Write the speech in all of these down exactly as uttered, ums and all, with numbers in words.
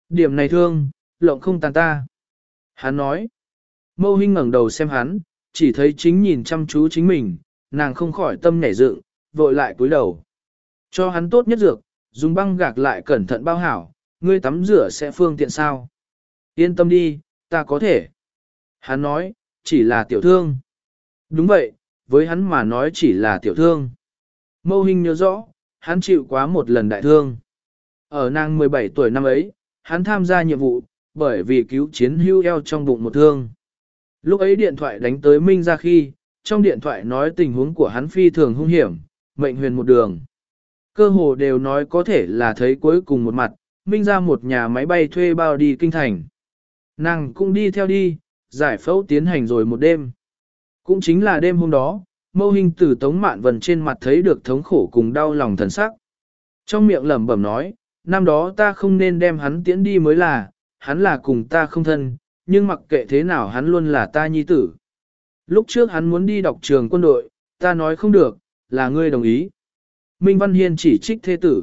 Điểm này thương, lộng không tàn ta. Hắn nói. Mâu Hinh ngẩng đầu xem hắn, chỉ thấy chính nhìn chăm chú chính mình, nàng không khỏi tâm nhảy dựng, vội lại cúi đầu. Cho hắn tốt nhất dược, dùng băng gạc lại cẩn thận bao hảo, ngươi tắm rửa sẽ phương tiện sao. Yên tâm đi, ta có thể. Hắn nói, chỉ là tiểu thương. Đúng vậy, với hắn mà nói chỉ là tiểu thương. Mâu Hinh nhớ rõ, hắn chịu quá một lần đại thương. Ở nàng mười bảy tuổi năm ấy, hắn tham gia nhiệm vụ, bởi vì cứu chiến hưu eo trong bụng một thương. Lúc ấy điện thoại đánh tới Minh ra khi, trong điện thoại nói tình huống của hắn phi thường hung hiểm, mệnh huyền một đường. Cơ hồ đều nói có thể là thấy cuối cùng một mặt, Minh ra một nhà máy bay thuê bao đi kinh thành. Nàng cũng đi theo đi, giải phẫu tiến hành rồi một đêm. Cũng chính là đêm hôm đó, Mâu Hinh từ Tống Mạn Vân trên mặt thấy được thống khổ cùng đau lòng thần sắc. Trong miệng lẩm bẩm nói, năm đó ta không nên đem hắn tiễn đi mới là, hắn là cùng ta không thân, nhưng mặc kệ thế nào hắn luôn là ta nhi tử. Lúc trước hắn muốn đi đọc trường quân đội, ta nói không được, là ngươi đồng ý. Minh Văn Hiên chỉ trích thê tử.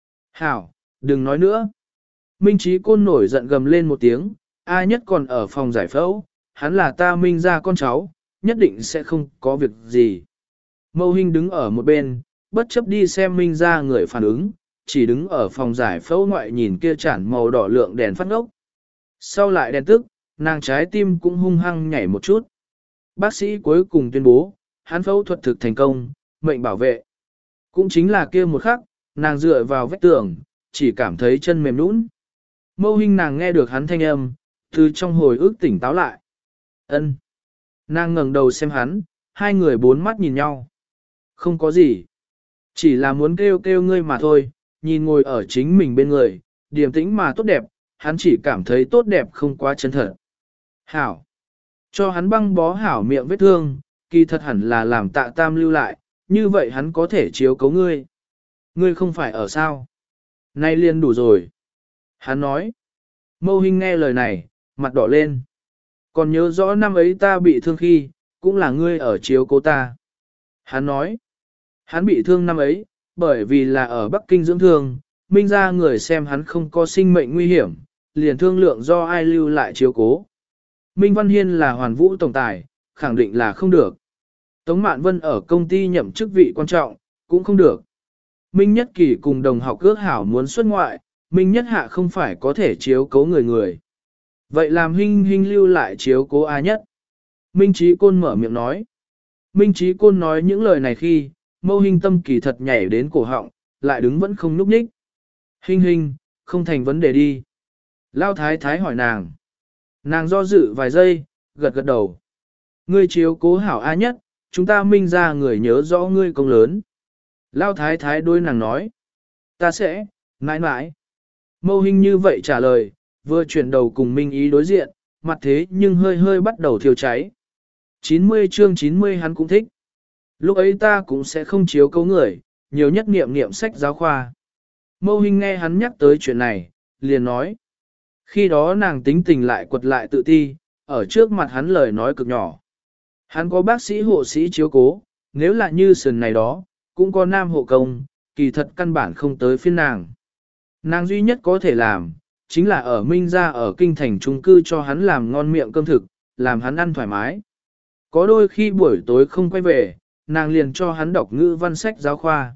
Hảo, đừng nói nữa. Minh Chí Côn nổi giận gầm lên một tiếng, A Nhất còn ở phòng giải phẫu, hắn là ta Minh ra con cháu, nhất định sẽ không có việc gì. Mâu Hinh đứng ở một bên, bất chấp đi xem Minh ra người phản ứng, chỉ đứng ở phòng giải phẫu ngoại nhìn kia chản màu đỏ lượng đèn phát ngốc. Sau lại đèn tức, nàng trái tim cũng hung hăng nhảy một chút. Bác sĩ cuối cùng tuyên bố, hắn phẫu thuật thực thành công, mệnh bảo vệ. Cũng chính là kia một khắc, nàng dựa vào vách tường, chỉ cảm thấy chân mềm nũng. Mâu Hinh nàng nghe được hắn thanh âm, từ trong hồi ức tỉnh táo lại. Ân. Nàng ngẩng đầu xem hắn, hai người bốn mắt nhìn nhau. Không có gì. Chỉ là muốn kêu kêu ngươi mà thôi, nhìn ngồi ở chính mình bên người, điềm tĩnh mà tốt đẹp, hắn chỉ cảm thấy tốt đẹp không quá chân thật. Hảo. Cho hắn băng bó hảo miệng vết thương, kỳ thật hẳn là làm Tạ Tam lưu lại, như vậy hắn có thể chiếu cấu ngươi. Ngươi không phải ở sao. Nay liền đủ rồi. Hắn nói. Mâu Hinh nghe lời này, mặt đỏ lên. Còn nhớ rõ năm ấy ta bị thương khi, cũng là ngươi ở chiếu cố ta. Hắn nói. Hắn bị thương năm ấy, bởi vì là ở Bắc Kinh dưỡng thương, Minh ra người xem hắn không có sinh mệnh nguy hiểm, liền thương lượng do ai lưu lại chiếu cố. Minh Văn Hiên là hoàn vũ tổng tài, khẳng định là không được. Tống Mạn Vân ở công ty nhậm chức vị quan trọng, cũng không được. Minh Nhất Kỳ cùng đồng học ước hảo muốn xuất ngoại, Minh Nhất Hạ không phải có thể chiếu cố người người. Vậy làm Hinh Hinh lưu lại chiếu cố A Nhất. Minh Chí Côn mở miệng nói. Minh Chí Côn nói những lời này khi, Mâu Hinh tâm kỳ thật nhảy đến cổ họng, lại đứng vẫn không núp nhích. Hinh Hinh, không thành vấn đề đi. Lao Thái Thái hỏi nàng. Nàng do dự vài giây, gật gật đầu. Ngươi chiếu cố hảo A Nhất, chúng ta Minh ra người nhớ rõ ngươi công lớn. Lao Thái Thái đối nàng nói. Ta sẽ, mãi mãi. Mâu Hinh như vậy trả lời, vừa chuyển đầu cùng Minh Ý đối diện, mặt thế nhưng hơi hơi bắt đầu thiêu cháy. chín mươi chương chín mươi hắn cũng thích. Lúc ấy ta cũng sẽ không chiếu cấu người, nhiều nhất niệm niệm sách giáo khoa. Mâu Hinh nghe hắn nhắc tới chuyện này, liền nói. Khi đó nàng tính tình lại quật lại tự ti, ở trước mặt hắn lời nói cực nhỏ. Hắn có bác sĩ hộ sĩ chiếu cố, nếu là như sườn này đó, cũng có nam hộ công, kỳ thật căn bản không tới phiên nàng. Nàng duy nhất có thể làm, chính là ở Minh ra ở kinh thành trung cư cho hắn làm ngon miệng cơm thực, làm hắn ăn thoải mái. Có đôi khi buổi tối không quay về, nàng liền cho hắn đọc ngữ văn sách giáo khoa.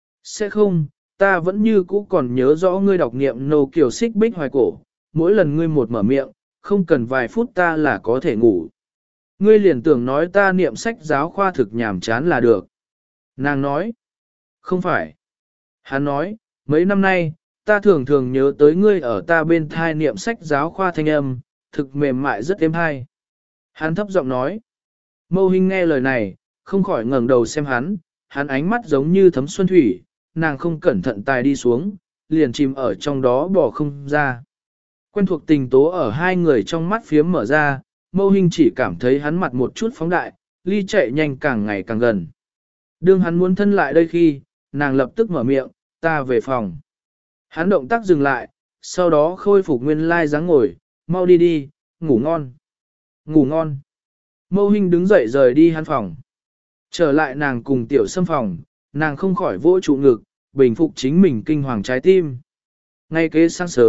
Sẽ không, ta vẫn như cũ còn nhớ rõ ngươi đọc niệm nâu kiểu xích bích hoài cổ, mỗi lần ngươi một mở miệng, không cần vài phút ta là có thể ngủ. Ngươi liền tưởng nói ta niệm sách giáo khoa thực nhàm chán là được. Nàng nói, không phải. Hắn nói, mấy năm nay, ta thường thường nhớ tới ngươi ở ta bên thai niệm sách giáo khoa thanh âm, thực mềm mại rất êm hay. Hắn thấp giọng nói, Mâu Hinh nghe lời này, không khỏi ngẩng đầu xem hắn, hắn ánh mắt giống như thấm xuân thủy, nàng không cẩn thận tài đi xuống, liền chìm ở trong đó bỏ không ra. Quen thuộc tình tố ở hai người trong mắt phiếm mở ra, Mâu Hinh chỉ cảm thấy hắn mặt một chút phóng đại, ly chạy nhanh càng ngày càng gần. Đương hắn muốn thân lại đây khi, nàng lập tức mở miệng, ta về phòng. Hắn động tác dừng lại, sau đó khôi phục nguyên lai dáng ngồi, mau đi đi, ngủ ngon. Ngủ ngon. Mâu Hinh đứng dậy rời đi hắn phòng. Trở lại nàng cùng tiểu sâm phòng, nàng không khỏi vỗ trụ ngực, bình phục chính mình kinh hoàng trái tim. Ngay kế sáng sớm,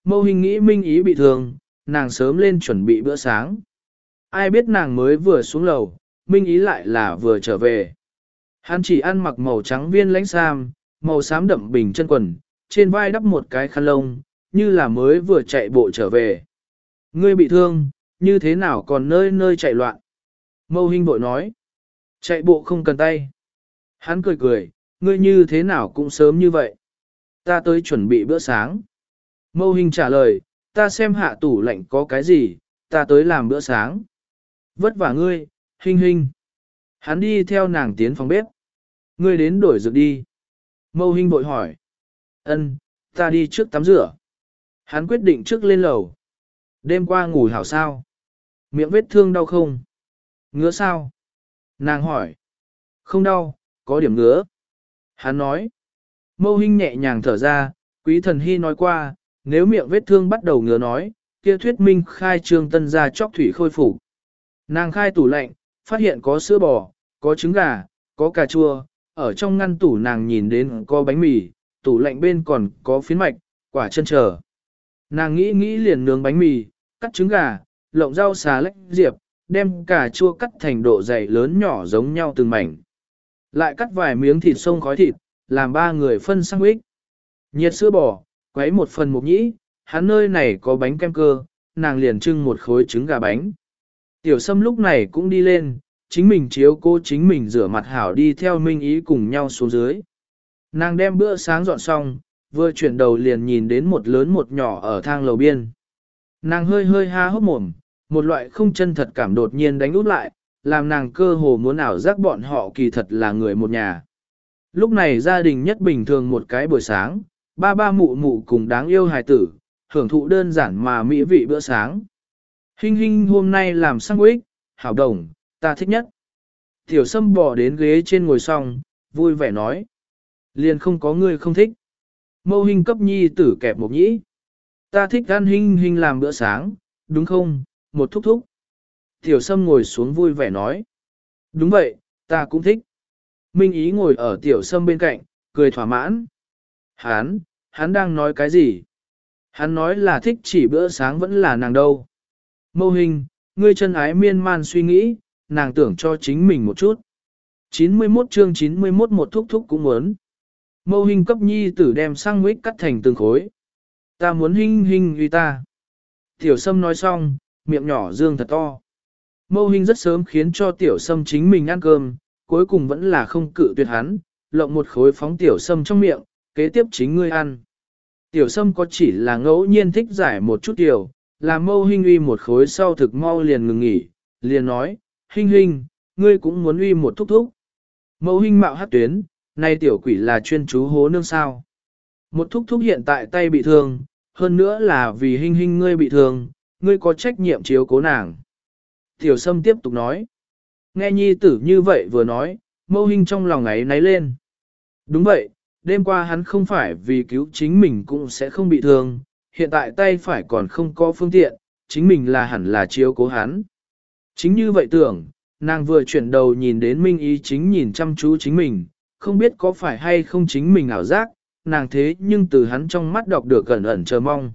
Mâu Hình nghĩ Minh Ý bị thương, nàng sớm lên chuẩn bị bữa sáng. Ai biết nàng mới vừa xuống lầu, Minh Ý lại là vừa trở về. Hắn chỉ ăn mặc màu trắng viên lãnh sam, màu xám đậm bình chân quần, trên vai đắp một cái khăn lông, như là mới vừa chạy bộ trở về. Ngươi bị thương, như thế nào còn nơi nơi chạy loạn? Mâu Hinh bội nói. Chạy bộ không cần tay. Hắn cười cười, ngươi như thế nào cũng sớm như vậy. Ta tới chuẩn bị bữa sáng. Mâu Hinh trả lời, ta xem hạ tủ lạnh có cái gì, ta tới làm bữa sáng. Vất vả ngươi, Hinh Hinh. Hắn đi theo nàng tiến phòng bếp. Ngươi đến đổi dược đi. Mâu Hinh bội hỏi. Ân, ta đi trước tắm rửa. Hắn quyết định trước lên lầu. Đêm qua ngủ hảo sao? Miệng vết thương đau không? Ngứa sao? Nàng hỏi. Không đau, có điểm ngứa. Hắn nói. Mâu Hinh nhẹ nhàng thở ra, Quý Thần Hy nói qua, nếu miệng vết thương bắt đầu ngứa nói, kia thuyết minh khai trương tân gia chóc thủy khôi phục. Nàng khai tủ lạnh, phát hiện có sữa bò, có trứng gà, có cà chua, ở trong ngăn tủ nàng nhìn đến có bánh mì, tủ lạnh bên còn có phiến mạch, quả chân trở. Nàng nghĩ nghĩ liền nướng bánh mì, cắt trứng gà, lộng rau xà lách diệp, đem cà chua cắt thành độ dày lớn nhỏ giống nhau từng mảnh. Lại cắt vài miếng thịt sông khói thịt, làm ba người phân sandwich. Nhiệt sữa bò, quấy một phần mục nhĩ, hắn nơi này có bánh kem cơ, nàng liền trưng một khối trứng gà bánh. Tiểu Sâm lúc này cũng đi lên, chính mình chiếu cô chính mình rửa mặt hảo đi theo Minh Ý cùng nhau xuống dưới. Nàng đem bữa sáng dọn xong, vừa chuyển đầu liền nhìn đến một lớn một nhỏ ở thang lầu biên. Nàng hơi hơi ha hốc mồm, một loại không chân thật cảm đột nhiên đánh út lại, làm nàng cơ hồ muốn ảo giác bọn họ kỳ thật là người một nhà. Lúc này gia đình nhất bình thường một cái buổi sáng, ba ba mụ mụ cùng đáng yêu hài tử, hưởng thụ đơn giản mà mỹ vị bữa sáng. Hinh Hinh hôm nay làm sandwich, hảo đồng, ta thích nhất. Tiểu Sâm bò đến ghế trên ngồi xong, vui vẻ nói. Liền không có người không thích. Mâu Hinh cấp nhi tử kẹp một nhĩ. Ta thích ăn Hinh Hinh làm bữa sáng, đúng không, một thúc thúc. Tiểu Sâm ngồi xuống vui vẻ nói. Đúng vậy, ta cũng thích. Minh Ý ngồi ở Tiểu Sâm bên cạnh, cười thỏa mãn. Hắn, hắn đang nói cái gì? Hắn nói là thích chỉ bữa sáng vẫn là nàng đâu. Mâu Hinh, ngươi chân ái miên man suy nghĩ, nàng tưởng cho chính mình một chút. chín mươi mốt chương chín mươi mốt một thúc thúc cũng muốn. Mâu Hinh cấp nhi tử đem sandwich cắt thành từng khối. Ta muốn Hinh Hinh uy ta. Tiểu Sâm nói xong, miệng nhỏ dương thật to. Mâu Hinh rất sớm khiến cho Tiểu Sâm chính mình ăn cơm, cuối cùng vẫn là không cự tuyệt hắn, lộng một khối phóng Tiểu Sâm trong miệng, kế tiếp chính ngươi ăn. Tiểu Sâm có chỉ là ngẫu nhiên thích giải một chút điều, làm Mâu Hinh uy một khối sau thực mau liền ngừng nghỉ, liền nói, Hinh Hinh, ngươi cũng muốn uy một thúc thúc. Mâu Hinh mạo hát tuyến, nay tiểu quỷ là chuyên chú hố nương sao. Một thúc thúc hiện tại tay bị thương, hơn nữa là vì Hinh Hinh ngươi bị thương, ngươi có trách nhiệm chiếu cố nàng. Tiểu Sâm tiếp tục nói. Nghe nhi tử như vậy vừa nói, Mâu Hinh trong lòng ấy náy lên. Đúng vậy, đêm qua hắn không phải vì cứu chính mình cũng sẽ không bị thương, hiện tại tay phải còn không có phương tiện, chính mình là hẳn là chiếu cố hắn. Chính như vậy tưởng, nàng vừa chuyển đầu nhìn đến Minh Ý chính nhìn chăm chú chính mình, không biết có phải hay không chính mình ảo giác, nàng thế nhưng từ hắn trong mắt đọc được cẩn ẩn chờ mong.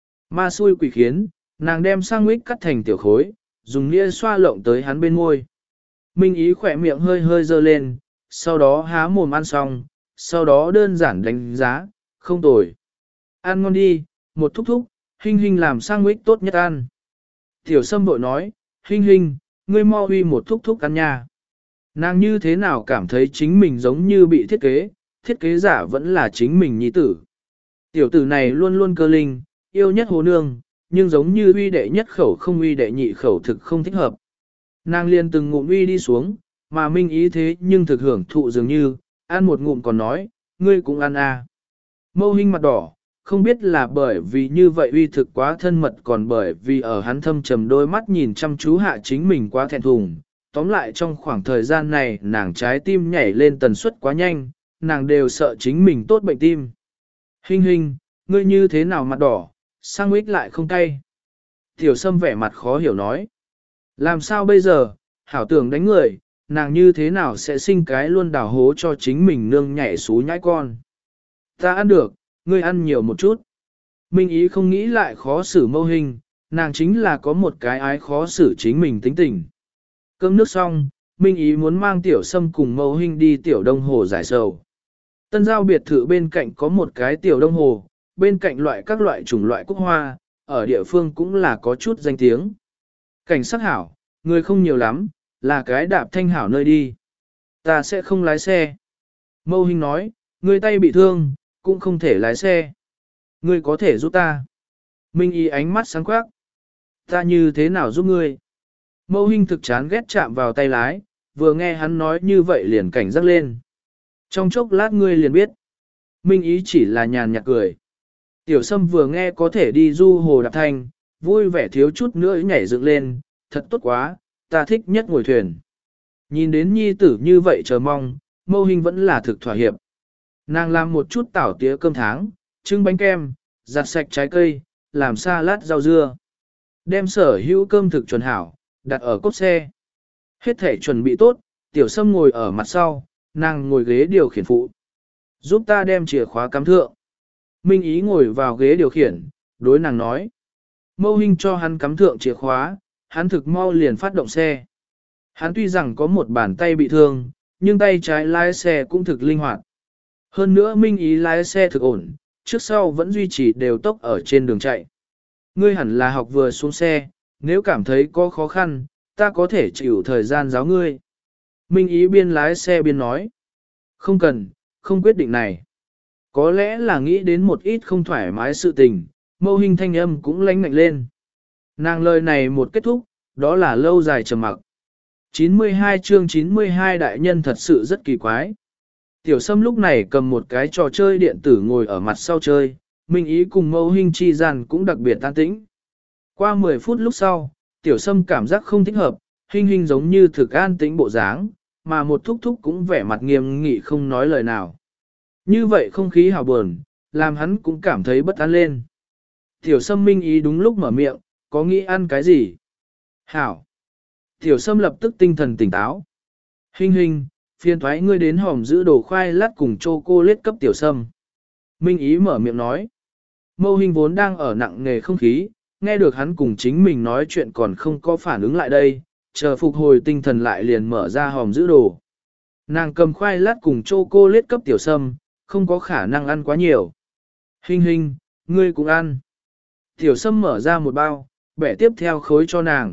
Ma xui quỷ khiến, nàng đem sandwich cắt thành tiểu khối, dùng nĩa xoa lộng tới hắn bên môi. Minh Ý khỏe miệng hơi hơi dơ lên, sau đó há mồm ăn xong, sau đó đơn giản đánh giá, không tồi. Ăn ngon đi, một thúc thúc, Hinh Hinh làm sandwich tốt nhất ăn. Tiểu Sâm bội nói, Hinh Hinh, ngươi mau uy một thúc thúc ăn nha. Nàng như thế nào cảm thấy chính mình giống như bị thiết kế, thiết kế giả vẫn là chính mình nhi tử. Tiểu tử này luôn luôn cơ linh, yêu nhất hồ nương, nhưng giống như uy đệ nhất khẩu không uy đệ nhị khẩu thực không thích hợp. Nàng liền từng ngụm uy đi xuống, mà Minh Ý thế nhưng thực hưởng thụ dường như, ăn một ngụm còn nói, ngươi cũng ăn à. Mâu Hinh mặt đỏ, không biết là bởi vì như vậy uy thực quá thân mật còn bởi vì ở hắn thâm trầm đôi mắt nhìn chăm chú hạ chính mình quá thẹn thùng. Tóm lại trong khoảng thời gian này nàng trái tim nhảy lên tần suất quá nhanh, nàng đều sợ chính mình tốt bệnh tim. Hinh Hinh, ngươi như thế nào mặt đỏ, sandwich lại không cay. Tiểu Sâm vẻ mặt khó hiểu nói. Làm sao bây giờ, hảo tưởng đánh người, nàng như thế nào sẽ sinh cái luôn đào hố cho chính mình nương nhảy xú nhãi con. Ta ăn được, ngươi ăn nhiều một chút. Minh Ý không nghĩ lại khó xử Mâu Hình, nàng chính là có một cái ái khó xử chính mình tính tình. Cơm nước xong, Minh Ý muốn mang Tiểu Sâm cùng Mâu Hình đi Tiểu Đông Hồ giải sầu. Tân giao biệt thự bên cạnh có một cái Tiểu Đông Hồ, bên cạnh loại các loại chủng loại cúc hoa, ở địa phương cũng là có chút danh tiếng. Cảnh sắc hảo, người không nhiều lắm, là cái đạp thanh hảo nơi đi. Ta sẽ không lái xe. Mâu Hình nói, người tay bị thương, cũng không thể lái xe. Ngươi có thể giúp ta. Minh Ý ánh mắt sáng quắc. Ta như thế nào giúp ngươi? Mâu Hình thực chán ghét chạm vào tay lái, vừa nghe hắn nói như vậy liền cảnh giác lên. Trong chốc lát ngươi liền biết. Minh Ý chỉ là nhàn nhạt cười. Tiểu Sâm vừa nghe có thể đi du hồ đạp thanh, vui vẻ thiếu chút nữa nhảy dựng lên, thật tốt quá, ta thích nhất ngồi thuyền. Nhìn đến nhi tử như vậy chờ mong, Mâu Hình vẫn là thực thỏa hiệp. Nàng làm một chút tảo tía cơm tháng, trưng bánh kem, giặt sạch trái cây, làm salad rau dưa. Đem sở hữu cơm thực chuẩn hảo, đặt ở cốp xe. Hết thể chuẩn bị tốt, Tiểu Sâm ngồi ở mặt sau, nàng ngồi ghế điều khiển phụ. Giúp ta đem chìa khóa cắm thượng. Minh Ý ngồi vào ghế điều khiển, đối nàng nói. Mâu Hình cho hắn cắm thượng chìa khóa, hắn thực mau liền phát động xe. Hắn tuy rằng có một bàn tay bị thương, nhưng tay trái lái xe cũng thực linh hoạt. Hơn nữa Minh Ý lái xe thực ổn, trước sau vẫn duy trì đều tốc ở trên đường chạy. Ngươi hẳn là học vừa xuống xe, nếu cảm thấy có khó khăn, ta có thể chịu thời gian giáo ngươi. Minh Ý biên lái xe biên nói. Không cần, không quyết định này. Có lẽ là nghĩ đến một ít không thoải mái sự tình, Mâu Hình thanh âm cũng lánh mạnh lên. Nàng lời này một kết thúc, đó là lâu dài trầm mặc. chín mươi hai chương chín mươi hai đại nhân thật sự rất kỳ quái. Tiểu Sâm lúc này cầm một cái trò chơi điện tử ngồi ở mặt sau chơi, Minh Ý cùng Mâu Hình chi gian cũng đặc biệt an tĩnh. Qua mười phút lúc sau, Tiểu Sâm cảm giác không thích hợp, Hình Hình giống như thực an tĩnh bộ dáng, mà một thúc thúc cũng vẻ mặt nghiêm nghị không nói lời nào. Như vậy không khí hào buồn, làm hắn cũng cảm thấy bất an lên. Tiểu Sâm Minh Ý đúng lúc mở miệng, có nghĩ ăn cái gì? Hảo! Tiểu Sâm lập tức tinh thần tỉnh táo. Hình Hình, phiền thoái ngươi đến hòm giữ đồ khoai lát cùng chocolate cấp Tiểu Sâm. Minh Ý mở miệng nói. Mâu Hình vốn đang ở nặng nề không khí, nghe được hắn cùng chính mình nói chuyện còn không có phản ứng lại đây, chờ phục hồi tinh thần lại liền mở ra hòm giữ đồ. Nàng cầm khoai lát cùng chocolate cấp Tiểu Sâm, không có khả năng ăn quá nhiều. Hình Hình, ngươi cũng ăn. Tiểu Sâm mở ra một bao, bẻ tiếp theo khối cho nàng.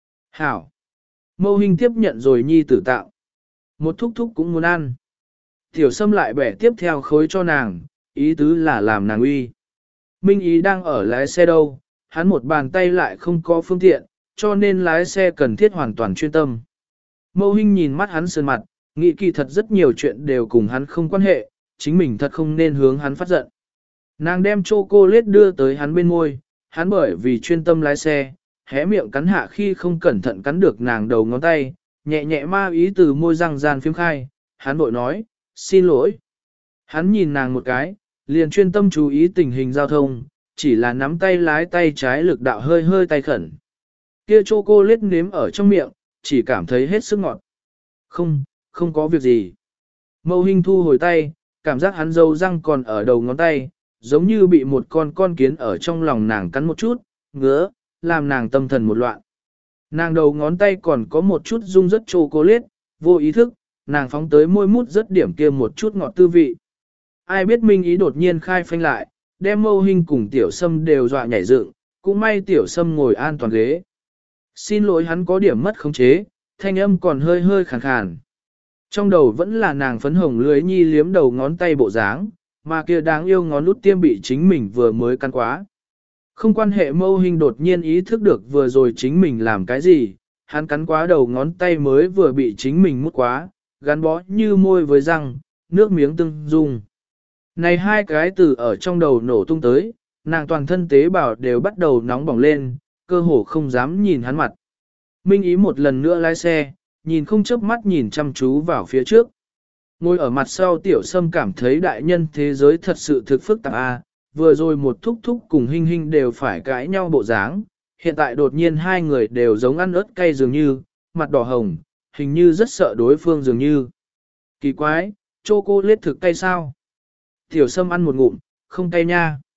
Hảo. Mâu Hình tiếp nhận rồi nhi tử tạo. Một thúc thúc cũng muốn ăn. Tiểu Sâm lại bẻ tiếp theo khối cho nàng, ý tứ là làm nàng uy. Minh Ý đang ở lái xe đâu, hắn một bàn tay lại không có phương tiện, cho nên lái xe cần thiết hoàn toàn chuyên tâm. Mâu Hình nhìn mắt hắn sơn mặt, nghĩ kỳ thật rất nhiều chuyện đều cùng hắn không quan hệ, chính mình thật không nên hướng hắn phát giận. Nàng đem chocolate đưa tới hắn bên môi, hắn bởi vì chuyên tâm lái xe, hé miệng cắn hạ khi không cẩn thận cắn được nàng đầu ngón tay, nhẹ nhẹ ma ý từ môi răng gian phím khai, hắn bội nói, xin lỗi. Hắn nhìn nàng một cái, liền chuyên tâm chú ý tình hình giao thông, chỉ là nắm tay lái tay trái lực đạo hơi hơi tay khẩn. Kia chocolate nếm ở trong miệng, chỉ cảm thấy hết sức ngọt. Không, không có việc gì. Mâu Hình thu hồi tay, cảm giác hắn dâu răng còn ở đầu ngón tay, giống như bị một con con kiến ở trong lòng nàng cắn một chút, ngứa, làm nàng tâm thần một loạn. Nàng đầu ngón tay còn có một chút rung rất chocolate, vô ý thức, nàng phóng tới môi mút rất điểm kia một chút ngọt tư vị. Ai biết Minh Ý đột nhiên khai phanh lại, đem Mâu Hình cùng Tiểu Sâm đều dọa nhảy dựng, cũng may Tiểu Sâm ngồi an toàn ghế. Xin lỗi hắn có điểm mất khống chế, thanh âm còn hơi hơi khàn khàn. Trong đầu vẫn là nàng phấn hồng lưới nhi liếm đầu ngón tay bộ dáng, mà kia đáng yêu ngón út tiêm bị chính mình vừa mới căn quá. Không quan hệ. Mâu Hình đột nhiên ý thức được vừa rồi chính mình làm cái gì, hắn cắn quá đầu ngón tay mới vừa bị chính mình mút quá, gắn bó như môi với răng, nước miếng tưng dung. Này hai cái từ ở trong đầu nổ tung tới, nàng toàn thân tế bào đều bắt đầu nóng bỏng lên, cơ hồ không dám nhìn hắn mặt. Minh Ý một lần nữa lái xe, nhìn không chớp mắt nhìn chăm chú vào phía trước. Ngồi ở mặt sau Tiểu Sâm cảm thấy đại nhân thế giới thật sự thực phức tạp a. Vừa rồi một thúc thúc cùng Hình Hình đều phải cãi nhau bộ dáng, hiện tại đột nhiên hai người đều giống ăn ớt cay dường như, mặt đỏ hồng, hình như rất sợ đối phương dường như. Kỳ quái, chocolate thực cay sao? Tiểu Sâm ăn một ngụm, không cay nha.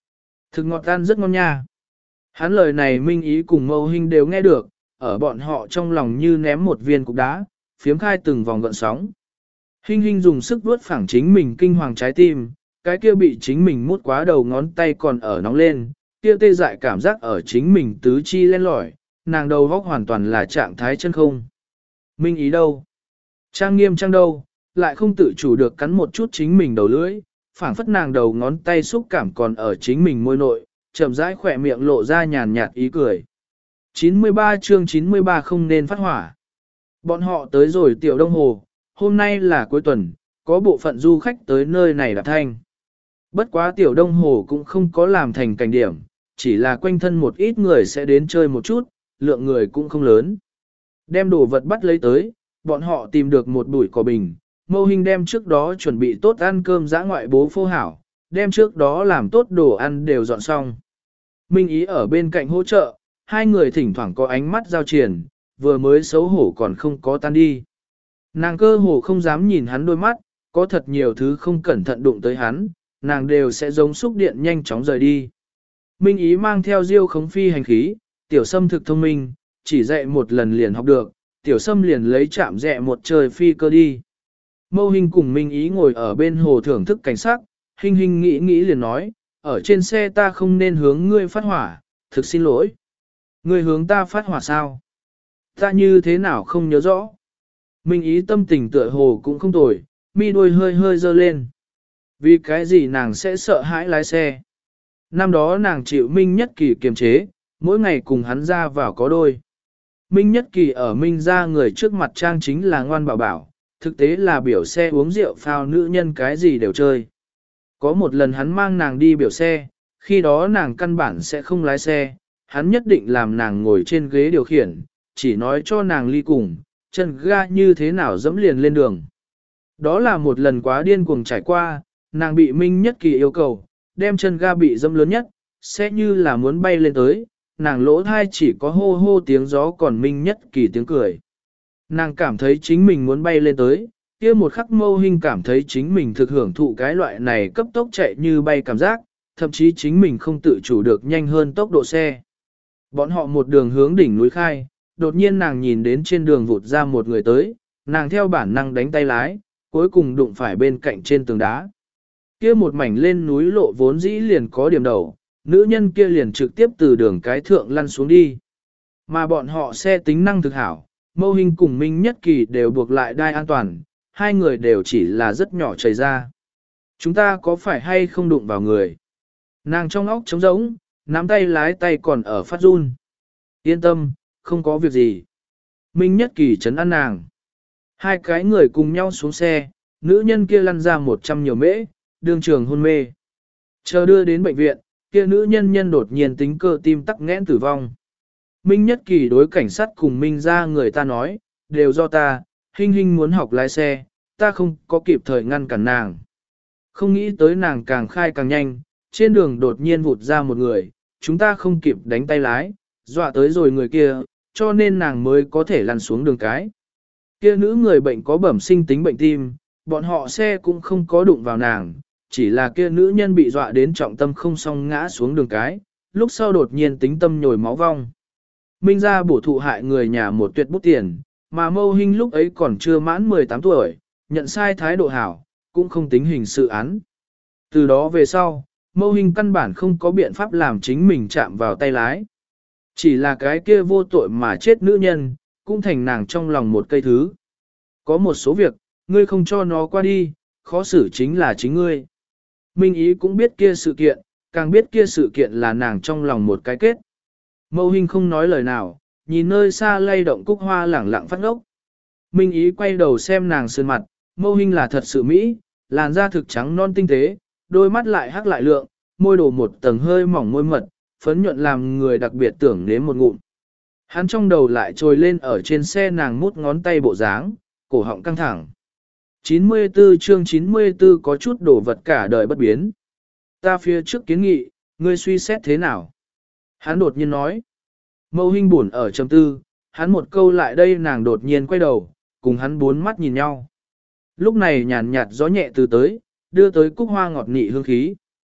Thực ngọt tan rất ngon nha. Hắn lời này Minh Ý cùng Mâu Hinh đều nghe được, ở bọn họ trong lòng như ném một viên cục đá, phiếm khai từng vòng gợn sóng. Hinh Hinh dùng sức vuốt phẳng chính mình kinh hoàng trái tim, cái kia bị chính mình mút quá đầu ngón tay còn ở nóng lên, kia tê dại cảm giác ở chính mình tứ chi len lỏi, nàng đầu góc hoàn toàn là trạng thái chân không. Minh Ý đâu? Trang Nghiêm Trang đâu? Lại không tự chủ được cắn một chút chính mình đầu lưỡi, phảng phất nàng đầu ngón tay xúc cảm còn ở chính mình môi nội, chậm rãi khỏe miệng lộ ra nhàn nhạt ý cười. chín mươi ba chương chín mươi ba không nên phát hỏa. Bọn họ tới rồi Tiểu Đông Hồ, hôm nay là cuối tuần, có bộ phận du khách tới nơi này đạp thanh. Bất quá Tiểu Đông Hồ cũng không có làm thành cảnh điểm, chỉ là quanh thân một ít người sẽ đến chơi một chút, lượng người cũng không lớn. Đem đồ vật bắt lấy tới, bọn họ tìm được một bụi cỏ bình, Mâu Hinh đem trước đó chuẩn bị tốt ăn cơm dã ngoại bố phô hảo, đem trước đó làm tốt đồ ăn đều dọn xong. Minh Ý ở bên cạnh hỗ trợ, hai người thỉnh thoảng có ánh mắt giao triển, vừa mới xấu hổ còn không có tan đi. Nàng cơ hồ không dám nhìn hắn đôi mắt, có thật nhiều thứ không cẩn thận đụng tới hắn, nàng đều sẽ giống xúc điện nhanh chóng rời đi. Minh Ý mang theo diêu khống phi hành khí, Tiểu Sâm thực thông minh, chỉ dạy một lần liền học được, Tiểu Sâm liền lấy chạm rẹ một trời phi cơ đi. Mâu Hinh cùng Minh Ý ngồi ở bên hồ thưởng thức cảnh sắc, Hinh Hinh nghĩ nghĩ liền nói, ở trên xe ta không nên hướng ngươi phát hỏa, thực xin lỗi. Ngươi hướng ta phát hỏa sao? Ta như thế nào không nhớ rõ. Minh Ý tâm tình tựa hồ cũng không tồi, mi đuôi hơi hơi dơ lên. Vì cái gì nàng sẽ sợ hãi lái xe? Năm đó nàng chịu Minh Nhất Kỳ kiềm chế, mỗi ngày cùng hắn ra vào có đôi. Minh Nhất Kỳ ở Minh ra người trước mặt trang chính là ngoan bảo bảo, thực tế là biểu xe uống rượu phao nữ nhân cái gì đều chơi. Có một lần hắn mang nàng đi biểu xe, khi đó nàng căn bản sẽ không lái xe, hắn nhất định làm nàng ngồi trên ghế điều khiển, chỉ nói cho nàng ly cùng, chân ga như thế nào dẫm liền lên đường. Đó là một lần quá điên cuồng trải qua, nàng bị Minh Nhất Kỳ yêu cầu, đem chân ga bị dẫm lớn nhất, sẽ như là muốn bay lên tới, nàng lỗ thai chỉ có hô hô tiếng gió còn Minh Nhất Kỳ tiếng cười. Nàng cảm thấy chính mình muốn bay lên tới, kia một khắc Mâu Hinh cảm thấy chính mình thực hưởng thụ cái loại này cấp tốc chạy như bay cảm giác, thậm chí chính mình không tự chủ được nhanh hơn tốc độ xe. Bọn họ một đường hướng đỉnh núi khai, đột nhiên nàng nhìn đến trên đường vụt ra một người tới, nàng theo bản năng đánh tay lái, cuối cùng đụng phải bên cạnh trên tường đá. Kia một mảnh lên núi lộ vốn dĩ liền có điểm đầu, nữ nhân kia liền trực tiếp từ đường cái thượng lăn xuống đi. Mà bọn họ xe tính năng thực hảo, Mâu Hinh cùng Minh Nhất Kỳ đều buộc lại đai an toàn, hai người đều chỉ là rất nhỏ chảy ra. Chúng ta có phải hay không đụng vào người? Nàng trong óc trống rỗng, nắm tay lái tay còn ở phát run. Yên tâm, không có việc gì. Minh Nhất Kỳ trấn an nàng. Hai cái người cùng nhau xuống xe, nữ nhân kia lăn ra một trăm nhiều mễ, đương trường hôn mê. Chờ đưa đến bệnh viện, kia nữ nhân nhân đột nhiên tính cơ tim tắc nghẽn tử vong. Minh Nhất Kỳ đối cảnh sát cùng Minh ra người ta nói, đều do ta, Hinh Hinh muốn học lái xe, ta không có kịp thời ngăn cản nàng. Không nghĩ tới nàng càng khai càng nhanh, trên đường đột nhiên vụt ra một người, chúng ta không kịp đánh tay lái, dọa tới rồi người kia, cho nên nàng mới có thể lăn xuống đường cái. Kia nữ người bệnh có bẩm sinh tính bệnh tim, bọn họ xe cũng không có đụng vào nàng, chỉ là kia nữ nhân bị dọa đến trọng tâm không xong ngã xuống đường cái, lúc sau đột nhiên tính tâm nhồi máu vong. Minh ra bổ thụ hại người nhà một tuyệt bút tiền, mà Mâu Hinh lúc ấy còn chưa mãn mười tám tuổi, nhận sai thái độ hảo, cũng không tính hình sự án. Từ đó về sau, Mâu Hinh căn bản không có biện pháp làm chính mình chạm vào tay lái. Chỉ là cái kia vô tội mà chết nữ nhân, cũng thành nàng trong lòng một cây thứ. Có một số việc, ngươi không cho nó qua đi, khó xử chính là chính ngươi. Minh Ý cũng biết kia sự kiện, càng biết kia sự kiện là nàng trong lòng một cái kết. Mâu Hinh không nói lời nào, nhìn nơi xa lay động cúc hoa lẳng lặng phát ngốc. Minh Ý quay đầu xem nàng sơn mặt, Mâu Hinh là thật sự mỹ, làn da thực trắng non tinh tế, đôi mắt lại hắc lại lượng, môi đổ một tầng hơi mỏng môi mật, phấn nhuận làm người đặc biệt tưởng nếm một ngụm. Hắn trong đầu lại trồi lên ở trên xe nàng mút ngón tay bộ dáng, cổ họng căng thẳng. chín mươi tư chương chín mươi tư có chút đồ vật cả đời bất biến. Ta phía trước kiến nghị, ngươi suy xét thế nào? Hắn đột nhiên nói. Mâu Hinh buồn ở trầm tư, hắn một câu lại đây nàng đột nhiên quay đầu, cùng hắn bốn mắt nhìn nhau. Lúc này nhàn nhạt gió nhẹ từ tới, đưa tới cúc hoa ngọt nị hương khí.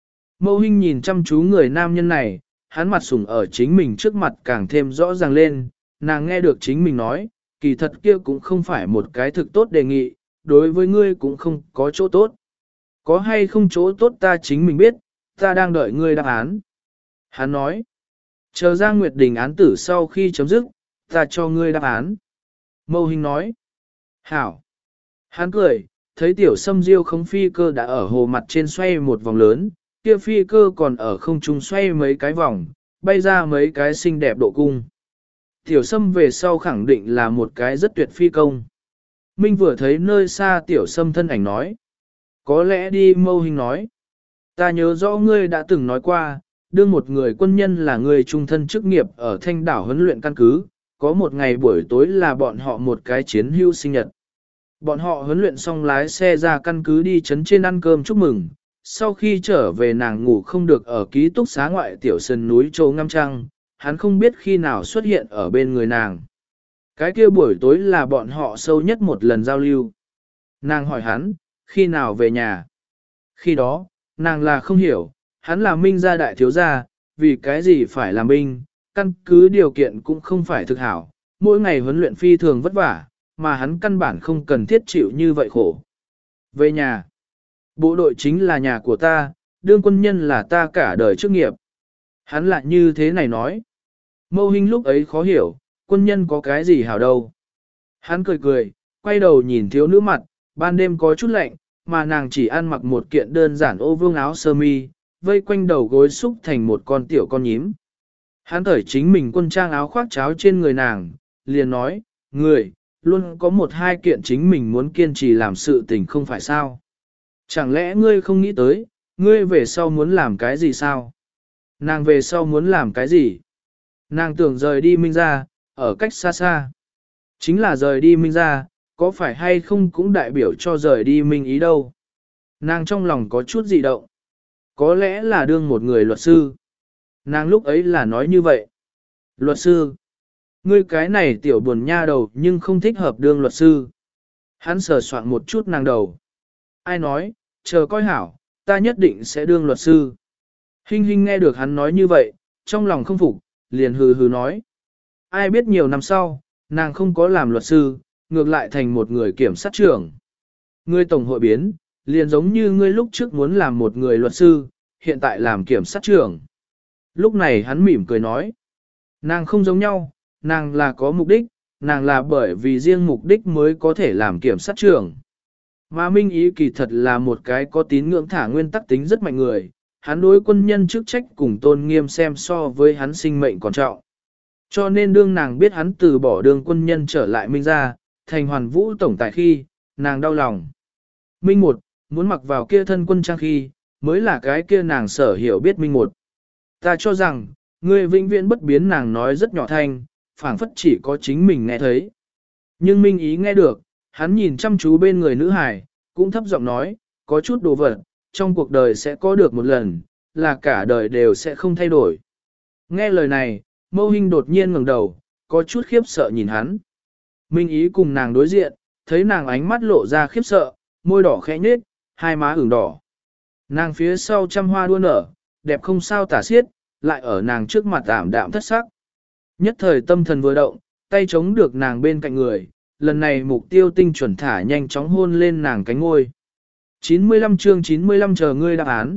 Mâu Hinh nhìn chăm chú người nam nhân này, hắn mặt sủng ở chính mình trước mặt càng thêm rõ ràng lên, nàng nghe được chính mình nói, kỳ thật kia cũng không phải một cái thực tốt đề nghị, đối với ngươi cũng không có chỗ tốt. Có hay không chỗ tốt ta chính mình biết, ta đang đợi ngươi đáp án. Hắn nói, chờ Giang Nguyệt Đình án tử sau khi chấm dứt, ta cho ngươi đáp án. Mâu Hinh nói, hảo. Hắn cười, thấy tiểu sâm diêu không phi cơ đã ở hồ mặt trên xoay một vòng lớn, kia phi cơ còn ở không trung xoay mấy cái vòng, bay ra mấy cái xinh đẹp độ cung. Tiểu sâm về sau khẳng định là một cái rất tuyệt phi công. Minh vừa thấy nơi xa tiểu sâm thân ảnh nói. Có lẽ đi. Mâu Hinh nói. Ta nhớ rõ ngươi đã từng nói qua, đương một người quân nhân là người trung thân chức nghiệp ở Thanh đảo huấn luyện căn cứ, có một ngày buổi tối là bọn họ một cái chiến hưu sinh nhật. Bọn họ huấn luyện xong lái xe ra căn cứ đi trấn trên ăn cơm chúc mừng, sau khi trở về nàng ngủ không được ở ký túc xá ngoại tiểu sơn núi Châu Ngâm Trăng, hắn không biết khi nào xuất hiện ở bên người nàng. Cái kia buổi tối là bọn họ sâu nhất một lần giao lưu. Nàng hỏi hắn, khi nào về nhà? Khi đó, nàng là không hiểu, hắn là Minh gia đại thiếu gia, vì cái gì phải làm binh, căn cứ điều kiện cũng không phải thực hảo, mỗi ngày huấn luyện phi thường vất vả, mà hắn căn bản không cần thiết chịu như vậy khổ. Về nhà, bộ đội chính là nhà của ta, đương quân nhân là ta cả đời chức nghiệp. Hắn lại như thế này nói. Mâu Hinh lúc ấy khó hiểu, quân nhân có cái gì hảo đâu. Hắn cười cười, quay đầu nhìn thiếu nữ mặt, ban đêm có chút lạnh, mà nàng chỉ ăn mặc một kiện đơn giản ô vương áo sơ mi, vây quanh đầu gối xúc thành một con tiểu con nhím. Hắn thởi chính mình quân trang áo khoác cháo trên người nàng, liền nói, người, luôn có một hai kiện chính mình muốn kiên trì làm sự tình không phải sao. Chẳng lẽ ngươi không nghĩ tới, ngươi về sau muốn làm cái gì sao? Nàng về sau muốn làm cái gì? Nàng tưởng rời đi Minh gia, ở cách xa xa. Chính là rời đi Minh gia, có phải hay không cũng đại biểu cho rời đi Minh ý đâu. Nàng trong lòng có chút dị động. Có lẽ là đương một người luật sư. Nàng lúc ấy là nói như vậy. Luật sư. Ngươi cái này tiểu buồn nha đầu nhưng không thích hợp đương luật sư. Hắn sờ soạn một chút nàng đầu. Ai nói, chờ coi hảo, ta nhất định sẽ đương luật sư. Hinh Hinh nghe được hắn nói như vậy, trong lòng không phục, liền hừ hừ nói. Ai biết nhiều năm sau, nàng không có làm luật sư, ngược lại thành một người kiểm sát trưởng. Ngươi tổng hội biến, liền giống như ngươi lúc trước muốn làm một người luật sư, hiện tại làm kiểm sát trưởng. Lúc này hắn mỉm cười nói. Nàng không giống nhau, nàng là có mục đích, nàng là bởi vì riêng mục đích mới có thể làm kiểm sát trưởng. Mà Minh Ý kỳ thật là một cái có tín ngưỡng thả nguyên tắc tính rất mạnh người, hắn đối quân nhân chức trách cùng tôn nghiêm xem so với hắn sinh mệnh còn trọng. Cho nên đương nàng biết hắn từ bỏ đường quân nhân trở lại Minh gia, thành hoàn vũ tổng tại khi, nàng đau lòng. Minh một, muốn mặc vào kia thân quân trang khi, mới là cái kia nàng sở hiểu biết Minh một. Ta cho rằng, người vĩnh viễn bất biến nàng nói rất nhỏ thanh, phảng phất chỉ có chính mình nghe thấy. Nhưng Minh Ý nghe được, hắn nhìn chăm chú bên người nữ hải, cũng thấp giọng nói, có chút đồ vật, trong cuộc đời sẽ có được một lần, là cả đời đều sẽ không thay đổi. Nghe lời này, Mâu Hinh đột nhiên ngẩng đầu, có chút khiếp sợ nhìn hắn. Minh Ý cùng nàng đối diện, thấy nàng ánh mắt lộ ra khiếp sợ, môi đỏ khẽ nhếch, hai má ửng đỏ. Nàng phía sau trăm hoa đua nở, đẹp không sao tả xiết, lại ở nàng trước mặt ảm đạm thất sắc. Nhất thời tâm thần vừa động, tay chống được nàng bên cạnh người, lần này mục tiêu tinh chuẩn thả nhanh chóng hôn lên nàng cánh ngôi. chín mươi lăm chương chín mươi lăm chờ ngươi đáp án.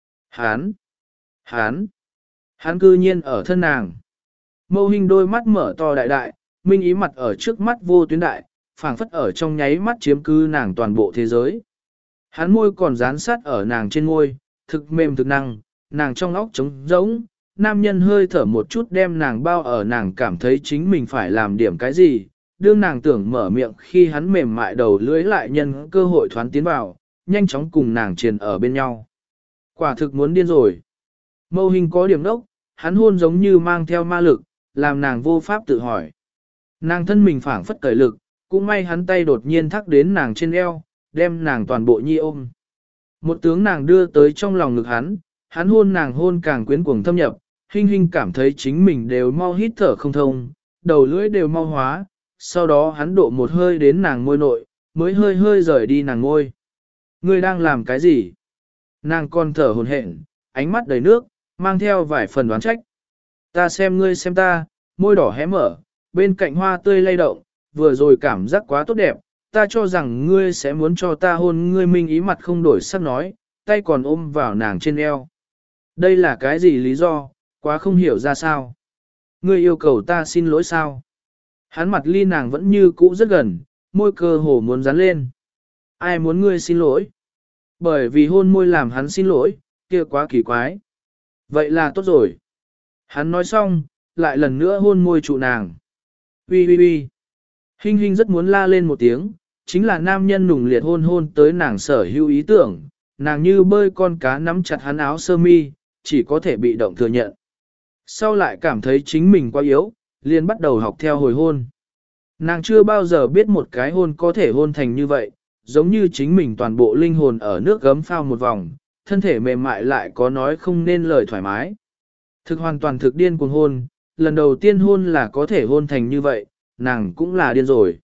Hán! Hán! Hán cư nhiên ở thân nàng. Mâu Hinh đôi mắt mở to đại đại, Minh Ý mặt ở trước mắt vô tuyến đại, phảng phất ở trong nháy mắt chiếm cứ nàng toàn bộ thế giới. Hắn môi còn dán sát ở nàng trên môi, thực mềm thực năng, nàng trong óc trống rỗng, nam nhân hơi thở một chút đem nàng bao ở nàng cảm thấy chính mình phải làm điểm cái gì, đương nàng tưởng mở miệng khi hắn mềm mại đầu lưỡi lại nhân cơ hội thoán tiến vào, nhanh chóng cùng nàng triền ở bên nhau. Quả thực muốn điên rồi. Mâu Hinh có điểm đốc, hắn hôn giống như mang theo ma lực, làm nàng vô pháp tự hỏi. Nàng thân mình phảng phất cởi lực, cũng may hắn tay đột nhiên thắc đến nàng trên eo, đem nàng toàn bộ nhi ôm. Một tướng nàng đưa tới trong lòng ngực hắn, hắn hôn nàng hôn càng quyến cuồng thâm nhập, Hinh Hinh cảm thấy chính mình đều mau hít thở không thông, đầu lưỡi đều mau hóa, sau đó hắn độ một hơi đến nàng môi nội, mới hơi hơi rời đi nàng ngôi. Ngươi đang làm cái gì? Nàng còn thở hổn hển, ánh mắt đầy nước, mang theo vài phần đoán trách. Ta xem ngươi xem ta, môi đỏ hé mở, bên cạnh hoa tươi lay động, vừa rồi cảm giác quá tốt đẹp, ta cho rằng ngươi sẽ muốn cho ta hôn ngươi. Minh Ý mặt không đổi sắc nói, tay còn ôm vào nàng trên eo. Đây là cái gì lý do, quá không hiểu ra sao. Ngươi yêu cầu ta xin lỗi sao? Hắn mặt ly nàng vẫn như cũ rất gần, môi cơ hồ muốn dán lên. Ai muốn ngươi xin lỗi? Bởi vì hôn môi làm hắn xin lỗi, kia quá kỳ quái. Vậy là tốt rồi. Hắn nói xong, lại lần nữa hôn môi trụ nàng. Ui ui ui. Hinh Hinh rất muốn la lên một tiếng, chính là nam nhân nùng liệt hôn hôn tới nàng sở hữu ý tưởng, nàng như bơi con cá nắm chặt hắn áo sơ mi, chỉ có thể bị động thừa nhận. Sau lại cảm thấy chính mình quá yếu, liền bắt đầu học theo hồi hôn. Nàng chưa bao giờ biết một cái hôn có thể hôn thành như vậy, giống như chính mình toàn bộ linh hồn ở nước gấm phao một vòng, thân thể mềm mại lại có nói không nên lời thoải mái. Thực hoàn toàn thực điên cuồng hôn, lần đầu tiên hôn là có thể hôn thành như vậy, nàng cũng là điên rồi.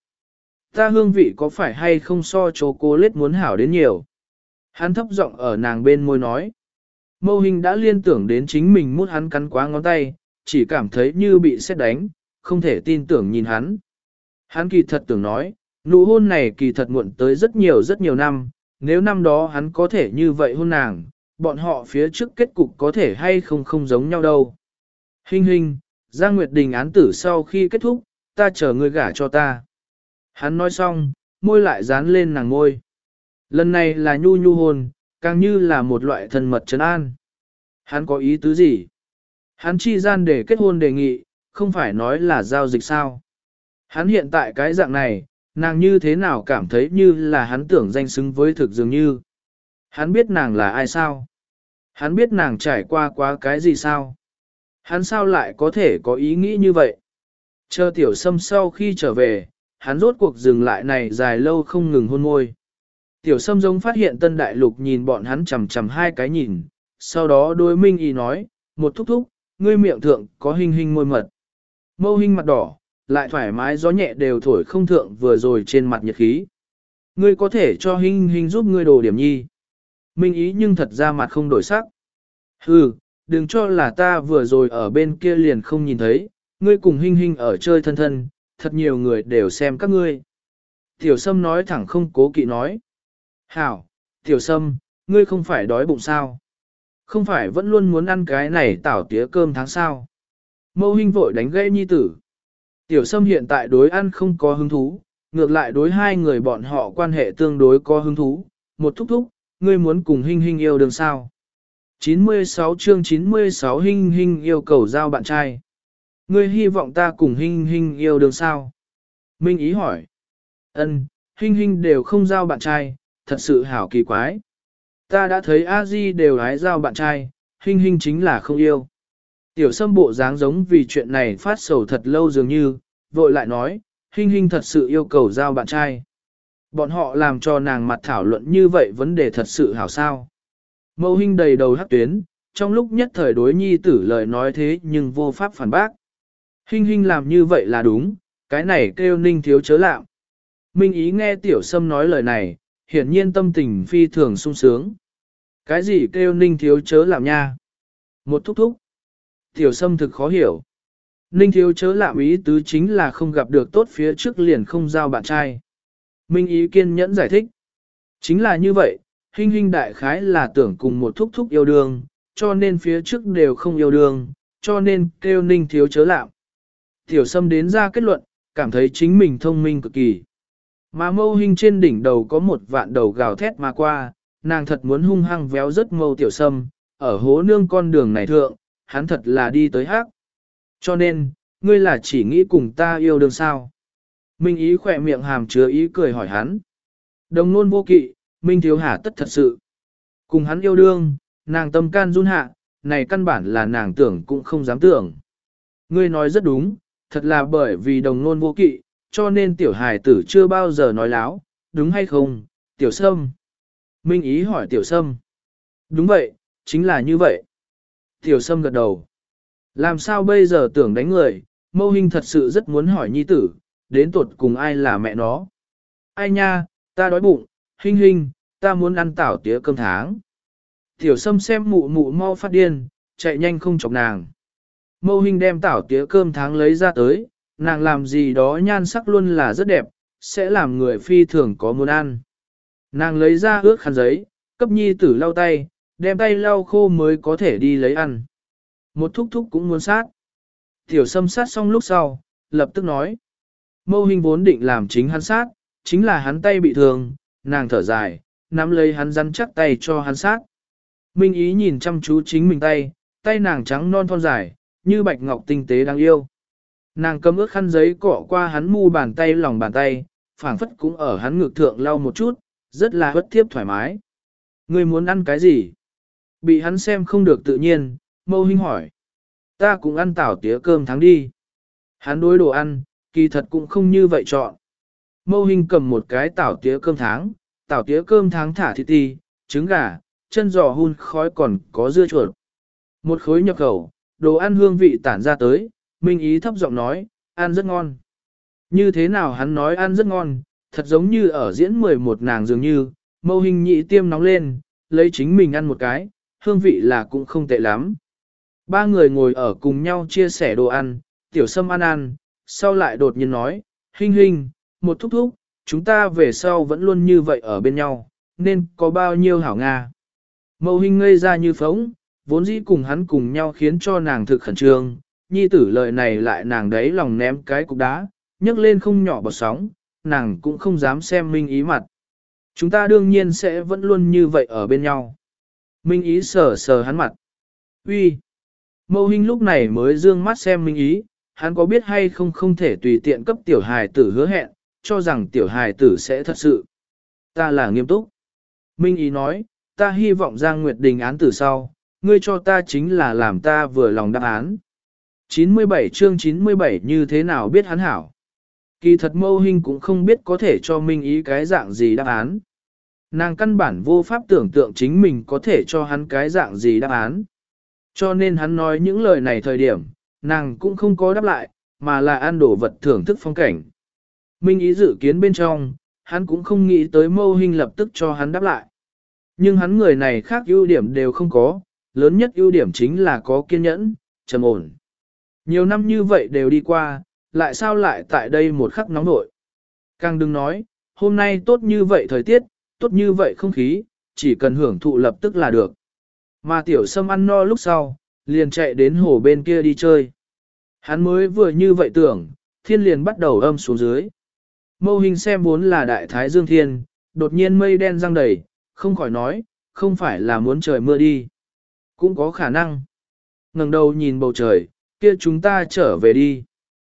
Ta hương vị có phải hay không so chocolate muốn hảo đến nhiều. Hắn thấp giọng ở nàng bên môi nói. Mâu Hình đã liên tưởng đến chính mình mút hắn cắn quá ngón tay, chỉ cảm thấy như bị sét đánh, không thể tin tưởng nhìn hắn. Hắn kỳ thật tưởng nói, nụ hôn này kỳ thật muộn tới rất nhiều rất nhiều năm, nếu năm đó hắn có thể như vậy hôn nàng, bọn họ phía trước kết cục có thể hay không không giống nhau đâu. Hinh Hinh, Giang Nguyệt Đình án tử sau khi kết thúc, ta chờ ngươi gả cho ta. Hắn nói xong, môi lại dán lên nàng môi. Lần này là nhu nhu hôn, càng như là một loại thân mật trấn an. Hắn có ý tứ gì? Hắn chi gian để kết hôn đề nghị, không phải nói là giao dịch sao? Hắn hiện tại cái dạng này, nàng như thế nào cảm thấy như là hắn tưởng danh xứng với thực dường như. Hắn biết nàng là ai sao? Hắn biết nàng trải qua quá cái gì sao? Hắn sao lại có thể có ý nghĩ như vậy? Chờ tiểu sâm sau khi trở về, hắn rốt cuộc dừng lại này dài lâu không ngừng hôn môi. Tiểu sâm giống phát hiện tân đại lục nhìn bọn hắn chầm chầm hai cái nhìn, sau đó đối Minh Y nói, một thúc thúc, ngươi miệng thượng có Hinh Hinh môi mật. Mâu Hinh mặt đỏ, lại thoải mái gió nhẹ đều thổi không thượng vừa rồi trên mặt nhiệt khí. Ngươi có thể cho Hinh Hinh giúp ngươi đồ điểm nhi. Minh Ý nhưng thật ra mặt không đổi sắc. Hừ, đừng cho là ta vừa rồi ở bên kia liền không nhìn thấy, ngươi cùng Hinh Hinh ở chơi thân thân, thật nhiều người đều xem các ngươi. Tiểu Sâm nói thẳng không cố kỵ nói. Hảo, Tiểu Sâm, ngươi không phải đói bụng sao? Không phải vẫn luôn muốn ăn cái này tảo tía cơm tháng sao? Mâu Hinh vội đánh gãy nhi tử. Tiểu Sâm hiện tại đối ăn không có hứng thú, ngược lại đối hai người bọn họ quan hệ tương đối có hứng thú. Một thúc thúc, ngươi muốn cùng Hinh Hinh yêu đương sao? chín mươi sáu chương chín mươi sáu Hinh Hinh yêu cầu giao bạn trai. Ngươi hy vọng ta cùng Hinh Hinh yêu đương sao? Minh Ý hỏi. Ân, Hinh Hinh đều không giao bạn trai, thật sự hảo kỳ quái. Ta đã thấy A Di đều hái giao bạn trai, Hinh Hinh chính là không yêu. Tiểu Sâm bộ dáng giống vì chuyện này phát sầu thật lâu dường như, vội lại nói, Hinh Hinh thật sự yêu cầu giao bạn trai. Bọn họ làm cho nàng mặt thảo luận như vậy vấn đề thật sự hảo sao. Mâu Hinh đầy đầu hắc tuyến, trong lúc nhất thời đối nhi tử lời nói thế nhưng vô pháp phản bác. Hinh Hinh làm như vậy là đúng, cái này kêu Ninh thiếu chớ lạm. Minh Ý nghe Tiểu Sâm nói lời này, hiển nhiên tâm tình phi thường sung sướng. Cái gì kêu Ninh thiếu chớ lạm nha? Một thúc thúc. Tiểu Sâm thực khó hiểu. Ninh thiếu chớ lạm ý tứ chính là không gặp được tốt phía trước liền không giao bạn trai. Minh Ý kiên nhẫn giải thích. Chính là như vậy, Hinh Hinh đại khái là tưởng cùng một thúc thúc yêu đương, cho nên phía trước đều không yêu đương, cho nên kêu Ninh thiếu chớ lạm. Tiểu Sâm đến ra kết luận, cảm thấy chính mình thông minh cực kỳ. Mà Mâu Hinh trên đỉnh đầu có một vạn đầu gào thét mà qua, nàng thật muốn hung hăng véo rất Mâu Tiểu Sâm, ở hố nương con đường này thượng, hắn thật là đi tới hắc. Cho nên, ngươi là chỉ nghĩ cùng ta yêu đương sao? Minh Ý khỏe miệng hàm chứa ý cười hỏi hắn. Đồng nôn vô kỵ, Minh thiếu hà tất thật sự. Cùng hắn yêu đương, nàng tâm can run hạ, này căn bản là nàng tưởng cũng không dám tưởng. Ngươi nói rất đúng, thật là bởi vì đồng nôn vô kỵ, cho nên tiểu hài tử chưa bao giờ nói láo, đúng hay không, Tiểu Sâm? Minh Ý hỏi Tiểu Sâm. Đúng vậy, chính là như vậy. Tiểu Sâm gật đầu. Làm sao bây giờ tưởng đánh người, Mâu Hinh thật sự rất muốn hỏi nhi tử, đến tuột cùng ai là mẹ nó. Ai nha, ta đói bụng, Hinh Hinh, ta muốn ăn tảo tía cơm tháng. Tiểu Sâm xem mụ mụ mau phát điên, chạy nhanh không chọc nàng. Mâu Hinh đem tảo tía cơm tháng lấy ra tới, nàng làm gì đó nhan sắc luôn là rất đẹp, sẽ làm người phi thường có muốn ăn. Nàng lấy ra ướt khăn giấy, cấp nhi tử lau tay, đem tay lau khô mới có thể đi lấy ăn. Một thúc thúc cũng muốn sát. Tiểu Sâm sát xong lúc sau, lập tức nói. Mâu Hinh vốn định làm chính hắn sát, chính là hắn tay bị thương, nàng thở dài, nắm lấy hắn rắn chắc tay cho hắn sát. Minh Ý nhìn chăm chú chính mình tay, tay nàng trắng non thon dài, như bạch ngọc tinh tế đáng yêu. Nàng cầm ướt khăn giấy cọ qua hắn mu bàn tay lòng bàn tay, phảng phất cũng ở hắn ngực thượng lau một chút, rất là bất thiếp thoải mái. Ngươi muốn ăn cái gì? Bị hắn xem không được tự nhiên, Mâu Hinh hỏi. Ta cũng ăn tảo tía cơm tháng đi. Hắn đối đồ ăn, kỳ thật cũng không như vậy chọn. Mâu Hinh cầm một cái tảo tía cơm tháng, tảo tía cơm tháng thả thịt ti, trứng gà, chân giò hun khói còn có dưa chuột. Một khối nhập khẩu, đồ ăn hương vị tản ra tới, Minh Ý thấp giọng nói, ăn rất ngon. Như thế nào hắn nói ăn rất ngon, thật giống như ở diễn mười một nàng dường như, Mâu Hinh nhị tiêm nóng lên, lấy chính mình ăn một cái, hương vị là cũng không tệ lắm. Ba người ngồi ở cùng nhau chia sẻ đồ ăn, Tiểu Sâm ăn ăn, sau lại đột nhiên nói, Hinh Hinh, một thúc thúc, chúng ta về sau vẫn luôn như vậy ở bên nhau, nên có bao nhiêu hảo Nga. Mâu Hinh ngây ra như phóng, vốn dĩ cùng hắn cùng nhau khiến cho nàng thực khẩn trương, nhi tử lời này lại nàng đấy lòng ném cái cục đá, nhấc lên không nhỏ bọt sóng, nàng cũng không dám xem Minh Ý mặt. Chúng ta đương nhiên sẽ vẫn luôn như vậy ở bên nhau. Minh Ý sờ sờ hắn mặt. Uy. Mâu Hinh lúc này mới dương mắt xem Minh Ý, hắn có biết hay không không thể tùy tiện cấp tiểu hài tử hứa hẹn, cho rằng tiểu hài tử sẽ thật sự. Ta là nghiêm túc. Minh Ý nói, ta hy vọng Giang Nguyệt Đình án tử sau, ngươi cho ta chính là làm ta vừa lòng đáp án. chín mươi bảy chương chín mươi bảy như thế nào biết hắn hảo. Kỳ thật Mâu Hinh cũng không biết có thể cho Minh Ý cái dạng gì đáp án. Nàng căn bản vô pháp tưởng tượng chính mình có thể cho hắn cái dạng gì đáp án. Cho nên hắn nói những lời này thời điểm, nàng cũng không có đáp lại, mà là ăn đồ vật thưởng thức phong cảnh. Minh Ý dự kiến bên trong, hắn cũng không nghĩ tới Mâu Hinh lập tức cho hắn đáp lại. Nhưng hắn người này khác ưu điểm đều không có, lớn nhất ưu điểm chính là có kiên nhẫn, trầm ổn. Nhiều năm như vậy đều đi qua, lại sao lại tại đây một khắc nóng nổi. Càng đừng nói, hôm nay tốt như vậy thời tiết, tốt như vậy không khí, chỉ cần hưởng thụ lập tức là được. Mà Tiểu Sâm ăn no lúc sau, liền chạy đến hồ bên kia đi chơi. Hắn mới vừa như vậy tưởng, thiên liền bắt đầu âm xuống dưới. Mâu Hinh xem vốn là đại thái dương thiên, đột nhiên mây đen răng đầy, không khỏi nói, không phải là muốn trời mưa đi. Cũng có khả năng. Ngẩng đầu nhìn bầu trời, kia chúng ta trở về đi.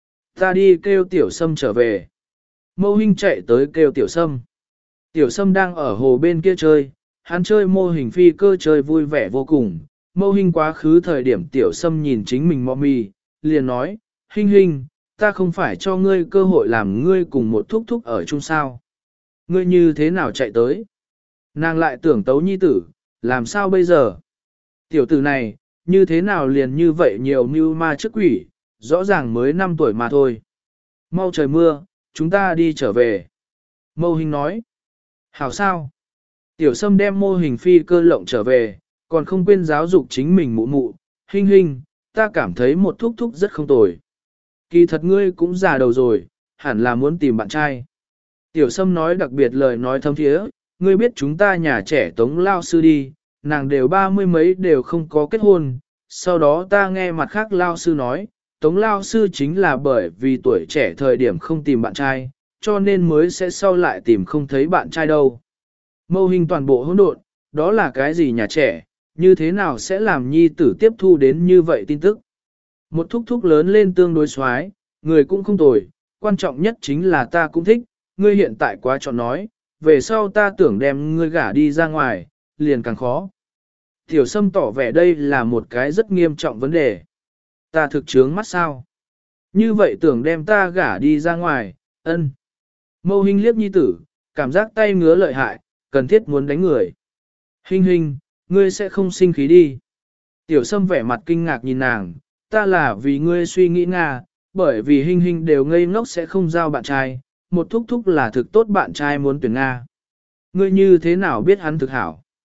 Ta đi kêu Tiểu Sâm trở về. Mâu Hinh chạy tới kêu Tiểu Sâm. Tiểu Sâm đang ở hồ bên kia chơi, hắn chơi mô hình phi cơ chơi vui vẻ vô cùng. Mâu Hinh quá khứ thời điểm Tiểu Sâm nhìn chính mình mọ mì, liền nói, Hinh Hinh, ta không phải cho ngươi cơ hội làm ngươi cùng một thúc thúc ở chung sao. Ngươi như thế nào chạy tới? Nàng lại tưởng tấu nhi tử, làm sao bây giờ? Tiểu tử này, như thế nào liền như vậy nhiều mưu ma trước quỷ, rõ ràng mới năm tuổi mà thôi. Mau trời mưa, chúng ta đi trở về. Mâu Hinh nói. Hảo sao? Tiểu Sâm đem mô hình phi cơ lộng trở về, còn không quên giáo dục chính mình mụ mụ. Hinh Hinh, ta cảm thấy một thúc thúc rất không tồi. Kỳ thật ngươi cũng già đầu rồi, hẳn là muốn tìm bạn trai. Tiểu Sâm nói đặc biệt lời nói thâm thiế, ngươi biết chúng ta nhà trẻ Tống lao sư đi, nàng đều ba mươi mấy đều không có kết hôn. Sau đó ta nghe mặt khác lao sư nói, Tống lao sư chính là bởi vì tuổi trẻ thời điểm không tìm bạn trai, cho nên mới sẽ sau lại tìm không thấy bạn trai đâu. Mâu Hinh toàn bộ hỗn độn, đó là cái gì nhà trẻ, như thế nào sẽ làm nhi tử tiếp thu đến như vậy tin tức. Một thúc thúc lớn lên tương đối xoái, người cũng không tồi, quan trọng nhất chính là ta cũng thích, ngươi hiện tại quá chọn nói, về sau ta tưởng đem ngươi gả đi ra ngoài, liền càng khó. Tiểu Sâm tỏ vẻ đây là một cái rất nghiêm trọng vấn đề. Ta thực chướng mắt sao? Như vậy tưởng đem ta gả đi ra ngoài, ân. Mâu Hinh liếc nhi tử, cảm giác tay ngứa lợi hại, cần thiết muốn đánh người. Hinh Hinh, ngươi sẽ không sinh khí đi. Tiểu Sâm vẻ mặt kinh ngạc nhìn nàng, ta là vì ngươi suy nghĩ Nga, bởi vì Hinh Hinh đều ngây ngốc sẽ không giao bạn trai, một thúc thúc là thực tốt bạn trai muốn tuyển Nga. Ngươi như thế nào biết hắn thực hảo?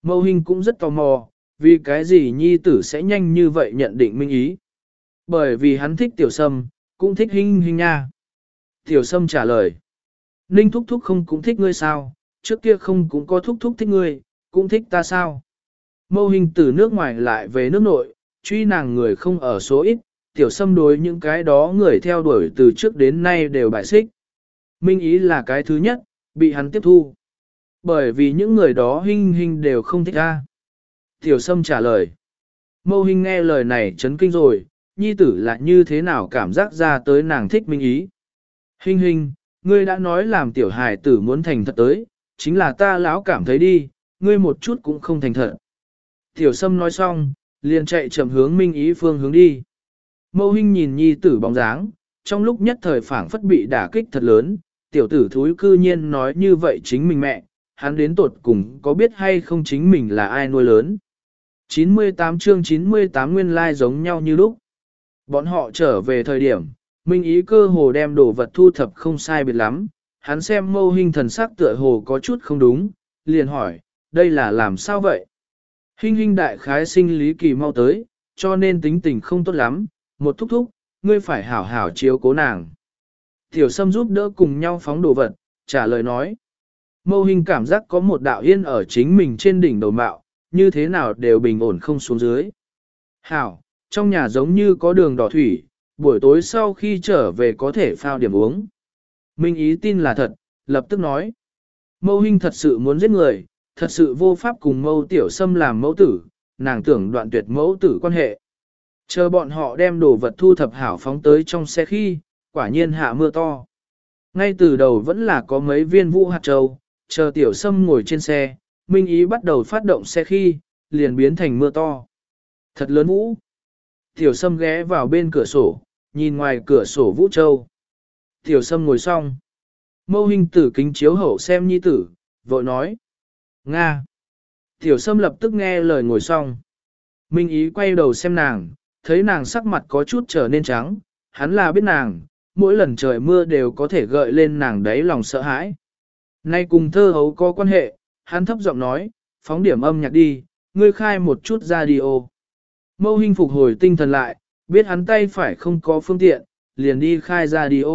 Mâu Hinh cũng rất tò mò, vì cái gì nhi tử sẽ nhanh như vậy nhận định Minh Ý. Bởi vì hắn thích Tiểu Sâm, cũng thích Hinh Hinh nha. Tiểu Sâm trả lời. Ninh thúc thúc không cũng thích ngươi sao, trước kia không cũng có thúc thúc thích ngươi, cũng thích ta sao. Mâu Hinh từ nước ngoài lại về nước nội, truy nàng người không ở số ít, Tiểu Sâm đối những cái đó người theo đuổi từ trước đến nay đều bại xích. Minh Ý là cái thứ nhất, bị hắn tiếp thu. Bởi vì những người đó Hinh Hinh đều không thích ta. Tiểu Sâm trả lời. Mâu Hinh nghe lời này chấn kinh rồi, nhi tử là như thế nào cảm giác ra tới nàng thích Minh Ý. Hinh Hinh, ngươi đã nói làm tiểu hài tử muốn thành thật tới, chính là ta lão cảm thấy đi, ngươi một chút cũng không thành thật. Tiểu Sâm nói xong, liền chạy chậm hướng Minh Ý phương hướng đi. Mâu Hinh nhìn nhi tử bóng dáng, trong lúc nhất thời phảng phất bị đả kích thật lớn, tiểu tử thúi cư nhiên nói như vậy chính mình mẹ, hắn đến tột cùng có biết hay không chính mình là ai nuôi lớn. chín mươi tám chương chín mươi tám nguyên lai like giống nhau như lúc. Bọn họ trở về thời điểm, Minh Ý cơ hồ đem đồ vật thu thập không sai biệt lắm, hắn xem Mâu Hinh thần sắc tựa hồ có chút không đúng, liền hỏi, đây là làm sao vậy? Hinh Hinh đại khái sinh lý kỳ mau tới, cho nên tính tình không tốt lắm, một thúc thúc, ngươi phải hảo hảo chiếu cố nàng. Tiểu Sâm giúp đỡ cùng nhau phóng đồ vật, trả lời nói. Mâu Hinh cảm giác có một đạo yên ở chính mình trên đỉnh đầu mạo, như thế nào đều bình ổn không xuống dưới. Hảo, trong nhà giống như có đường đỏ thủy, buổi tối sau khi trở về có thể phao điểm uống. Minh Ý tin là thật, lập tức nói. Mâu Hinh thật sự muốn giết người, thật sự vô pháp cùng Mâu Tiểu Sâm làm mẫu tử, nàng tưởng đoạn tuyệt mẫu tử quan hệ. Chờ bọn họ đem đồ vật thu thập hảo phóng tới trong xe khi, quả nhiên hạ mưa to. Ngay từ đầu vẫn là có mấy viên vũ hạt châu, chờ Tiểu Sâm ngồi trên xe, Minh Ý bắt đầu phát động xe khi, liền biến thành mưa to. Thật lớn vũ. Tiểu Sâm ghé vào bên cửa sổ, nhìn ngoài cửa sổ vũ châu. Tiểu Sâm ngồi xong. Mâu Hinh tử kính chiếu hậu xem nhi tử, vội nói. Nga. Tiểu Sâm lập tức nghe lời ngồi xong. Minh Ý quay đầu xem nàng, thấy nàng sắc mặt có chút trở nên trắng, hắn là biết nàng, mỗi lần trời mưa đều có thể gợi lên nàng đáy lòng sợ hãi. Nay cùng thơ hấu có quan hệ, hắn thấp giọng nói, phóng điểm âm nhạc đi, ngươi khai một chút radio. Mâu Hinh phục hồi tinh thần lại, biết hắn tay phải không có phương tiện, liền đi khai radio.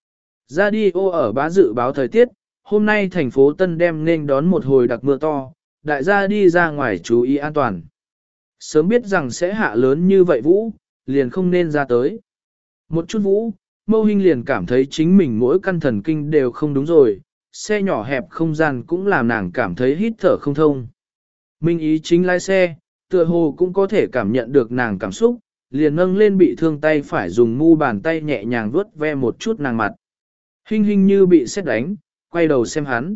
Radio ở bá dự báo thời tiết, hôm nay thành phố Tân đem nên đón một hồi đặc mưa to, đại gia đi ra ngoài chú ý an toàn. Sớm biết rằng sẽ hạ lớn như vậy vũ, liền không nên ra tới. Một chút vũ, Mâu Hinh liền cảm thấy chính mình mỗi căn thần kinh đều không đúng rồi, xe nhỏ hẹp không gian cũng làm nàng cảm thấy hít thở không thông. Minh Ý chính lái xe, tựa hồ cũng có thể cảm nhận được nàng cảm xúc, liền nâng lên bị thương tay phải dùng mu bàn tay nhẹ nhàng vuốt ve một chút nàng mặt. Hinh Hinh như bị sét đánh, quay đầu xem hắn.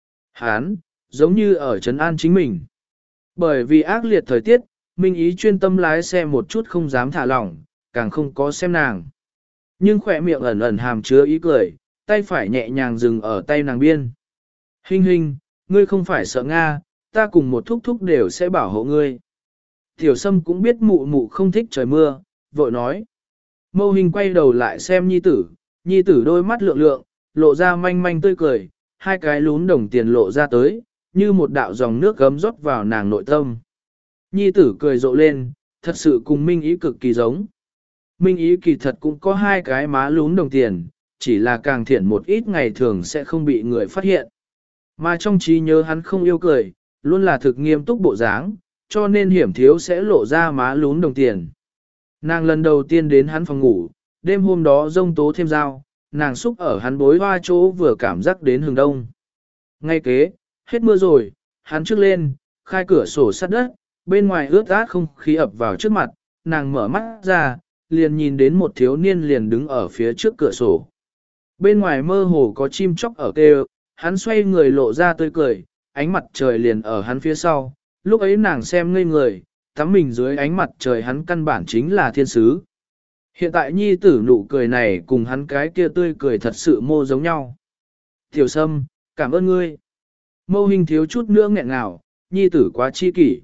Hắn, giống như ở trấn an chính mình. Bởi vì ác liệt thời tiết, Minh Ý chuyên tâm lái xe một chút không dám thả lỏng, càng không có xem nàng. Nhưng khỏe miệng ẩn ẩn hàm chứa ý cười, tay phải nhẹ nhàng dừng ở tay nàng biên. Hinh Hinh, ngươi không phải sợ Nga, ta cùng một thúc thúc đều sẽ bảo hộ ngươi. Tiểu Sâm cũng biết mụ mụ không thích trời mưa, vội nói. Mâu Hinh quay đầu lại xem nhi tử, nhi tử đôi mắt lượng lượng, lộ ra manh manh tươi cười, hai cái lún đồng tiền lộ ra tới, như một đạo dòng nước gấm rót vào nàng nội tâm. Nhi tử cười rộ lên, thật sự cùng Minh Ý cực kỳ giống. Minh Ý kỳ thật cũng có hai cái má lún đồng tiền, chỉ là càng thiện một ít ngày thường sẽ không bị người phát hiện. Mà trong trí nhớ hắn không yêu cười, luôn là thực nghiêm túc bộ dáng, cho nên hiểm thiếu sẽ lộ ra má lún đồng tiền. Nàng lần đầu tiên đến hắn phòng ngủ, đêm hôm đó rông tố thêm dao, nàng xúc ở hắn bối hoa chỗ vừa cảm giác đến hừng đông. Ngay kế, hết mưa rồi, hắn trước lên, khai cửa sổ sát đất, bên ngoài ướt át không khí ập vào trước mặt, nàng mở mắt ra, liền nhìn đến một thiếu niên liền đứng ở phía trước cửa sổ. Bên ngoài mơ hồ có chim chóc ở kêu, hắn xoay người lộ ra tươi cười, ánh mặt trời liền ở hắn phía sau, lúc ấy nàng xem ngây người, tắm mình dưới ánh mặt trời hắn căn bản chính là thiên sứ. Hiện tại nhi tử nụ cười này cùng hắn cái kia tươi cười thật sự mô giống nhau. Tiểu Sâm, cảm ơn ngươi. Mâu Hinh thiếu chút nữa nghẹn ngào, nhi tử quá chi kỷ.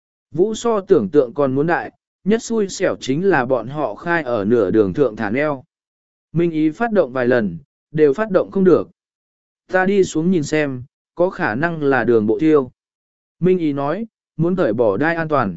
Vũ so tưởng tượng còn muốn đại, nhất xui xẻo chính là bọn họ khai ở nửa đường thượng thả neo. Minh Ý phát động vài lần, đều phát động không được. Ta đi xuống nhìn xem, có khả năng là đường bộ tiêu. Minh Ý nói, muốn cởi bỏ đai an toàn.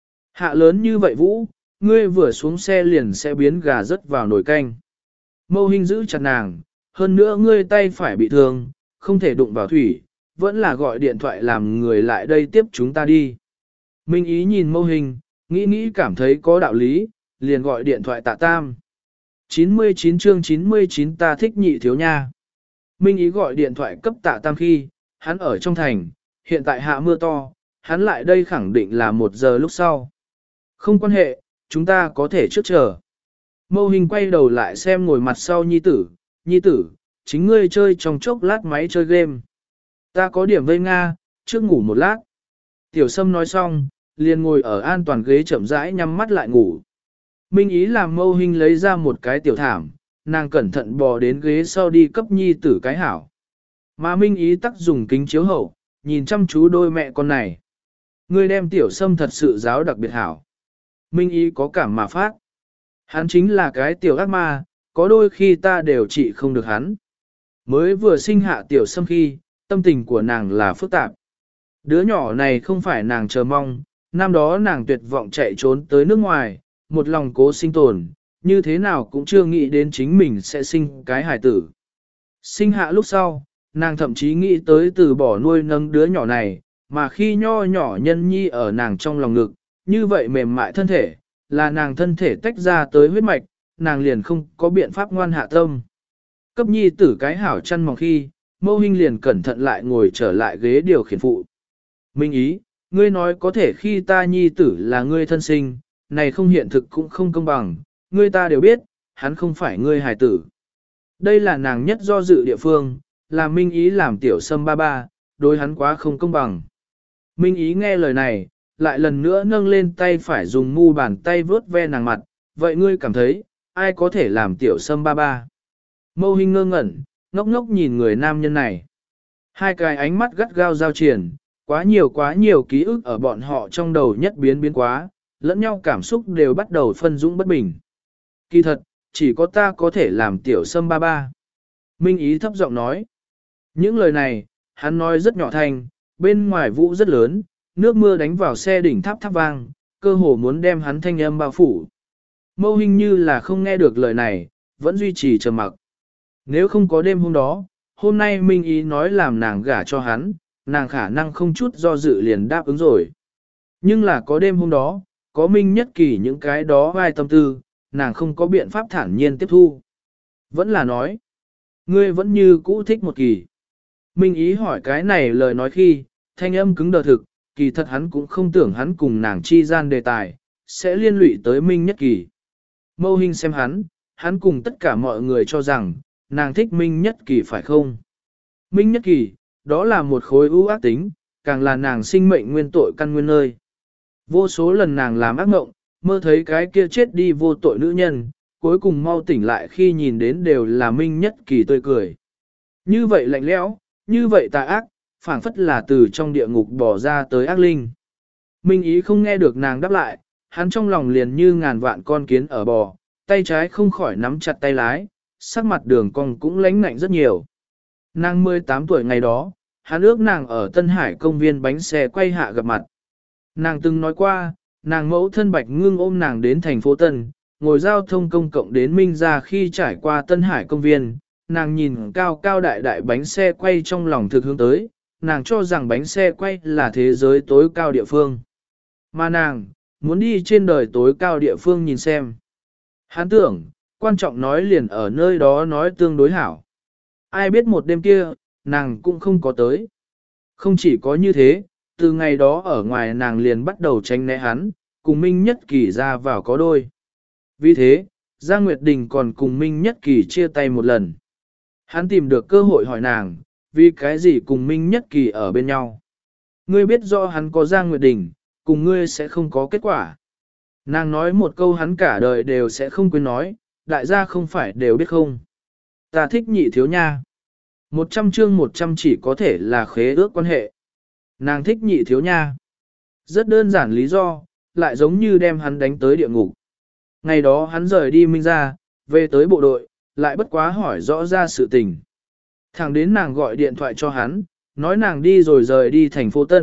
Hạ lớn như vậy Vũ, ngươi vừa xuống xe liền sẽ biến gà rớt vào nồi canh. Mâu Hinh giữ chặt nàng, hơn nữa ngươi tay phải bị thương, không thể đụng vào thủy, vẫn là gọi điện thoại làm người lại đây tiếp chúng ta đi. Minh Ý nhìn Mâu Hinh, nghĩ nghĩ cảm thấy có đạo lý, liền gọi điện thoại Tạ Tam. chín mươi chín chương chín mươi chín ta thích nhị thiếu nha. Minh Ý gọi điện thoại cấp Tạ Tam khi, hắn ở trong thành, hiện tại hạ mưa to, hắn lại đây khẳng định là một giờ lúc sau. Không quan hệ, chúng ta có thể trước chờ. Mâu Hinh quay đầu lại xem ngồi mặt sau nhi tử, nhi tử, chính ngươi chơi trong chốc lát máy chơi game. Ta có điểm vây Nga, trước ngủ một lát. Tiểu Sâm nói xong, liền ngồi ở an toàn ghế chậm rãi nhắm mắt lại ngủ. Minh Ý làm Mâu Hinh lấy ra một cái tiểu thảm, nàng cẩn thận bò đến ghế sau đi cấp nhi tử cái hảo. Mà Minh Ý tắc dùng kính chiếu hậu, nhìn chăm chú đôi mẹ con này. Ngươi đem Tiểu Sâm thật sự giáo đặc biệt hảo. Minh Ý có cảm mà phát. Hắn chính là cái tiểu ác ma, có đôi khi ta đều trị không được hắn. Mới vừa sinh hạ Tiểu Sâm khi, tâm tình của nàng là phức tạp. Đứa nhỏ này không phải nàng chờ mong, năm đó nàng tuyệt vọng chạy trốn tới nước ngoài, một lòng cố sinh tồn, như thế nào cũng chưa nghĩ đến chính mình sẽ sinh cái hài tử. Sinh hạ lúc sau, nàng thậm chí nghĩ tới từ bỏ nuôi nấng đứa nhỏ này, mà khi nho nhỏ nhân nhi ở nàng trong lòng ngực, như vậy mềm mại thân thể, là nàng thân thể tách ra tới huyết mạch, nàng liền không có biện pháp ngoan hạ tâm. Cấp nhi tử cái hảo chăn mỏng khi, Mâu Hinh liền cẩn thận lại ngồi trở lại ghế điều khiển phụ. Minh Ý, ngươi nói có thể khi ta nhi tử là ngươi thân sinh, này không hiện thực cũng không công bằng, ngươi ta đều biết, hắn không phải ngươi hài tử. Đây là nàng nhất do dự địa phương, là Minh Ý làm Tiểu Sâm ba ba, đối hắn quá không công bằng. Minh Ý nghe lời này, lại lần nữa nâng lên tay phải dùng mu bàn tay vướt ve nàng mặt, vậy ngươi cảm thấy, ai có thể làm Tiểu Sâm ba ba? Mâu Hinh ngơ ngẩn, ngốc ngốc nhìn người nam nhân này. Hai cái ánh mắt gắt gao giao triển, quá nhiều quá nhiều ký ức ở bọn họ trong đầu nhất biến biến quá, lẫn nhau cảm xúc đều bắt đầu phân dũng bất bình. Kỳ thật, chỉ có ta có thể làm Tiểu Sâm ba ba. Minh Ý thấp giọng nói. Những lời này, hắn nói rất nhỏ thanh, bên ngoài vũ rất lớn, nước mưa đánh vào xe đỉnh tháp tháp vang, cơ hồ muốn đem hắn thanh âm bao phủ. Mâu Hinh như là không nghe được lời này, vẫn duy trì trầm mặc. Nếu không có đêm hôm đó, hôm nay Minh Ý nói làm nàng gả cho hắn, nàng khả năng không chút do dự liền đáp ứng rồi. Nhưng là có đêm hôm đó, có Minh Nhất Kỳ những cái đó vai tâm tư, nàng không có biện pháp thản nhiên tiếp thu. Vẫn là nói, ngươi vẫn như cũ thích một Kỳ. Minh Ý hỏi cái này lời nói khi, thanh âm cứng đờ thực, kỳ thật hắn cũng không tưởng hắn cùng nàng chi gian đề tài, sẽ liên lụy tới Minh Nhất Kỳ. Mâu Hinh xem hắn, hắn cùng tất cả mọi người cho rằng, nàng thích Minh Nhất Kỳ phải không? Minh Nhất Kỳ, đó là một khối ưu ác tính, càng là nàng sinh mệnh nguyên tội căn nguyên nơi. Vô số lần nàng làm ác mộng, mơ thấy cái kia chết đi vô tội nữ nhân, cuối cùng mau tỉnh lại khi nhìn đến đều là Minh Nhất Kỳ tươi cười. Như vậy lạnh lẽo, như vậy tà ác, phảng phất là từ trong địa ngục bỏ ra tới ác linh. Minh Ý không nghe được nàng đáp lại, hắn trong lòng liền như ngàn vạn con kiến ở bò, tay trái không khỏi nắm chặt tay lái, sắc mặt đường cong cũng lãnh ngạnh rất nhiều. Nàng mười tám tuổi ngày đó, hắn ước nàng ở Tân Hải công viên bánh xe quay hạ gặp mặt. Nàng từng nói qua, nàng mẫu thân Bạch Ngưng ôm nàng đến thành phố Tân, ngồi giao thông công cộng đến Minh ra khi trải qua Tân Hải công viên, nàng nhìn cao cao đại đại bánh xe quay trong lòng thực hướng tới, nàng cho rằng bánh xe quay là thế giới tối cao địa phương. Mà nàng, muốn đi trên đời tối cao địa phương nhìn xem. Hắn tưởng, quan trọng nói liền ở nơi đó nói tương đối hảo. Ai biết một đêm kia, nàng cũng không có tới. Không chỉ có như thế, từ ngày đó ở ngoài nàng liền bắt đầu tránh né hắn, cùng Minh Nhất Kỳ ra vào có đôi. Vì thế, Giang Nguyệt Đình còn cùng Minh Nhất Kỳ chia tay một lần. Hắn tìm được cơ hội hỏi nàng, vì cái gì cùng Minh Nhất Kỳ ở bên nhau. Ngươi biết rõ hắn có Giang Nguyệt Đình, cùng ngươi sẽ không có kết quả. Nàng nói một câu hắn cả đời đều sẽ không quên nói, đại gia không phải đều biết không. Ta thích nhị thiếu nha. Một trăm chương một trăm chỉ có thể là khế ước quan hệ. Nàng thích nhị thiếu nha. Rất đơn giản lý do, lại giống như đem hắn đánh tới địa ngục. Ngày đó hắn rời đi Minh ra, về tới bộ đội, lại bất quá hỏi rõ ra sự tình. Thẳng đến nàng gọi điện thoại cho hắn, nói nàng đi rồi rời đi thành phố Tân,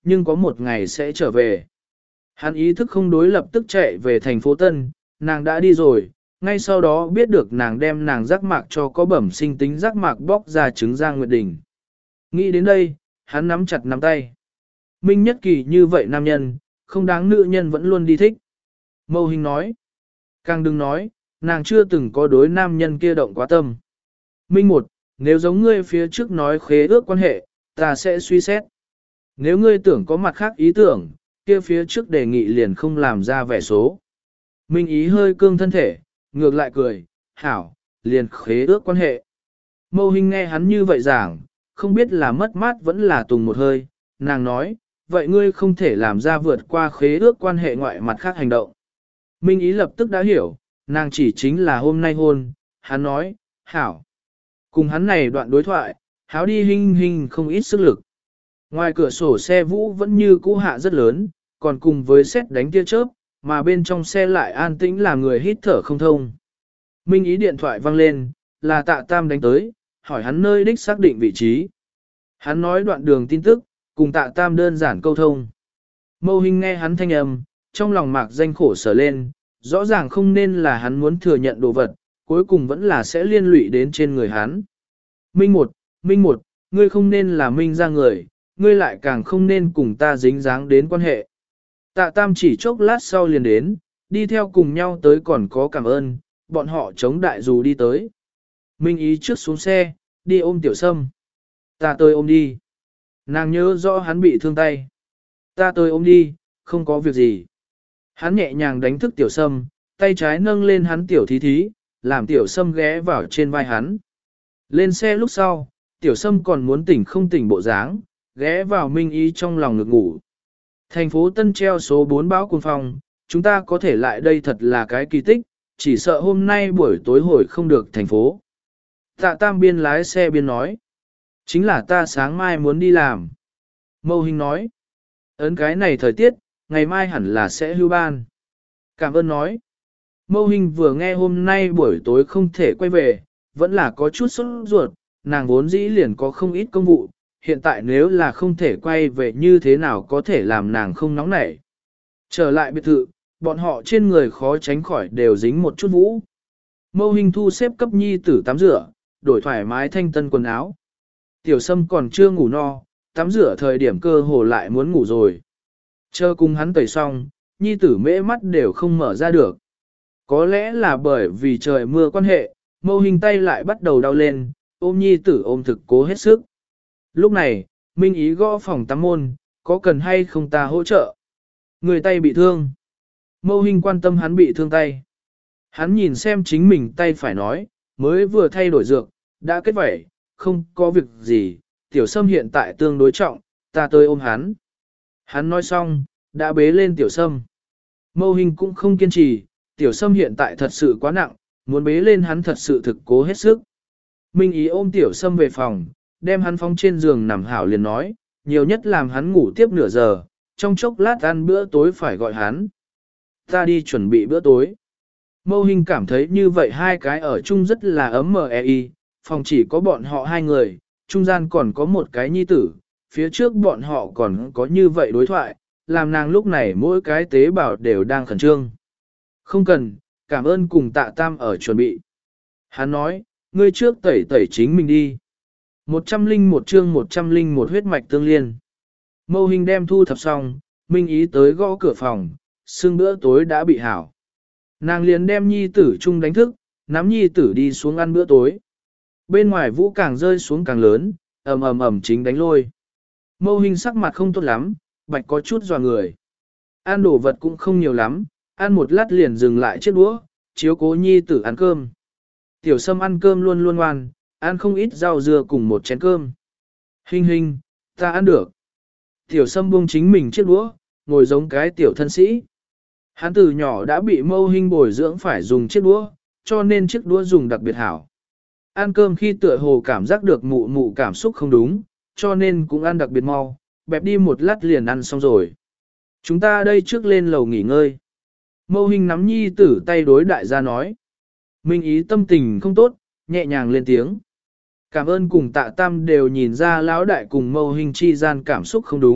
nhưng có một ngày sẽ trở về. Hắn ý thức không đối lập tức chạy về thành phố Tân, nàng đã đi rồi, ngay sau đó biết được nàng đem nàng giác mạc cho có bẩm sinh tính giác mạc bóc ra trứng Giang Nguyệt Đình. Nghĩ đến đây, hắn nắm chặt nắm tay. Minh Nhất Kỳ như vậy nam nhân, không đáng nữ nhân vẫn luôn đi thích. Mâu Hình nói, càng đừng nói, nàng chưa từng có đối nam nhân kia động quá tâm. Minh một, nếu giống ngươi phía trước nói khế ước quan hệ, ta sẽ suy xét. Nếu ngươi tưởng có mặt khác ý tưởng, kia phía trước đề nghị liền không làm ra vẻ số. Minh ý hơi cương thân thể, ngược lại cười, hảo, liền khế ước quan hệ. Mâu Hình nghe hắn như vậy giảng, không biết là mất mát vẫn là tùng một hơi, nàng nói, vậy ngươi không thể làm ra vượt qua khế ước quan hệ ngoại mặt khác hành động. Minh ý lập tức đã hiểu, nàng chỉ chính là hôm nay hôn, hắn nói, hảo. Cùng hắn này đoạn đối thoại, háo đi hình hình không ít sức lực. Ngoài cửa sổ xe vũ vẫn như cũ hạ rất lớn, còn cùng với sét đánh tia chớp, mà bên trong xe lại an tĩnh làm người hít thở không thông. Minh ý điện thoại vang lên, là Tạ Tam đánh tới, hỏi hắn nơi đích xác định vị trí. Hắn nói đoạn đường tin tức, cùng Tạ Tam đơn giản câu thông. Mâu Hình nghe hắn thanh âm, trong lòng mạc danh khổ sở lên, rõ ràng không nên là hắn muốn thừa nhận đồ vật, cuối cùng vẫn là sẽ liên lụy đến trên người hắn. Minh một, Minh một, ngươi không nên là Minh ra người, ngươi lại càng không nên cùng ta dính dáng đến quan hệ. Tạ Tam chỉ chốc lát sau liền đến, đi theo cùng nhau tới còn có cảm ơn, bọn họ chống đại dù đi tới. Minh ý trước xuống xe, đi ôm Tiểu Sâm. Ta tới ôm đi. Nàng nhớ rõ hắn bị thương tay. Ta tới ôm đi, không có việc gì. Hắn nhẹ nhàng đánh thức Tiểu Sâm, tay trái nâng lên hắn Tiểu Thí Thí, làm Tiểu Sâm ghé vào trên vai hắn. Lên xe lúc sau, Tiểu Sâm còn muốn tỉnh không tỉnh bộ dáng, ghé vào Minh ý trong lòng ngực ngủ. Thành phố Tân treo số bốn bão cuồng phong, chúng ta có thể lại đây thật là cái kỳ tích, chỉ sợ hôm nay buổi tối hồi không được thành phố. Tạ Tam biên lái xe biên nói, chính là ta sáng mai muốn đi làm. Mâu Hình nói, ấn cái này thời tiết, ngày mai hẳn là sẽ hưu ban. Cảm ơn nói, Mâu Hình vừa nghe hôm nay buổi tối không thể quay về, vẫn là có chút sốt ruột, nàng vốn dĩ liền có không ít công vụ, hiện tại nếu là không thể quay về như thế nào có thể làm nàng không nóng nảy. Trở lại biệt thự, bọn họ trên người khó tránh khỏi đều dính một chút vũ. Mâu Hình thu xếp cấp nhi tử tắm rửa, đổi thoải mái thanh tân quần áo. Tiểu Sâm còn chưa ngủ no, tắm rửa thời điểm cơ hồ lại muốn ngủ rồi. Chờ cùng hắn tẩy xong, nhi tử mễ mắt đều không mở ra được. Có lẽ là bởi vì trời mưa quan hệ, Mâu Hình tay lại bắt đầu đau lên, ôm nhi tử ôm thực cố hết sức. Lúc này, Minh ý gõ phòng tắm môn, có cần hay không ta hỗ trợ? Người tay bị thương. Mâu Hình quan tâm hắn bị thương tay. Hắn nhìn xem chính mình tay phải nói, mới vừa thay đổi dược, đã kết vẩy, không có việc gì, Tiểu Sâm hiện tại tương đối trọng, ta tới ôm hắn. Hắn nói xong, đã bế lên Tiểu Sâm. Mâu Hình cũng không kiên trì, Tiểu Sâm hiện tại thật sự quá nặng, muốn bế lên hắn thật sự thực cố hết sức. Minh ý ôm Tiểu Sâm về phòng, đem hắn phóng trên giường nằm hảo liền nói, nhiều nhất làm hắn ngủ tiếp nửa giờ, trong chốc lát ăn bữa tối phải gọi hắn. Ta đi chuẩn bị bữa tối. Mâu Hình cảm thấy như vậy hai cái ở chung rất là ấm mờ e y, phòng chỉ có bọn họ hai người, trung gian còn có một cái nhi tử, phía trước bọn họ còn có như vậy đối thoại, làm nàng lúc này mỗi cái tế bào đều đang khẩn trương. Không cần, cảm ơn cùng Tạ Tam ở chuẩn bị. Hắn nói, ngươi trước tẩy tẩy chính mình đi. một trăm linh một chương một trăm linh một huyết mạch tương liên. Mâu Hình đem thu thập xong, Minh ý tới gõ cửa phòng, xương bữa tối đã bị hảo. Nàng liền đem nhi tử chung đánh thức, nắm nhi tử đi xuống ăn bữa tối. Bên ngoài vũ càng rơi xuống càng lớn, ầm ầm ầm chính đánh lôi. Mâu Hình sắc mặt không tốt lắm, bạch có chút dò người. Ăn đồ vật cũng không nhiều lắm, ăn một lát liền dừng lại chiếc đũa, chiếu cố nhi tử ăn cơm. Tiểu Sâm ăn cơm luôn luôn ngoan, ăn không ít rau dưa cùng một chén cơm. Hình hình, ta ăn được. Tiểu Sâm buông chính mình chiếc đũa, ngồi giống cái tiểu thân sĩ. Hắn từ nhỏ đã bị Mâu Hình bồi dưỡng phải dùng chiếc đũa, cho nên chiếc đũa dùng đặc biệt hảo. Ăn cơm khi tựa hồ cảm giác được mụ mụ cảm xúc không đúng, cho nên cũng ăn đặc biệt mau, bẹp đi một lát liền ăn xong rồi. Chúng ta đây trước lên lầu nghỉ ngơi. Mâu Hình nắm nhi tử tay đối đại gia nói. Minh ý tâm tình không tốt, nhẹ nhàng lên tiếng. Cảm ơn cùng Tạ Tam đều nhìn ra lão đại cùng Mâu Hình chi gian cảm xúc không đúng,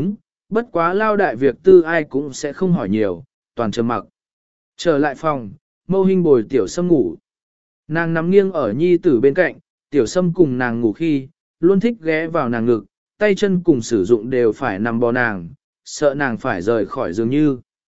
Bất quá lao đại việc tư ai cũng sẽ không hỏi nhiều, toàn trầm mặc. Trở lại phòng, Mâu Hinh bồi tiểu sâm ngủ. Nàng nằm nghiêng ở nhi tử bên cạnh, tiểu sâm cùng nàng ngủ khi, luôn thích ghé vào nàng ngực, tay chân cùng sử dụng đều phải nằm bò nàng, sợ nàng phải rời khỏi giường như.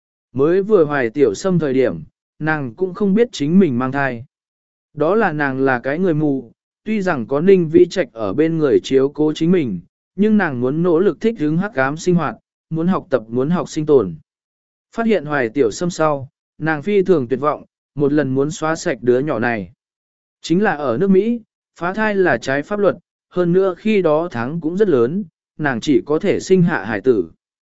Mới vừa hoài tiểu sâm thời điểm, nàng cũng không biết chính mình mang thai. Đó là nàng là cái người mù, tuy rằng có Ninh Vĩ Trạch ở bên người chiếu cố chính mình, nhưng nàng muốn nỗ lực thích hứng hắc ám sinh hoạt, muốn học tập muốn học sinh tồn. Phát hiện hoài tiểu sâm sau, nàng phi thường tuyệt vọng, một lần muốn xóa sạch đứa nhỏ này. Chính là ở nước Mỹ, phá thai là trái pháp luật, hơn nữa khi đó tháng cũng rất lớn, nàng chỉ có thể sinh hạ hải tử.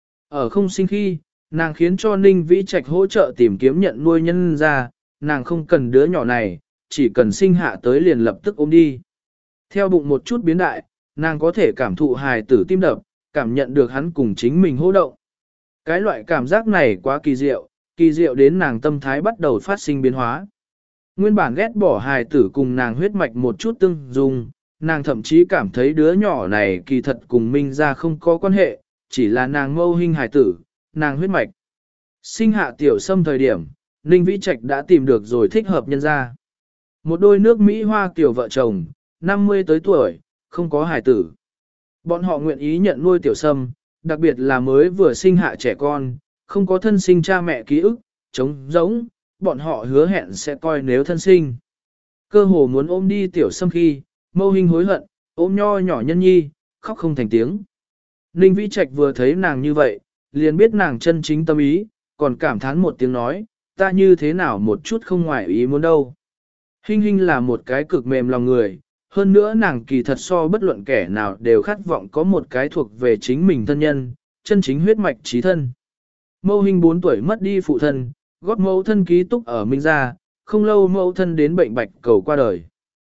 Ở không sinh khi, nàng khiến cho Ninh Vĩ Trạch hỗ trợ tìm kiếm nhận nuôi nhân ra, nàng không cần đứa nhỏ này, chỉ cần sinh hạ tới liền lập tức ôm đi. Theo bụng một chút biến đại, nàng có thể cảm thụ hài tử tim đập, cảm nhận được hắn cùng chính mình hô động. Cái loại cảm giác này quá kỳ diệu, kỳ diệu đến nàng tâm thái bắt đầu phát sinh biến hóa. Nguyên bản ghét bỏ hài tử cùng nàng huyết mạch một chút tương dung, nàng thậm chí cảm thấy đứa nhỏ này kỳ thật cùng Minh ra không có quan hệ, chỉ là nàng Mâu Hinh hài tử, nàng huyết mạch. Sinh hạ tiểu sâm thời điểm, Ninh Vĩ Trạch đã tìm được rồi thích hợp nhân ra. Một đôi nước Mỹ Hoa Kiều vợ chồng, năm mươi tới tuổi, không có hài tử. Bọn họ nguyện ý nhận nuôi tiểu sâm, đặc biệt là mới vừa sinh hạ trẻ con, không có thân sinh cha mẹ ký ức, trống rỗng, bọn họ hứa hẹn sẽ coi nếu thân sinh. Cơ hồ muốn ôm đi tiểu sâm khi, Mâu Hinh hối hận, ôm nho nhỏ nhân nhi, khóc không thành tiếng. Ninh Vĩ Trạch vừa thấy nàng như vậy, liền biết nàng chân chính tâm ý, còn cảm thán một tiếng nói, ta như thế nào một chút không ngoài ý muốn đâu. Hinh Hinh là một cái cực mềm lòng người, hơn nữa nàng kỳ thật so bất luận kẻ nào đều khát vọng có một cái thuộc về chính mình thân nhân, chân chính huyết mạch trí thân. Mâu Hinh bốn tuổi mất đi phụ thân, gót mẫu thân ký túc ở Minh Gia, không lâu mẫu thân đến bệnh bạch cầu qua đời.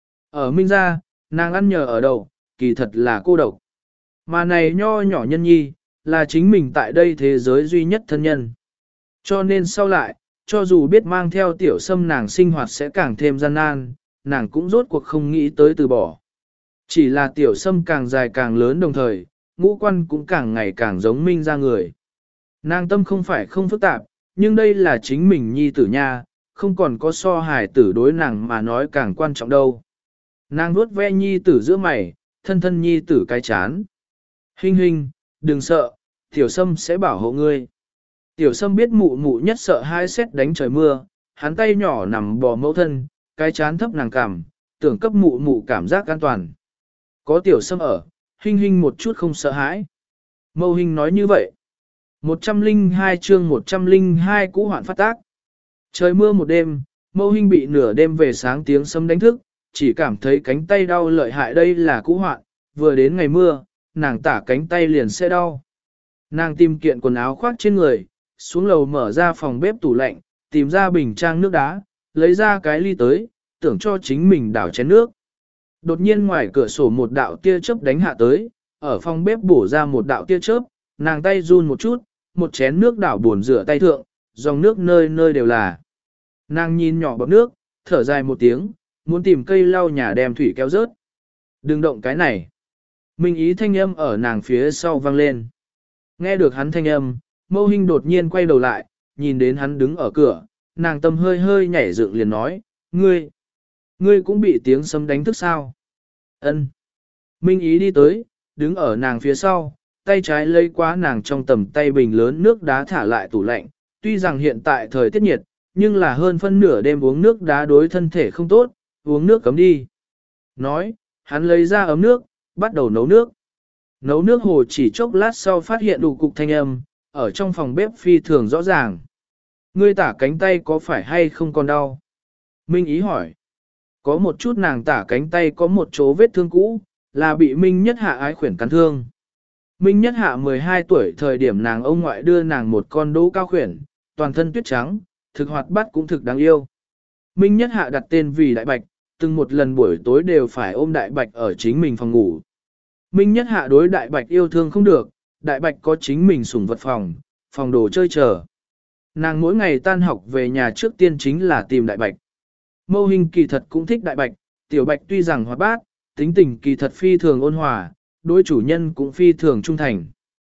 Ở Minh Gia, nàng ăn nhờ ở đậu, kỳ thật là cô độc. Mà này nho nhỏ nhân nhi, là chính mình tại đây thế giới duy nhất thân nhân. Cho nên sau lại, cho dù biết mang theo tiểu sâm nàng sinh hoạt sẽ càng thêm gian nan, nàng cũng rốt cuộc không nghĩ tới từ bỏ. Chỉ là tiểu sâm càng dài càng lớn đồng thời, ngũ quan cũng càng ngày càng giống Minh ra người. Nàng tâm không phải không phức tạp, nhưng đây là chính mình nhi tử nha, không còn có so hài tử đối nàng mà nói càng quan trọng đâu. Nàng nuốt ve nhi tử giữa mày, thân thân nhi tử cái chán. Hinh Hinh, đừng sợ, tiểu sâm sẽ bảo hộ ngươi. Tiểu sâm biết mụ mụ nhất sợ hai xét đánh trời mưa, hắn tay nhỏ nằm bò mẫu thân, cái chán thấp nàng cảm, tưởng cấp mụ mụ cảm giác an toàn. Có tiểu sâm ở, Hinh Hinh một chút không sợ hãi. Mâu Hinh nói như vậy. một trăm lẻ hai chương một trăm lẻ hai cũ hoạn phát tác. Trời mưa một đêm, Mâu Hinh bị nửa đêm về sáng tiếng sấm đánh thức, chỉ cảm thấy cánh tay đau lợi hại đây là cũ hoạn, vừa đến ngày mưa, nàng tả cánh tay liền sẽ đau. Nàng tìm kiện quần áo khoác trên người, xuống lầu mở ra phòng bếp tủ lạnh, tìm ra bình trang nước đá, lấy ra cái ly tới, tưởng cho chính mình đảo chén nước. Đột nhiên ngoài cửa sổ một đạo tia chớp đánh hạ tới, ở phòng bếp bổ ra một đạo tia chớp, nàng tay run một chút, một chén nước đảo buồn rửa tay thượng, dòng nước nơi nơi đều là. Nàng nhìn nhỏ bọt nước, thở dài một tiếng, muốn tìm cây lau nhà đem thủy kéo rớt. Đừng động cái này. Minh Ý thanh âm ở nàng phía sau vang lên. Nghe được hắn thanh âm, Mâu Hinh đột nhiên quay đầu lại, nhìn đến hắn đứng ở cửa, nàng tâm hơi hơi nhảy dựng liền nói, ngươi, ngươi cũng bị tiếng sấm đánh thức sao? Ân. Minh Ý đi tới, đứng ở nàng phía sau, tay trái lấy quá nàng trong tầm tay bình lớn nước đá thả lại tủ lạnh, tuy rằng hiện tại thời tiết nhiệt, nhưng là hơn phân nửa đêm uống nước đá đối thân thể không tốt, uống nước cấm đi. Nói, hắn lấy ra ấm nước, bắt đầu nấu nước. Nấu nước hồ chỉ chốc lát sau phát hiện đủ cục thanh âm, ở trong phòng bếp phi thường rõ ràng. Ngươi tả cánh tay có phải hay không còn đau? Minh Ý hỏi. Có một chút nàng tả cánh tay có một chỗ vết thương cũ, là bị Minh Nhất Hạ ái khuyển cắn thương. Minh Nhất Hạ mười hai tuổi thời điểm nàng ông ngoại đưa nàng một con đỗ cao khuyển, toàn thân tuyết trắng, thực hoạt bát cũng thực đáng yêu. Minh Nhất Hạ đặt tên vì Đại Bạch, từng một lần buổi tối đều phải ôm Đại Bạch ở chính mình phòng ngủ. Minh Nhất Hạ đối Đại Bạch yêu thương không được, Đại Bạch có chính mình sủng vật phòng, phòng đồ chơi chờ. Nàng mỗi ngày tan học về nhà trước tiên chính là tìm Đại Bạch. Mâu Hinh kỳ thật cũng thích Đại Bạch, Tiểu Bạch tuy rằng hoạt bát, tính tình kỳ thật phi thường ôn hòa, đối chủ nhân cũng phi thường trung thành.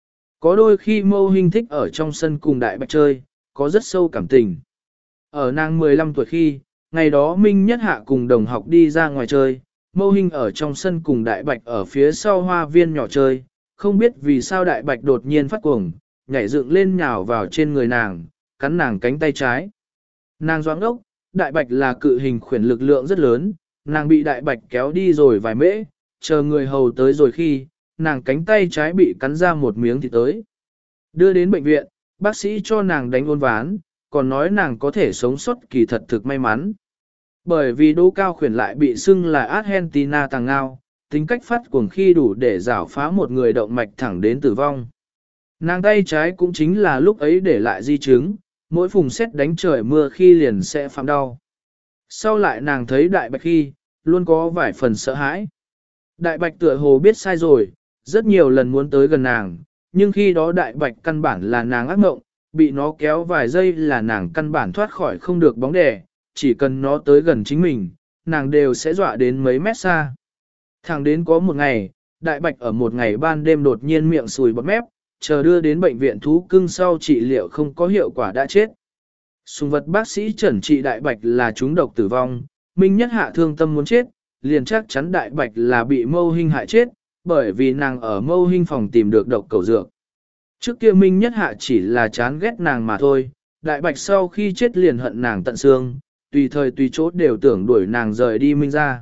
Có đôi khi Mâu Hinh thích ở trong sân cùng Đại Bạch chơi, có rất sâu cảm tình. Ở nàng mười lăm tuổi khi, ngày đó Minh Nhất Hạ cùng đồng học đi ra ngoài chơi, Mâu Hinh ở trong sân cùng Đại Bạch ở phía sau hoa viên nhỏ chơi, không biết vì sao Đại Bạch đột nhiên phát cuồng, nhảy dựng lên nhào vào trên người nàng, cắn nàng cánh tay trái. Nàng doãn ốc, Đại Bạch là cự hình khuyển lực lượng rất lớn, nàng bị Đại Bạch kéo đi rồi vài mễ, chờ người hầu tới rồi khi, nàng cánh tay trái bị cắn ra một miếng thịt tới. Đưa đến bệnh viện, bác sĩ cho nàng đánh ôn ván, còn nói nàng có thể sống sót kỳ thật thực may mắn. Bởi vì đô cao khuyển lại bị xưng là Argentina tàng ngao, tính cách phát cuồng khi đủ để rảo phá một người động mạch thẳng đến tử vong. Nàng tay trái cũng chính là lúc ấy để lại di chứng, mỗi phùng xét đánh trời mưa khi liền sẽ phạm đau. Sau lại nàng thấy Đại Bạch khi, luôn có vài phần sợ hãi. Đại Bạch tựa hồ biết sai rồi, rất nhiều lần muốn tới gần nàng, nhưng khi đó Đại Bạch căn bản là nàng ác mộng, bị nó kéo vài giây là nàng căn bản thoát khỏi không được bóng đè, chỉ cần nó tới gần chính mình, nàng đều sẽ dọa đến mấy mét xa. Thẳng đến có một ngày, Đại Bạch ở một ngày ban đêm đột nhiên miệng sùi bọt mép, chờ đưa đến bệnh viện thú cưng sau trị liệu không có hiệu quả đã chết. Sùng vật bác sĩ chẩn trị Đại Bạch là trúng độc tử vong, Minh Nhất Hạ thương tâm muốn chết, liền chắc chắn Đại Bạch là bị Mâu Hinh hại chết, bởi vì nàng ở Mâu Hinh phòng tìm được độc cầu dược. Trước kia Minh Nhất Hạ chỉ là chán ghét nàng mà thôi, Đại Bạch sau khi chết liền hận nàng tận xương, tùy thời tùy chỗ đều tưởng đuổi nàng rời đi Minh ra.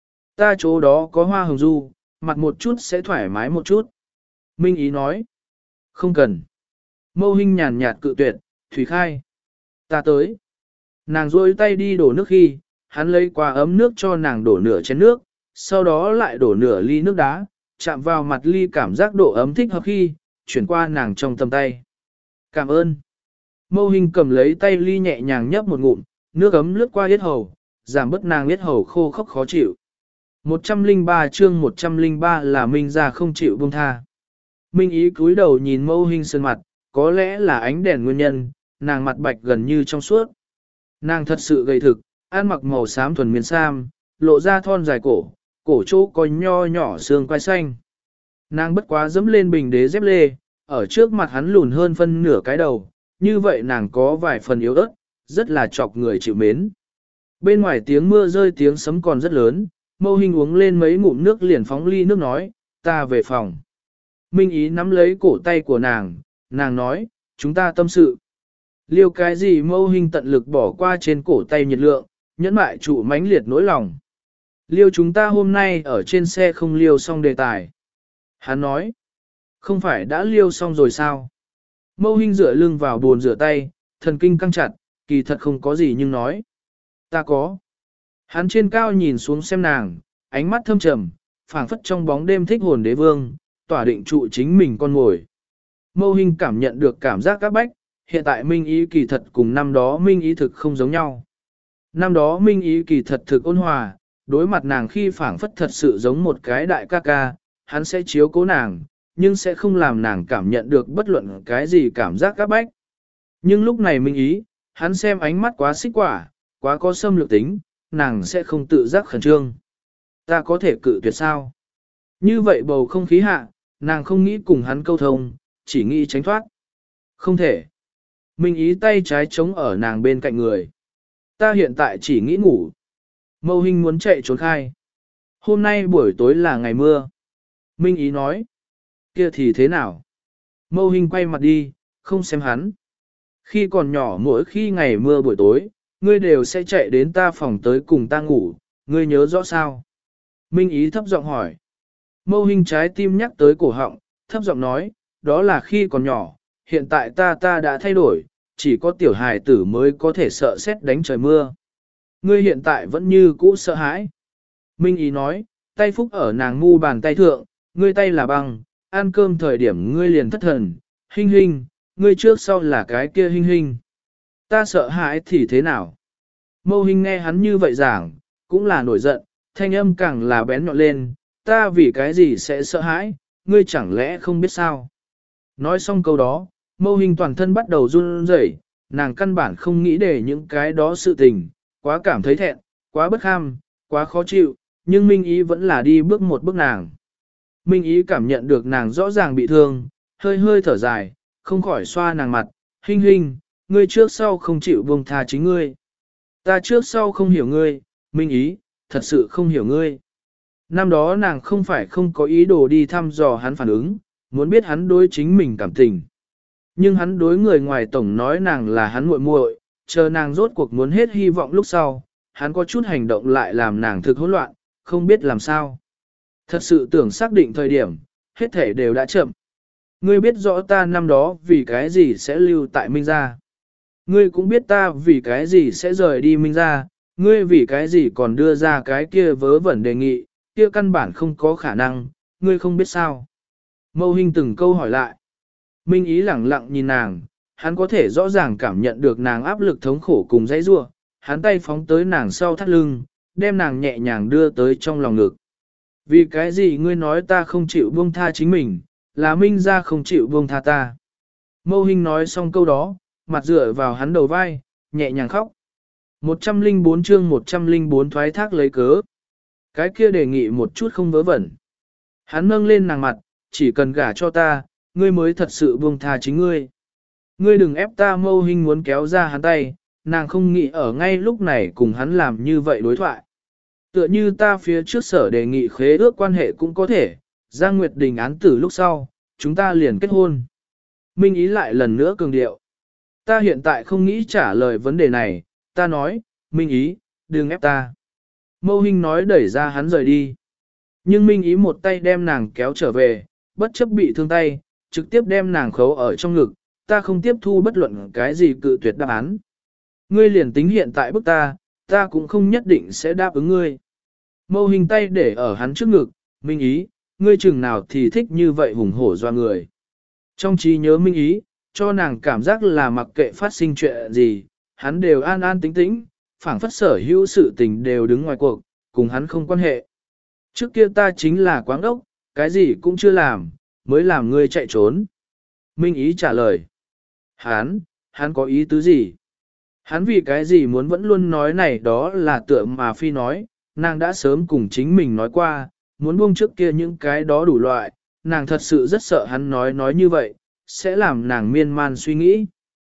Ta chỗ đó có hoa hồng du, mặt một chút sẽ thoải mái một chút. Minh Ý nói. Không cần. Mâu Hinh nhàn nhạt cự tuyệt, Thủy Khai. Ta tới. Nàng rôi tay đi đổ nước khi, hắn lấy qua ấm nước cho nàng đổ nửa chén nước, sau đó lại đổ nửa ly nước đá, chạm vào mặt ly cảm giác độ ấm thích hợp khi, chuyển qua nàng trong tầm tay. Cảm ơn. Mâu Hinh cầm lấy tay ly nhẹ nhàng nhấp một ngụm, nước ấm lướt qua yết hầu, giảm bớt nàng yết hầu khô khốc khó chịu. một trăm lẻ ba chương một trăm lẻ ba là Minh ra không chịu buông tha. Minh Ý cúi đầu nhìn Mâu Hinh sơn mặt, có lẽ là ánh đèn nguyên nhân, nàng mặt bạch gần như trong suốt. Nàng thật sự gầy thực, ăn mặc màu xám thuần miên sam, lộ ra thon dài cổ, cổ chỗ có nho nhỏ xương quai xanh. Nàng bất quá dẫm lên bình đế dép lê, ở trước mặt hắn lùn hơn phân nửa cái đầu, như vậy nàng có vài phần yếu ớt, rất là chọc người chịu mến. Bên ngoài tiếng mưa rơi tiếng sấm còn rất lớn, Mâu Hinh uống lên mấy ngụm nước liền phóng ly nước nói, ta về phòng. Minh Ý nắm lấy cổ tay của nàng, nàng nói, chúng ta tâm sự. Liêu cái gì Mâu Hinh tận lực bỏ qua trên cổ tay nhiệt lượng, nhẫn mại trụ mãnh liệt nỗi lòng. Liêu chúng ta hôm nay ở trên xe không liêu xong đề tài. Hắn nói, không phải đã liêu xong rồi sao? Mâu Hinh dựa lưng vào bồn rửa tay, thần kinh căng chặt, kỳ thật không có gì nhưng nói. Ta có. Hắn trên cao nhìn xuống xem nàng, ánh mắt thâm trầm, phảng phất trong bóng đêm thích hồn đế vương, tỏa định trụ chính mình con ngồi. Mâu Hinh cảm nhận được cảm giác các bách, hiện tại Minh Ý kỳ thật cùng năm đó Minh Ý thực không giống nhau. Năm đó Minh Ý kỳ thật thực ôn hòa, đối mặt nàng khi phảng phất thật sự giống một cái đại ca ca, hắn sẽ chiếu cố nàng, nhưng sẽ không làm nàng cảm nhận được bất luận cái gì cảm giác các bách. Nhưng lúc này Minh Ý, hắn xem ánh mắt quá xích quả, quá có xâm lược tính, nàng sẽ không tự giác khẩn trương. Ta có thể cự tuyệt sao? Như vậy bầu không khí hạ, nàng không nghĩ cùng hắn câu thông, chỉ nghĩ tránh thoát. Không thể. Minh Ý tay trái chống ở nàng bên cạnh người. Ta hiện tại chỉ nghĩ ngủ. Mâu Hinh muốn chạy trốn khai. Hôm nay buổi tối là ngày mưa. Minh Ý nói. Kia thì thế nào? Mâu Hinh quay mặt đi, không xem hắn. Khi còn nhỏ mỗi khi ngày mưa buổi tối, ngươi đều sẽ chạy đến ta phòng tới cùng ta ngủ, ngươi nhớ rõ sao? Minh Ý thấp giọng hỏi. Mâu Hinh trái tim nhắc tới cổ họng, thấp giọng nói, đó là khi còn nhỏ, hiện tại ta ta đã thay đổi, chỉ có tiểu hài tử mới có thể sợ sét đánh trời mưa. Ngươi hiện tại vẫn như cũ sợ hãi. Minh Ý nói, tay phúc ở nàng mu bàn tay thượng, ngươi tay là băng, ăn cơm thời điểm ngươi liền thất thần, Hinh Hinh, ngươi trước sau là cái kia Hinh Hinh. Ta sợ hãi thì thế nào? Mâu Hinh nghe hắn như vậy giảng, cũng là nổi giận, thanh âm càng là bén nhọn lên, ta vì cái gì sẽ sợ hãi, ngươi chẳng lẽ không biết sao? Nói xong câu đó, Mâu Hinh toàn thân bắt đầu run rẩy, nàng căn bản không nghĩ để những cái đó sự tình, quá cảm thấy thẹn, quá bất kham, quá khó chịu, nhưng Minh Ý vẫn là đi bước một bước nàng. Minh Ý cảm nhận được nàng rõ ràng bị thương, hơi hơi thở dài, không khỏi xoa nàng mặt, Hinh Hinh, ngươi trước sau không chịu buông tha chính ngươi. Ta trước sau không hiểu ngươi, Minh Ý, thật sự không hiểu ngươi. Năm đó nàng không phải không có ý đồ đi thăm dò hắn phản ứng, muốn biết hắn đối chính mình cảm tình. Nhưng hắn đối người ngoài tổng nói nàng là hắn muội muội, chờ nàng rốt cuộc muốn hết hy vọng lúc sau, hắn có chút hành động lại làm nàng thực hỗn loạn, không biết làm sao. Thật sự tưởng xác định thời điểm, hết thể đều đã chậm. Ngươi biết rõ ta năm đó vì cái gì sẽ lưu tại Minh Gia. Ngươi cũng biết ta vì cái gì sẽ rời đi Minh Gia, ngươi vì cái gì còn đưa ra cái kia vớ vẩn đề nghị, kia căn bản không có khả năng, ngươi không biết sao. Mâu Hinh từng câu hỏi lại. Minh Ý lẳng lặng nhìn nàng, hắn có thể rõ ràng cảm nhận được nàng áp lực thống khổ cùng dãy rua, hắn tay phóng tới nàng sau thắt lưng, đem nàng nhẹ nhàng đưa tới trong lòng ngực. Vì cái gì ngươi nói ta không chịu buông tha chính mình, là Minh Gia không chịu buông tha ta. Mâu Hinh nói xong câu đó, mặt dựa vào hắn đầu vai, nhẹ nhàng khóc. một trăm lẻ bốn chương một trăm lẻ bốn thoái thác lấy cớ. Cái kia đề nghị một chút không vớ vẩn. Hắn nâng lên nàng mặt, chỉ cần gả cho ta, ngươi mới thật sự buông tha chính ngươi. Ngươi đừng ép ta. Mâu Hinh muốn kéo ra hắn tay, nàng không nghĩ ở ngay lúc này cùng hắn làm như vậy đối thoại. Tựa như ta phía trước sở đề nghị khế ước quan hệ cũng có thể, Giang Nguyệt Đình án tử lúc sau, chúng ta liền kết hôn. Minh Ý lại lần nữa cường điệu. Ta hiện tại không nghĩ trả lời vấn đề này, ta nói, Minh Ý, đừng ép ta. Mâu Hinh nói đẩy ra hắn rời đi. Nhưng Minh Ý một tay đem nàng kéo trở về, bất chấp bị thương tay, trực tiếp đem nàng khấu ở trong ngực, ta không tiếp thu bất luận cái gì cự tuyệt đáp án. Ngươi liền tính hiện tại bức ta, ta cũng không nhất định sẽ đáp ứng ngươi. Mâu Hinh tay để ở hắn trước ngực, Minh Ý, ngươi chừng nào thì thích như vậy hùng hổ doa người. Trong trí nhớ Minh Ý, cho nàng cảm giác là mặc kệ phát sinh chuyện gì, hắn đều an an tĩnh tĩnh, phảng phất sở hữu sự tình đều đứng ngoài cuộc, cùng hắn không quan hệ. Trước kia ta chính là quáng đốc, cái gì cũng chưa làm, mới làm ngươi chạy trốn. Minh Ý trả lời. Hắn, hắn có ý tứ gì? Hắn vì cái gì muốn vẫn luôn nói này đó là tựa mà phi nói, nàng đã sớm cùng chính mình nói qua, muốn buông trước kia những cái đó đủ loại, nàng thật sự rất sợ hắn nói nói như vậy, sẽ làm nàng miên man suy nghĩ.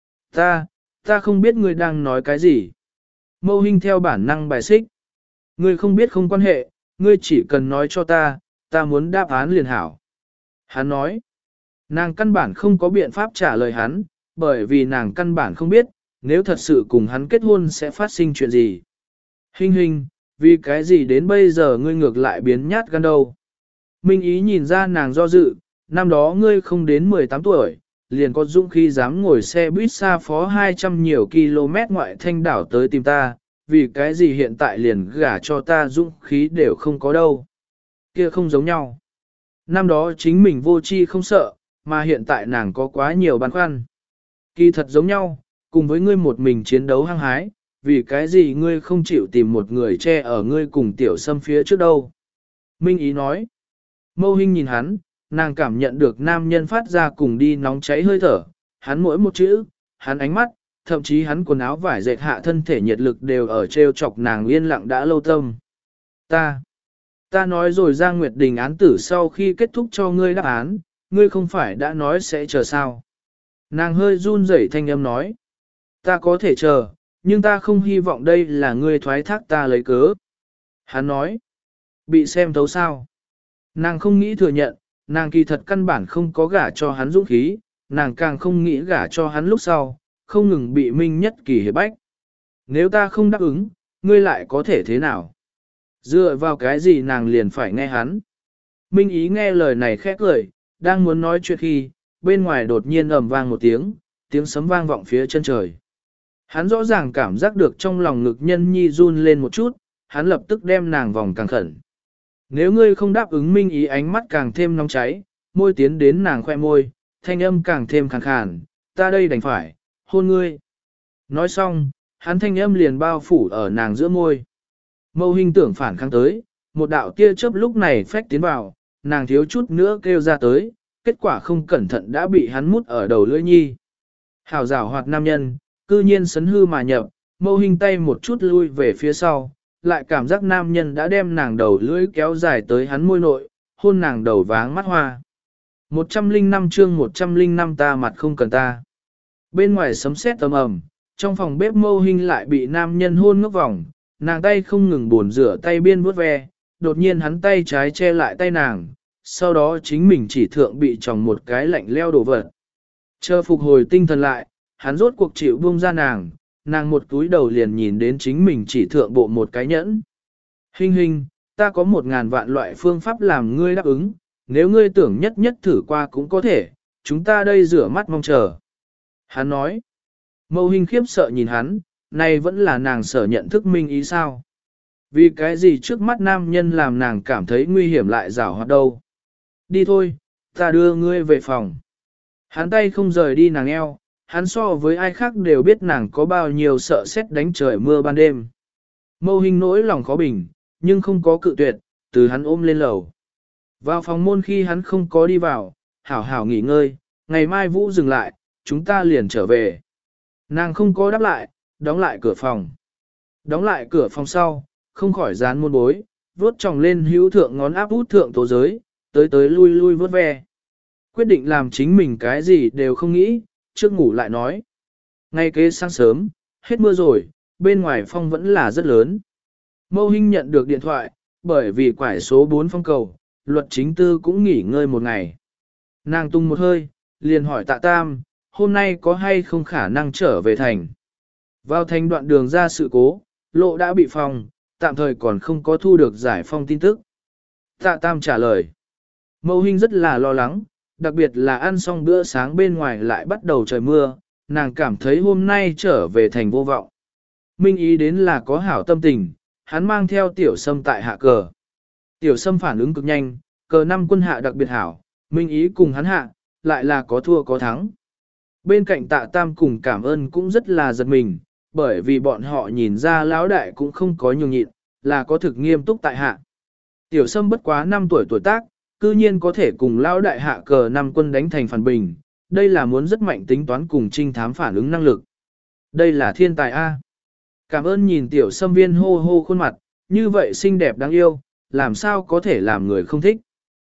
Ta, ta không biết ngươi đang nói cái gì. Mâu Hinh theo bản năng bài xích. Ngươi không biết không quan hệ, ngươi chỉ cần nói cho ta, ta muốn đáp án liền hảo. Hắn nói, nàng căn bản không có biện pháp trả lời hắn, bởi vì nàng căn bản không biết, nếu thật sự cùng hắn kết hôn sẽ phát sinh chuyện gì. Hinh Hinh, vì cái gì đến bây giờ ngươi ngược lại biến nhát gan đâu. Minh Ý nhìn ra nàng do dự, năm đó ngươi không đến mười tám tuổi, liền có dũng khí dám ngồi xe buýt xa phó hai trăm nhiều km ngoại thanh đảo tới tìm ta, vì cái gì hiện tại liền gả cho ta dũng khí đều không có đâu. Kia không giống nhau. Năm đó chính mình vô tri không sợ, mà hiện tại nàng có quá nhiều băn khoăn. Kỳ thật giống nhau, cùng với ngươi một mình chiến đấu hăng hái, vì cái gì ngươi không chịu tìm một người che ở ngươi cùng tiểu sâm phía trước đâu. Minh Ý nói. Mâu Hinh nhìn hắn, nàng cảm nhận được nam nhân phát ra cùng đi nóng cháy hơi thở, hắn mỗi một chữ, hắn ánh mắt, thậm chí hắn quần áo vải dệt hạ thân thể nhiệt lực đều ở treo chọc nàng yên lặng đã lâu tâm. Ta, ta nói rồi Giang Nguyệt Đình án tử sau khi kết thúc cho ngươi đáp án, ngươi không phải đã nói sẽ chờ sao. Nàng hơi run rẩy thanh âm nói, ta có thể chờ, nhưng ta không hy vọng đây là ngươi thoái thác ta lấy cớ. Hắn nói, bị xem thấu sao. Nàng không nghĩ thừa nhận, nàng kỳ thật căn bản không có gả cho hắn dũng khí, nàng càng không nghĩ gả cho hắn lúc sau, không ngừng bị Minh Nhất Kỳ hiệp bách. Nếu ta không đáp ứng, ngươi lại có thể thế nào? Dựa vào cái gì nàng liền phải nghe hắn? Minh Ý nghe lời này khẽ cười, đang muốn nói chuyện khi, bên ngoài đột nhiên ầm vang một tiếng, tiếng sấm vang vọng phía chân trời. Hắn rõ ràng cảm giác được trong lòng ngực nhân nhi run lên một chút, hắn lập tức đem nàng vòng càng khẩn. Nếu ngươi không đáp ứng Minh Ý ánh mắt càng thêm nóng cháy, môi tiến đến nàng khoe môi, thanh âm càng thêm khàn khàn, ta đây đành phải, hôn ngươi. Nói xong, hắn thanh âm liền bao phủ ở nàng giữa môi. Mâu Hinh tưởng phản kháng tới, một đạo tia chớp lúc này phách tiến vào, nàng thiếu chút nữa kêu ra tới, kết quả không cẩn thận đã bị hắn mút ở đầu lưỡi nhi. Hảo giảo hoạt nam nhân, cư nhiên sấn hư mà nhập, Mâu Hinh tay một chút lui về phía sau, lại cảm giác nam nhân đã đem nàng đầu lưỡi kéo dài tới hắn môi nội, hôn nàng đầu váng mắt hoa. một trăm linh năm chương một trăm linh năm ta mặt không cần ta. Bên ngoài sấm sét ầm ầm, trong phòng bếp Mâu Hinh lại bị nam nhân hôn ngước vòng, nàng tay không ngừng buồn rửa tay biên vuốt ve, đột nhiên hắn tay trái che lại tay nàng, sau đó chính mình chỉ thượng bị tròng một cái lạnh leo đổ vật. Chờ phục hồi tinh thần lại, hắn rốt cuộc chịu buông ra nàng, nàng một túi đầu liền nhìn đến chính mình chỉ thượng bộ một cái nhẫn. Hinh hinh, ta có một ngàn vạn loại phương pháp làm ngươi đáp ứng, nếu ngươi tưởng nhất nhất thử qua cũng có thể, chúng ta đây rửa mắt mong chờ. Hắn nói, Mâu Hinh khiếp sợ nhìn hắn, này vẫn là nàng sở nhận thức minh ý sao. Vì cái gì trước mắt nam nhân làm nàng cảm thấy nguy hiểm lại rảo hoạt đâu. Đi thôi, ta đưa ngươi về phòng. Hắn tay không rời đi nàng eo, hắn so với ai khác đều biết nàng có bao nhiêu sợ sét đánh trời mưa ban đêm. Mâu Hinh nỗi lòng khó bình, nhưng không có cự tuyệt, từ hắn ôm lên lầu. Vào phòng môn khi hắn không có đi vào, hảo hảo nghỉ ngơi, ngày mai Vũ dừng lại, chúng ta liền trở về. Nàng không có đáp lại, đóng lại cửa phòng. Đóng lại cửa phòng sau, không khỏi dán môn bối, vuốt tròng lên hữu thượng ngón áp út thượng tố giới, tới tới lui lui vuốt ve. Quyết định làm chính mình cái gì đều không nghĩ, trước ngủ lại nói. Ngay kế sáng sớm, hết mưa rồi, bên ngoài phong vẫn là rất lớn. Mâu Hinh nhận được điện thoại, bởi vì quải số bốn phong cầu, luật chính tư cũng nghỉ ngơi một ngày. Nàng tung một hơi, liền hỏi Tạ Tam, hôm nay có hay không khả năng trở về thành. Vào thành đoạn đường ra sự cố, lộ đã bị phong, tạm thời còn không có thu được giải phong tin tức. Tạ Tam trả lời. Mâu Hinh rất là lo lắng, đặc biệt là ăn xong bữa sáng bên ngoài lại bắt đầu trời mưa, nàng cảm thấy hôm nay trở về thành vô vọng. Minh ý đến là có hảo tâm tình, hắn mang theo tiểu sâm tại hạ cờ. Tiểu sâm phản ứng cực nhanh, cờ năm quân hạ đặc biệt hảo, Minh ý cùng hắn hạ, lại là có thua có thắng. Bên cạnh Tạ Tam cùng cảm ơn cũng rất là giật mình, bởi vì bọn họ nhìn ra lão đại cũng không có nhường nhịn, là có thực nghiêm túc tại hạ. Tiểu sâm bất quá năm tuổi tuổi tác, cư nhiên có thể cùng lão đại hạ cờ năm quân đánh thành phản bình, đây là muốn rất mạnh tính toán cùng trinh thám phản ứng năng lực. Đây là thiên tài A. Cảm ơn nhìn tiểu sâm viên hô hô khuôn mặt, như vậy xinh đẹp đáng yêu, làm sao có thể làm người không thích.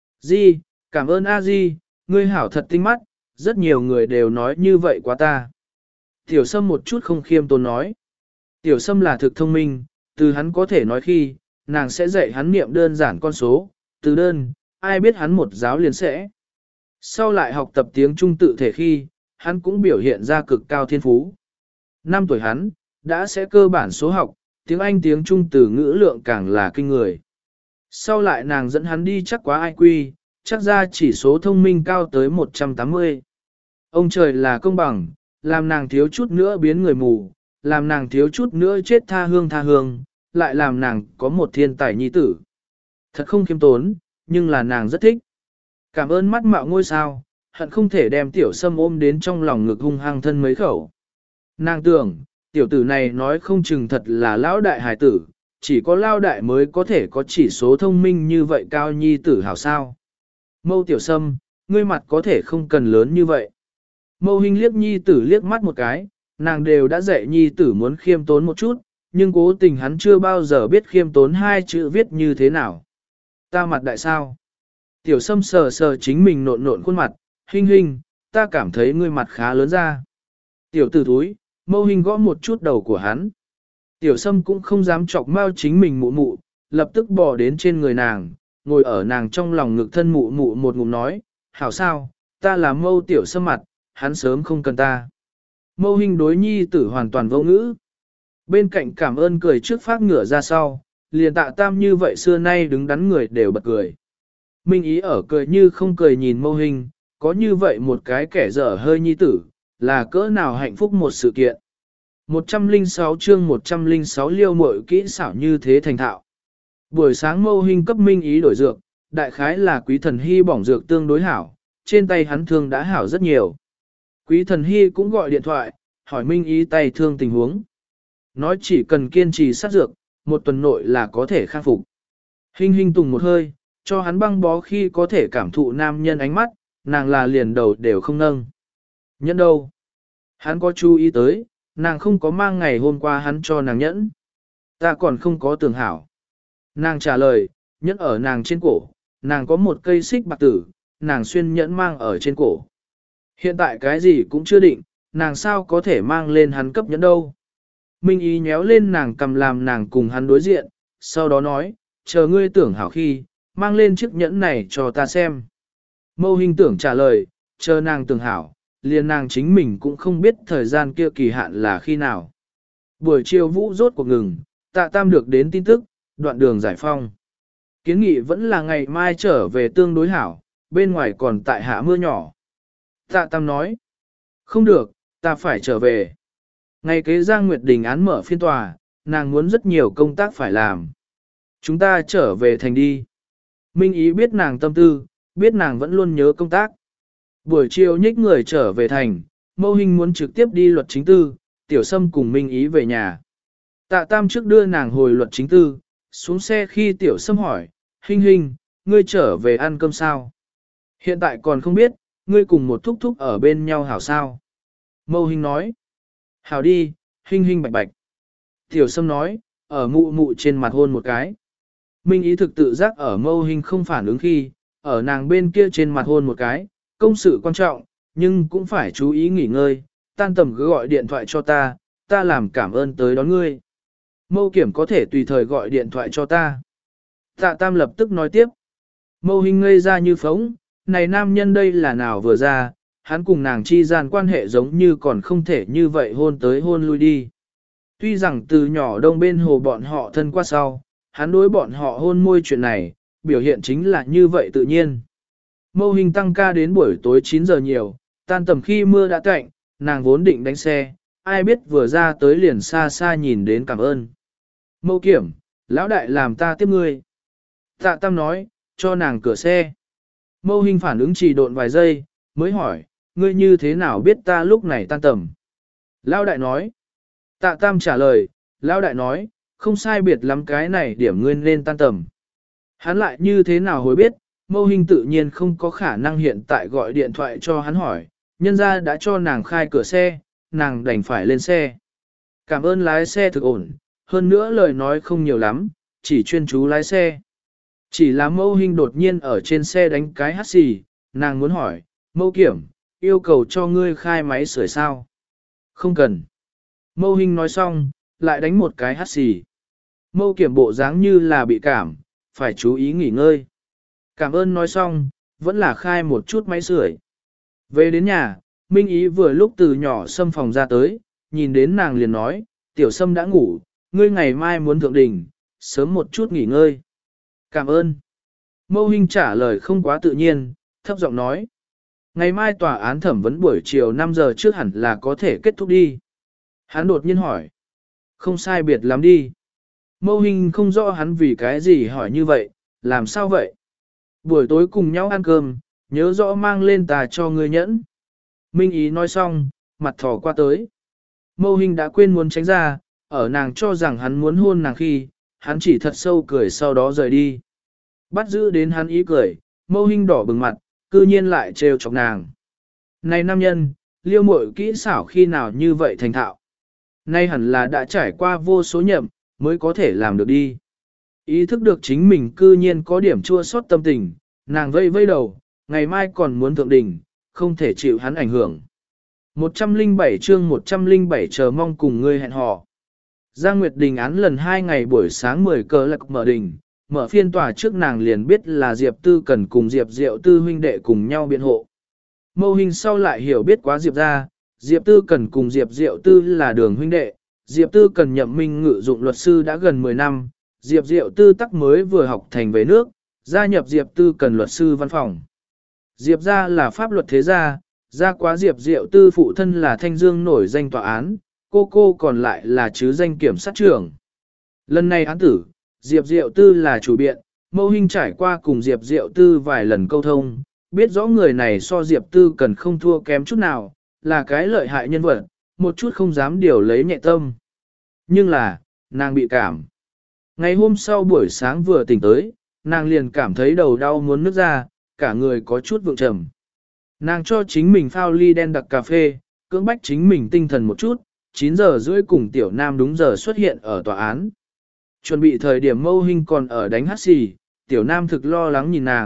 Di, cảm ơn A Di, ngươi hảo thật tinh mắt, rất nhiều người đều nói như vậy quá ta. Tiểu sâm một chút không khiêm tốn nói. Tiểu sâm là thực thông minh, từ hắn có thể nói khi, nàng sẽ dạy hắn niệm đơn giản con số, từ đơn, ai biết hắn một giáo liền sẽ. Sau lại học tập tiếng Trung tự thể khi, hắn cũng biểu hiện ra cực cao thiên phú. Năm tuổi hắn, đã sẽ cơ bản số học, tiếng Anh tiếng Trung từ ngữ lượng càng là kinh người. Sau lại nàng dẫn hắn đi chắc quá ai quy, chắc ra chỉ số thông minh cao tới một trăm tám mươi. Ông trời là công bằng, làm nàng thiếu chút nữa biến người mù, làm nàng thiếu chút nữa chết tha hương tha hương, lại làm nàng có một thiên tài nhi tử. Thật không khiêm tốn, nhưng là nàng rất thích. Cảm ơn mắt mạo ngôi sao, hận không thể đem tiểu sâm ôm đến trong lòng ngực hung hăng thân mấy khẩu. Nàng tưởng, tiểu tử này nói không chừng thật là lão đại hài tử, chỉ có lao đại mới có thể có chỉ số thông minh như vậy cao nhi tử hảo sao. Mâu tiểu sâm, ngươi mặt có thể không cần lớn như vậy. Mâu Hinh liếc nhi tử liếc mắt một cái, nàng đều đã dạy nhi tử muốn khiêm tốn một chút, nhưng cố tình hắn chưa bao giờ biết khiêm tốn hai chữ viết như thế nào. Ta mặt đại sao? Tiểu sâm sờ sờ chính mình nộn nộn khuôn mặt, Hinh Hinh, ta cảm thấy ngươi mặt khá lớn ra. Tiểu tử thúi, Mâu Hinh gõ một chút đầu của hắn. Tiểu sâm cũng không dám chọc mau chính mình mụ mụ, lập tức bò đến trên người nàng, ngồi ở nàng trong lòng ngực thân mụ mụ một ngụm nói, hảo sao, ta là Mâu tiểu sâm mặt, hắn sớm không cần ta. Mâu Hinh đối nhi tử hoàn toàn vô ngữ. Bên cạnh cảm ơn cười trước phát ngửa ra sau, liền Tạ Tam như vậy xưa nay đứng đắn người đều bật cười. Minh ý ở cười như không cười nhìn Mâu Hinh, có như vậy một cái kẻ dở hơi nhi tử, là cỡ nào hạnh phúc một sự kiện. một trăm lẻ sáu chương một trăm lẻ sáu liêu muội kỹ xảo như thế thành thạo. Buổi sáng Mâu Hinh cấp Minh ý đổi dược, đại khái là Quý Thần Hy bỏng dược tương đối hảo, trên tay hắn thương đã hảo rất nhiều. Quý Thần Hy cũng gọi điện thoại, hỏi Minh ý tay thương tình huống. Nói chỉ cần kiên trì sát dược, một tuần nội là có thể khắc phục. Hinh Hinh tùng một hơi, cho hắn băng bó khi có thể cảm thụ nam nhân ánh mắt, nàng là liền đầu đều không nâng. Nhẫn đâu? Hắn có chú ý tới, nàng không có mang ngày hôm qua hắn cho nàng nhẫn. Ta còn không có tưởng hảo. Nàng trả lời, nhẫn ở nàng trên cổ, nàng có một cây xích bạc tử, nàng xuyên nhẫn mang ở trên cổ. Hiện tại cái gì cũng chưa định, nàng sao có thể mang lên hắn cấp nhẫn đâu. Minh Ý nhéo lên nàng cầm làm nàng cùng hắn đối diện, sau đó nói, chờ ngươi tưởng hảo khi, mang lên chiếc nhẫn này cho ta xem. Mâu Hinh tưởng trả lời, chờ nàng tưởng hảo, liền nàng chính mình cũng không biết thời gian kia kỳ hạn là khi nào. Buổi chiều vũ rốt cuộc ngừng, Tạ Tam được đến tin tức, đoạn đường giải phong. Kiến nghị vẫn là ngày mai trở về tương đối hảo, bên ngoài còn tại hạ mưa nhỏ. Tạ Tam nói, không được, ta phải trở về. Ngày kế Giang Nguyệt Đình án mở phiên tòa, nàng muốn rất nhiều công tác phải làm. Chúng ta trở về thành đi. Minh Ý biết nàng tâm tư, biết nàng vẫn luôn nhớ công tác. Buổi chiều nhích người trở về thành, Mâu Hinh muốn trực tiếp đi luật chính tư, Tiểu Sâm cùng Minh Ý về nhà. Tạ Tam trước đưa nàng hồi luật chính tư, xuống xe khi Tiểu Sâm hỏi, Hinh Hinh, ngươi trở về ăn cơm sao? Hiện tại còn không biết, ngươi cùng một thúc thúc ở bên nhau hảo sao? Mâu Hinh nói, hảo đi, Hinh Hinh bạch bạch. Tiểu Sâm nói, ở mụ mụ trên mặt hôn một cái. Minh Ý thực tự giác ở Mâu Hinh không phản ứng khi, ở nàng bên kia trên mặt hôn một cái, công sự quan trọng, nhưng cũng phải chú ý nghỉ ngơi, tan tầm cứ gọi điện thoại cho ta, ta làm cảm ơn tới đón ngươi. Mâu Kiểm có thể tùy thời gọi điện thoại cho ta. Tạ Tam lập tức nói tiếp. Mâu Hinh ngây ra như phóng, này nam nhân đây là nào vừa ra, hắn cùng nàng chi gian quan hệ giống như còn không thể như vậy hôn tới hôn lui đi. Tuy rằng từ nhỏ đông bên hồ bọn họ thân qua sau, hắn đối bọn họ hôn môi chuyện này, biểu hiện chính là như vậy tự nhiên. Mâu Hinh tăng ca đến buổi tối chín giờ nhiều, tan tầm khi mưa đã cạnh, nàng vốn định đánh xe, ai biết vừa ra tới liền xa xa nhìn đến cảm ơn. Mâu Kiểm, lão đại làm ta tiếp ngươi. Tạ Tam nói, cho nàng cửa xe. Mâu Hinh phản ứng trì độn vài giây, mới hỏi, ngươi như thế nào biết ta lúc này tan tầm? Lão đại nói. Tạ Tam trả lời, lão đại nói, không sai biệt lắm cái này điểm ngươi nên tan tầm. Hắn lại như thế nào hối biết, Mâu Hinh tự nhiên không có khả năng hiện tại gọi điện thoại cho hắn hỏi, nhân ra đã cho nàng khai cửa xe, nàng đành phải lên xe. Cảm ơn lái xe thực ổn, hơn nữa lời nói không nhiều lắm, chỉ chuyên chú lái xe. Chỉ là Mâu Hinh đột nhiên ở trên xe đánh cái hắt xì, nàng muốn hỏi, Mâu Kiểm, yêu cầu cho ngươi khai máy sưởi sao? Không cần. Mâu Hinh nói xong, lại đánh một cái hắt xì. Mâu Kiểm bộ dáng như là bị cảm, phải chú ý nghỉ ngơi. Cảm ơn nói xong, vẫn là khai một chút máy sưởi. Về đến nhà, Minh Ý vừa lúc từ nhỏ Sâm phòng ra tới, nhìn đến nàng liền nói, Tiểu Sâm đã ngủ, ngươi ngày mai muốn thượng đỉnh, sớm một chút nghỉ ngơi. Cảm ơn. Mâu Hinh trả lời không quá tự nhiên, thấp giọng nói. Ngày mai tòa án thẩm vấn buổi chiều năm giờ trước hẳn là có thể kết thúc đi. Hắn đột nhiên hỏi. Không sai biệt lắm đi. Mâu Hinh không rõ hắn vì cái gì hỏi như vậy, làm sao vậy? Buổi tối cùng nhau ăn cơm, nhớ rõ mang lên tà cho ngươi nhẫn. Minh Ý nói xong, mặt thỏ qua tới. Mâu Hinh đã quên muốn tránh ra, ở nàng cho rằng hắn muốn hôn nàng khi, hắn chỉ thật sâu cười sau đó rời đi. Bắt giữ đến hắn ý cười, Mâu Hinh đỏ bừng mặt, cư nhiên lại trêu chọc nàng. Này nam nhân, liêu muội kỹ xảo khi nào như vậy thành thạo. Nay hẳn là đã trải qua vô số nhậm, mới có thể làm được đi. Ý thức được chính mình cư nhiên có điểm chua xót tâm tình, nàng vây vây đầu, ngày mai còn muốn thượng đỉnh, không thể chịu hắn ảnh hưởng. một trăm lẻ bảy chương một trăm lẻ bảy chờ mong cùng ngươi hẹn hò. Giang Nguyệt Đình án lần hai ngày buổi sáng mười cờ lạc mở đình, mở phiên tòa trước nàng liền biết là Diệp Tư Cần cùng Diệp Diệu Tư huynh đệ cùng nhau biện hộ. Mâu Hinh sau lại hiểu biết quá Diệp ra, Diệp Tư Cần cùng Diệp Diệu Tư là đường huynh đệ, Diệp Tư Cần nhậm minh ngự dụng luật sư đã gần mười năm, Diệp Diệu Tư tắc mới vừa học thành về nước, gia nhập Diệp Tư Cần luật sư văn phòng. Diệp ra là pháp luật thế gia, ra quá Diệp Diệu Tư phụ thân là Thanh Dương nổi danh tòa án, cô cô còn lại là chứ danh kiểm sát trưởng. Lần này án tử, Diệp Diệu Tư là chủ biện, Mâu Hinh trải qua cùng Diệp Diệu Tư vài lần câu thông, biết rõ người này so Diệp Tư Cần không thua kém chút nào, là cái lợi hại nhân vật, một chút không dám điều lấy nhẹ tâm. Nhưng là, nàng bị cảm. Ngày hôm sau buổi sáng vừa tỉnh tới, nàng liền cảm thấy đầu đau muốn nứt ra, cả người có chút vượng trầm. Nàng cho chính mình phao ly đen đặc cà phê, cưỡng bách chính mình tinh thần một chút, chín giờ rưỡi cùng Tiểu Nam đúng giờ xuất hiện ở tòa án. Chuẩn bị thời điểm Mâu Hinh còn ở đánh hát xì, Tiểu Nam thực lo lắng nhìn nàng,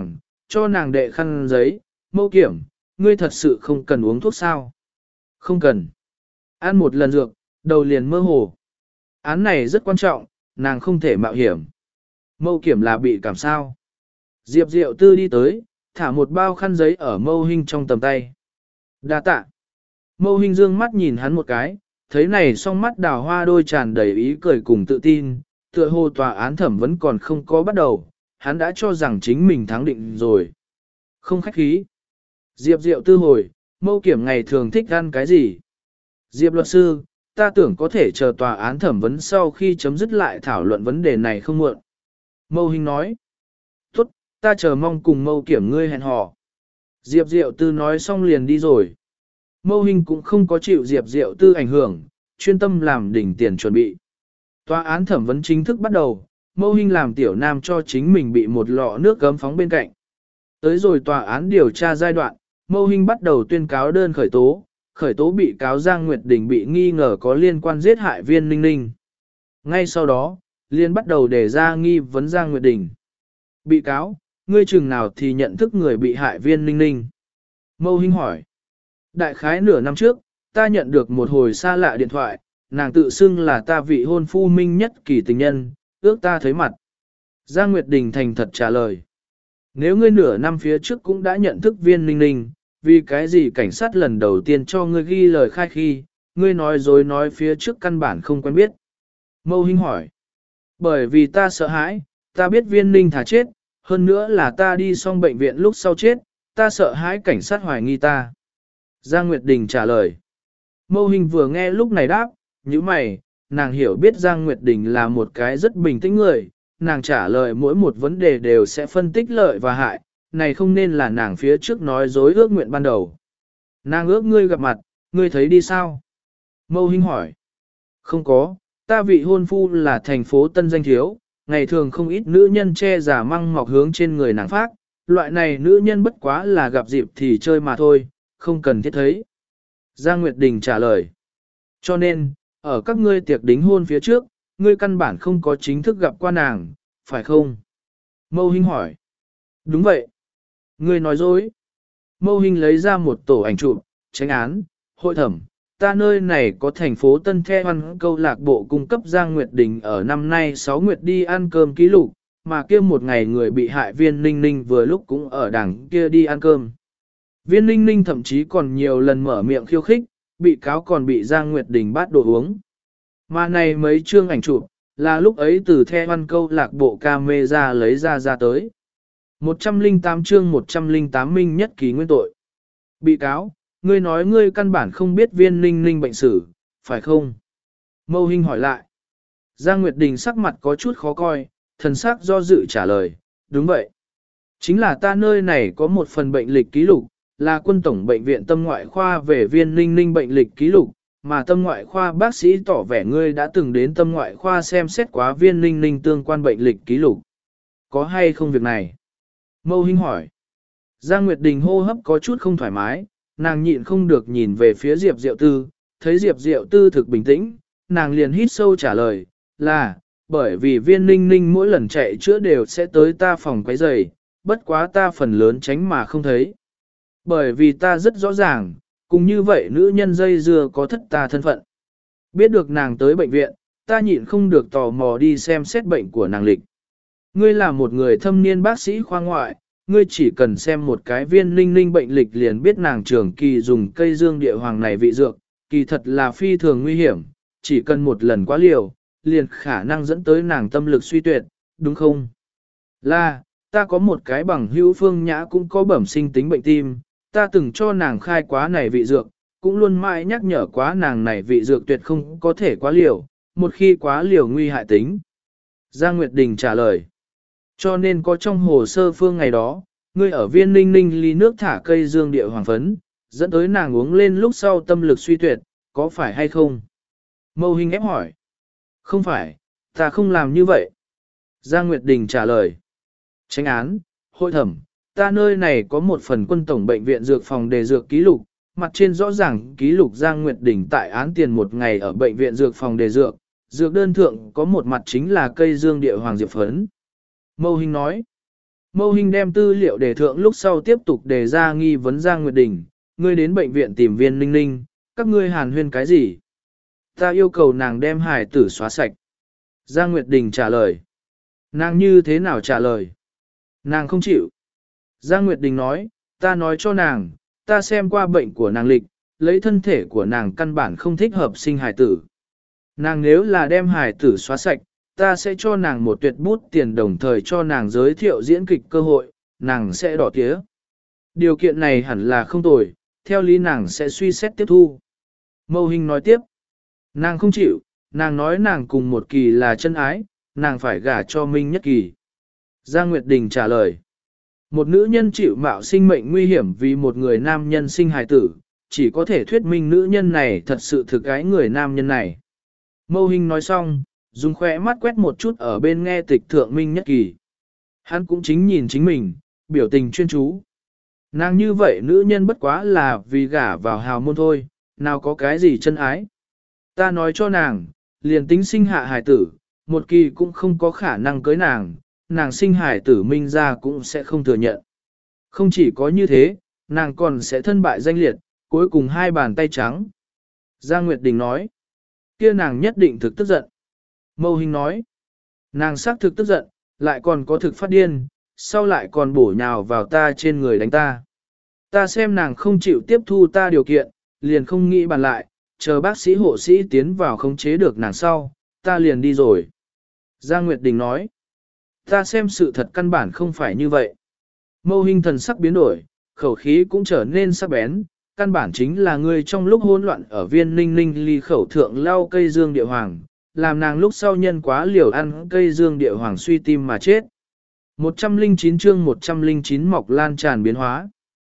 cho nàng đệ khăn giấy, Mâu Kiểm, ngươi thật sự không cần uống thuốc sao? Không cần. Ăn một lần dược, đầu liền mơ hồ. Án này rất quan trọng, nàng không thể mạo hiểm. Mâu Kiểm là bị cảm sao? Diệp Diệu Tư đi tới, thả một bao khăn giấy ở Mâu Hinh trong tầm tay. Đa tạ. Mâu Hinh dương mắt nhìn hắn một cái, thấy này song mắt đào hoa đôi tràn đầy ý cười cùng tự tin, tựa hồ tòa án thẩm vẫn còn không có bắt đầu, hắn đã cho rằng chính mình thắng định rồi. Không khách khí. Diệp Diệu Tư hồi, Mâu Kiểm ngày thường thích ăn cái gì? Diệp luật sư, ta tưởng có thể chờ tòa án thẩm vấn sau khi chấm dứt lại thảo luận vấn đề này không muộn. Mâu Hinh nói. Tốt, ta chờ mong cùng Mâu Kiểm ngươi hẹn hò. Diệp Diệu Tư nói xong liền đi rồi. Mâu Hinh cũng không có chịu Diệp Diệu Tư ảnh hưởng, chuyên tâm làm đỉnh tiền chuẩn bị. Tòa án thẩm vấn chính thức bắt đầu, Mâu Hinh làm tiểu nam cho chính mình bị một lọ nước gấm phóng bên cạnh. Tới rồi tòa án điều tra giai đoạn, Mâu Hinh bắt đầu tuyên cáo đơn khởi tố, khởi tố bị cáo Giang Nguyệt Đình bị nghi ngờ có liên quan giết hại Viên Ninh Ninh. Ngay sau đó, liên bắt đầu đề ra nghi vấn Giang Nguyệt Đình. Bị cáo, ngươi chừng nào thì nhận thức người bị hại Viên Ninh Ninh? Mâu Hinh hỏi. Đại khái nửa năm trước, ta nhận được một hồi xa lạ điện thoại, nàng tự xưng là ta vị hôn phu minh nhất kỳ tình nhân, ước ta thấy mặt. Giang Nguyệt Đình thành thật trả lời. Nếu ngươi nửa năm phía trước cũng đã nhận thức Viên Ninh Ninh, vì cái gì cảnh sát lần đầu tiên cho ngươi ghi lời khai khi, ngươi nói dối nói phía trước căn bản không quen biết. Mâu Hinh hỏi. Bởi vì ta sợ hãi, ta biết Viên Ninh thả chết, hơn nữa là ta đi xong bệnh viện lúc sau chết, ta sợ hãi cảnh sát hoài nghi ta. Giang Nguyệt Đình trả lời. Mâu Hinh vừa nghe lúc này đáp, như mày, nàng hiểu biết Giang Nguyệt Đình là một cái rất bình tĩnh người, nàng trả lời mỗi một vấn đề đều sẽ phân tích lợi và hại, này không nên là nàng phía trước nói dối ước nguyện ban đầu. Nàng ước ngươi gặp mặt, ngươi thấy đi sao? Mâu Hinh hỏi. Không có, ta vị hôn phu là thành phố Tân Danh Thiếu, ngày thường không ít nữ nhân che giả măng mọc hướng trên người nàng phát, loại này nữ nhân bất quá là gặp dịp thì chơi mà thôi, không cần thiết thấy. Giang Nguyệt Đình trả lời. Cho nên, ở các ngươi tiệc đính hôn phía trước, ngươi căn bản không có chính thức gặp qua nàng, phải không? Mâu Hinh hỏi. Đúng vậy. Ngươi nói dối. Mâu Hinh lấy ra một tổ ảnh chụp, tránh án, hội thẩm. Ta nơi này có thành phố Tân The Văn câu lạc bộ cung cấp Giang Nguyệt Đình ở năm nay sáu nguyệt đi ăn cơm ký lục, mà kia một ngày người bị hại Viên Ninh Ninh vừa lúc cũng ở đằng kia đi ăn cơm. Viên Ninh Ninh thậm chí còn nhiều lần mở miệng khiêu khích, bị cáo còn bị Giang Nguyệt Đình bắt đồ uống. Mà này mấy chương ảnh chụp, là lúc ấy từ The Văn câu lạc bộ camera lấy ra ra tới. một trăm lẻ tám chương một trăm lẻ tám minh nhất ký nguyên tội. Bị cáo, ngươi nói ngươi căn bản không biết Viên Ninh Ninh bệnh sử, phải không? Mâu Hinh hỏi lại. Giang Nguyệt Đình sắc mặt có chút khó coi, thần sắc do dự trả lời, đúng vậy. Chính là ta nơi này có một phần bệnh lịch ký lục, là quân tổng bệnh viện tâm ngoại khoa về Viên Ninh Ninh bệnh lịch ký lục, mà tâm ngoại khoa bác sĩ tỏ vẻ ngươi đã từng đến tâm ngoại khoa xem xét quá Viên Ninh Ninh tương quan bệnh lịch ký lục. Có hay không việc này? Mâu Hinh hỏi. Giang Nguyệt Đình hô hấp có chút không thoải mái, nàng nhịn không được nhìn về phía Diệp Diệu Tư, thấy Diệp Diệu Tư thực bình tĩnh, nàng liền hít sâu trả lời, là, bởi vì Viên Ninh Ninh mỗi lần chạy chữa đều sẽ tới ta phòng quấy giày, bất quá ta phần lớn tránh mà không thấy. Bởi vì ta rất rõ ràng, cùng như vậy nữ nhân dây dưa có thất ta thân phận. Biết được nàng tới bệnh viện, ta nhịn không được tò mò đi xem xét bệnh của nàng lịch. Ngươi là một người thâm niên bác sĩ khoa ngoại, ngươi chỉ cần xem một cái Viên Ninh Ninh bệnh lịch liền biết nàng trường kỳ dùng cây dương địa hoàng này vị dược, kỳ thật là phi thường nguy hiểm, chỉ cần một lần quá liều, liền khả năng dẫn tới nàng tâm lực suy tuyệt, đúng không? Là, ta có một cái bằng hữu Phương Nhã cũng có bẩm sinh tính bệnh tim, ta từng cho nàng khai quá này vị dược, cũng luôn mãi nhắc nhở quá nàng này vị dược tuyệt không có thể quá liều, một khi quá liều nguy hại tính. Giang Nguyệt Đình trả lời. Cho nên có trong hồ sơ Phương ngày đó, ngươi ở Viên Ninh Ninh ly nước thả cây dương địa hoàng phấn, dẫn tới nàng uống lên lúc sau tâm lực suy tuyệt, có phải hay không? Mâu Hinh ép hỏi. Không phải, ta không làm như vậy. Giang Nguyệt Đình trả lời. Chánh án, hội thẩm, ta nơi này có một phần quân tổng bệnh viện dược phòng đề dược ký lục, mặt trên rõ ràng ký lục Giang Nguyệt Đình tại án tiền một ngày ở bệnh viện dược phòng đề dược, dược đơn thượng có một mặt chính là cây dương địa hoàng diệp phấn. Mâu Hinh nói, Mâu Hinh đem tư liệu đề thượng lúc sau tiếp tục đề ra nghi vấn Giang Nguyệt Đình, ngươi đến bệnh viện tìm viên ninh ninh, các ngươi hàn huyên cái gì? Ta yêu cầu nàng đem hài tử xóa sạch. Giang Nguyệt Đình trả lời. Nàng như thế nào trả lời? Nàng không chịu. Giang Nguyệt Đình nói, ta nói cho nàng, ta xem qua bệnh của nàng lịch, lấy thân thể của nàng căn bản không thích hợp sinh hài tử. Nàng nếu là đem hài tử xóa sạch, ta sẽ cho nàng một tuyệt bút tiền đồng thời cho nàng giới thiệu diễn kịch cơ hội, nàng sẽ đỏ tía. Điều kiện này hẳn là không tồi, theo lý nàng sẽ suy xét tiếp thu. Mâu Hinh nói tiếp, nàng không chịu, nàng nói nàng cùng một kỳ là chân ái, nàng phải gả cho Minh Nhất Kỳ. Giang Nguyệt Đình trả lời, một nữ nhân chịu mạo sinh mệnh nguy hiểm vì một người nam nhân sinh hài tử, chỉ có thể thuyết minh nữ nhân này thật sự thực ái người nam nhân này. Mâu Hinh nói xong, dùng khỏe mắt quét một chút ở bên nghe tịch thượng Minh Nhất Kỳ. Hắn cũng chính nhìn chính mình, biểu tình chuyên chú. Nàng như vậy nữ nhân bất quá là vì gả vào hào môn thôi, nào có cái gì chân ái. Ta nói cho nàng, liền tính sinh hạ hài tử, một kỳ cũng không có khả năng cưới nàng, nàng sinh hài tử Minh ra cũng sẽ không thừa nhận. Không chỉ có như thế, nàng còn sẽ thân bại danh liệt, cuối cùng hai bàn tay trắng. Giang Nguyệt Đình nói, kia nàng nhất định thực tức giận. Mâu Hinh nói, nàng xác thực tức giận, lại còn có thực phát điên, sau lại còn bổ nhào vào ta trên người đánh ta. Ta xem nàng không chịu tiếp thu ta điều kiện, liền không nghĩ bàn lại, chờ bác sĩ hộ sĩ tiến vào khống chế được nàng sau, ta liền đi rồi. Giang Nguyệt Đình nói, ta xem sự thật căn bản không phải như vậy. Mâu Hinh thần sắc biến đổi, khẩu khí cũng trở nên sắc bén, căn bản chính là ngươi trong lúc hỗn loạn ở viên ninh ninh ly khẩu thượng lau cây dương địa hoàng, làm nàng lúc sau nhân quá liều ăn cây dương địa hoàng suy tim mà chết. một trăm lẻ chín chương một trăm lẻ chín mọc lan tràn biến hóa.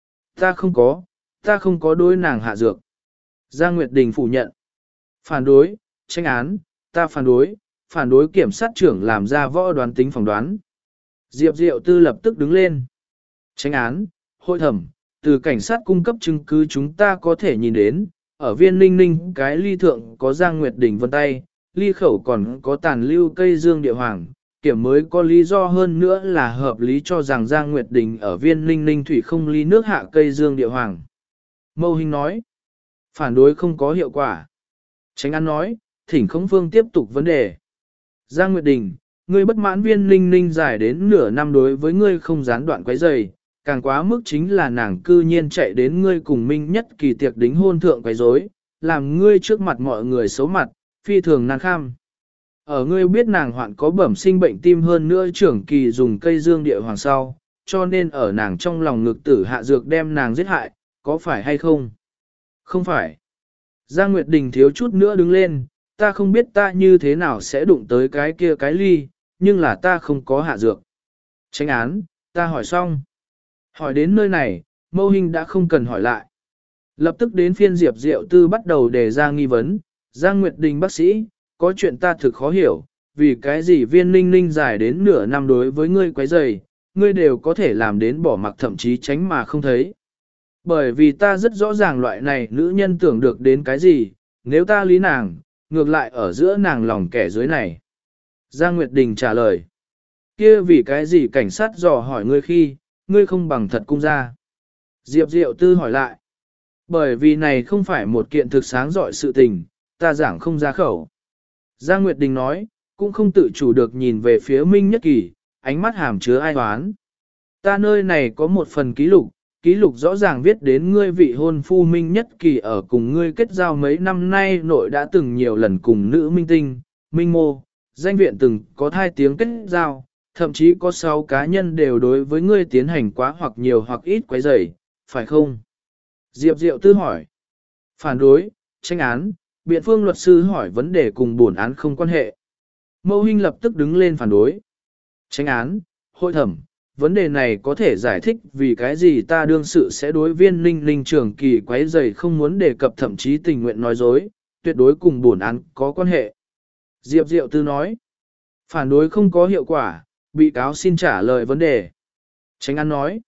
Ta không có, ta không có đối nàng hạ dược. Giang Nguyệt Đình phủ nhận. Phản đối, tranh án, ta phản đối, phản đối kiểm sát trưởng làm ra võ đoán tính phỏng đoán. Diệp Diệu Tư lập tức đứng lên. Tranh án, hội thẩm, từ cảnh sát cung cấp chứng cứ chúng ta có thể nhìn đến, ở viên ninh ninh cái ly thượng có Giang Nguyệt Đình vân tay, ly khẩu còn có tàn lưu cây dương địa hoàng, kiểm mới có lý do hơn nữa là hợp lý cho rằng Giang Nguyệt Đình ở viên ninh ninh thủy không ly nước hạ cây dương địa hoàng. Mâu Hinh nói, phản đối không có hiệu quả. Tránh án nói, thỉnh Khống Phương tiếp tục vấn đề. Giang Nguyệt Đình, ngươi bất mãn viên ninh ninh dài đến nửa năm đối với ngươi không gián đoạn quấy rầy, càng quá mức chính là nàng cư nhiên chạy đến ngươi cùng Minh Nhất Kỳ tiệc đính hôn thượng quấy rối, làm ngươi trước mặt mọi người xấu mặt, phi thường nan kham. Ở ngươi biết nàng hoạn có bẩm sinh bệnh tim hơn nữa trưởng kỳ dùng cây dương địa hoàng sau, cho nên ở nàng trong lòng ngực tử hạ dược đem nàng giết hại, có phải hay không? Không phải. Giang Nguyệt Đình thiếu chút nữa đứng lên, ta không biết ta như thế nào sẽ đụng tới cái kia cái ly, nhưng là ta không có hạ dược. Tránh án, ta hỏi xong. Hỏi đến nơi này, Mâu Hinh đã không cần hỏi lại. Lập tức đến phiên Diệp Diệu Tư bắt đầu đề ra nghi vấn, Giang Nguyệt Đình bác sĩ, có chuyện ta thực khó hiểu, vì cái gì viên ninh ninh dài đến nửa năm đối với ngươi quấy rầy, ngươi đều có thể làm đến bỏ mặc thậm chí tránh mà không thấy. Bởi vì ta rất rõ ràng loại này nữ nhân tưởng được đến cái gì, nếu ta lý nàng, ngược lại ở giữa nàng lòng kẻ dưới này. Giang Nguyệt Đình trả lời, kia vì cái gì cảnh sát dò hỏi ngươi khi, ngươi không bằng thật cung ra. Diệp Diệu Tư hỏi lại, bởi vì này không phải một kiện thực sáng dọi sự tình, ta giảng không ra khẩu. Giang Nguyệt Đình nói, cũng không tự chủ được nhìn về phía Minh Nhất Kỳ, ánh mắt hàm chứa ai oán. Ta nơi này có một phần ký lục, ký lục rõ ràng viết đến ngươi vị hôn phu Minh Nhất Kỳ ở cùng ngươi kết giao mấy năm nay nội đã từng nhiều lần cùng nữ minh tinh, minh mô, danh viện từng có thai tiếng kết giao, thậm chí có sáu cá nhân đều đối với ngươi tiến hành quá hoặc nhiều hoặc ít quấy rầy, phải không? Diệp Diệu Tư hỏi. Phản đối, tranh án, biện phương luật sư hỏi vấn đề cùng bổn án không quan hệ. Mâu Hinh lập tức đứng lên phản đối. Tranh án, hội thẩm, vấn đề này có thể giải thích vì cái gì ta đương sự sẽ đối viên ninh ninh trưởng kỳ quấy rầy không muốn đề cập thậm chí tình nguyện nói dối, tuyệt đối cùng bổn án có quan hệ. Diệp Diệu Tư nói. Phản đối không có hiệu quả, bị cáo xin trả lời vấn đề. Tranh án nói.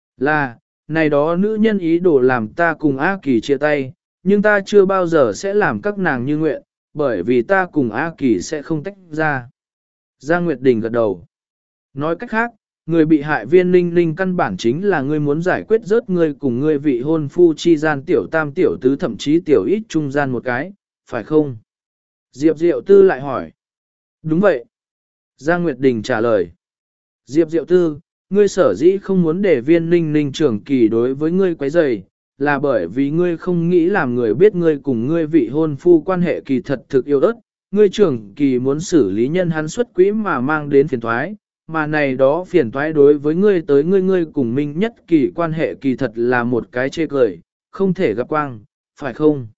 Là, này đó nữ nhân ý đồ làm ta cùng A Kỳ chia tay, nhưng ta chưa bao giờ sẽ làm các nàng như nguyện, bởi vì ta cùng A Kỳ sẽ không tách ra. Giang Nguyệt Đình gật đầu. Nói cách khác, Người bị hại viên ninh ninh căn bản chính là ngươi muốn giải quyết rớt ngươi cùng ngươi vị hôn phu chi gian tiểu tam tiểu tứ thậm chí tiểu ít trung gian một cái, phải không? Diệp Diệu Tư lại hỏi. Đúng vậy. Giang Nguyệt Đình trả lời. Diệp Diệu Tư, ngươi sở dĩ không muốn để viên ninh ninh trưởng kỳ đối với ngươi quấy rầy, là bởi vì ngươi không nghĩ làm người biết ngươi cùng ngươi vị hôn phu quan hệ kỳ thật thực yêu ớt, ngươi trưởng kỳ muốn xử lý nhân hắn xuất quỹ mà mang đến phiền thoái, mà này đó phiền toái đối với ngươi tới ngươi ngươi cùng Minh Nhất Kỳ quan hệ kỳ thật là một cái chê cười, không thể gặp quang, phải không?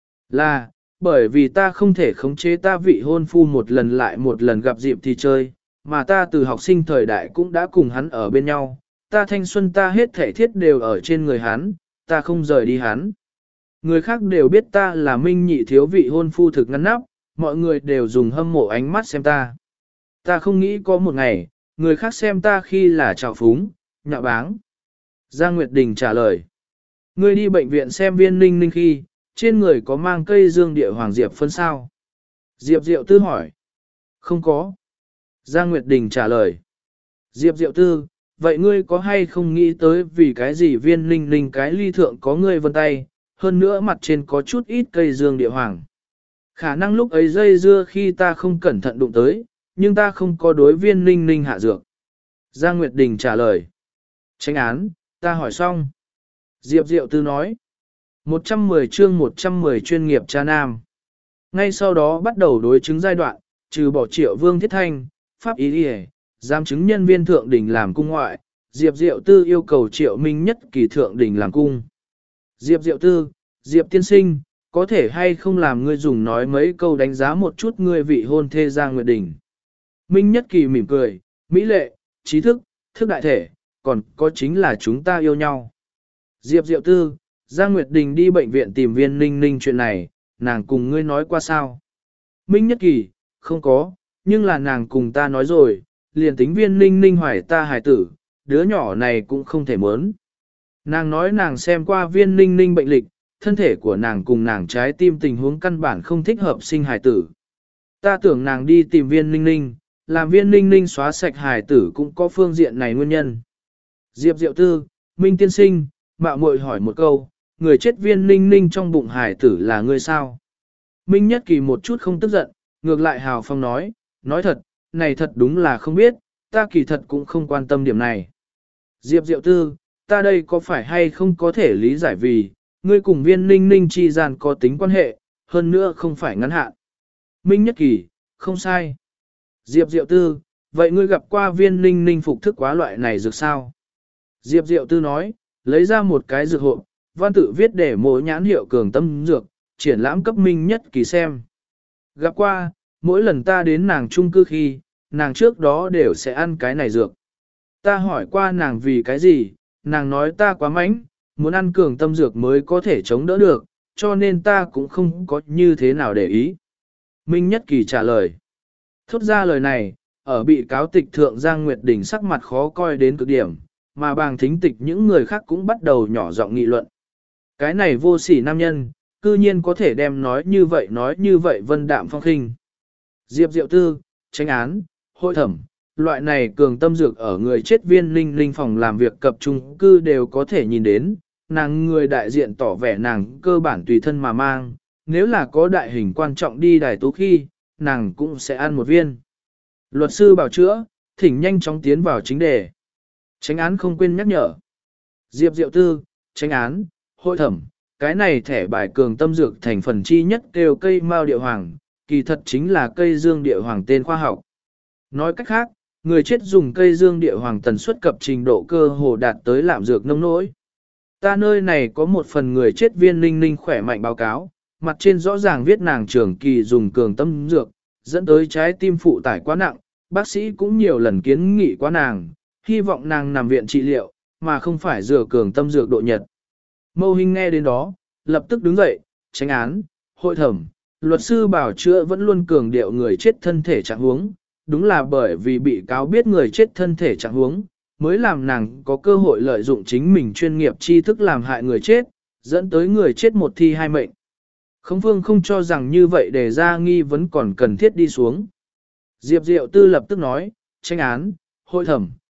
Là, bởi vì ta không thể khống chế ta vị hôn phu một lần lại một lần gặp dịp thì chơi, mà ta từ học sinh thời đại cũng đã cùng hắn ở bên nhau, ta thanh xuân ta hết thể thiết đều ở trên người hắn, ta không rời đi hắn. Người khác đều biết ta là Minh Nhị thiếu vị hôn phu thực ngăn nắp, mọi người đều dùng hâm mộ ánh mắt xem ta. Ta không nghĩ có một ngày, người khác xem ta khi là trào phúng, nhạo báng. Giang Nguyệt Đình trả lời. Ngươi đi bệnh viện xem viên ninh ninh khi, trên người có mang cây dương địa hoàng diệp phân sao? Diệp Diệu Tư hỏi. Không có. Giang Nguyệt Đình trả lời. Diệp Diệu Tư, vậy ngươi có hay không nghĩ tới vì cái gì viên ninh ninh cái ly thượng có ngươi vân tay, hơn nữa mặt trên có chút ít cây dương địa hoàng. Khả năng lúc ấy dây dưa khi ta không cẩn thận đụng tới, nhưng ta không có đối viên ninh ninh hạ dược. Giang Nguyệt Đình trả lời. Tránh án, ta hỏi xong. Diệp Diệu Tư nói. một trăm mười chương một trăm mười chuyên nghiệp cha nam. Ngay sau đó bắt đầu đối chứng giai đoạn, trừ bỏ Triệu Vương Thiết Thanh, Pháp Ý Điề, giám chứng nhân viên thượng đỉnh làm cung ngoại, Diệp Diệu Tư yêu cầu Triệu Minh Nhất Kỳ thượng đỉnh làm cung. Diệp Diệu Tư, Diệp tiên sinh, có thể hay không làm ngươi dùng nói mấy câu đánh giá một chút ngươi vị hôn thê Giang Nguyệt Đình. Minh Nhất Kỳ mỉm cười, mỹ lệ, trí thức, thức đại thể, còn có chính là chúng ta yêu nhau. Diệp Diệu Tư, Giang Nguyệt Đình đi bệnh viện tìm viên ninh ninh chuyện này, nàng cùng ngươi nói qua sao? Minh Nhất Kỳ, không có, nhưng là nàng cùng ta nói rồi, liền tính viên ninh ninh hoài ta hài tử, đứa nhỏ này cũng không thể mớn. Nàng nói nàng xem qua viên ninh ninh bệnh lịch, thân thể của nàng cùng nàng trái tim tình huống căn bản không thích hợp sinh hài tử. Ta tưởng nàng đi tìm viên ninh ninh, làm viên ninh ninh xóa sạch hài tử cũng có phương diện này nguyên nhân. Diệp Diệu Tư, Minh tiên sinh, mạo muội hỏi một câu, người chết viên ninh ninh trong bụng hài tử là ngươi sao? Minh Nhất Kỳ một chút không tức giận, ngược lại hào phong nói, nói thật, này thật đúng là không biết, ta kỳ thật cũng không quan tâm điểm này. Diệp Diệu Tư, ta đây có phải hay không có thể lý giải vì, ngươi cùng viên ninh ninh chi gian có tính quan hệ, hơn nữa không phải ngắn hạn. Minh Nhất Kỳ, không sai. Diệp Diệu Tư, vậy ngươi gặp qua viên ninh ninh phục thức quá loại này dược sao? Diệp Diệu Tư nói, lấy ra một cái dược hộp, văn tự viết để mỗi nhãn hiệu cường tâm dược, triển lãm cấp Minh Nhất Kỳ xem. Gặp qua, mỗi lần ta đến nàng chung cư khi, nàng trước đó đều sẽ ăn cái này dược. Ta hỏi qua nàng vì cái gì, nàng nói ta quá mánh, muốn ăn cường tâm dược mới có thể chống đỡ được, cho nên ta cũng không có như thế nào để ý. Minh Nhất Kỳ trả lời. Thốt ra lời này, ở bị cáo tịch thượng Giang Nguyệt Đình sắc mặt khó coi đến cực điểm, mà bàng thính tịch những người khác cũng bắt đầu nhỏ giọng nghị luận. Cái này vô sỉ nam nhân, cư nhiên có thể đem nói như vậy nói như vậy vân đạm phong khinh. Diệp Diệu Tư, tranh án, hội thẩm, loại này cường tâm dược ở người chết viên linh linh phòng làm việc cập trung cư đều có thể nhìn đến, nàng người đại diện tỏ vẻ nàng cơ bản tùy thân mà mang, nếu là có đại hình quan trọng đi đài tố khi, nàng cũng sẽ ăn một viên. Luật sư bảo chữa, thỉnh nhanh chóng tiến vào chính đề. Tránh án không quên nhắc nhở. Diệp Diệu Tư, tránh án, hội thẩm, cái này thẻ bài cường tâm dược thành phần chi nhất kêu cây mao địa hoàng, kỳ thật chính là cây dương địa hoàng tên khoa học. Nói cách khác, người chết dùng cây dương địa hoàng tần suất cập trình độ cơ hồ đạt tới lạm dược nông nỗi. Ta nơi này có một phần người chết viên ninh ninh khỏe mạnh báo cáo, mặt trên rõ ràng viết nàng trưởng kỳ dùng cường tâm dược, dẫn tới trái tim phụ tải quá nặng, bác sĩ cũng nhiều lần kiến nghị quá nàng, hy vọng nàng nằm viện trị liệu, mà không phải dừa cường tâm dược độ nhật. Mâu Hinh nghe đến đó, lập tức đứng dậy, tránh án, hội thẩm, luật sư bảo chữa vẫn luôn cường điệu người chết thân thể trạng huống, đúng là bởi vì bị cáo biết người chết thân thể trạng huống, mới làm nàng có cơ hội lợi dụng chính mình chuyên nghiệp tri thức làm hại người chết, dẫn tới người chết một thi hai mệnh. Khống Phương không cho rằng như vậy để ra nghi vấn còn cần thiết đi xuống. Diệp Diệu Tư lập tức nói, tranh án, hội thẩm,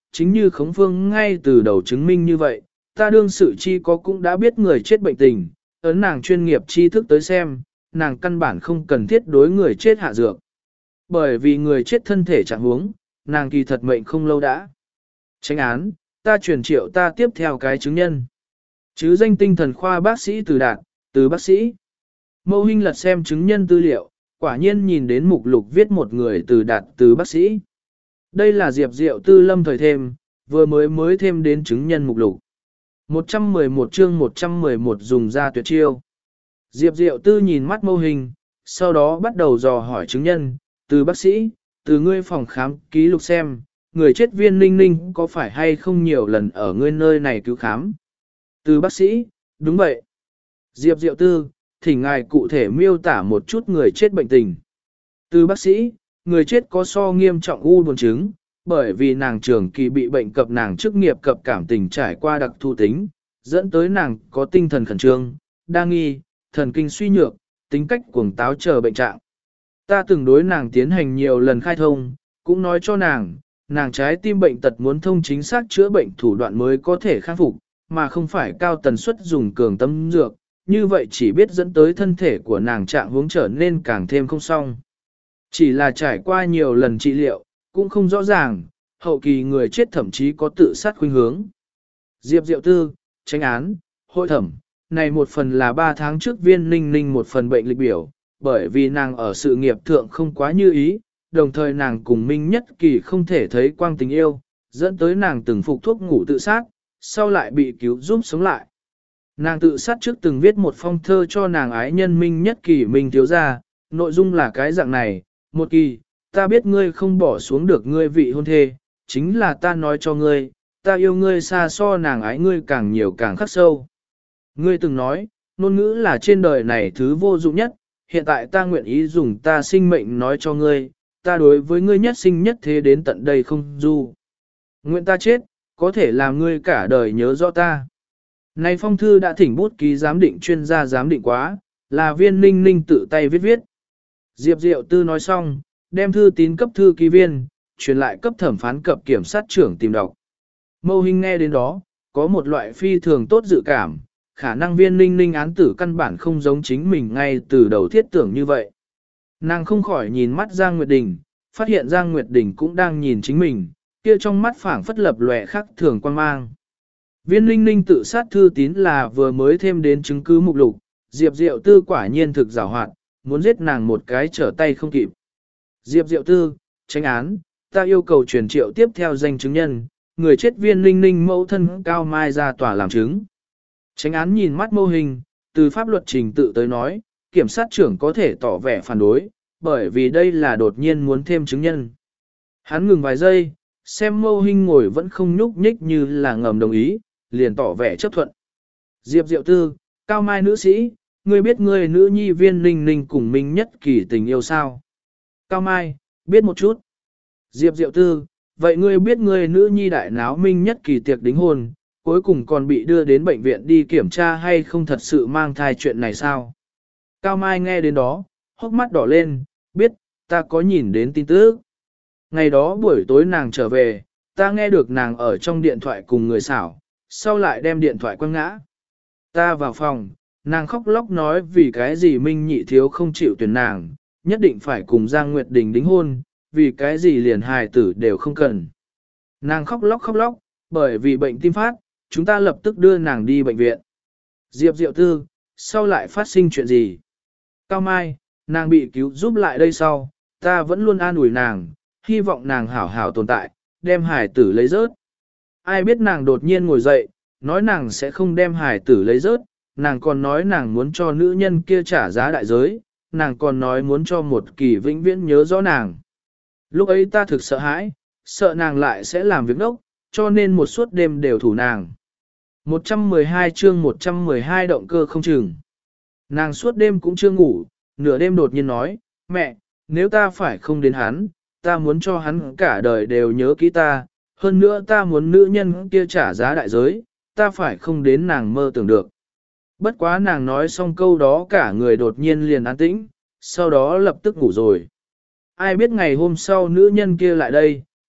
chính như Khống Phương ngay từ đầu chứng minh như vậy, ta đương sự chi có cũng đã biết người chết bệnh tình, ấn nàng chuyên nghiệp tri thức tới xem, nàng căn bản không cần thiết đối người chết hạ dược. Bởi vì người chết thân thể trạng huống, nàng kỳ thật mệnh không lâu đã. Tránh án, ta truyền triệu ta tiếp theo cái chứng nhân. Chứ danh tinh thần khoa bác sĩ Từ Đạt, Từ bác sĩ. Mâu Hinh lật xem chứng nhân tư liệu, quả nhiên nhìn đến mục lục viết một người Từ Đạt, Từ bác sĩ. Đây là Diệp Diệu Tư lâm thời thêm, vừa mới mới thêm đến chứng nhân mục lục. một trăm mười một chương một trăm mười một dùng ra tuyệt chiêu. Diệp Diệu Tư nhìn mắt Mâu Hinh, sau đó bắt đầu dò hỏi chứng nhân, Từ bác sĩ, từ ngươi phòng khám ký lục xem, người chết Viên Ninh Ninh có phải hay không nhiều lần ở ngươi nơi này cứu khám. Từ bác sĩ, đúng vậy. Diệp Diệu Tư, thỉnh ngài cụ thể miêu tả một chút người chết bệnh tình. Từ bác sĩ, người chết có so nghiêm trọng u buồn chứng, bởi vì nàng trường kỳ bị bệnh cập nàng chức nghiệp cập cảm tình trải qua đặc thù tính, dẫn tới nàng có tinh thần khẩn trương, đa nghi, thần kinh suy nhược, tính cách cuồng táo chờ bệnh trạng. Ta từng đối nàng tiến hành nhiều lần khai thông, cũng nói cho nàng, nàng trái tim bệnh tật muốn thông chính xác chữa bệnh thủ đoạn mới có thể khắc phục, mà không phải cao tần suất dùng cường tâm dược, như vậy chỉ biết dẫn tới thân thể của nàng trạng hướng trở nên càng thêm không xong. Chỉ là trải qua nhiều lần trị liệu, cũng không rõ ràng, hậu kỳ người chết thậm chí có tự sát khuynh hướng. Diệp Diệu Tư, Tránh án, hội thẩm, này một phần là ba tháng trước Viên Ninh Ninh một phần bệnh lịch biểu, bởi vì nàng ở sự nghiệp thượng không quá như ý, đồng thời nàng cùng Minh Nhất Kỳ không thể thấy quang tình yêu, dẫn tới nàng từng phục thuốc ngủ tự sát, sau lại bị cứu giúp sống lại. Nàng tự sát trước từng viết một phong thơ cho nàng ái nhân Minh Nhất Kỳ Minh thiếu gia, nội dung là cái dạng này, một kỳ, ta biết ngươi không bỏ xuống được ngươi vị hôn thê, chính là ta nói cho ngươi, ta yêu ngươi xa so nàng ái ngươi càng nhiều càng khắc sâu. Ngươi từng nói, ngôn ngữ là trên đời này thứ vô dụng nhất, hiện tại ta nguyện ý dùng ta sinh mệnh nói cho ngươi, ta đối với ngươi nhất sinh nhất thế đến tận đây không du. Nguyện ta chết, có thể làm ngươi cả đời nhớ rõ ta. Này phong thư đã thỉnh bút ký giám định chuyên gia giám định quá, là Viên Ninh Ninh tự tay viết viết. Diệp Diệu Tư nói xong, đem thư tín cấp thư ký viên, truyền lại cấp thẩm phán cập kiểm sát trưởng tìm đọc. Mâu Hinh nghe đến đó, có một loại phi thường tốt dự cảm, khả năng Viên Ninh Ninh án tử căn bản không giống chính mình ngay từ đầu thiết tưởng như vậy. Nàng không khỏi nhìn mắt Giang Nguyệt Đình, phát hiện Giang Nguyệt Đình cũng đang nhìn chính mình, kia trong mắt phảng phất lập lòe khắc thường quan mang. Viên Ninh Ninh tự sát thư tín là vừa mới thêm đến chứng cứ mục lục, Diệp Diệu Tư quả nhiên thực giàu hoạt, muốn giết nàng một cái trở tay không kịp. Diệp Diệu Tư, Tránh án, ta yêu cầu truyền triệu tiếp theo danh chứng nhân, người chết Viên Ninh Ninh mẫu thân Cao Mai ra tòa làm chứng. Tránh án nhìn mắt Mâu Hinh, từ pháp luật trình tự tới nói, kiểm sát trưởng có thể tỏ vẻ phản đối, bởi vì đây là đột nhiên muốn thêm chứng nhân. Hắn ngừng vài giây, xem Mâu Hinh ngồi vẫn không nhúc nhích như là ngầm đồng ý, liền tỏ vẻ chấp thuận. Diệp Diệu Tư, Cao Mai nữ sĩ, ngươi biết ngươi nữ nhi Viên Ninh Ninh cùng Minh Nhất Kỳ tình yêu sao? Cao Mai, biết một chút. Diệp Diệu Tư, vậy ngươi biết ngươi nữ nhi đại náo Minh Nhất Kỳ tiệc đính hôn, cuối cùng còn bị đưa đến bệnh viện đi kiểm tra hay không thật sự mang thai chuyện này sao? Cao Mai nghe đến đó, hốc mắt đỏ lên, biết, ta có nhìn đến tin tức. Ngày đó buổi tối nàng trở về, ta nghe được nàng ở trong điện thoại cùng người xảo, sau lại đem điện thoại quăng ngã. Ta vào phòng, nàng khóc lóc nói vì cái gì Minh Nhị thiếu không chịu tuyển nàng, nhất định phải cùng Giang Nguyệt Đình đính hôn, vì cái gì liền hài tử đều không cần. Nàng khóc lóc khóc lóc, bởi vì bệnh tim phát, chúng ta lập tức đưa nàng đi bệnh viện. Diệp Diệu Tư, sau lại phát sinh chuyện gì? Cao Mai, nàng bị cứu giúp lại đây sau, ta vẫn luôn an ủi nàng, hy vọng nàng hảo hảo tồn tại, đem hài tử lấy rớt. Ai biết nàng đột nhiên ngồi dậy, nói nàng sẽ không đem hài tử lấy rớt, nàng còn nói nàng muốn cho nữ nhân kia trả giá đại giới, nàng còn nói muốn cho một kỳ vĩnh viễn nhớ rõ nàng. Lúc ấy ta thực sợ hãi, sợ nàng lại sẽ làm việc đốc, cho nên một suốt đêm đều thủ nàng. một trăm mười hai chương một trăm mười hai động cơ không chừng. Nàng suốt đêm cũng chưa ngủ, nửa đêm đột nhiên nói, mẹ, nếu ta phải không đến hắn, ta muốn cho hắn cả đời đều nhớ kỹ ta, hơn nữa ta muốn nữ nhân kia trả giá đại giới, ta phải không đến nàng mơ tưởng được. Bất quá nàng nói xong câu đó cả người đột nhiên liền an tĩnh, sau đó lập tức ngủ rồi. Ai biết ngày hôm sau nữ nhân kia lại đây,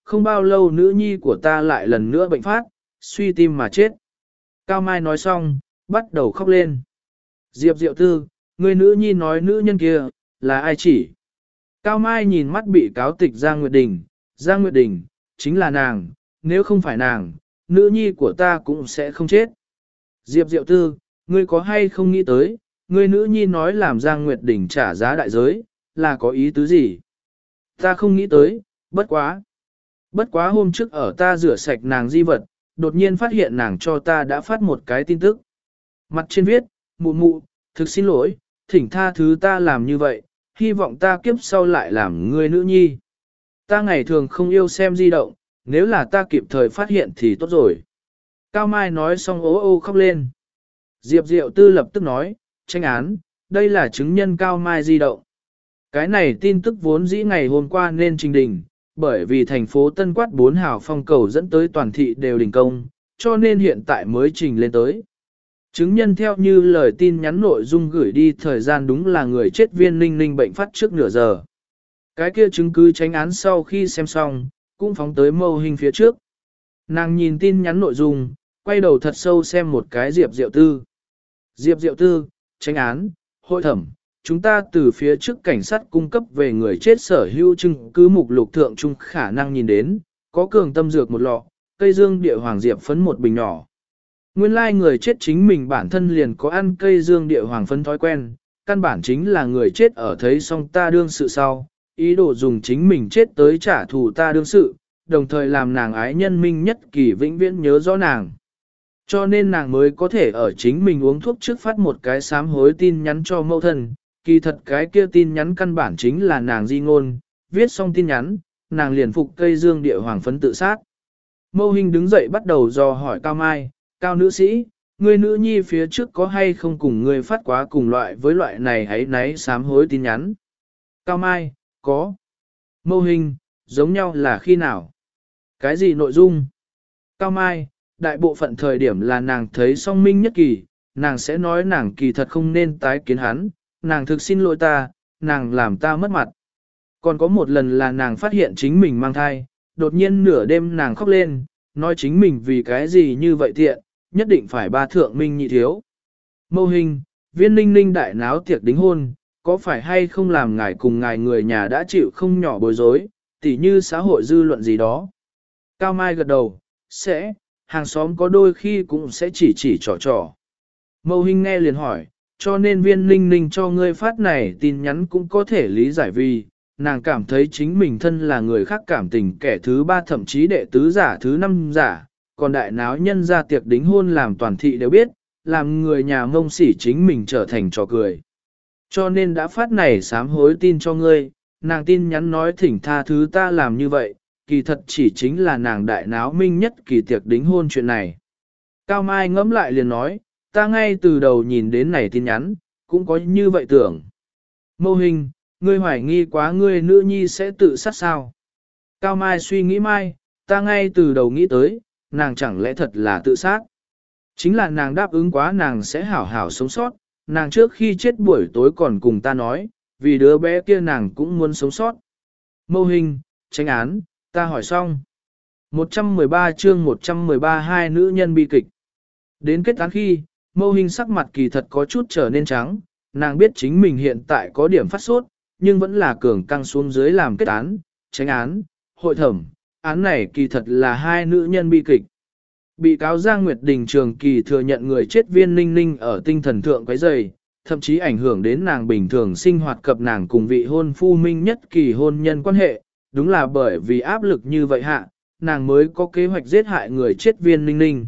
không bao lâu nữ nhi của ta lại lần nữa bệnh phát, suy tim mà chết. Cao Mai nói xong, bắt đầu khóc lên. Diệp Diệu Tư, người nữ nhi nói nữ nhân kia, là ai chỉ? Cao Mai nhìn mắt bị cáo tịch Giang Nguyệt Đình, Giang Nguyệt Đình, chính là nàng, nếu không phải nàng, nữ nhi của ta cũng sẽ không chết. Diệp Diệu Tư, ngươi có hay không nghĩ tới, ngươi nữ nhi nói làm Giang Nguyệt Đình trả giá đại giới, là có ý tứ gì? Ta không nghĩ tới, bất quá. Bất quá hôm trước ở ta rửa sạch nàng di vật, đột nhiên phát hiện nàng cho ta đã phát một cái tin tức. Mặt trên viết, mụ mụ, thực xin lỗi, thỉnh tha thứ ta làm như vậy, hy vọng ta kiếp sau lại làm người nữ nhi. Ta ngày thường không yêu xem di động, nếu là ta kịp thời phát hiện thì tốt rồi. Cao Mai nói xong ố ô khóc lên. Diệp Diệu Tư lập tức nói, tranh án, đây là chứng nhân Cao Mai di động. Cái này tin tức vốn dĩ ngày hôm qua nên trình đình, bởi vì thành phố Tân Quát bốn hào phong cầu dẫn tới toàn thị đều đình công, cho nên hiện tại mới trình lên tới. Chứng nhân theo như lời tin nhắn nội dung gửi đi thời gian đúng là người chết Viên Ninh Ninh bệnh phát trước nửa giờ. Cái kia chứng cứ tranh án sau khi xem xong, cũng phóng tới mâu hình phía trước. Nàng nhìn tin nhắn nội dung, quay đầu thật sâu xem một cái Diệp Diệu Tư. Diệp Diệu Tư, tranh án, hội thẩm, chúng ta từ phía trước cảnh sát cung cấp về người chết sở hữu chứng cứ mục lục thượng trung khả năng nhìn đến, có cường tâm dược một lọ, cây dương địa hoàng diệp phấn một bình nhỏ. Nguyên lai like người chết chính mình bản thân liền có ăn cây dương địa hoàng phấn thói quen, căn bản chính là người chết ở thấy xong ta đương sự sau, ý đồ dùng chính mình chết tới trả thù ta đương sự, đồng thời làm nàng ái nhân minh nhất kỳ vĩnh viễn nhớ rõ nàng. Cho nên nàng mới có thể ở chính mình uống thuốc trước phát một cái sám hối tin nhắn cho mẫu thân, kỳ thật cái kia tin nhắn căn bản chính là nàng di ngôn, viết xong tin nhắn, nàng liền phục cây dương địa hoàng phấn tự sát. Mâu Hình đứng dậy bắt đầu dò hỏi Cao Mai, Cao nữ sĩ, người nữ nhi phía trước có hay không cùng người phát quá cùng loại với loại này hãy náy sám hối tin nhắn? Cao Mai, có. Mâu Hình, giống nhau là khi nào? Cái gì nội dung? Cao Mai, đại bộ phận thời điểm là nàng thấy song minh nhất kỳ, nàng sẽ nói nàng kỳ thật không nên tái kiến hắn, nàng thực xin lỗi ta, nàng làm ta mất mặt. Còn có một lần là nàng phát hiện chính mình mang thai, đột nhiên nửa đêm nàng khóc lên, nói chính mình vì cái gì như vậy tiện, nhất định phải ba thượng minh nhị thiếu. Mâu Hình, Viên Ninh Ninh đại náo tiệc đính hôn, có phải hay không làm ngài cùng ngài người nhà đã chịu không nhỏ bối rối, tỉ như xã hội dư luận gì đó. Cao Mai gật đầu, sẽ, hàng xóm có đôi khi cũng sẽ chỉ chỉ trò trò. Mâu Hình nghe liền hỏi, cho nên Viên Ninh Ninh cho ngươi phát này tin nhắn cũng có thể lý giải vì, nàng cảm thấy chính mình thân là người khác cảm tình kẻ thứ ba thậm chí đệ tứ giả thứ năm giả, còn đại náo nhân ra tiệc đính hôn làm toàn thị đều biết, làm người nhà mông sỉ chính mình trở thành trò cười. Cho nên đã phát này sám hối tin cho ngươi, nàng tin nhắn nói thỉnh tha thứ ta làm như vậy, kỳ thật chỉ chính là nàng đại náo minh nhất kỳ tiệc đính hôn chuyện này. Cao Mai ngẫm lại liền nói, ta ngay từ đầu nhìn đến này tin nhắn, cũng có như vậy tưởng. Mâu Hình, ngươi hoài nghi quá ngươi nữ nhi sẽ tự sát sao? Cao Mai suy nghĩ mai, ta ngay từ đầu nghĩ tới, nàng chẳng lẽ thật là tự sát? Chính là nàng đáp ứng quá nàng sẽ hảo hảo sống sót, nàng trước khi chết buổi tối còn cùng ta nói, vì đứa bé kia nàng cũng muốn sống sót. Mâu Hình, tranh án, ta hỏi xong. một trăm mười ba chương một trăm mười ba hai nữ nhân bi kịch. Đến kết án khi, Mâu Hình sắc mặt kỳ thật có chút trở nên trắng, nàng biết chính mình hiện tại có điểm phát sốt, nhưng vẫn là cường căng xuống dưới làm kết án, tranh án, hội thẩm, án này kỳ thật là hai nữ nhân bi kịch. Bị cáo Giang Nguyệt Đình trường kỳ thừa nhận người chết Viên Ninh Ninh ở tinh thần thượng quấy rầy, thậm chí ảnh hưởng đến nàng bình thường sinh hoạt cập nàng cùng vị hôn phu minh nhất kỳ hôn nhân quan hệ, đúng là bởi vì áp lực như vậy hạ, nàng mới có kế hoạch giết hại người chết Viên Ninh Ninh.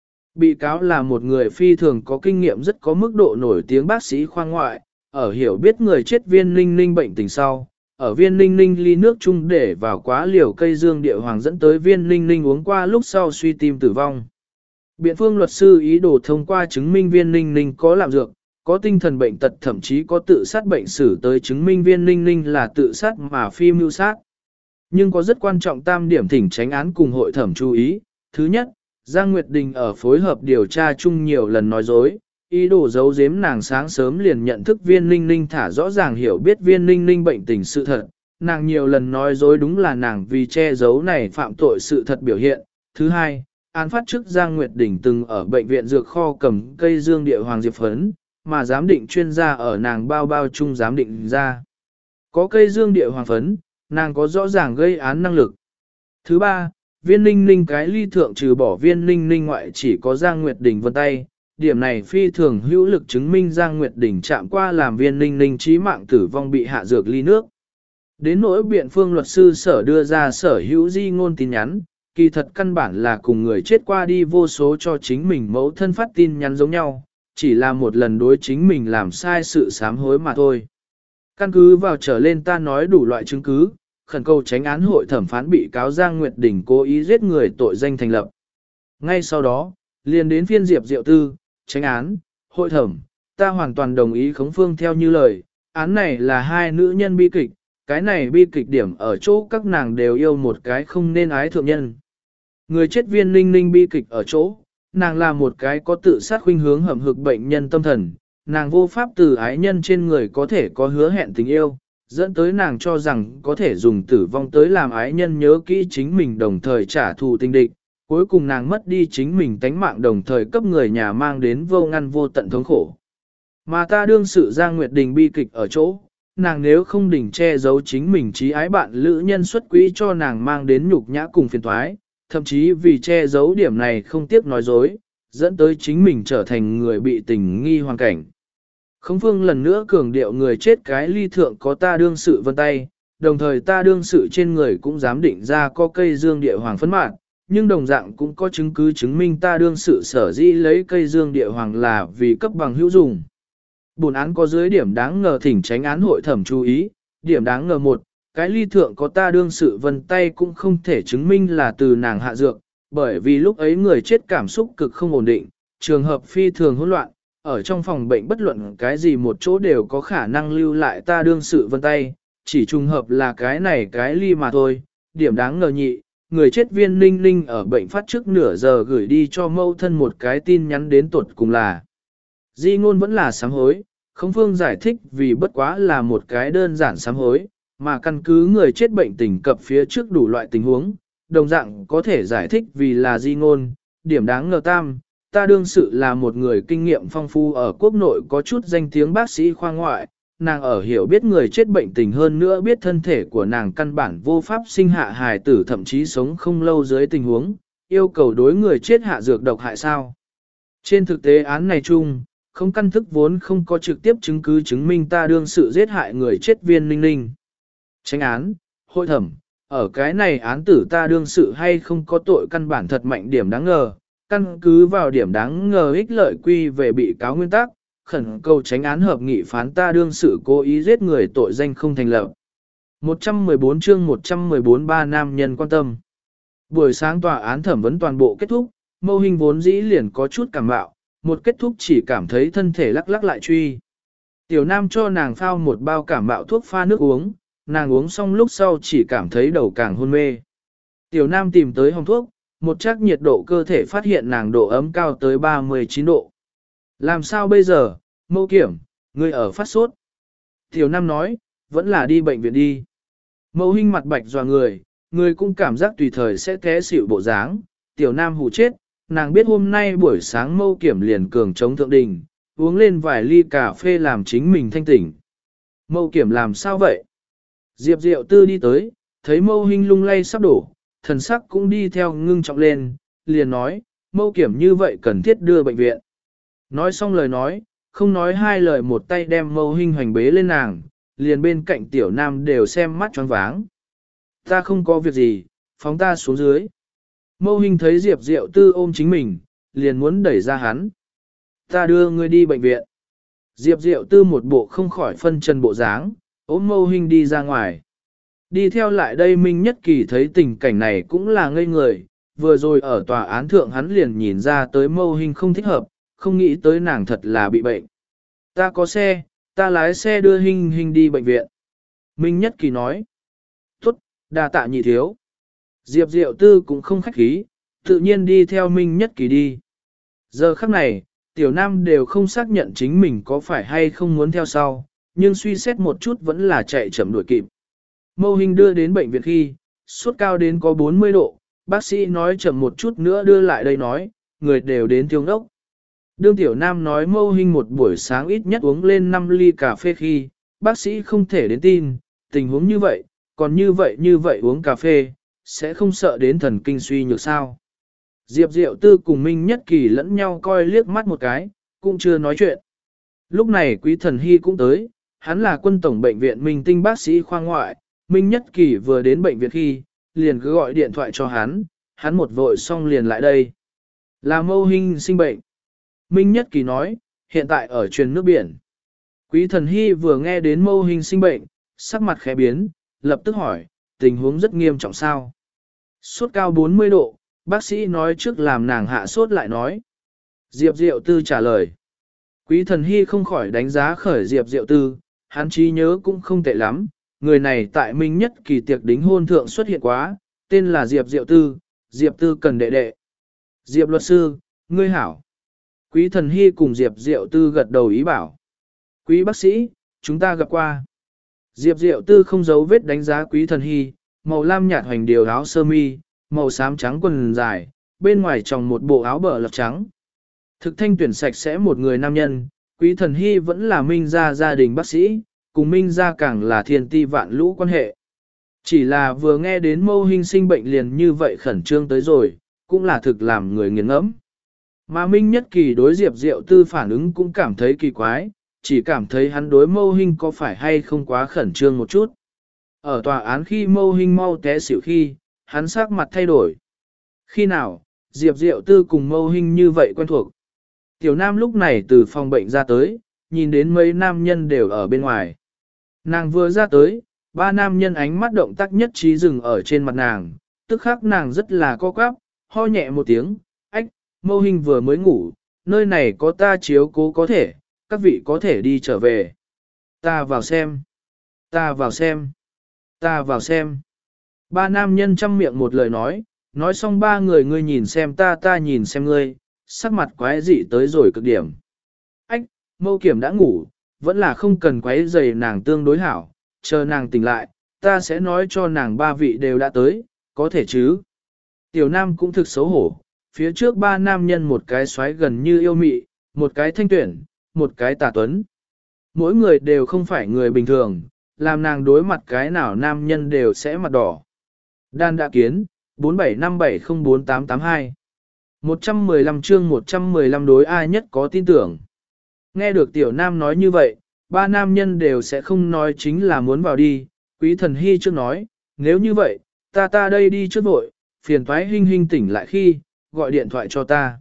Bị cáo là một người phi thường có kinh nghiệm rất có mức độ nổi tiếng bác sĩ khoa ngoại, ở hiểu biết người chết Viên Ninh Ninh bệnh tình sau, ở Viên Ninh Ninh ly nước chung để vào quá liều cây dương địa hoàng dẫn tới Viên Ninh Ninh uống qua lúc sau suy tim tử vong. Biện phương luật sư ý đồ thông qua chứng minh Viên Ninh Ninh có lạm dược, có tinh thần bệnh tật thậm chí có tự sát bệnh sử tới chứng minh Viên Ninh Ninh là tự sát mà phi mưu sát. Nhưng có rất quan trọng tam điểm thỉnh tránh án cùng hội thẩm chú ý. Thứ nhất, Giang Nguyệt Đình ở phối hợp điều tra chung nhiều lần nói dối, ý đồ giấu giếm nàng sáng sớm liền nhận thức Viên Ninh Ninh thả rõ ràng hiểu biết Viên Ninh Ninh bệnh tình sự thật, nàng nhiều lần nói dối đúng là nàng vì che giấu này phạm tội sự thật biểu hiện. Thứ hai, án phát trước Giang Nguyệt Đình từng ở bệnh viện dược kho cầm cây dương địa hoàng diệp phấn, mà giám định chuyên gia ở nàng bao bao chung giám định ra. Có cây dương địa hoàng phấn, nàng có rõ ràng gây án năng lực. Thứ ba, viên ninh ninh cái ly thượng trừ bỏ viên ninh ninh ngoại chỉ có Giang Nguyệt Đình vân tay, điểm này phi thường hữu lực chứng minh Giang Nguyệt Đình chạm qua làm viên ninh ninh chí mạng tử vong bị hạ dược ly nước. Đến nỗi biện phương luật sư sở đưa ra sở hữu di ngôn tin nhắn, kỳ thật căn bản là cùng người chết qua đi vô số cho chính mình mẫu thân phát tin nhắn giống nhau, chỉ là một lần đối chính mình làm sai sự sám hối mà thôi. Căn cứ vào trở lên ta nói đủ loại chứng cứ, khẩn cầu tránh án hội thẩm phán bị cáo Giang Nguyệt Đình cố ý giết người tội danh thành lập. Ngay sau đó, liền đến phiên Diệp Diệu Tư, tránh án, hội thẩm, ta hoàn toàn đồng ý Khống Phương theo như lời, án này là hai nữ nhân bi kịch, cái này bi kịch điểm ở chỗ các nàng đều yêu một cái không nên ái thượng nhân. Người chết viên ninh ninh bi kịch ở chỗ, nàng là một cái có tự sát khuynh hướng hầm hực bệnh nhân tâm thần, nàng vô pháp từ ái nhân trên người có thể có hứa hẹn tình yêu, dẫn tới nàng cho rằng có thể dùng tử vong tới làm ái nhân nhớ kỹ chính mình đồng thời trả thù tình địch, cuối cùng nàng mất đi chính mình tánh mạng đồng thời cấp người nhà mang đến vô ngăn vô tận thống khổ. Mà ta đương sự Giang Nguyệt Đình bi kịch ở chỗ, nàng nếu không đỉnh che giấu chính mình trí ái bạn lữ nhân xuất quỹ cho nàng mang đến nhục nhã cùng phiền toái, thậm chí vì che giấu điểm này không tiếc nói dối, dẫn tới chính mình trở thành người bị tình nghi hoàn cảnh. Khống Phương lần nữa cường điệu người chết cái ly thượng có ta đương sự vân tay, đồng thời ta đương sự trên người cũng dám định ra có cây dương địa hoàng phấn mạn, nhưng đồng dạng cũng có chứng cứ chứng minh ta đương sự sở dĩ lấy cây dương địa hoàng là vì cấp bằng hữu dùng. Bổn án có dưới điểm đáng ngờ thỉnh tránh án hội thẩm chú ý, điểm đáng ngờ một, cái ly thượng có ta đương sự vân tay cũng không thể chứng minh là từ nàng hạ dược, bởi vì lúc ấy người chết cảm xúc cực không ổn định, trường hợp phi thường hỗn loạn, ở trong phòng bệnh bất luận cái gì một chỗ đều có khả năng lưu lại ta đương sự vân tay, chỉ trùng hợp là cái này cái ly mà thôi. Điểm đáng ngờ nhị, người chết viên ninh ninh ở bệnh phát trước nửa giờ gửi đi cho mẫu thân một cái tin nhắn đến tuột cùng là di ngôn vẫn là sám hối, Khống Phương giải thích vì bất quá là một cái đơn giản sám hối, mà căn cứ người chết bệnh tình cập phía trước đủ loại tình huống, đồng dạng có thể giải thích vì là di ngôn. Điểm đáng ngờ tam, ta đương sự là một người kinh nghiệm phong phú ở quốc nội có chút danh tiếng bác sĩ khoa ngoại, nàng ở hiểu biết người chết bệnh tình hơn nữa biết thân thể của nàng căn bản vô pháp sinh hạ hài tử thậm chí sống không lâu dưới tình huống, yêu cầu đối người chết hạ dược độc hại sao. Trên thực tế án này chung, không căn thức vốn không có trực tiếp chứng cứ chứng minh ta đương sự giết hại người chết viên ninh ninh. Tránh án, hội thẩm, ở cái này án tử ta đương sự hay không có tội căn bản thật mạnh điểm đáng ngờ, căn cứ vào điểm đáng ngờ ích lợi quy về bị cáo nguyên tắc, khẩn cầu tránh án hợp nghị phán ta đương sự cố ý giết người tội danh không thành lập. một trăm mười bốn chương một trăm mười bốn ba nam nhân quan tâm. Buổi sáng tòa án thẩm vấn toàn bộ kết thúc, Mâu Hình vốn dĩ liền có chút cảm bạo, một kết thúc chỉ cảm thấy thân thể lắc lắc lại truy. Tiểu Nam cho nàng phao một bao cảm bạo thuốc pha nước uống, nàng uống xong lúc sau chỉ cảm thấy đầu càng hôn mê. Tiểu Nam tìm tới hồng thuốc, một chắc nhiệt độ cơ thể phát hiện nàng độ ấm cao tới ba mươi chín độ. Làm sao bây giờ, Mâu Kiểm, ngươi ở phát sốt. Tiểu Nam nói, vẫn là đi bệnh viện đi. Mâu Hình mặt bạch dò người, người cũng cảm giác tùy thời sẽ té xỉu bộ dáng. Tiểu Nam hù chết, nàng biết hôm nay buổi sáng Mâu Kiểm liền cường chống thượng đình, uống lên vài ly cà phê làm chính mình thanh tỉnh. Mâu Kiểm làm sao vậy? Diệp Diệu Tư đi tới, thấy Mâu Hình lung lay sắp đổ, thần sắc cũng đi theo ngưng trọng lên, liền nói, Mâu Kiểm như vậy cần thiết đưa bệnh viện. Nói xong lời nói, không nói hai lời một tay đem Mâu Hình hoành bế lên nàng, liền bên cạnh Tiểu Nam đều xem mắt choáng váng. Ta không có việc gì, phóng ta xuống dưới. Mâu Hình thấy Diệp Diệu Tư ôm chính mình, liền muốn đẩy ra hắn. Ta đưa ngươi đi bệnh viện. Diệp Diệu Tư một bộ không khỏi phân trần bộ dáng, ôm Mâu Hình đi ra ngoài. Đi theo lại đây Minh Nhất Kỳ thấy tình cảnh này cũng là ngây người, vừa rồi ở tòa án thượng hắn liền nhìn ra tới Mâu Hình không thích hợp, không nghĩ tới nàng thật là bị bệnh. Ta có xe, ta lái xe đưa Hình Hình đi bệnh viện. Minh Nhất Kỳ nói. Tốt, đa tạ nhị thiếu. Diệp Diệu Tư cũng không khách khí, tự nhiên đi theo Minh Nhất Kỳ đi. Giờ khắc này, Tiểu Nam đều không xác nhận chính mình có phải hay không muốn theo sau, nhưng suy xét một chút vẫn là chạy chậm đuổi kịp. Mâu Hinh đưa đến bệnh viện khi, sốt cao đến có bốn mươi độ, bác sĩ nói chậm một chút nữa đưa lại đây nói, người đều đến tiêu ngốc. Đương Tiểu Nam nói Mâu Hinh một buổi sáng ít nhất uống lên năm ly cà phê khi, bác sĩ không thể đến tin, tình huống như vậy, còn như vậy như vậy uống cà phê, sẽ không sợ đến thần kinh suy nhược sao. Diệp Diệu Tư cùng Minh Nhất Kỳ lẫn nhau coi liếc mắt một cái, cũng chưa nói chuyện. Lúc này Quý Thần Hy cũng tới, hắn là quân tổng bệnh viện Minh Tinh bác sĩ khoa ngoại, Minh Nhất Kỳ vừa đến bệnh viện khi, liền cứ gọi điện thoại cho hắn, hắn một vội xong liền lại đây. Là Mâu Hinh sinh bệnh. Minh Nhất Kỳ nói, hiện tại ở truyền nước biển. Quý Thần Hy vừa nghe đến Mâu Hinh sinh bệnh, sắc mặt khẽ biến, lập tức hỏi, tình huống rất nghiêm trọng sao? Sốt cao bốn mươi độ, bác sĩ nói trước làm nàng hạ sốt lại nói. Diệp Diệu Tư trả lời. Quý Thần Hy không khỏi đánh giá khởi Diệp Diệu Tư, hắn trí nhớ cũng không tệ lắm, người này tại Minh Nhất Kỳ tiệc đính hôn thượng xuất hiện quá, tên là Diệp Diệu Tư, Diệp Tư cần đệ đệ. Diệp luật sư, ngươi hảo. Quý Thần Hy cùng Diệp Diệu Tư gật đầu ý bảo. Quý bác sĩ, chúng ta gặp qua. Diệp Diệu Tư không giấu vết đánh giá Quý Thần Hy, màu lam nhạt hoành điều áo sơ mi, màu xám trắng quần dài, bên ngoài tròng một bộ áo bờ lọc trắng. Thực thanh tuyển sạch sẽ một người nam nhân, Quý Thần Hy vẫn là Minh gia gia đình bác sĩ, cùng Minh gia càng là thiên ti vạn lũ quan hệ. Chỉ là vừa nghe đến Mâu Hinh sinh bệnh liền như vậy khẩn trương tới rồi, cũng là thực làm người nghiền ngẫm. Mà Minh Nhất Kỳ đối Diệp Diệu Tư phản ứng cũng cảm thấy kỳ quái, chỉ cảm thấy hắn đối Mâu Hinh có phải hay không quá khẩn trương một chút. Ở tòa án khi Mâu Hinh mau té xỉu khi, hắn sắc mặt thay đổi. Khi nào, Diệp Diệu Tư cùng Mâu Hinh như vậy quen thuộc. Tiểu Nam lúc này từ phòng bệnh ra tới, nhìn đến mấy nam nhân đều ở bên ngoài. Nàng vừa ra tới, ba nam nhân ánh mắt động tác nhất trí dừng ở trên mặt nàng, tức khắc nàng rất là co quắp, ho nhẹ một tiếng, ách, Mâu Hinh vừa mới ngủ, nơi này có ta chiếu cố có thể, các vị có thể đi trở về. Ta vào xem, ta vào xem, ta vào xem. Ba nam nhân chăm miệng một lời nói, nói xong ba người ngươi nhìn xem ta ta nhìn xem ngươi, sắc mặt quái dị tới rồi cực điểm. Ách, Mâu Kiểm đã ngủ, vẫn là không cần quấy rầy nàng tương đối hảo, chờ nàng tỉnh lại, ta sẽ nói cho nàng ba vị đều đã tới, có thể chứ. Tiểu Nam cũng thực xấu hổ, phía trước ba nam nhân một cái xoáy gần như yêu mị, một cái thanh tuyển, một cái tà tuấn. Mỗi người đều không phải người bình thường, làm nàng đối mặt cái nào nam nhân đều sẽ mặt đỏ. Đan đã kiến, bốn bảy năm bảy không bốn tám tám hai. một trăm mười lăm chương một trăm mười lăm đối ai nhất có tin tưởng. Nghe được Tiểu Nam nói như vậy, ba nam nhân đều sẽ không nói chính là muốn vào đi. Quý Thần Hy trước nói, nếu như vậy, ta ta đây đi trước vội, phiền toái Hinh Hinh tỉnh lại khi, gọi điện thoại cho ta.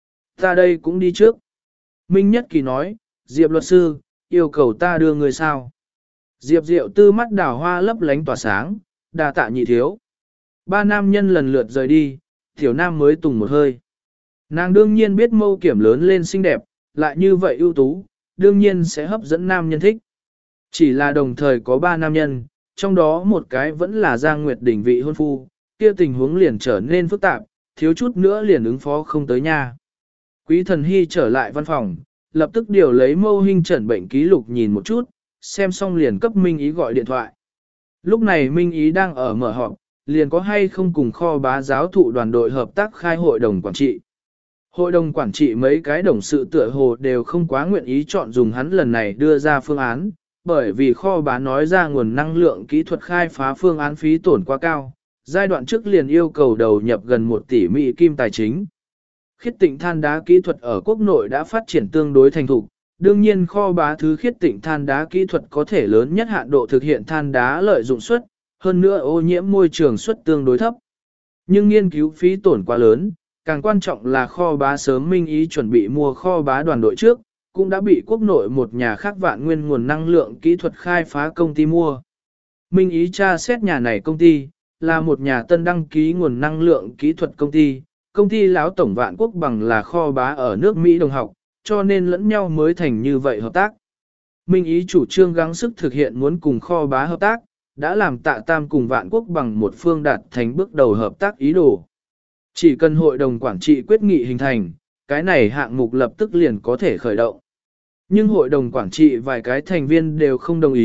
Ta đây cũng đi trước. Minh Nhất Kỳ nói, Diệp luật sư, yêu cầu ta đưa người sao. Diệp Diệu Tư mắt đào hoa lấp lánh tỏa sáng, đà tạ nhị thiếu. Ba nam nhân lần lượt rời đi, Tiểu Nam mới tùng một hơi. Nàng đương nhiên biết Mâu Kiểm lớn lên xinh đẹp, lại như vậy ưu tú, đương nhiên sẽ hấp dẫn nam nhân thích. Chỉ là đồng thời có ba nam nhân, trong đó một cái vẫn là Giang Nguyệt Đình vị hôn phu, kia tình huống liền trở nên phức tạp, thiếu chút nữa liền ứng phó không tới nha. Quý Thần Hy trở lại văn phòng, lập tức điều lấy Mâu Hinh chẩn bệnh ký lục nhìn một chút, xem xong liền cấp Minh Ý gọi điện thoại. Lúc này Minh Ý đang ở mở họp, liền có hay không cùng kho bá giáo thụ đoàn đội hợp tác khai hội đồng quản trị. Hội đồng quản trị mấy cái đồng sự tựa hồ đều không quá nguyện ý chọn dùng hắn lần này đưa ra phương án, bởi vì kho bá nói ra nguồn năng lượng kỹ thuật khai phá phương án phí tổn quá cao, giai đoạn trước liền yêu cầu đầu nhập gần một tỷ Mỹ kim tài chính. Khiết tịnh than đá kỹ thuật ở quốc nội đã phát triển tương đối thành thục, đương nhiên kho bá thứ khiết tịnh than đá kỹ thuật có thể lớn nhất hạn độ thực hiện than đá lợi dụng suất, hơn nữa ô nhiễm môi trường suất tương đối thấp. Nhưng nghiên cứu phí tổn quá lớn, càng quan trọng là kho bá sớm Minh Ý chuẩn bị mua kho bá đoàn đội trước, cũng đã bị quốc nội một nhà khác vạn nguyên nguồn năng lượng kỹ thuật khai phá công ty mua. Minh Ý tra xét nhà này công ty, là một nhà tân đăng ký nguồn năng lượng kỹ thuật công ty, công ty lão tổng vạn quốc bằng là kho bá ở nước Mỹ đồng học, cho nên lẫn nhau mới thành như vậy hợp tác. Minh Ý chủ trương gắng sức thực hiện muốn cùng kho bá hợp tác, đã làm Tạ Tam cùng vạn quốc bằng một phương đạt thành bước đầu hợp tác ý đồ. Chỉ cần hội đồng quản trị quyết nghị hình thành, cái này hạng mục lập tức liền có thể khởi động. Nhưng hội đồng quản trị vài cái thành viên đều không đồng ý,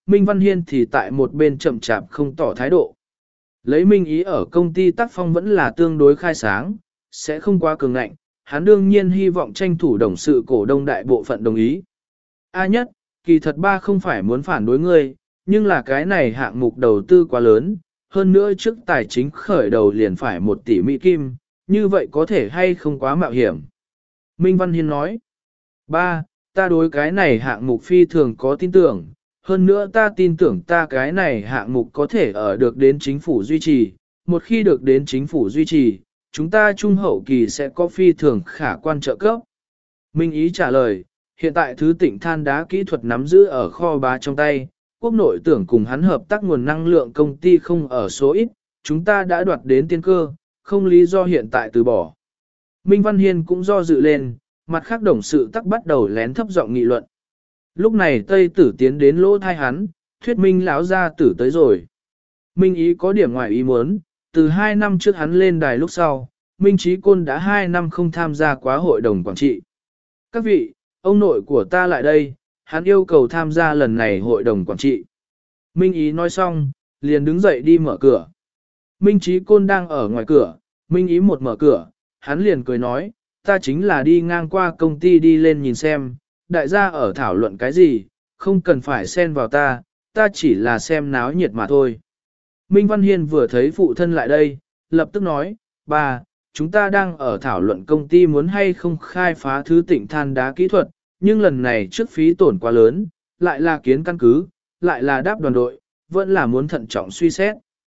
Minh Văn Hiên thì tại một bên chậm chạp không tỏ thái độ. Lấy Minh Ý ở công ty tác phong vẫn là tương đối khai sáng, sẽ không quá cường ngạnh, hắn đương nhiên hy vọng tranh thủ đồng sự cổ đông đại bộ phận đồng ý. A nhất, kỳ thật ba không phải muốn phản đối ngươi, nhưng là cái này hạng mục đầu tư quá lớn, hơn nữa trước tài chính khởi đầu liền phải một tỷ Mỹ Kim, như vậy có thể hay không quá mạo hiểm. Minh Văn Hiên nói, ba, ta đối cái này hạng mục phi thường có tin tưởng, hơn nữa ta tin tưởng ta cái này hạng mục có thể ở được đến chính phủ duy trì, một khi được đến chính phủ duy trì, chúng ta trung hậu kỳ sẽ có phi thường khả quan trợ cấp. Minh Ý trả lời, hiện tại thứ tịnh than đá kỹ thuật nắm giữ ở kho bá trong tay, quốc nội tưởng cùng hắn hợp tác nguồn năng lượng công ty không ở số ít, chúng ta đã đoạt đến tiên cơ, không lý do hiện tại từ bỏ. Minh Văn Hiên cũng do dự lên, mặt khác đồng sự tắc bắt đầu lén thấp giọng nghị luận. Lúc này Tây Tử tiến đến lỗ thai hắn, thuyết minh lão gia tử tới rồi. Minh Ý có điểm ngoài ý muốn, từ hai năm trước hắn lên đài lúc sau, Minh Chí Côn đã hai năm không tham gia quá hội đồng quản trị. Các vị, ông nội của ta lại đây, hắn yêu cầu tham gia lần này hội đồng quản trị. Minh Ý nói xong, liền đứng dậy đi mở cửa. Minh Chí Côn đang ở ngoài cửa, Minh Ý một mở cửa, hắn liền cười nói, ta chính là đi ngang qua công ty đi lên nhìn xem, đại gia ở thảo luận cái gì, không cần phải xen vào ta, ta chỉ là xem náo nhiệt mà thôi. Minh Văn Hiên vừa thấy phụ thân lại đây, lập tức nói, bà, chúng ta đang ở thảo luận công ty muốn hay không khai phá thứ tịnh than đá kỹ thuật, nhưng lần này trước phí tổn quá lớn, lại là kiến căn cứ, lại là đáp đoàn đội, vẫn là muốn thận trọng suy xét.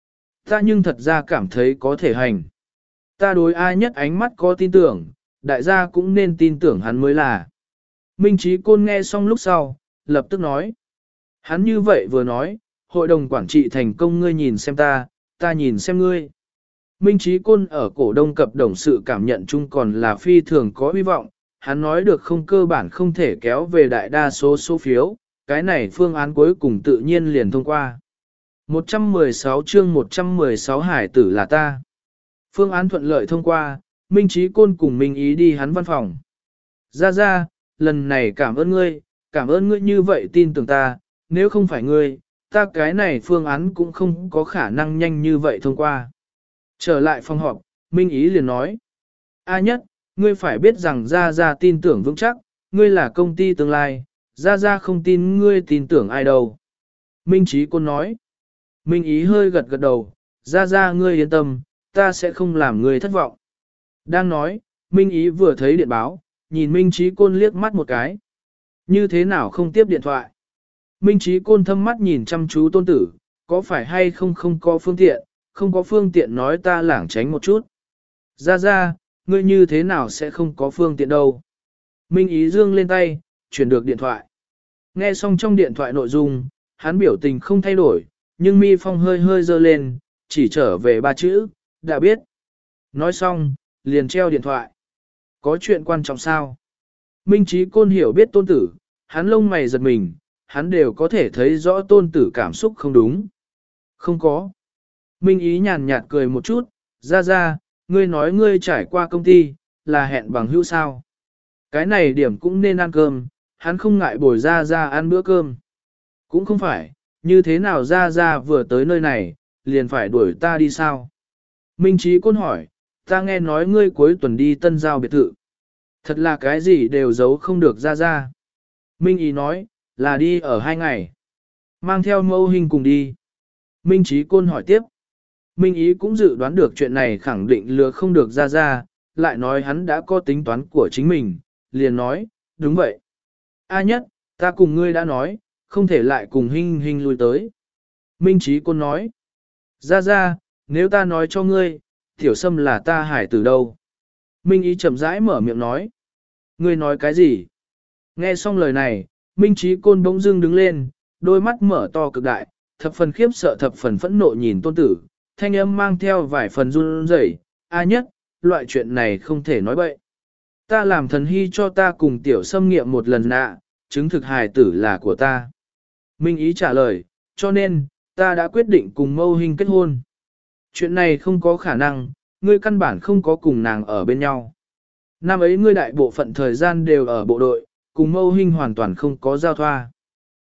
Ta nhưng thật ra cảm thấy có thể hành. Ta đối ai nhất ánh mắt có tin tưởng, đại gia cũng nên tin tưởng hắn mới là. Minh Chí Côn nghe xong lúc sau, lập tức nói. Hắn như vậy vừa nói, hội đồng quản trị thành công ngươi nhìn xem ta, ta nhìn xem ngươi. Minh Chí Côn ở cổ đông cập đồng sự cảm nhận chung còn là phi thường có hy vọng, hắn nói được không cơ bản không thể kéo về đại đa số số phiếu, cái này phương án cuối cùng tự nhiên liền thông qua. một trăm mười sáu chương một trăm mười sáu hải tử là ta. Phương án thuận lợi thông qua, Minh Chí Côn cùng Minh Ý đi hắn văn phòng. Ra ra, lần này cảm ơn ngươi, cảm ơn ngươi như vậy tin tưởng ta, nếu không phải ngươi, ta cái này phương án cũng không có khả năng nhanh như vậy thông qua. Trở lại phòng họp, Minh Ý liền nói. A nhất, ngươi phải biết rằng Gia Gia tin tưởng vững chắc, ngươi là công ty tương lai, Gia Gia không tin ngươi tin tưởng ai đâu. Minh Chí Côn nói. Minh Ý hơi gật gật đầu, Gia Gia ngươi yên tâm, ta sẽ không làm ngươi thất vọng. Đang nói, Minh Ý vừa thấy điện báo, nhìn Minh Chí Côn liếc mắt một cái. Như thế nào không tiếp điện thoại? Minh Chí Côn thâm mắt nhìn chăm chú tôn tử, có phải hay không không có phương tiện, không có phương tiện nói ta lảng tránh một chút. Ra ra, ngươi như thế nào sẽ không có phương tiện đâu? Minh Ý dương lên tay, chuyển được điện thoại. Nghe xong trong điện thoại nội dung, hắn biểu tình không thay đổi, nhưng mi phong hơi hơi dơ lên, chỉ trở về ba chữ, đã biết. Nói xong, liền treo điện thoại. Có chuyện quan trọng sao? Minh Chí Côn hiểu biết tôn tử, hắn lông mày giật mình, hắn đều có thể thấy rõ tôn tử cảm xúc không đúng. Không có. Minh Ý nhàn nhạt cười một chút, ra ra, ngươi nói ngươi trải qua công ty, là hẹn bằng hữu sao. Cái này điểm cũng nên ăn cơm, hắn không ngại bồi ra ra ăn bữa cơm. Cũng không phải, như thế nào ra ra vừa tới nơi này, liền phải đuổi ta đi sao? Minh Chí Côn hỏi, ta nghe nói ngươi cuối tuần đi Tân Giao biệt thự. Thật là cái gì đều giấu không được ra ra. Minh Ý nói, là đi ở hai ngày. Mang theo mâu hình cùng đi. Minh Chí Côn hỏi tiếp. Minh Ý cũng dự đoán được chuyện này khẳng định lừa không được ra ra, lại nói hắn đã có tính toán của chính mình, liền nói, đúng vậy. A nhất, ta cùng ngươi đã nói, không thể lại cùng hình hình lui tới. Minh Chí Côn nói, ra ra, nếu ta nói cho ngươi, tiểu sâm là ta hải tử đâu. Minh Ý chậm rãi mở miệng nói, ngươi nói cái gì? Nghe xong lời này, Minh Chí Côn bỗng dưng đứng lên, đôi mắt mở to cực đại, thập phần khiếp sợ thập phần phẫn nộ nhìn tôn tử, thanh âm mang theo vài phần run rẩy. A nhất, loại chuyện này không thể nói bậy. Ta làm thần hy cho ta cùng tiểu xâm nghiệm một lần nạ, chứng thực hài tử là của ta. Minh Ý trả lời, cho nên, ta đã quyết định cùng mâu hình kết hôn. Chuyện này không có khả năng, ngươi căn bản không có cùng nàng ở bên nhau. Năm ấy ngươi đại bộ phận thời gian đều ở bộ đội, cùng mâu hình hoàn toàn không có giao thoa.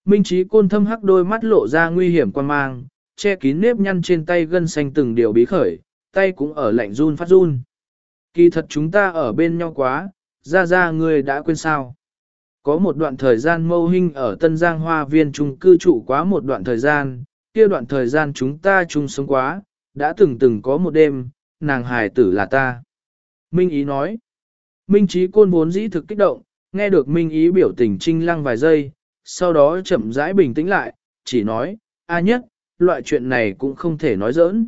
Minh Trí Côn thâm hắc đôi mắt lộ ra nguy hiểm quan mang, che kín nếp nhăn trên tay gân xanh từng điều bí khởi, tay cũng ở lạnh run phát run. Kỳ thật chúng ta ở bên nhau quá, ra ra người đã quên sao. Có một đoạn thời gian Mâu Hinh ở Tân Giang Hoa Viên chung cư trụ quá một đoạn thời gian, kia đoạn thời gian chúng ta chung sống quá, đã từng từng có một đêm, nàng hài tử là ta. Minh Ý nói. Minh Trí Côn vốn dĩ thực kích động, nghe được Minh Ý biểu tình trinh lăng vài giây, sau đó chậm rãi bình tĩnh lại, chỉ nói, a nhất, loại chuyện này cũng không thể nói giỡn.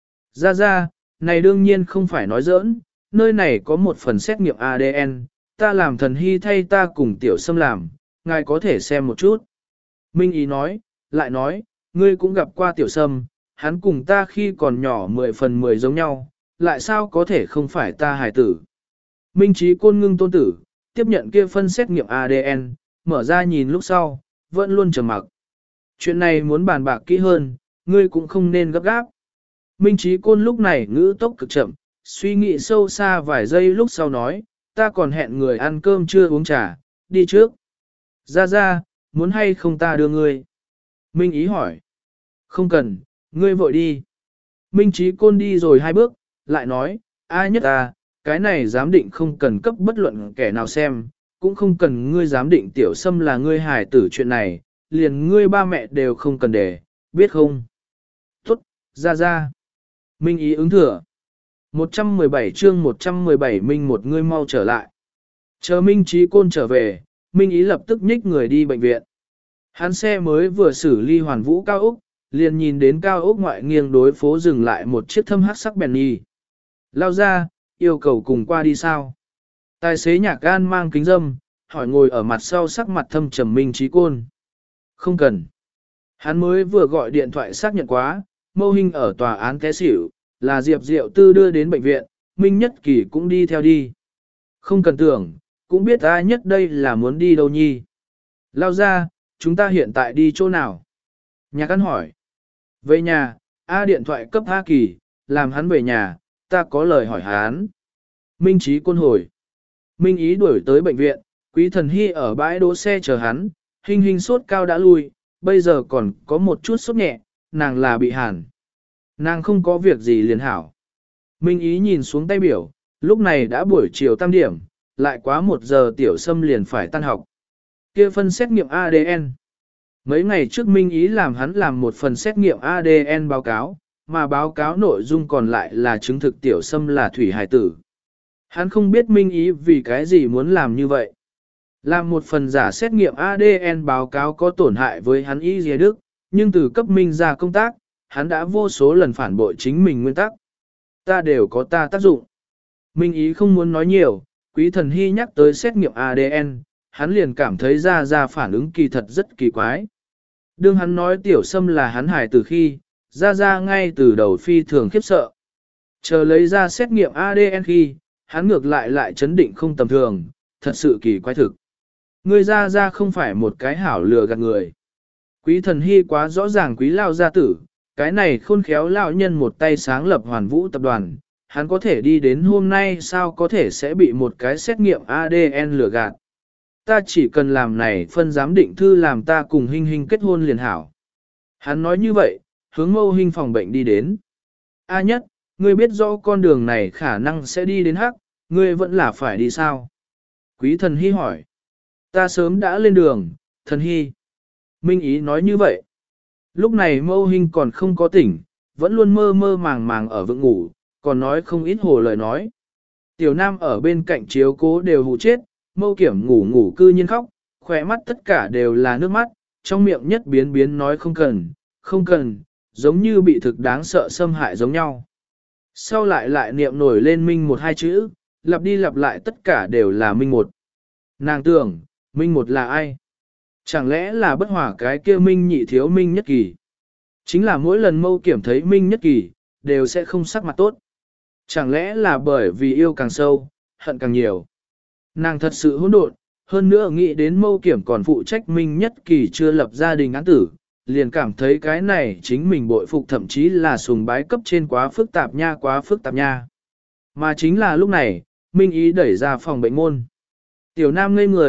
Ra ra, này đương nhiên không phải nói giỡn, nơi này có một phần xét nghiệm a đê en, ta làm thần hy thay ta cùng tiểu sâm làm, ngài có thể xem một chút. Minh Ý nói, lại nói, ngươi cũng gặp qua tiểu sâm, hắn cùng ta khi còn nhỏ mười phần mười giống nhau, lại sao có thể không phải ta hài tử. Minh Trí Côn ngưng tôn tử, tiếp nhận kia phân xét nghiệm a đê en, mở ra nhìn lúc sau, vẫn luôn trầm mặc. Chuyện này muốn bàn bạc kỹ hơn, ngươi cũng không nên gấp gáp. Minh Trí Côn lúc này ngữ tốc cực chậm, suy nghĩ sâu xa vài giây lúc sau nói, ta còn hẹn người ăn cơm chưa uống trà, đi trước. Ra ra, muốn hay không ta đưa ngươi? Minh Ý hỏi. Không cần, ngươi vội đi. Minh Trí Côn đi rồi hai bước, lại nói, a nhất ta, cái này giám định không cần cấp bất luận kẻ nào xem, cũng không cần ngươi giám định tiểu sâm là ngươi hài tử chuyện này, liền ngươi ba mẹ đều không cần để, biết không? Tốt, ra ra. Minh Ý ứng thừa. một trăm mười bảy chương một trăm mười bảy Minh một ngươi mau trở lại. Chờ Minh Trí Côn trở về, Minh Ý lập tức nhích người đi bệnh viện. Hắn xe mới vừa xử ly hoàn vũ cao ốc, liền nhìn đến cao ốc ngoại nghiêng đối phố dừng lại một chiếc thâm hắc sắc Bentley. Lao ra, yêu cầu cùng qua đi sao? Tài xế nhạc gan mang kính dâm, hỏi ngồi ở mặt sau sắc mặt thâm trầm Minh Trí Côn. Không cần. Hắn mới vừa gọi điện thoại xác nhận quá, Mâu Hinh ở tòa án té xỉu, là Diệp Diệu Tư đưa đến bệnh viện, Minh Nhất Kỳ cũng đi theo đi. Không cần tưởng, cũng biết ai nhất đây là muốn đi đâu nhi. Lao ra, chúng ta hiện tại đi chỗ nào? Nhạc Căn hỏi. Về nhà, A điện thoại cấp A Kỳ, làm hắn về nhà, ta có lời hỏi hắn. Minh Trí Côn hồi. Minh Ý đuổi tới bệnh viện, Quý Thần Hy ở bãi đỗ xe chờ hắn, Hình Hình sốt cao đã lui, bây giờ còn có một chút sốt nhẹ, nàng là bị hàn. Nàng không có việc gì liền hảo. Minh Ý nhìn xuống tay biểu, lúc này đã buổi chiều tam điểm, lại quá một giờ tiểu sâm liền phải tan học. Kia phân xét nghiệm a đê en. Mấy ngày trước Minh Ý làm hắn làm một phần xét nghiệm a đê en báo cáo, mà báo cáo nội dung còn lại là chứng thực tiểu sâm là thủy hải tử. Hắn không biết Minh Ý vì cái gì muốn làm như vậy. Làm một phần giả xét nghiệm a đê en báo cáo có tổn hại với hắn Y Dìa Đức, nhưng từ cấp Minh ra công tác, hắn đã vô số lần phản bội chính mình nguyên tắc. Ta đều có ta tác dụng. Minh Ý không muốn nói nhiều, Quý Thần Hy nhắc tới xét nghiệm a đê en, hắn liền cảm thấy ra ra phản ứng kỳ thật rất kỳ quái. Đương hắn nói tiểu sâm là hắn hải từ khi, ra ra ngay từ đầu phi thường khiếp sợ. Chờ lấy ra xét nghiệm a đê en khi, hắn ngược lại lại chấn định không tầm thường, thật sự kỳ quái thực. Người ra ra không phải một cái hảo lừa gạt người. Quý Thần Hy quá rõ ràng quý lao gia tử, cái này khôn khéo lão nhân một tay sáng lập hoàn vũ tập đoàn, hắn có thể đi đến hôm nay sao có thể sẽ bị một cái xét nghiệm a đê en lừa gạt. Ta chỉ cần làm này phân giám định thư làm ta cùng Hinh Hinh kết hôn liền hảo. Hắn nói như vậy, hướng Mâu Hinh phòng bệnh đi đến. A nhất, ngươi biết rõ con đường này khả năng sẽ đi đến hắc, ngươi vẫn là phải đi sao? Quý Thần Hy hỏi. Ta sớm đã lên đường, Thần Hy. Minh Ý nói như vậy. Lúc này Mâu Hinh còn không có tỉnh, vẫn luôn mơ mơ màng màng ở vượng ngủ, còn nói không ít hồ lời nói. Tiểu Nam ở bên cạnh chiếu cố đều hù chết, Mâu Kiểm ngủ ngủ cư nhiên khóc, khỏe mắt tất cả đều là nước mắt, trong miệng nhất biến biến nói không cần, không cần, giống như bị thực đáng sợ xâm hại giống nhau. Sau lại lại niệm nổi lên Minh một hai chữ, lặp đi lặp lại tất cả đều là Minh một. Nàng tưởng, Minh một là ai? Chẳng lẽ là bất hòa cái kia Minh nhị thiếu Minh nhất kỳ? Chính là mỗi lần Mâu Kiểm thấy Minh nhất kỳ, đều sẽ không sắc mặt tốt. Chẳng lẽ là bởi vì yêu càng sâu, hận càng nhiều? Nàng thật sự hỗn độn, hơn nữa nghĩ đến Mâu Kiểm còn phụ trách Minh nhất kỳ chưa lập gia đình án tử, liền cảm thấy cái này chính mình bội phục thậm chí là sùng bái cấp trên quá phức tạp nha quá phức tạp nha. Mà chính là lúc này, Minh Ý đẩy ra phòng bệnh môn. Tiểu Nam ngây người,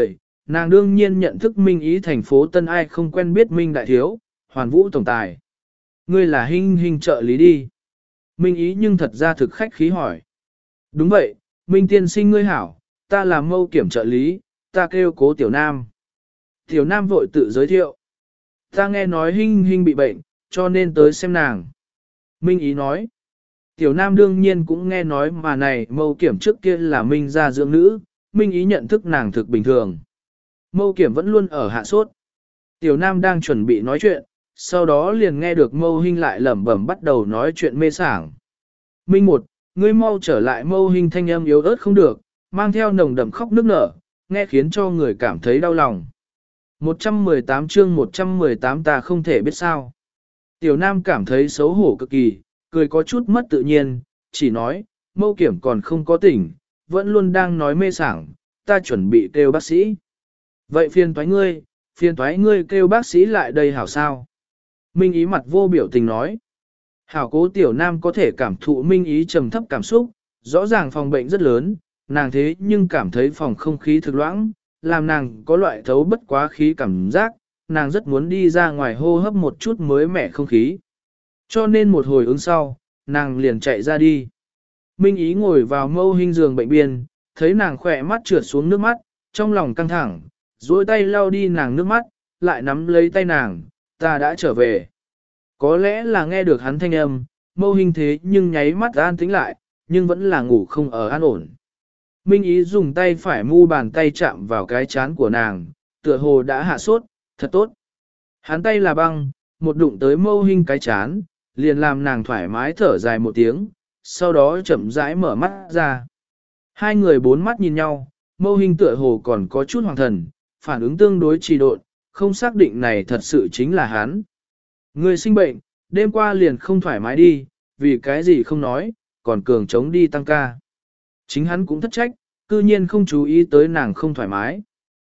nàng đương nhiên nhận thức Minh Ý thành phố Tân ai không quen biết Minh Đại Thiếu, Hoàn Vũ Tổng Tài. Ngươi là Hinh Hinh trợ lý đi. Minh Ý nhưng thật ra thực khách khí hỏi. Đúng vậy, Minh tiên sinh ngươi hảo, ta là Mâu Kiểm trợ lý, ta kêu Cố Tiểu Nam. Tiểu Nam vội tự giới thiệu. Ta nghe nói Hinh Hinh bị bệnh, cho nên tới xem nàng. Minh Ý nói. Tiểu Nam đương nhiên cũng nghe nói mà này Mâu Kiểm trước kia là Minh gia dưỡng nữ, Minh Ý nhận thức nàng thực bình thường. Mâu Kiểm vẫn luôn ở hạ sốt. Tiểu Nam đang chuẩn bị nói chuyện, sau đó liền nghe được Mâu Hinh lại lẩm bẩm bắt đầu nói chuyện mê sảng. Minh một, ngươi mau trở lại. Mâu Hinh thanh âm yếu ớt không được, mang theo nồng đậm khóc nức nở, nghe khiến cho người cảm thấy đau lòng. một trăm mười tám chương một trăm mười tám ta không thể biết sao. Tiểu Nam cảm thấy xấu hổ cực kỳ, cười có chút mất tự nhiên, chỉ nói, Mâu Kiểm còn không có tỉnh, vẫn luôn đang nói mê sảng, ta chuẩn bị kêu bác sĩ. Vậy phiền toái ngươi, phiền toái ngươi kêu bác sĩ lại đây hảo sao? Minh Ý mặt vô biểu tình nói. Hảo Cố Tiểu Nam có thể cảm thụ Minh Ý trầm thấp cảm xúc, rõ ràng phòng bệnh rất lớn, nàng thế nhưng cảm thấy phòng không khí thực loãng, làm nàng có loại thấu bất quá khí cảm giác, nàng rất muốn đi ra ngoài hô hấp một chút mới mẻ không khí. Cho nên một hồi ứng sau, nàng liền chạy ra đi. Minh Ý ngồi vào Mâu Hinh giường bệnh biên, thấy nàng khỏe mắt trượt xuống nước mắt, trong lòng căng thẳng, duỗi tay lau đi nàng nước mắt, lại nắm lấy tay nàng, ta đã trở về. Có lẽ là nghe được hắn thanh âm, Mâu Hinh thế nhưng nháy mắt an tĩnh lại, nhưng vẫn là ngủ không ở an ổn. Minh Ý dùng tay phải mu bàn tay chạm vào cái chán của nàng, tựa hồ đã hạ sốt, thật tốt. Hắn tay là băng, một đụng tới Mâu Hinh cái chán, liền làm nàng thoải mái thở dài một tiếng, sau đó chậm rãi mở mắt ra. Hai người bốn mắt nhìn nhau, Mâu Hinh tựa hồ còn có chút hoàng thần, phản ứng tương đối trì độn, không xác định này thật sự chính là hắn. Người sinh bệnh, đêm qua liền không thoải mái đi, vì cái gì không nói, còn cường chống đi tăng ca. Chính hắn cũng thất trách, cư nhiên không chú ý tới nàng không thoải mái.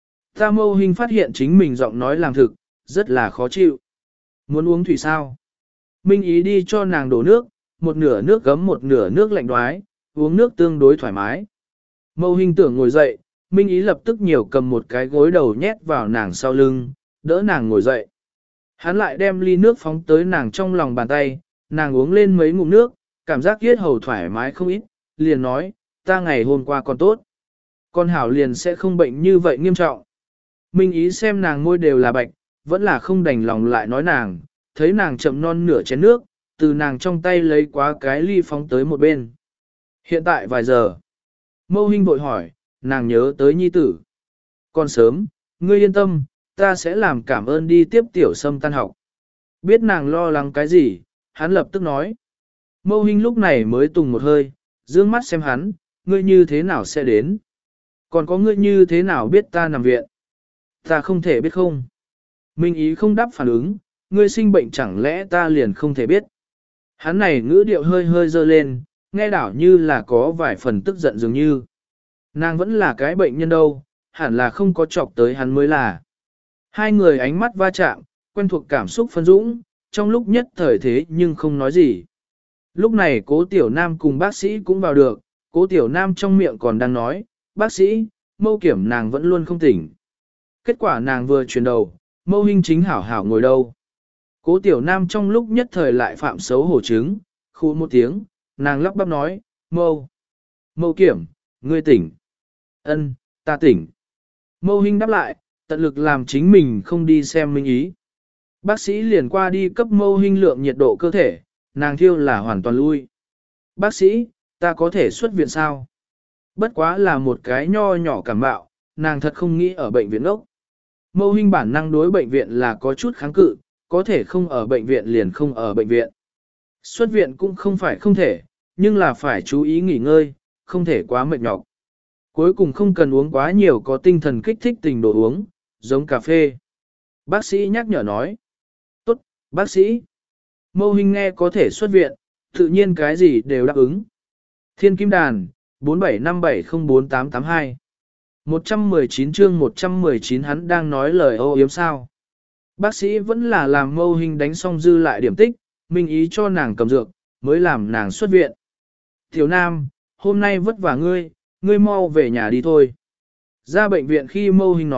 Ta Mâu Hinh phát hiện chính mình giọng nói làm thực, rất là khó chịu. Muốn uống thủy sao? Minh Ý đi cho nàng đổ nước, một nửa nước gấm một nửa nước lạnh đoái, uống nước tương đối thoải mái. Mâu Hinh tưởng ngồi dậy, Minh Ý lập tức nhiều cầm một cái gối đầu nhét vào nàng sau lưng, đỡ nàng ngồi dậy. Hắn lại đem ly nước phóng tới nàng trong lòng bàn tay, nàng uống lên mấy ngụm nước, cảm giác yết hầu thoải mái không ít, liền nói, ta ngày hôm qua còn tốt. Con hảo liền sẽ không bệnh như vậy nghiêm trọng. Minh Ý xem nàng môi đều là bạch, vẫn là không đành lòng lại nói nàng, thấy nàng chậm non nửa chén nước, từ nàng trong tay lấy quá cái ly phóng tới một bên. Hiện tại vài giờ. Mâu Hinh vội hỏi, nàng nhớ tới nhi tử. Còn sớm, ngươi yên tâm, ta sẽ làm cảm ơn đi tiếp tiểu sâm tan học. Biết nàng lo lắng cái gì, hắn lập tức nói. Mâu Hinh lúc này mới tùng một hơi, dương mắt xem hắn, ngươi như thế nào sẽ đến. Còn có ngươi như thế nào biết ta nằm viện. Ta không thể biết không. Minh Ý không đáp phản ứng, ngươi sinh bệnh chẳng lẽ ta liền không thể biết. Hắn này ngữ điệu hơi hơi dơ lên, nghe đảo như là có vài phần tức giận dường như. Nàng vẫn là cái bệnh nhân đâu, hẳn là không có chọc tới hắn mới là. Hai người ánh mắt va chạm, quen thuộc cảm xúc phân dũng, trong lúc nhất thời thế nhưng không nói gì. Lúc này Cố Tiểu Nam cùng bác sĩ cũng vào được, Cố Tiểu Nam trong miệng còn đang nói, bác sĩ, Mâu Kiểm nàng vẫn luôn không tỉnh. Kết quả nàng vừa chuyển đầu, Mâu Hinh chính hảo hảo ngồi đâu. Cố Tiểu Nam trong lúc nhất thời lại phạm xấu hổ chứng, khu một tiếng, nàng lắp bắp nói, Mâu, Mâu Kiểm, ngươi tỉnh. Ân, ta tỉnh. Mâu Hinh đáp lại, tận lực làm chính mình không đi xem Minh Ý. Bác sĩ liền qua đi cấp Mâu Hinh lượng nhiệt độ cơ thể, nàng thiêu là hoàn toàn lui. Bác sĩ, ta có thể xuất viện sao? Bất quá là một cái nho nhỏ cảm bạo, nàng thật không nghĩ ở bệnh viện ốc. Mâu Hinh bản năng đối bệnh viện là có chút kháng cự, có thể không ở bệnh viện liền không ở bệnh viện. Xuất viện cũng không phải không thể, nhưng là phải chú ý nghỉ ngơi, không thể quá mệt nhọc. Cuối cùng không cần uống quá nhiều có tinh thần kích thích tình đồ uống, giống cà phê. Bác sĩ nhắc nhở nói. Tốt, bác sĩ. Mâu Hinh nghe có thể xuất viện, tự nhiên cái gì đều đáp ứng. Thiên Kim Đàn, bốn bảy năm bảy không bốn tám tám hai. một trăm mười chín chương một trăm mười chín hắn đang nói lời ô yếm sao. Bác sĩ vẫn là làm Mâu Hinh đánh xong dư lại điểm tích, Minh Ý cho nàng cầm dược, mới làm nàng xuất viện. Tiểu Nam, hôm nay vất vả ngươi, ngươi mau về nhà đi thôi. Ra bệnh viện khi Mâu Hinh nói,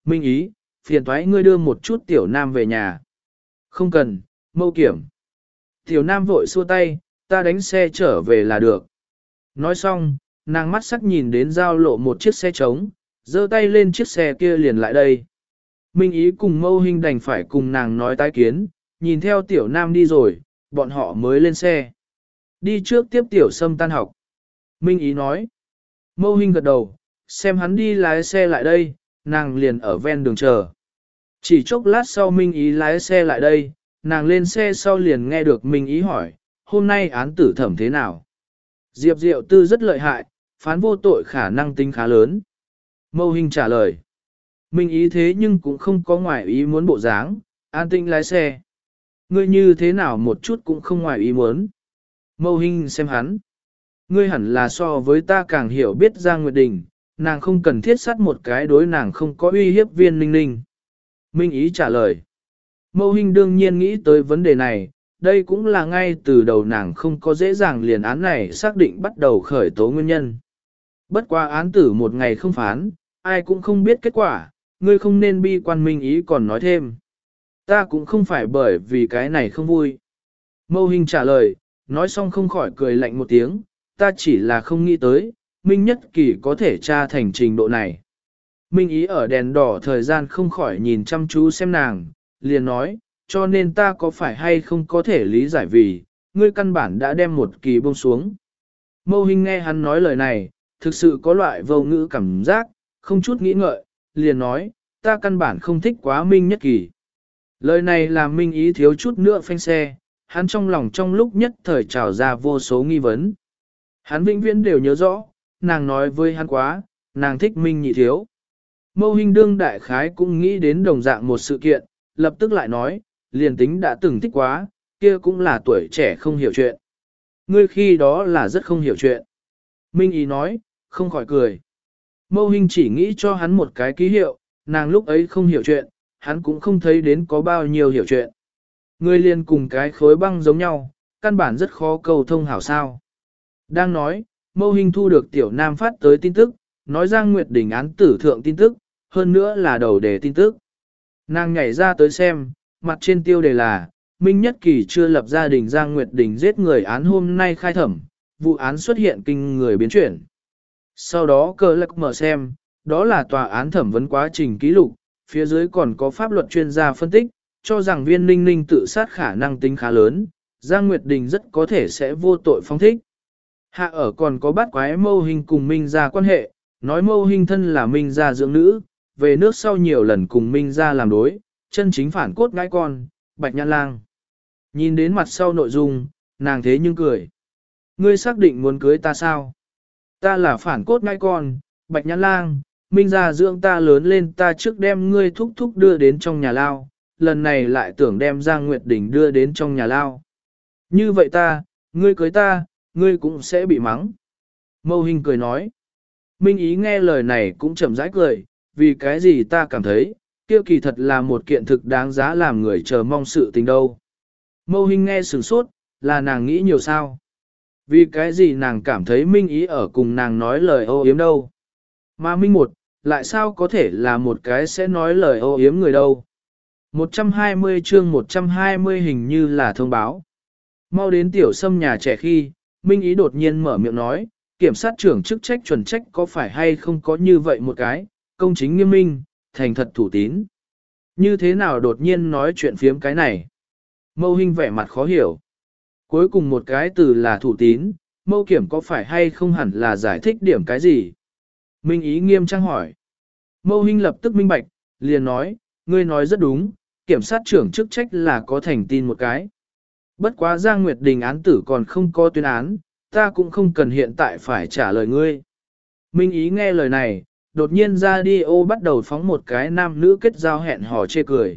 Minh Ý, phiền thoái ngươi đưa một chút tiểu nam về nhà. Không cần, Mâu Kiểm. Tiểu nam vội xua tay, ta đánh xe trở về là được. Nói xong, nàng mắt sắc nhìn đến giao lộ một chiếc xe trống, giơ tay lên chiếc xe kia liền lại đây. Minh Ý cùng Mâu Hinh đành phải cùng nàng nói tái kiến, nhìn theo tiểu nam đi rồi, bọn họ mới lên xe. Đi trước tiếp tiểu sâm tan học. Minh Ý nói. Mâu Hinh gật đầu, xem hắn đi lái xe lại đây, nàng liền ở ven đường chờ. Chỉ chốc lát sau Minh Ý lái xe lại đây, nàng lên xe sau liền nghe được Minh Ý hỏi, hôm nay án tử thẩm thế nào? Diệp Diệu Tư rất lợi hại, phán vô tội khả năng tính khá lớn. Mâu Hinh trả lời. Minh Ý thế nhưng cũng không có ngoài ý muốn bộ dáng, an tinh lái xe. Ngươi như thế nào một chút cũng không ngoài ý muốn. Mâu Hinh xem hắn. Ngươi hẳn là so với ta càng hiểu biết Giang Nguyệt Đình, nàng không cần thiết sát một cái đối nàng không có uy hiếp viên ninh ninh. Minh Ý trả lời. Mâu Hinh đương nhiên nghĩ tới vấn đề này, đây cũng là ngay từ đầu nàng không có dễ dàng liền án này xác định bắt đầu khởi tố nguyên nhân. Bất qua án tử một ngày không phán, ai cũng không biết kết quả, ngươi không nên bi quan. Minh Ý còn nói thêm. Ta cũng không phải bởi vì cái này không vui. Mâu Hinh trả lời, nói xong không khỏi cười lạnh một tiếng, ta chỉ là không nghĩ tới, Minh Nhất Kỳ có thể tra thành trình độ này. Minh Ý ở đèn đỏ thời gian không khỏi nhìn chăm chú xem nàng, liền nói, cho nên ta có phải hay không có thể lý giải vì, ngươi căn bản đã đem một kỳ buông xuống. Mâu Hinh nghe hắn nói lời này, thực sự có loại vô ngữ cảm giác, không chút nghĩ ngợi, liền nói, ta căn bản không thích quá Minh Nhất Kỳ. Lời này làm Minh Ý thiếu chút nữa phanh xe, hắn trong lòng trong lúc nhất thời trào ra vô số nghi vấn. Hắn vĩnh viễn đều nhớ rõ, nàng nói với hắn quá, nàng thích Minh Nhị thiếu. Mâu Hinh đương đại khái cũng nghĩ đến đồng dạng một sự kiện, lập tức lại nói, liền tính đã từng thích quá, kia cũng là tuổi trẻ không hiểu chuyện. Ngươi khi đó là rất không hiểu chuyện. Minh Ý nói, không khỏi cười. Mâu Hinh chỉ nghĩ cho hắn một cái ký hiệu, nàng lúc ấy không hiểu chuyện, hắn cũng không thấy đến có bao nhiêu hiểu chuyện. Ngươi liền cùng cái khối băng giống nhau, căn bản rất khó cầu thông hảo sao. Đang nói, Mâu Hinh thu được tiểu nam phát tới tin tức, nói Giang Nguyệt Đình án tử thượng tin tức, hơn nữa là đầu đề tin tức. Nàng nhảy ra tới xem, mặt trên tiêu đề là, Minh Nhất Kỳ chưa lập gia đình Giang Nguyệt Đình giết người án hôm nay khai thẩm, vụ án xuất hiện kinh người biến chuyển. Sau đó cờ lạc mở xem, đó là tòa án thẩm vấn quá trình ký lục, phía dưới còn có pháp luật chuyên gia phân tích, cho rằng viên ninh ninh tự sát khả năng tính khá lớn, Giang Nguyệt Đình rất có thể sẽ vô tội phóng thích. Hạ ở còn có bắt quái Mâu Hinh cùng Minh gia quan hệ, nói Mâu Hinh thân là Minh gia dưỡng nữ, về nước sau nhiều lần cùng Minh gia làm đối, chân chính phản cốt ngãi con, Bạch Nhãn Lang. Nhìn đến mặt sau nội dung, nàng thế nhưng cười. Ngươi xác định muốn cưới ta sao? Ta là phản cốt ngãi con, Bạch Nhãn Lang, Minh gia dưỡng ta lớn lên, ta trước đem ngươi thúc thúc đưa đến trong nhà lao, lần này lại tưởng đem Giang Nguyệt Đình đưa đến trong nhà lao. Như vậy ta, ngươi cưới ta, ngươi cũng sẽ bị mắng. Mâu Hinh cười nói. Minh Ý nghe lời này cũng chậm rãi cười, vì cái gì ta cảm thấy, kia kỳ thật là một kiện thực đáng giá làm người chờ mong sự tình đâu. Mâu Hinh nghe sửng sốt, là nàng nghĩ nhiều sao. Vì cái gì nàng cảm thấy Minh Ý ở cùng nàng nói lời ô yếm đâu. Mà Minh một, lại sao có thể là một cái sẽ nói lời ô yếm người đâu. một trăm hai mươi chương một trăm hai mươi hình như là thông báo. Mau đến tiểu sâm nhà trẻ khi, Minh Ý đột nhiên mở miệng nói, kiểm sát trưởng chức trách chuẩn trách có phải hay không có như vậy một cái, công chính nghiêm minh, thành thật thủ tín. Như thế nào đột nhiên nói chuyện phiếm cái này? Mâu Hinh vẻ mặt khó hiểu. Cuối cùng một cái từ là thủ tín, Mâu Kiểm có phải hay không hẳn là giải thích điểm cái gì? Minh Ý nghiêm trang hỏi. Mâu Hinh lập tức minh bạch, liền nói, ngươi nói rất đúng, kiểm sát trưởng chức trách là có thành tin một cái. Bất quá Giang Nguyệt Đình án tử còn không có tuyên án, ta cũng không cần hiện tại phải trả lời ngươi. Minh Ý nghe lời này, đột nhiên ra đi ô bắt đầu phóng một cái nam nữ kết giao hẹn hò chê cười.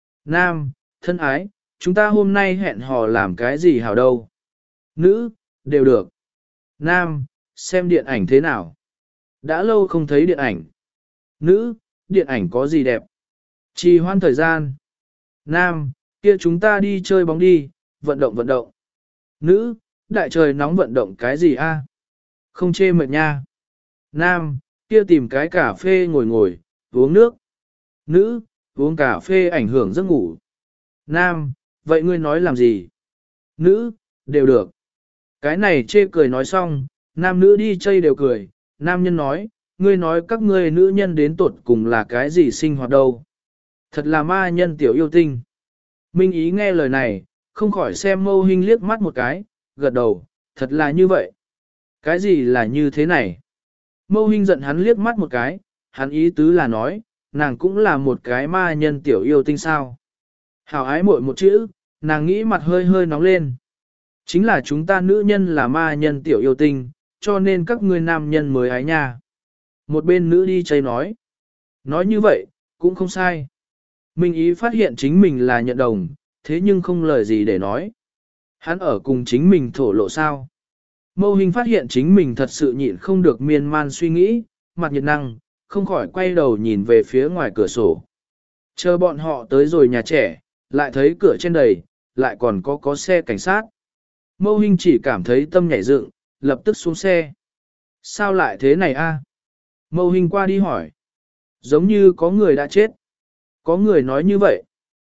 Nam, thân ái, chúng ta hôm nay hẹn hò làm cái gì hảo đâu? Nữ, đều được. Nam, xem điện ảnh thế nào? Đã lâu không thấy điện ảnh. Nữ, điện ảnh có gì đẹp? Trì hoãn thời gian. Nam, kia chúng ta đi chơi bóng đi, vận động vận động. Nữ, đại trời nóng vận động cái gì a? Không chê mệt nha. Nam, kia tìm cái cà phê ngồi ngồi, uống nước. Nữ, uống cà phê ảnh hưởng giấc ngủ. Nam, vậy ngươi nói làm gì? Nữ, đều được. Cái này chê cười nói xong, nam nữ đi chơi đều cười, nam nhân nói, ngươi nói các ngươi nữ nhân đến tuột cùng là cái gì sinh hoạt đâu. Thật là ma nhân tiểu yêu tinh. Minh Ý nghe lời này, không khỏi xem Mâu Hinh liếc mắt một cái, gật đầu, thật là như vậy. Cái gì là như thế này? Mâu Hinh giận hắn liếc mắt một cái, hắn ý tứ là nói, nàng cũng là một cái ma nhân tiểu yêu tinh sao. Hảo ái muội một chữ, nàng nghĩ mặt hơi hơi nóng lên. Chính là chúng ta nữ nhân là ma nhân tiểu yêu tinh, cho nên các ngươi nam nhân mới ái nha. Một bên nữ đi chơi nói. Nói như vậy, cũng không sai. Minh Ý phát hiện chính mình là nhận đồng, thế nhưng không lời gì để nói. Hắn ở cùng chính mình thổ lộ sao. Mâu Hinh phát hiện chính mình thật sự nhịn không được miên man suy nghĩ, mặt nhiệt năng, không khỏi quay đầu nhìn về phía ngoài cửa sổ. Chờ bọn họ tới rồi nhà trẻ, lại thấy cửa trên đầy, lại còn có có xe cảnh sát. Mâu Hinh chỉ cảm thấy tâm nhảy dựng, lập tức xuống xe. Sao lại thế này a? Mâu Hinh qua đi hỏi. Giống như có người đã chết. Có người nói như vậy.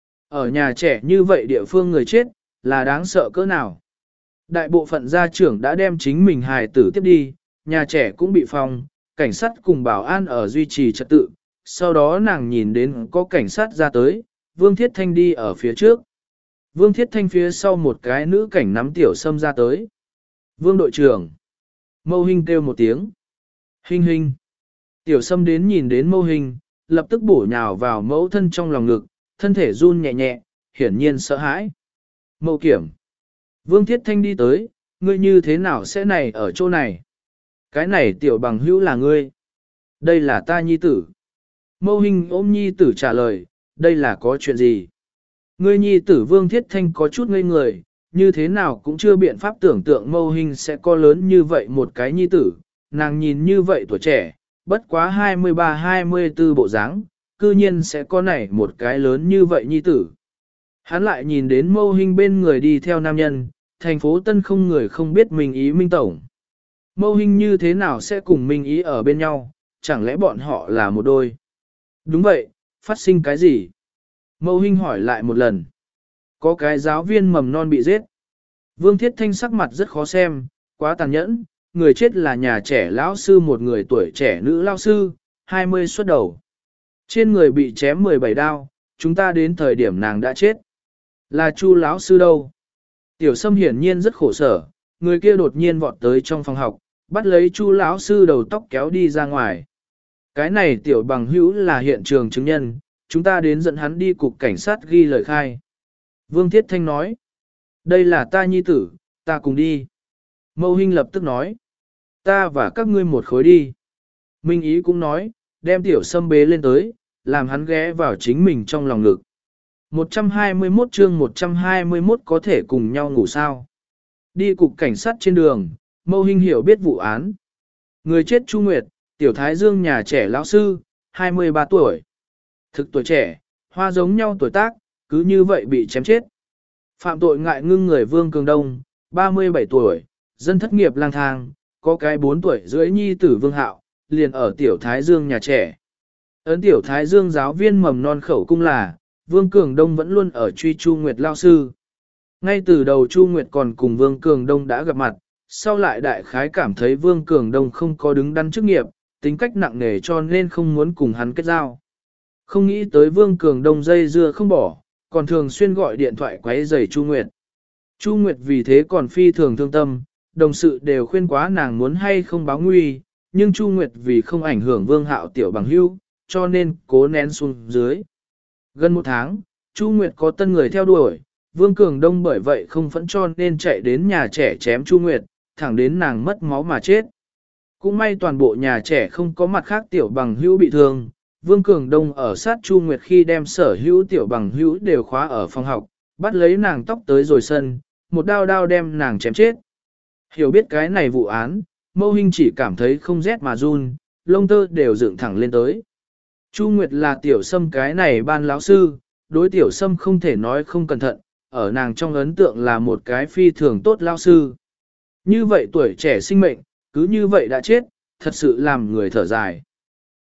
Ở nhà trẻ như vậy địa phương người chết, là đáng sợ cỡ nào. Đại bộ phận gia trưởng đã đem chính mình hài tử tiếp đi, nhà trẻ cũng bị phong, cảnh sát cùng bảo an ở duy trì trật tự. Sau đó nàng nhìn đến có cảnh sát ra tới, Vương Thiết Thanh đi ở phía trước. Vương Thiết Thanh phía sau một cái nữ cảnh nắm tiểu sâm ra tới. Vương đội trưởng. Mâu Hinh kêu một tiếng. Hinh hinh. Tiểu sâm đến nhìn đến Mâu Hinh, lập tức bổ nhào vào mẫu thân trong lòng ngực, thân thể run nhẹ nhẹ, hiển nhiên sợ hãi. Mâu kiểm. Vương Thiết Thanh đi tới, ngươi như thế nào sẽ này ở chỗ này? Cái này tiểu bằng hữu là ngươi. Đây là ta nhi tử. Mâu Hinh ôm nhi tử trả lời, đây là có chuyện gì? Ngươi nhi tử Vương Thiết Thanh có chút ngây người, như thế nào cũng chưa biện pháp tưởng tượng Mâu Hinh sẽ có lớn như vậy một cái nhi tử, nàng nhìn như vậy tuổi trẻ, bất quá hai mươi ba hai mươi tư bộ dáng, cư nhiên sẽ có này một cái lớn như vậy nhi tử. Hắn lại nhìn đến Mâu Hinh bên người đi theo nam nhân, thành phố Tân không người không biết Minh Ý Minh Tổng. Mâu Hinh như thế nào sẽ cùng Minh Ý ở bên nhau, chẳng lẽ bọn họ là một đôi? Đúng vậy, phát sinh cái gì? Mâu Hinh hỏi lại một lần. Có cái giáo viên mầm non bị giết. Vương Thiết Thanh sắc mặt rất khó xem, quá tàn nhẫn, người chết là nhà trẻ lão sư một người tuổi trẻ nữ lão sư, hai mươi xuất đầu. Trên người bị chém mười bảy đao, chúng ta đến thời điểm nàng đã chết. Là Chu lão sư đâu? Tiểu Sâm hiển nhiên rất khổ sở, người kia đột nhiên vọt tới trong phòng học, bắt lấy Chu lão sư đầu tóc kéo đi ra ngoài. Cái này tiểu bằng hữu là hiện trường chứng nhân, chúng ta đến dẫn hắn đi cục cảnh sát ghi lời khai. Vương Thiết Thanh nói, đây là ta nhi tử, ta cùng đi. Mâu Hinh lập tức nói, ta và các ngươi một khối đi. Minh Ý cũng nói, đem tiểu Sâm bế lên tới, làm hắn ghé vào chính mình trong lòng ngực. một trăm hai mươi mốt chương một trăm hai mươi mốt có thể cùng nhau ngủ sao. Đi cục cảnh sát trên đường, Mâu Hinh hiểu biết vụ án. Người chết Chu Nguyệt, tiểu Thái Dương nhà trẻ lão sư, hai mươi ba tuổi. Thực tuổi trẻ, hoa giống nhau tuổi tác, cứ như vậy bị chém chết. Phạm tội ngại ngưng người Vương Cường Đông, ba mươi bảy tuổi, dân thất nghiệp lang thang, có cái bốn tuổi rưỡi nhi tử Vương Hạo, liền ở tiểu Thái Dương nhà trẻ. Ấn tiểu Thái Dương giáo viên mầm non khẩu cung là, Vương Cường Đông vẫn luôn ở truy Chu Nguyệt lao sư. Ngay từ đầu Chu Nguyệt còn cùng Vương Cường Đông đã gặp mặt, sau lại đại khái cảm thấy Vương Cường Đông không có đứng đắn chức nghiệp, tính cách nặng nề cho nên không muốn cùng hắn kết giao. Không nghĩ tới Vương Cường Đông dây dưa không bỏ, còn thường xuyên gọi điện thoại quấy rầy Chu Nguyệt. Chu Nguyệt vì thế còn phi thường thương tâm, đồng sự đều khuyên quá nàng muốn hay không báo nguy, nhưng Chu Nguyệt vì không ảnh hưởng Vương Hạo tiểu bằng hữu, cho nên cố nén xuống dưới. Gần một tháng, Chu Nguyệt có tân người theo đuổi, Vương Cường Đông bởi vậy không phẫn cho nên chạy đến nhà trẻ chém Chu Nguyệt, thẳng đến nàng mất máu mà chết. Cũng may toàn bộ nhà trẻ không có mặt khác tiểu bằng hữu bị thương, Vương Cường Đông ở sát Chu Nguyệt khi đem sở hữu tiểu bằng hữu đều khóa ở phòng học, bắt lấy nàng tóc tới rồi sân, một đao đao đem nàng chém chết. Hiểu biết cái này vụ án, Mâu Hinh chỉ cảm thấy không rét mà run, lông tơ đều dựng thẳng lên tới. Chu Nguyệt là tiểu Sâm cái này ban lão sư, đối tiểu Sâm không thể nói không cẩn thận, ở nàng trong ấn tượng là một cái phi thường tốt lão sư. Như vậy tuổi trẻ sinh mệnh, cứ như vậy đã chết, thật sự làm người thở dài.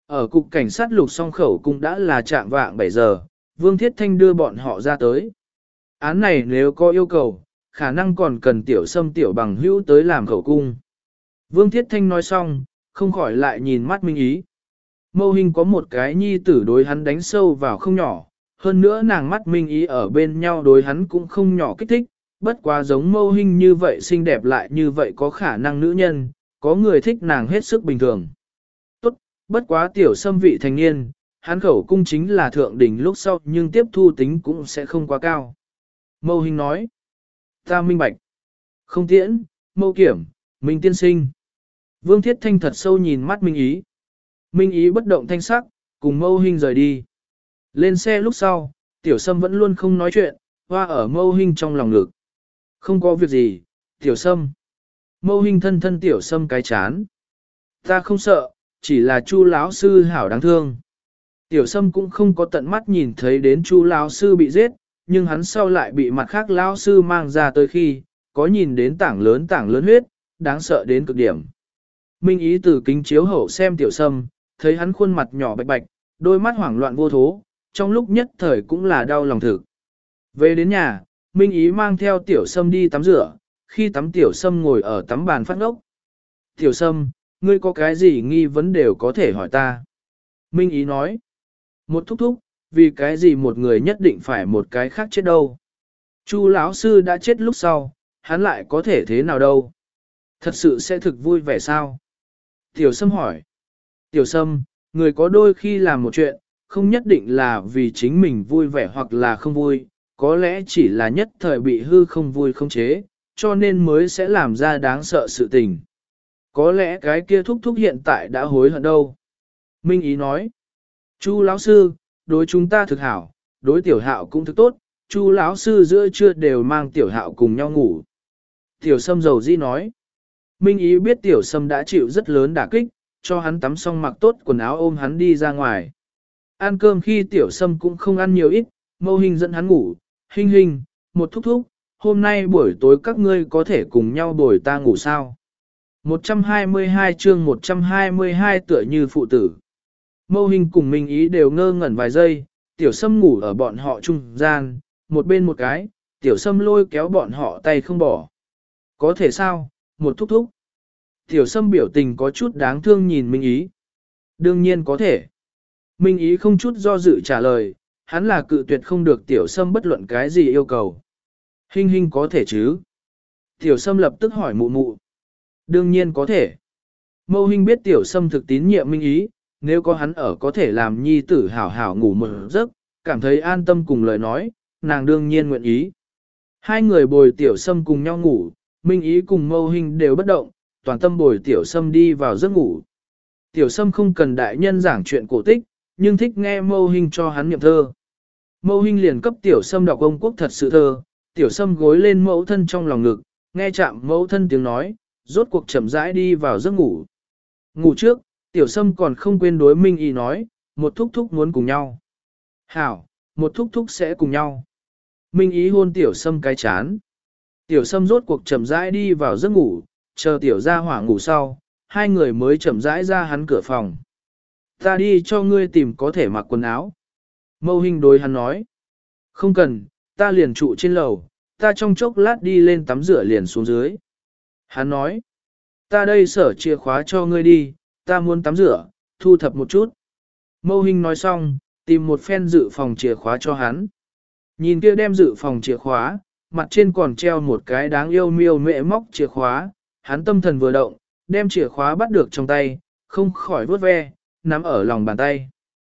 Ở cục cảnh sát lục song khẩu cũng đã là trạng vạng bảy giờ, Vương Thiết Thanh đưa bọn họ ra tới. Án này nếu có yêu cầu, khả năng còn cần tiểu sâm tiểu bằng hữu tới làm khẩu cung. Vương Thiết Thanh nói xong, không khỏi lại nhìn mắt Minh Ý. Mâu Hình có một cái nhi tử đối hắn đánh sâu vào không nhỏ, hơn nữa nàng mắt Minh Ý ở bên nhau đối hắn cũng không nhỏ kích thích, bất quá giống Mâu Hình như vậy xinh đẹp lại như vậy có khả năng nữ nhân, có người thích nàng hết sức bình thường. Tốt, bất quá tiểu sâm vị thành niên, hắn khẩu cung chính là thượng đỉnh lúc sau nhưng tiếp thu tính cũng sẽ không quá cao. Mâu Hình nói, ta minh bạch. Không tiễn, Mâu Kiểm, Minh tiên sinh. Vương Thiết Thanh thật sâu nhìn mắt Minh Ý. Minh Ý bất động thanh sắc, cùng Mâu Hình rời đi. Lên xe lúc sau, Tiểu Sâm vẫn luôn không nói chuyện, hoa ở Mâu Hình trong lòng ngực. Không có việc gì, Tiểu Sâm. Mâu Hình thân thân Tiểu Sâm cái chán. Ta không sợ, chỉ là Chu lão sư hảo đáng thương. Tiểu Sâm cũng không có tận mắt nhìn thấy đến Chu lão sư bị giết, nhưng hắn sau lại bị mặt khác lão sư mang ra tới khi, có nhìn đến tảng lớn tảng lớn huyết, đáng sợ đến cực điểm. Minh Ý từ kính chiếu hậu xem Tiểu Sâm, thấy hắn khuôn mặt nhỏ bạch bạch, đôi mắt hoảng loạn vô thố, trong lúc nhất thời cũng là đau lòng thực. Về đến nhà, Minh Ý mang theo Tiểu Sâm đi tắm rửa, khi tắm Tiểu Sâm ngồi ở tắm bàn phát ngốc. Tiểu Sâm, ngươi có cái gì nghi vấn đều có thể hỏi ta. Minh Ý nói, một thúc thúc, vì cái gì một người nhất định phải một cái khác chết đâu. Chu lão sư đã chết lúc sau, hắn lại có thể thế nào đâu. Thật sự sẽ thực vui vẻ sao? Tiểu Sâm hỏi. Tiểu Sâm, người có đôi khi làm một chuyện, không nhất định là vì chính mình vui vẻ hoặc là không vui, có lẽ chỉ là nhất thời bị hư không vui không chế, cho nên mới sẽ làm ra đáng sợ sự tình. Có lẽ cái kia thúc thúc hiện tại đã hối hận đâu. Minh Ý nói. Chu lão sư, đối chúng ta thực hảo, đối Tiểu Hạo cũng thực tốt, Chu lão sư giữa trưa đều mang Tiểu Hạo cùng nhau ngủ. Tiểu Sâm dầu dĩ nói. Minh Ý biết Tiểu Sâm đã chịu rất lớn đả kích, cho hắn tắm xong mặc tốt quần áo ôm hắn đi ra ngoài. Ăn cơm khi Tiểu Sâm cũng không ăn nhiều ít, Mâu Hình dẫn hắn ngủ. Hình hình, một thúc thúc, hôm nay buổi tối các ngươi có thể cùng nhau bồi ta ngủ sao? một trăm hai mươi hai chương một trăm hai mươi hai tựa như phụ tử. Mâu Hình cùng Minh Ý đều ngơ ngẩn vài giây, Tiểu Sâm ngủ ở bọn họ trung gian, một bên một cái, Tiểu Sâm lôi kéo bọn họ tay không bỏ. Có thể sao, một thúc thúc. Tiểu Sâm biểu tình có chút đáng thương nhìn Minh Ý. Đương nhiên có thể. Minh Ý không chút do dự trả lời, hắn là cự tuyệt không được Tiểu Sâm bất luận cái gì yêu cầu. Hình hình có thể chứ? Tiểu Sâm lập tức hỏi mụ mụ. Đương nhiên có thể. Mâu Hình biết Tiểu Sâm thực tín nhiệm Minh Ý, nếu có hắn ở có thể làm nhi tử hảo hảo ngủ một giấc, cảm thấy an tâm cùng lời nói, nàng đương nhiên nguyện ý. Hai người bồi Tiểu Sâm cùng nhau ngủ, Minh Ý cùng Mâu Hình đều bất động, toàn tâm bồi Tiểu Sâm đi vào giấc ngủ. Tiểu Sâm không cần đại nhân giảng chuyện cổ tích, nhưng thích nghe Mâu Hình cho hắn niệm thơ. Mâu Hình liền cấp Tiểu Sâm đọc ông quốc thật sự thơ, Tiểu Sâm gối lên mẫu thân trong lòng ngực, nghe chạm mẫu thân tiếng nói, rốt cuộc chậm rãi đi vào giấc ngủ. Ngủ trước, Tiểu Sâm còn không quên đối Minh Ý nói, một thúc thúc muốn cùng nhau. Hảo, một thúc thúc sẽ cùng nhau. Minh Ý hôn Tiểu Sâm cái chán. Tiểu Sâm rốt cuộc chậm rãi đi vào giấc ngủ, chờ Tiểu Gia Hỏa ngủ sau, hai người mới chậm rãi ra hắn cửa phòng. Ta đi cho ngươi tìm có thể mặc quần áo. Mâu Hình đối hắn nói. Không cần, ta liền trụ trên lầu, ta trong chốc lát đi lên tắm rửa liền xuống dưới. Hắn nói. Ta đây sở chìa khóa cho ngươi đi, ta muốn tắm rửa, thu thập một chút. Mâu Hình nói xong, tìm một phen dự phòng chìa khóa cho hắn. Nhìn kia đem dự phòng chìa khóa, mặt trên còn treo một cái đáng yêu miêu mẹ móc chìa khóa, hắn tâm thần vừa động, đem chìa khóa bắt được trong tay, không khỏi vuốt ve, nắm ở lòng bàn tay.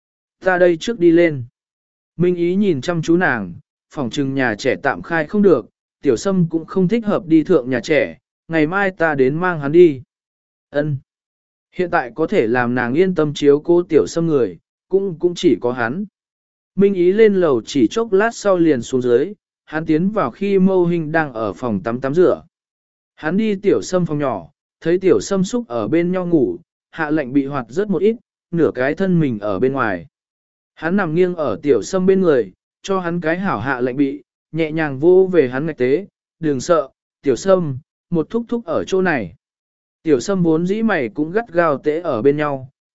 Ta đây trước đi lên. Minh Ý nhìn chăm chú nàng, phòng trừng nhà trẻ tạm khai không được, Tiểu Sâm cũng không thích hợp đi thượng nhà trẻ, ngày mai ta đến mang hắn đi. Ân. Hiện tại có thể làm nàng yên tâm chiếu cố Tiểu Sâm người, cũng cũng chỉ có hắn. Minh Ý lên lầu chỉ chốc lát sau liền xuống dưới, hắn tiến vào khi Mâu Hình đang ở phòng tắm tắm rửa. Hắn đi Tiểu Sâm phòng nhỏ, thấy Tiểu Sâm xúc ở bên nhau ngủ, hạ lệnh bị hoạt rớt một ít, nửa cái thân mình ở bên ngoài. Hắn nằm nghiêng ở Tiểu Sâm bên người, cho hắn cái hảo hạ lệnh bị, nhẹ nhàng vô về hắn ngạch tế, đừng sợ, Tiểu Sâm, một thúc thúc ở chỗ này. Tiểu Sâm vốn dĩ mày cũng gắt gao tễ ở bên nhau,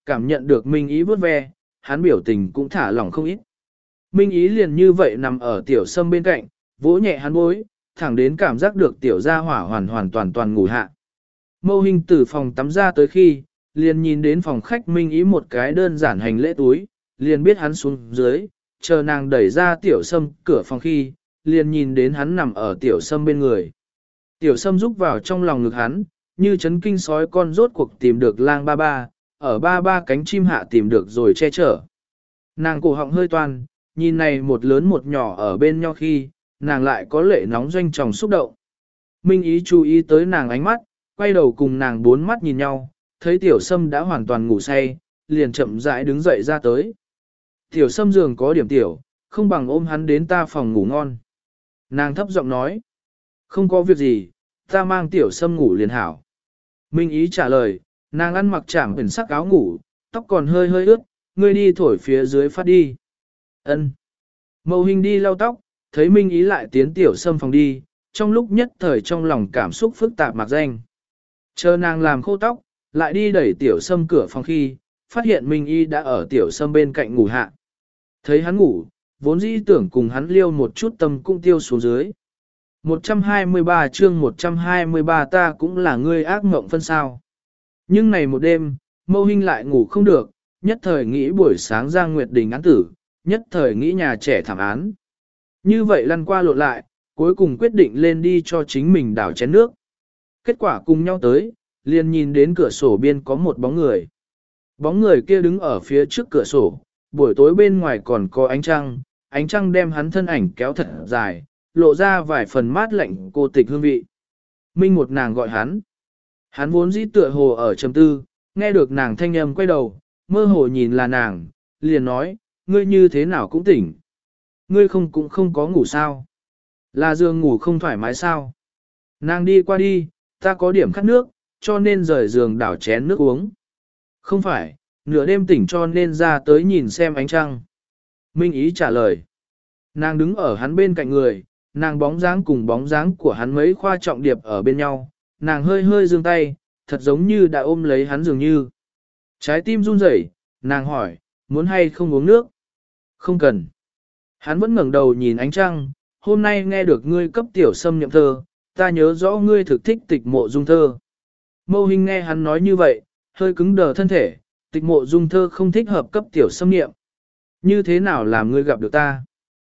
cảm nhận được Minh Ý vuốt ve, hắn biểu tình cũng thả lỏng không ít. Minh Ý liền như vậy nằm ở tiểu sâm bên cạnh, vỗ nhẹ hắn bối, thẳng đến cảm giác được tiểu gia hỏa hoàn hoàn toàn toàn ngủ hạ. Mâu Hinh từ phòng tắm ra tới khi, liền nhìn đến phòng khách Minh Ý một cái đơn giản hành lễ túi, liền biết hắn xuống dưới, chờ nàng đẩy ra tiểu sâm cửa phòng khi, liền nhìn đến hắn nằm ở tiểu sâm bên người. Tiểu sâm rúc vào trong lòng ngực hắn, như chấn kinh sói con rốt cuộc tìm được lang ba ba, ở ba ba cánh chim hạ tìm được rồi che chở. Nàng cổ họng hơi toan, nhìn này một lớn một nhỏ ở bên nhau khi, nàng lại có lệ nóng doanh tròng xúc động. Minh Ý chú ý tới nàng ánh mắt, quay đầu cùng nàng bốn mắt nhìn nhau, thấy tiểu sâm đã hoàn toàn ngủ say, liền chậm rãi đứng dậy ra tới. Tiểu sâm giường có điểm tiểu, không bằng ôm hắn đến ta phòng ngủ ngon. Nàng thấp giọng nói, không có việc gì, ta mang tiểu sâm ngủ liền hảo. Minh Ý trả lời, nàng ăn mặc chảm ẩn sắc áo ngủ, tóc còn hơi hơi ướt, ngươi đi thổi phía dưới phát đi. Ân. Mâu Hinh đi lau tóc, thấy Minh Ý lại tiến tiểu sâm phòng đi, trong lúc nhất thời trong lòng cảm xúc phức tạp mặc danh. Chờ nàng làm khô tóc, lại đi đẩy tiểu sâm cửa phòng khi, phát hiện Minh Ý đã ở tiểu sâm bên cạnh ngủ hạ. Thấy hắn ngủ, vốn dĩ tưởng cùng hắn liêu một chút tâm cũng tiêu xuống dưới. một trăm hai mươi ba chương một trăm hai mươi ba ta cũng là ngươi ác mộng phân sao. Nhưng này một đêm, Mâu Hinh lại ngủ không được, nhất thời nghĩ buổi sáng Giang Nguyệt Đình án tử, nhất thời nghĩ nhà trẻ thảm án. Như vậy lăn qua lộn lại, cuối cùng quyết định lên đi cho chính mình đảo chén nước. Kết quả cùng nhau tới, liền nhìn đến cửa sổ biên có một bóng người. Bóng người kia đứng ở phía trước cửa sổ, buổi tối bên ngoài còn có ánh trăng, ánh trăng đem hắn thân ảnh kéo thật dài, lộ ra vài phần mát lạnh cô tịch hương vị. Minh một nàng gọi hắn. Hắn vốn dĩ tựa hồ ở trầm tư, nghe được nàng thanh âm quay đầu, mơ hồ nhìn là nàng, liền nói, ngươi như thế nào cũng tỉnh. Ngươi không cũng không có ngủ sao. Là giường ngủ không thoải mái sao. Nàng đi qua đi, ta có điểm khát nước, cho nên rời giường đảo chén nước uống. Không phải, nửa đêm tỉnh cho nên ra tới nhìn xem ánh trăng. Minh Ý trả lời. Nàng đứng ở hắn bên cạnh người, nàng bóng dáng cùng bóng dáng của hắn mấy khoa trọng điệp ở bên nhau, nàng hơi hơi giương tay, thật giống như đã ôm lấy hắn dường như. Trái tim run rẩy, nàng hỏi, muốn hay không uống nước? Không cần. Hắn vẫn ngẩng đầu nhìn ánh trăng, hôm nay nghe được ngươi cấp tiểu sâm nhậm thơ, ta nhớ rõ ngươi thực thích tịch mộ dung thơ. Mâu Hinh nghe hắn nói như vậy, hơi cứng đờ thân thể, tịch mộ dung thơ không thích hợp cấp tiểu sâm niệm. Như thế nào làm ngươi gặp được ta?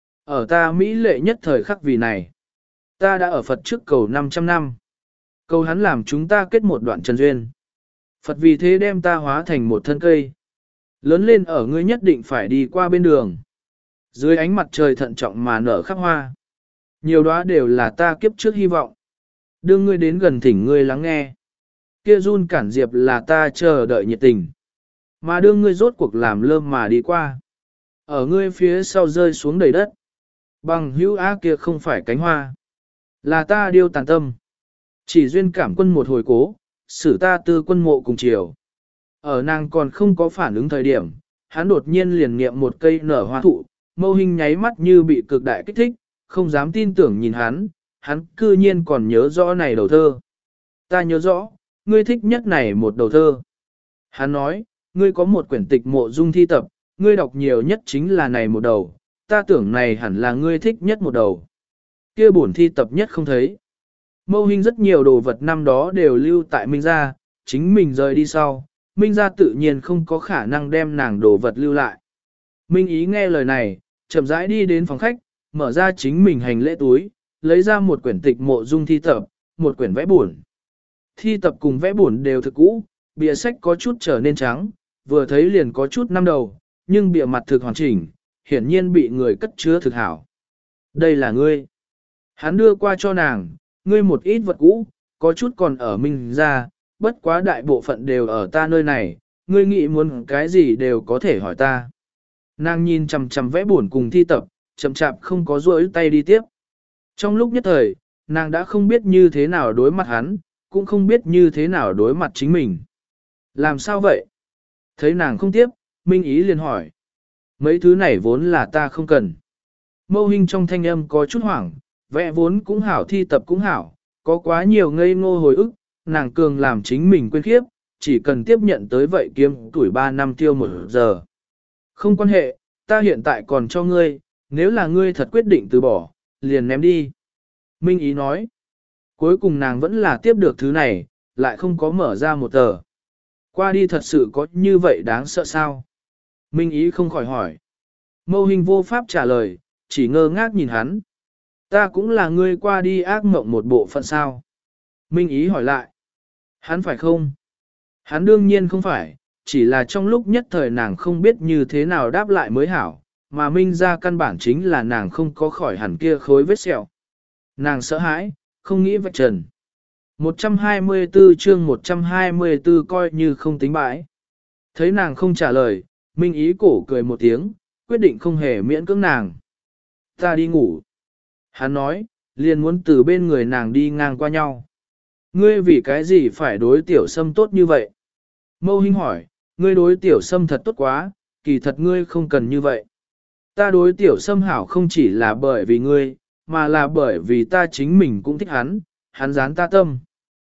Ở ta Mỹ lệ nhất thời khắc vì này. Ta đã ở Phật trước cầu năm trăm năm. Cầu hắn làm chúng ta kết một đoạn trần duyên. Phật vì thế đem ta hóa thành một thân cây. Lớn lên ở ngươi nhất định phải đi qua bên đường. Dưới ánh mặt trời thận trọng mà nở khắp hoa. Nhiều đó đều là ta kiếp trước hy vọng. Đưa ngươi đến gần thỉnh ngươi lắng nghe. Kia run cản diệp là ta chờ đợi nhiệt tình. Mà đưa ngươi rốt cuộc làm lơm mà đi qua. Ở ngươi phía sau rơi xuống đầy đất. Bằng hữu á kia không phải cánh hoa. Là ta điêu tàn tâm. Chỉ duyên cảm quân một hồi cố, xử ta tư quân mộ cùng chiều. Ở nàng còn không có phản ứng thời điểm, hắn đột nhiên liền niệm một cây nở hoa thụ, Mâu Hinh nháy mắt như bị cực đại kích thích, không dám tin tưởng nhìn hắn, hắn cư nhiên còn nhớ rõ này đầu thơ. Ta nhớ rõ, ngươi thích nhất này một đầu thơ. Hắn nói, ngươi có một quyển tịch mộ dung thi tập, ngươi đọc nhiều nhất chính là này một đầu, ta tưởng này hẳn là ngươi thích nhất một đầu. Kia bổn thi tập nhất không thấy. Mâu Hinh rất nhiều đồ vật năm đó đều lưu tại Minh gia, chính mình rời đi sau, Minh gia tự nhiên không có khả năng đem nàng đồ vật lưu lại. Minh Ý nghe lời này, chậm rãi đi đến phòng khách, mở ra chính mình hành lễ túi, lấy ra một quyển tịch mộ dung thi tập, một quyển vẽ buồn. Thi tập cùng vẽ buồn đều thực cũ, bìa sách có chút trở nên trắng, vừa thấy liền có chút năm đầu, nhưng bìa mặt thực hoàn chỉnh, hiển nhiên bị người cất chứa thực hảo. Đây là ngươi. Hắn đưa qua cho nàng, ngươi một ít vật cũ, có chút còn ở Minh gia, bất quá đại bộ phận đều ở ta nơi này, ngươi nghĩ muốn cái gì đều có thể hỏi ta. Nàng nhìn chằm chằm vẽ buồn cùng thi tập, chậm chạp không có duỗi tay đi tiếp. Trong lúc nhất thời, nàng đã không biết như thế nào đối mặt hắn, cũng không biết như thế nào đối mặt chính mình. Làm sao vậy? Thấy nàng không tiếp, Minh Ý liền hỏi. Mấy thứ này vốn là ta không cần. Mâu Hinh trong thanh âm có chút hoảng, vẽ vốn cũng hảo thi tập cũng hảo, có quá nhiều ngây ngô hồi ức, nàng cường làm chính mình quên khiếp, chỉ cần tiếp nhận tới vậy kiếm tuổi ba năm tiêu một giờ. Không quan hệ, ta hiện tại còn cho ngươi, nếu là ngươi thật quyết định từ bỏ, liền ném đi. Minh Ý nói, cuối cùng nàng vẫn là tiếp được thứ này, lại không có mở ra một tờ. Qua đi thật sự có như vậy đáng sợ sao? Minh Ý không khỏi hỏi. Mâu Hình vô pháp trả lời, chỉ ngơ ngác nhìn hắn. Ta cũng là ngươi qua đi ác mộng một bộ phận sao? Minh Ý hỏi lại. Hắn phải không? Hắn đương nhiên không phải, chỉ là trong lúc nhất thời nàng không biết như thế nào đáp lại mới hảo, mà Minh ra căn bản chính là nàng không có khỏi hẳn kia khối vết sẹo. Nàng sợ hãi, không nghĩ vạch trần. một trăm hai mươi tư chương một trăm hai mươi tư coi như không tính bãi. Thấy nàng không trả lời, Minh Ý cổ cười một tiếng, quyết định không hề miễn cưỡng nàng. Ta đi ngủ. Hắn nói, liền muốn từ bên người nàng đi ngang qua nhau. Ngươi vì cái gì phải đối tiểu sâm tốt như vậy? Mâu Hinh hỏi, ngươi đối tiểu sâm thật tốt quá, kỳ thật ngươi không cần như vậy. Ta đối tiểu sâm hảo không chỉ là bởi vì ngươi, mà là bởi vì ta chính mình cũng thích hắn, hắn dán ta tâm.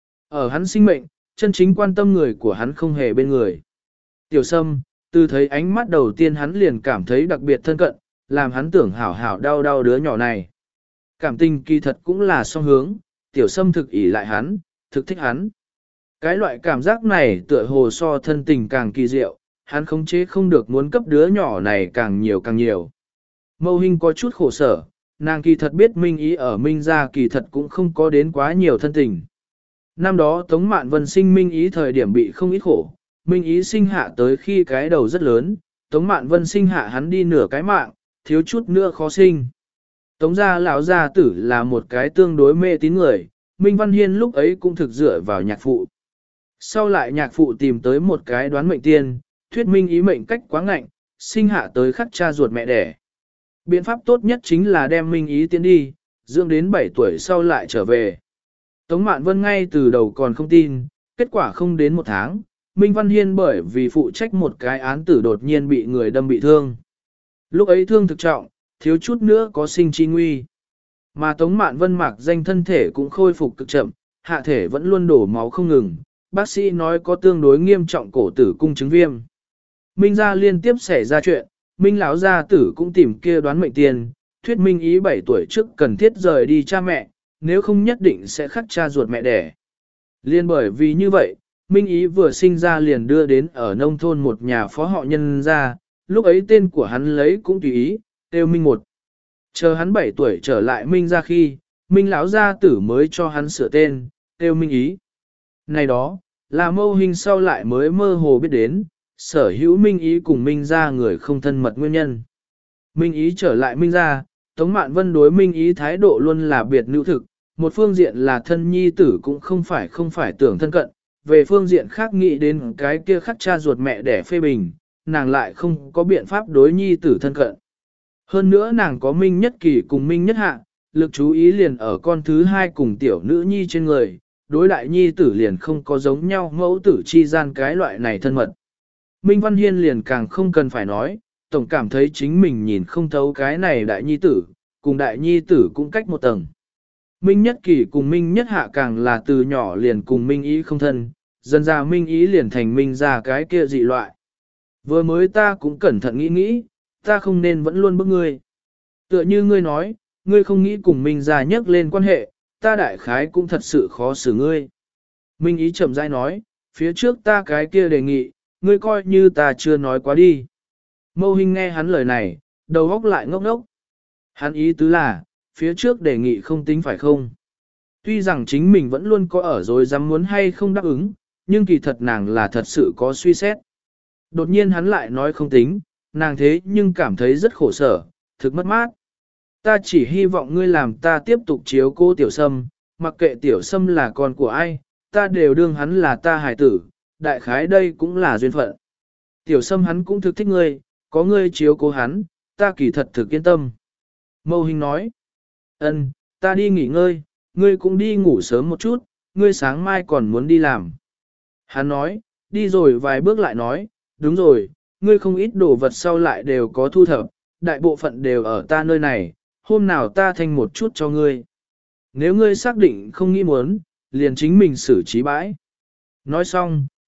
Ở hắn sinh mệnh, chân chính quan tâm người của hắn không hề bên người. Tiểu sâm, từ thấy ánh mắt đầu tiên hắn liền cảm thấy đặc biệt thân cận, làm hắn tưởng hảo hảo đau đau đứa nhỏ này. Cảm tình kỳ thật cũng là song hướng, tiểu sâm thực ỷ lại hắn, thực thích hắn. Cái loại cảm giác này tựa hồ so thân tình càng kỳ diệu, hắn khống chế không được muốn cấp đứa nhỏ này càng nhiều càng nhiều. Mâu Hinh có chút khổ sở, nàng kỳ thật biết Minh Ý ở Minh gia kỳ thật cũng không có đến quá nhiều thân tình. Năm đó Tống Mạn Vân sinh Minh Ý thời điểm bị không ít khổ, Minh Ý sinh hạ tới khi cái đầu rất lớn, Tống Mạn Vân sinh hạ hắn đi nửa cái mạng, thiếu chút nữa khó sinh. Tống gia lão gia tử là một cái tương đối mê tín người, Minh Văn Hiên lúc ấy cũng thực dựa vào nhạc phụ. Sau lại nhạc phụ tìm tới một cái đoán mệnh tiên, thuyết minh ý mệnh cách quá ngạnh, sinh hạ tới khắc cha ruột mẹ đẻ. Biện pháp tốt nhất chính là đem Minh Ý tiến đi, dưỡng đến bảy tuổi sau lại trở về. Tống Mạn Vân ngay từ đầu còn không tin, kết quả không đến một tháng, Minh Văn Hiên bởi vì phụ trách một cái án tử đột nhiên bị người đâm bị thương. Lúc ấy thương thực trọng, thiếu chút nữa có sinh chi nguy. Mà Tống Mạn Vân mặc danh thân thể cũng khôi phục cực chậm, hạ thể vẫn luôn đổ máu không ngừng, bác sĩ nói có tương đối nghiêm trọng cổ tử cung chứng viêm. Minh gia liên tiếp xảy ra chuyện, Minh lão gia tử cũng tìm kia đoán mệnh tiền, thuyết Minh Ý bảy tuổi trước cần thiết rời đi cha mẹ, nếu không nhất định sẽ khắc cha ruột mẹ đẻ. Liên bởi vì như vậy, Minh Ý vừa sinh ra liền đưa đến ở nông thôn một nhà phó họ nhân gia, lúc ấy tên của hắn lấy cũng tùy ý, tiêu Minh một. Chờ hắn bảy tuổi trở lại Minh gia khi, Minh lão gia tử mới cho hắn sửa tên, tiêu Minh Ý. Này đó, là Mâu Hinh sau lại mới mơ hồ biết đến, sở hữu Minh Ý cùng Minh gia người không thân mật nguyên nhân. Minh Ý trở lại Minh gia, Tống Mạn Vân đối Minh Ý thái độ luôn là biệt nữ thực, một phương diện là thân nhi tử cũng không phải không phải tưởng thân cận, về phương diện khác nghĩ đến cái kia khắc cha ruột mẹ đẻ phê bình, nàng lại không có biện pháp đối nhi tử thân cận. Hơn nữa nàng có Minh Nhất Kỳ cùng Minh Nhất Hạ, lực chú ý liền ở con thứ hai cùng tiểu nữ nhi trên người, đối đại nhi tử liền không có giống nhau mẫu tử chi gian cái loại này thân mật. Minh Văn Hiên liền càng không cần phải nói, tổng cảm thấy chính mình nhìn không thấu cái này đại nhi tử, cùng đại nhi tử cũng cách một tầng. Minh Nhất Kỳ cùng Minh Nhất Hạ càng là từ nhỏ liền cùng Minh Ý không thân, dần ra Minh Ý liền thành Minh ra cái kia dị loại. Vừa mới ta cũng cẩn thận nghĩ nghĩ, ta không nên vẫn luôn bức ngươi. Tựa như ngươi nói, ngươi không nghĩ cùng Minh ra nhắc lên quan hệ, ta đại khái cũng thật sự khó xử ngươi. Minh Ý chậm rãi nói, phía trước ta cái kia đề nghị, ngươi coi như ta chưa nói quá đi. Mâu Hinh nghe hắn lời này, đầu óc lại ngốc ngốc. Hắn ý tứ là, phía trước đề nghị không tính phải không? Tuy rằng chính mình vẫn luôn có ở rồi dám muốn hay không đáp ứng, nhưng kỳ thật nàng là thật sự có suy xét. Đột nhiên hắn lại nói không tính, nàng thế nhưng cảm thấy rất khổ sở, thực mất mát. Ta chỉ hy vọng ngươi làm ta tiếp tục chiếu cô tiểu sâm, mặc kệ tiểu sâm là con của ai, ta đều đương hắn là ta hài tử, đại khái đây cũng là duyên phận. Tiểu sâm hắn cũng thực thích ngươi, có ngươi chiếu cố hắn, ta kỳ thật thực yên tâm. Mâu Hinh nói, ân, ta đi nghỉ ngơi, ngươi cũng đi ngủ sớm một chút, ngươi sáng mai còn muốn đi làm. Hắn nói, đi rồi vài bước lại nói, đúng rồi, ngươi không ít đồ vật sau lại đều có thu thập, đại bộ phận đều ở ta nơi này, hôm nào ta thanh một chút cho ngươi. Nếu ngươi xác định không nghĩ muốn, liền chính mình xử trí bãi. Nói xong,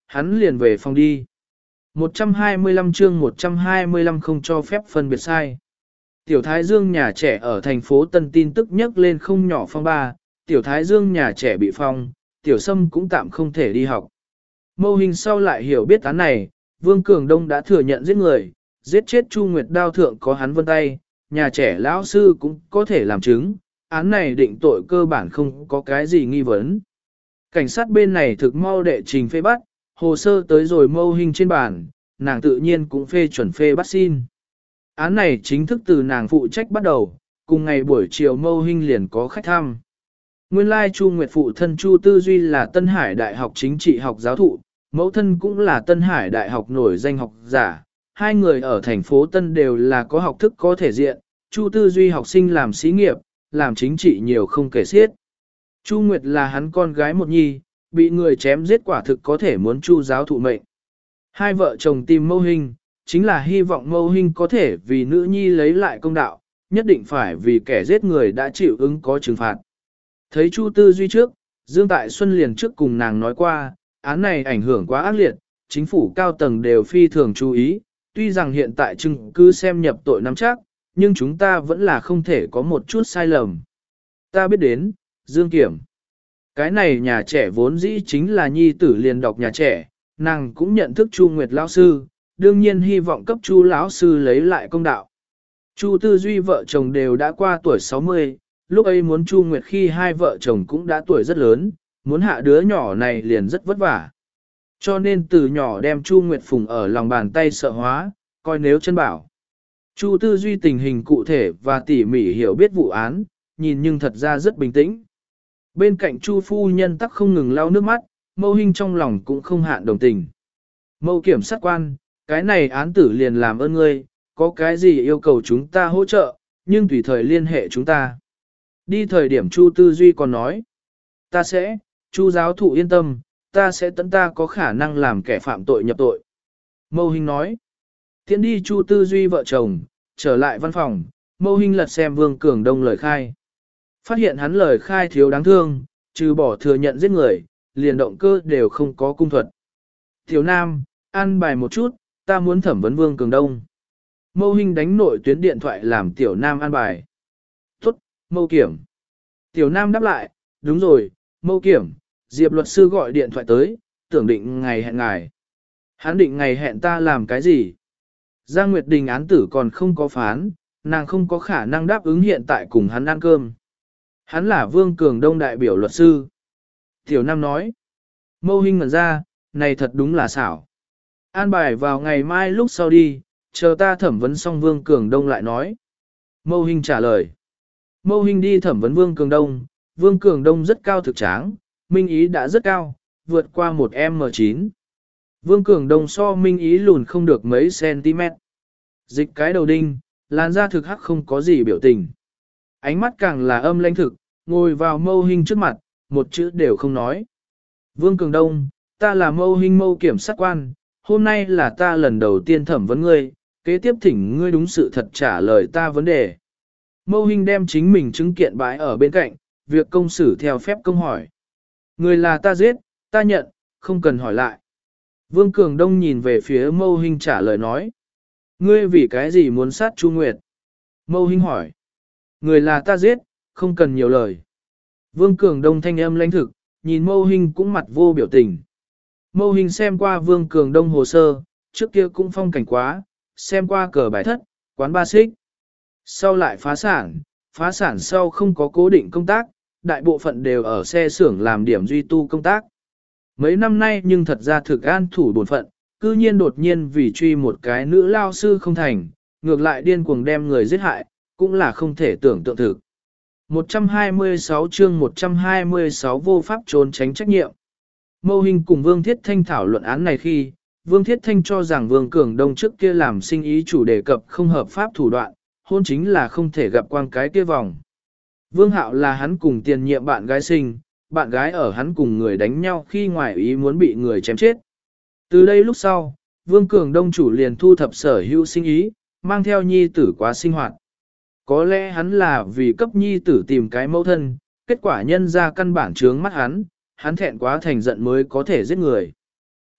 hắn liền về phòng đi. một trăm hai mươi lăm chương một trăm hai mươi lăm không cho phép phân biệt sai. Tiểu Thái Dương nhà trẻ ở thành phố Tân tin tức nhắc lên không nhỏ phong ba, Tiểu Thái Dương nhà trẻ bị phong, Tiểu Sâm cũng tạm không thể đi học. Mâu Hình sau lại hiểu biết án này, Vương Cường Đông đã thừa nhận giết người, giết chết Chu Nguyệt đao thượng có hắn vân tay, nhà trẻ lão sư cũng có thể làm chứng, án này định tội cơ bản không có cái gì nghi vấn. Cảnh sát bên này thực mau đệ trình phê bắt, hồ sơ tới rồi Mâu Hình trên bàn, nàng tự nhiên cũng phê chuẩn phê bắt xin. Án này chính thức từ nàng phụ trách bắt đầu, cùng ngày buổi chiều Mâu Hình liền có khách thăm. Nguyên lai Chu Nguyệt phụ thân Chu Tư Duy là Tân Hải Đại học chính trị học giáo thụ, mẫu thân cũng là Tân Hải Đại học nổi danh học giả. Hai người ở thành phố Tân đều là có học thức có thể diện, Chu Tư Duy học sinh làm xí nghiệp, làm chính trị nhiều không kể xiết. Chu Nguyệt là hắn con gái một nhi, bị người chém giết quả thực có thể muốn Chu giáo thụ mệnh. Hai vợ chồng tìm Mâu Hình, chính là hy vọng Mâu Hình có thể vì nữ nhi lấy lại công đạo, nhất định phải vì kẻ giết người đã chịu ứng có trừng phạt. Thấy Chu Tư Duy trước, Dương Tại Xuân liền trước cùng nàng nói qua, án này ảnh hưởng quá ác liệt, chính phủ cao tầng đều phi thường chú ý, tuy rằng hiện tại chứng cứ xem nhập tội nắm chắc, nhưng chúng ta vẫn là không thể có một chút sai lầm. Ta biết đến, Dương Kiểm. Cái này nhà trẻ vốn dĩ chính là nhi tử liền đọc nhà trẻ, nàng cũng nhận thức Chu Nguyệt lão sư, đương nhiên hy vọng cấp Chu lão sư lấy lại công đạo. Chu Tư Duy vợ chồng đều đã qua tuổi sáu mươi, lúc ấy muốn Chu Nguyệt khi hai vợ chồng cũng đã tuổi rất lớn, muốn hạ đứa nhỏ này liền rất vất vả. Cho nên từ nhỏ đem Chu Nguyệt phùng ở lòng bàn tay sợ hóa, coi nếu chân bảo. Chu Tư Duy tình hình cụ thể và tỉ mỉ hiểu biết vụ án, nhìn nhưng thật ra rất bình tĩnh. Bên cạnh Chu phu nhân tắc không ngừng lau nước mắt, Mâu Hình trong lòng cũng không hạn đồng tình. Mâu kiểm sát quan, cái này án tử liền làm ơn ngươi, có cái gì yêu cầu chúng ta hỗ trợ, nhưng tùy thời liên hệ chúng ta. Đi thời điểm Chu Tư Duy còn nói, ta sẽ, Chu giáo thụ yên tâm, ta sẽ tận ta có khả năng làm kẻ phạm tội nhập tội. Mâu Hình nói, tiện đi Chu Tư Duy vợ chồng, trở lại văn phòng, Mâu Hình lật xem Vương Cường Đông lời khai. Phát hiện hắn lời khai thiếu đáng thương, trừ bỏ thừa nhận giết người, liền động cơ đều không có cung thuật. Tiểu Nam, an bài một chút, ta muốn thẩm vấn Vương Cường Đông. Mâu Hình đánh nội tuyến điện thoại làm Tiểu Nam an bài. Tốt, Mâu Kiểm. Tiểu Nam đáp lại, đúng rồi, Mâu Kiểm, Diệp luật sư gọi điện thoại tới, tưởng định ngày hẹn ngài. Hắn định ngày hẹn ta làm cái gì? Giang Nguyệt Đình án tử còn không có phán, nàng không có khả năng đáp ứng hiện tại cùng hắn ăn cơm. Hắn là Vương Cường Đông đại biểu luật sư. Tiểu Nam nói, Mâu Hình ngẩn ra, này thật đúng là xảo. An bài vào ngày mai lúc sau đi, chờ ta thẩm vấn xong Vương Cường Đông lại nói. Mâu Hình trả lời. Mâu Hình đi thẩm vấn Vương Cường Đông, Vương Cường Đông rất cao thực tráng, Minh Ý đã rất cao, vượt qua một em chín. Vương Cường Đông so Minh Ý lùn không được mấy cm. Dịch cái đầu đinh, làn da thực hắc không có gì biểu tình. Ánh mắt càng là âm lãnh thực, ngồi vào Mâu Hình trước mặt, một chữ đều không nói. Vương Cường Đông, ta là Mâu Hình Mâu kiểm sát quan, hôm nay là ta lần đầu tiên thẩm vấn ngươi, kế tiếp thỉnh ngươi đúng sự thật trả lời ta vấn đề. Mâu Hình đem chính mình chứng kiện bãi ở bên cạnh, việc công xử theo phép công hỏi. Người là ta giết, ta nhận, không cần hỏi lại. Vương Cường Đông nhìn về phía Mâu Hình trả lời nói. Ngươi vì cái gì muốn sát Chu Nguyệt? Mâu Hình hỏi. Người là ta giết, không cần nhiều lời. Vương Cường Đông thanh âm lãnh thực, nhìn Mâu Hình cũng mặt vô biểu tình. Mâu Hình xem qua Vương Cường Đông hồ sơ, trước kia cũng phong cảnh quá, xem qua cờ bài thất, quán ba xích. Sau lại phá sản, phá sản sau không có cố định công tác, đại bộ phận đều ở xe xưởng làm điểm duy tu công tác. Mấy năm nay nhưng thật ra thực an thủ bổn phận, cư nhiên đột nhiên vì truy một cái nữ lao sư không thành, ngược lại điên cuồng đem người giết hại, cũng là không thể tưởng tượng thực. một trăm hai mươi sáu chương một trăm hai mươi sáu vô pháp trốn tránh trách nhiệm. Mâu Hình cùng Vương Thiết Thanh thảo luận án này khi, Vương Thiết Thanh cho rằng Vương Cường Đông trước kia làm sinh ý chủ đề cập không hợp pháp thủ đoạn, hôn chính là không thể gặp quang cái kia vòng. Vương Hạo là hắn cùng tiền nhiệm bạn gái sinh, bạn gái ở hắn cùng người đánh nhau khi ngoài ý muốn bị người chém chết. Từ đây lúc sau, Vương Cường Đông chủ liền thu thập sở hữu sinh ý, mang theo nhi tử quá sinh hoạt. Có lẽ hắn là vì cấp nhi tử tìm cái mẫu thân, kết quả nhân ra căn bản trướng mắt hắn, hắn thẹn quá thành giận mới có thể giết người.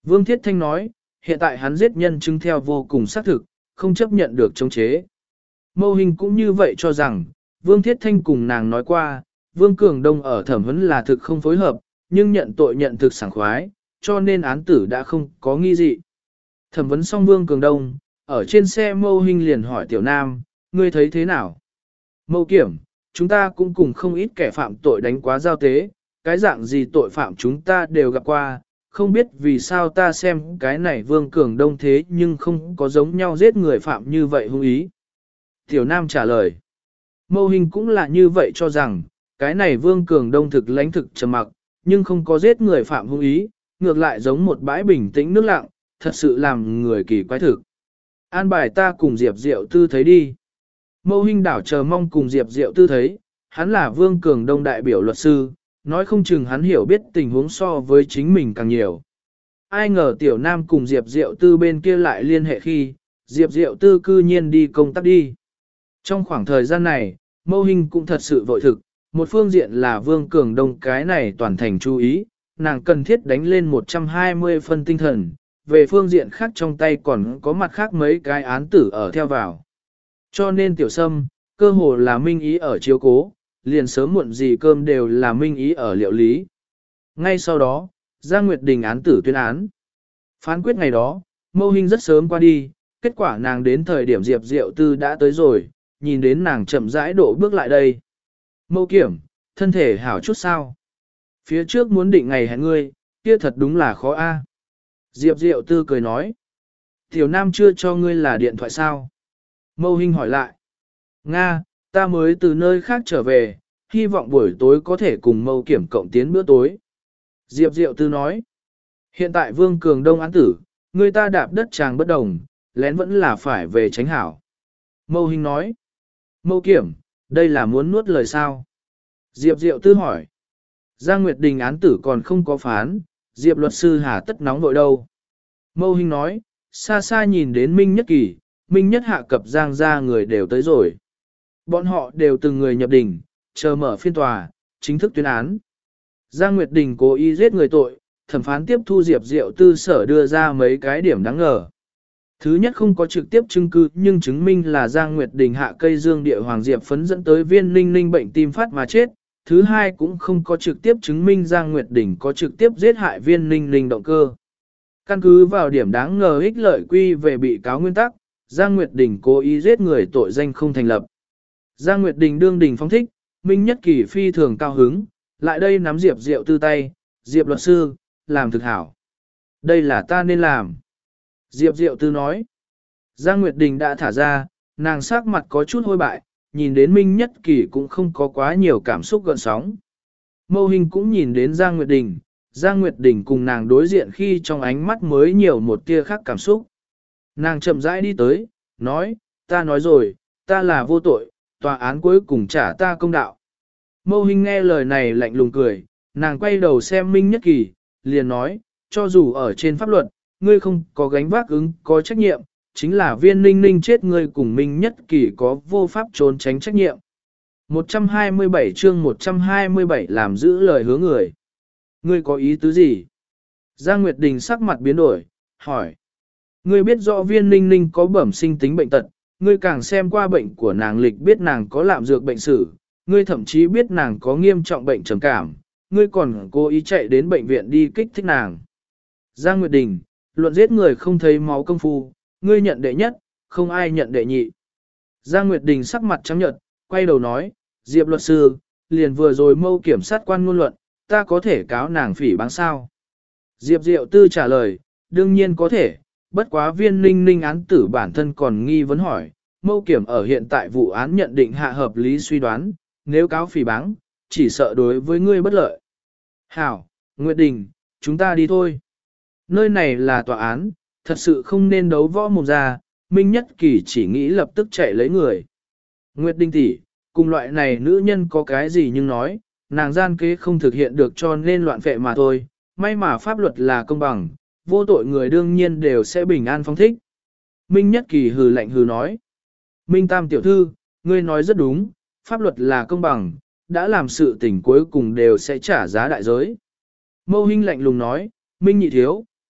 Vương Thiết Thanh nói, hiện tại hắn giết nhân chứng theo vô cùng xác thực, không chấp nhận được chống chế. Mâu Hình cũng như vậy cho rằng, Vương Thiết Thanh cùng nàng nói qua, Vương Cường Đông ở thẩm vấn là thực không phối hợp, nhưng nhận tội nhận thực sảng khoái, cho nên án tử đã không có nghi dị. Thẩm vấn xong Vương Cường Đông, ở trên xe Mâu Hình liền hỏi Tiểu Nam, ngươi thấy thế nào? Mâu Kiểm, chúng ta cũng cùng không ít kẻ phạm tội đánh quá giao tế, cái dạng gì tội phạm chúng ta đều gặp qua, không biết vì sao ta xem cái này Vương Cường Đông thế nhưng không có giống nhau giết người phạm như vậy hung ý. Tiểu Nam trả lời, Mâu Hình cũng là như vậy cho rằng, cái này Vương Cường Đông thực lãnh thực trầm mặc, nhưng không có giết người phạm hung ý, ngược lại giống một bãi bình tĩnh nước lặng, thật sự làm người kỳ quái thực. An bài ta cùng Diệp Diệu Tư thấy đi. Mâu Hình đảo chờ mong cùng Diệp Diệu Tư thấy, hắn là Vương Cường Đông đại biểu luật sư, nói không chừng hắn hiểu biết tình huống so với chính mình càng nhiều. Ai ngờ Tiểu Nam cùng Diệp Diệu Tư bên kia lại liên hệ khi, Diệp Diệu Tư cư nhiên đi công tác đi. Trong khoảng thời gian này, Mâu Hình cũng thật sự vội thực, một phương diện là Vương Cường Đông cái này toàn thành chú ý, nàng cần thiết đánh lên một trăm hai mươi phân tinh thần, về phương diện khác trong tay còn có mặt khác mấy cái án tử ở theo vào. Cho nên Tiểu Sâm, cơ hồ là minh ý ở chiếu cố, liền sớm muộn gì cơm đều là minh ý ở liệu lý. Ngay sau đó, Giang Nguyệt Đình án tử tuyên án. Phán quyết ngày đó, Mâu Hình rất sớm qua đi, kết quả nàng đến thời điểm Diệp Diệu Tư đã tới rồi, nhìn đến nàng chậm rãi độ bước lại đây. Mâu Kiểm, thân thể hảo chút sao? Phía trước muốn định ngày hẹn ngươi, kia thật đúng là khó a. Diệp Diệu Tư cười nói. Tiểu Nam chưa cho ngươi là điện thoại sao? Mâu Hình hỏi lại. Nga, ta mới từ nơi khác trở về, hy vọng buổi tối có thể cùng Mâu Kiểm cộng tiến bữa tối. Diệp Diệu Tư nói. Hiện tại Vương Cường Đông án tử, người ta đạp đất tràng bất đồng, lén vẫn là phải về tránh hảo. Mâu Hình nói. Mâu Kiểm, đây là muốn nuốt lời sao? Diệp Diệu Tư hỏi. Giang Nguyệt Đình án tử còn không có phán, Diệp luật sư hà tất nóng vội đâu. Mâu Hình nói, xa xa nhìn đến Minh Nhất Kỳ, Minh Nhất hạ cập Giang ra người đều tới rồi. Bọn họ đều từng người nhập đình, chờ mở phiên tòa, chính thức tuyên án. Giang Nguyệt Đình cố ý giết người tội, thẩm phán tiếp thu Diệp Diệu Tư sở đưa ra mấy cái điểm đáng ngờ. Thứ nhất không có trực tiếp chứng cứ nhưng chứng minh là Giang Nguyệt Đình hạ cây dương địa hoàng diệp phấn dẫn tới viên ninh ninh bệnh tim phát mà chết. Thứ hai cũng không có trực tiếp chứng minh Giang Nguyệt Đình có trực tiếp giết hại viên ninh ninh động cơ. Căn cứ vào điểm đáng ngờ ích lợi quy về bị cáo nguyên tắc, Giang Nguyệt Đình cố ý giết người tội danh không thành lập. Giang Nguyệt Đình đương đình phóng thích, Minh Nhất Kỳ phi thường cao hứng, lại đây nắm Diệp Diệu Tư tay, Diệp luật sư, làm thực hảo. Đây là ta nên làm. Diệp Diệu Tư nói. Giang Nguyệt Đình đã thả ra, nàng sắc mặt có chút hôi bại, nhìn đến Minh Nhất Kỳ cũng không có quá nhiều cảm xúc gợn sóng. Mâu Hình cũng nhìn đến Giang Nguyệt Đình, Giang Nguyệt Đình cùng nàng đối diện khi trong ánh mắt mới nhiều một tia khác cảm xúc. Nàng chậm rãi đi tới, nói, ta nói rồi, ta là vô tội, tòa án cuối cùng trả ta công đạo. Mâu Hình nghe lời này lạnh lùng cười, nàng quay đầu xem Minh Nhất Kỳ, liền nói, cho dù ở trên pháp luật, ngươi không có gánh vác ứng, có trách nhiệm, chính là viên ninh ninh chết ngươi cùng Minh Nhất Kỳ có vô pháp trốn tránh trách nhiệm. một trăm hai mươi bảy chương một trăm hai mươi bảy làm giữ lời hứa người. Ngươi có ý tứ gì? Giang Nguyệt Đình sắc mặt biến đổi, hỏi. Ngươi biết rõ viên ninh ninh có bẩm sinh tính bệnh tật, ngươi càng xem qua bệnh của nàng lịch biết nàng có lạm dược bệnh sử, ngươi thậm chí biết nàng có nghiêm trọng bệnh trầm cảm, ngươi còn cố ý chạy đến bệnh viện đi kích thích nàng. Giang Nguyệt Đình, luận giết người không thấy máu công phu, ngươi nhận đệ nhất, không ai nhận đệ nhị. Giang Nguyệt Đình sắc mặt trắng nhợt, quay đầu nói, Diệp luật sư, liền vừa rồi Mâu kiểm sát quan ngôn luận, ta có thể cáo nàng phỉ báng sao? Diệp Diệu Tư trả lời, đương nhiên có thể, bất quá viên ninh ninh án tử bản thân còn nghi vấn hỏi, Mâu kiểm ở hiện tại vụ án nhận định hạ hợp lý suy đoán, nếu cáo phỉ báng, chỉ sợ đối với ngươi bất lợi. Hảo, Nguyệt Đình, chúng ta đi thôi. Nơi này là tòa án, thật sự không nên đấu võ mồm ra, Minh Nhất Kỳ chỉ nghĩ lập tức chạy lấy người. Nguyệt Đình tỷ, cùng loại này nữ nhân có cái gì nhưng nói, nàng gian kế không thực hiện được cho nên loạn phệ mà thôi, may mà pháp luật là công bằng, vô tội người đương nhiên đều sẽ bình an phóng thích. Minh Nhất Kỳ hừ lạnh hừ nói. Minh Tam tiểu thư, ngươi nói rất đúng, pháp luật là công bằng, đã làm sự tình cuối cùng đều sẽ trả giá đại giới. Mâu Hinh lạnh lùng nói, Minh nhị thiếu,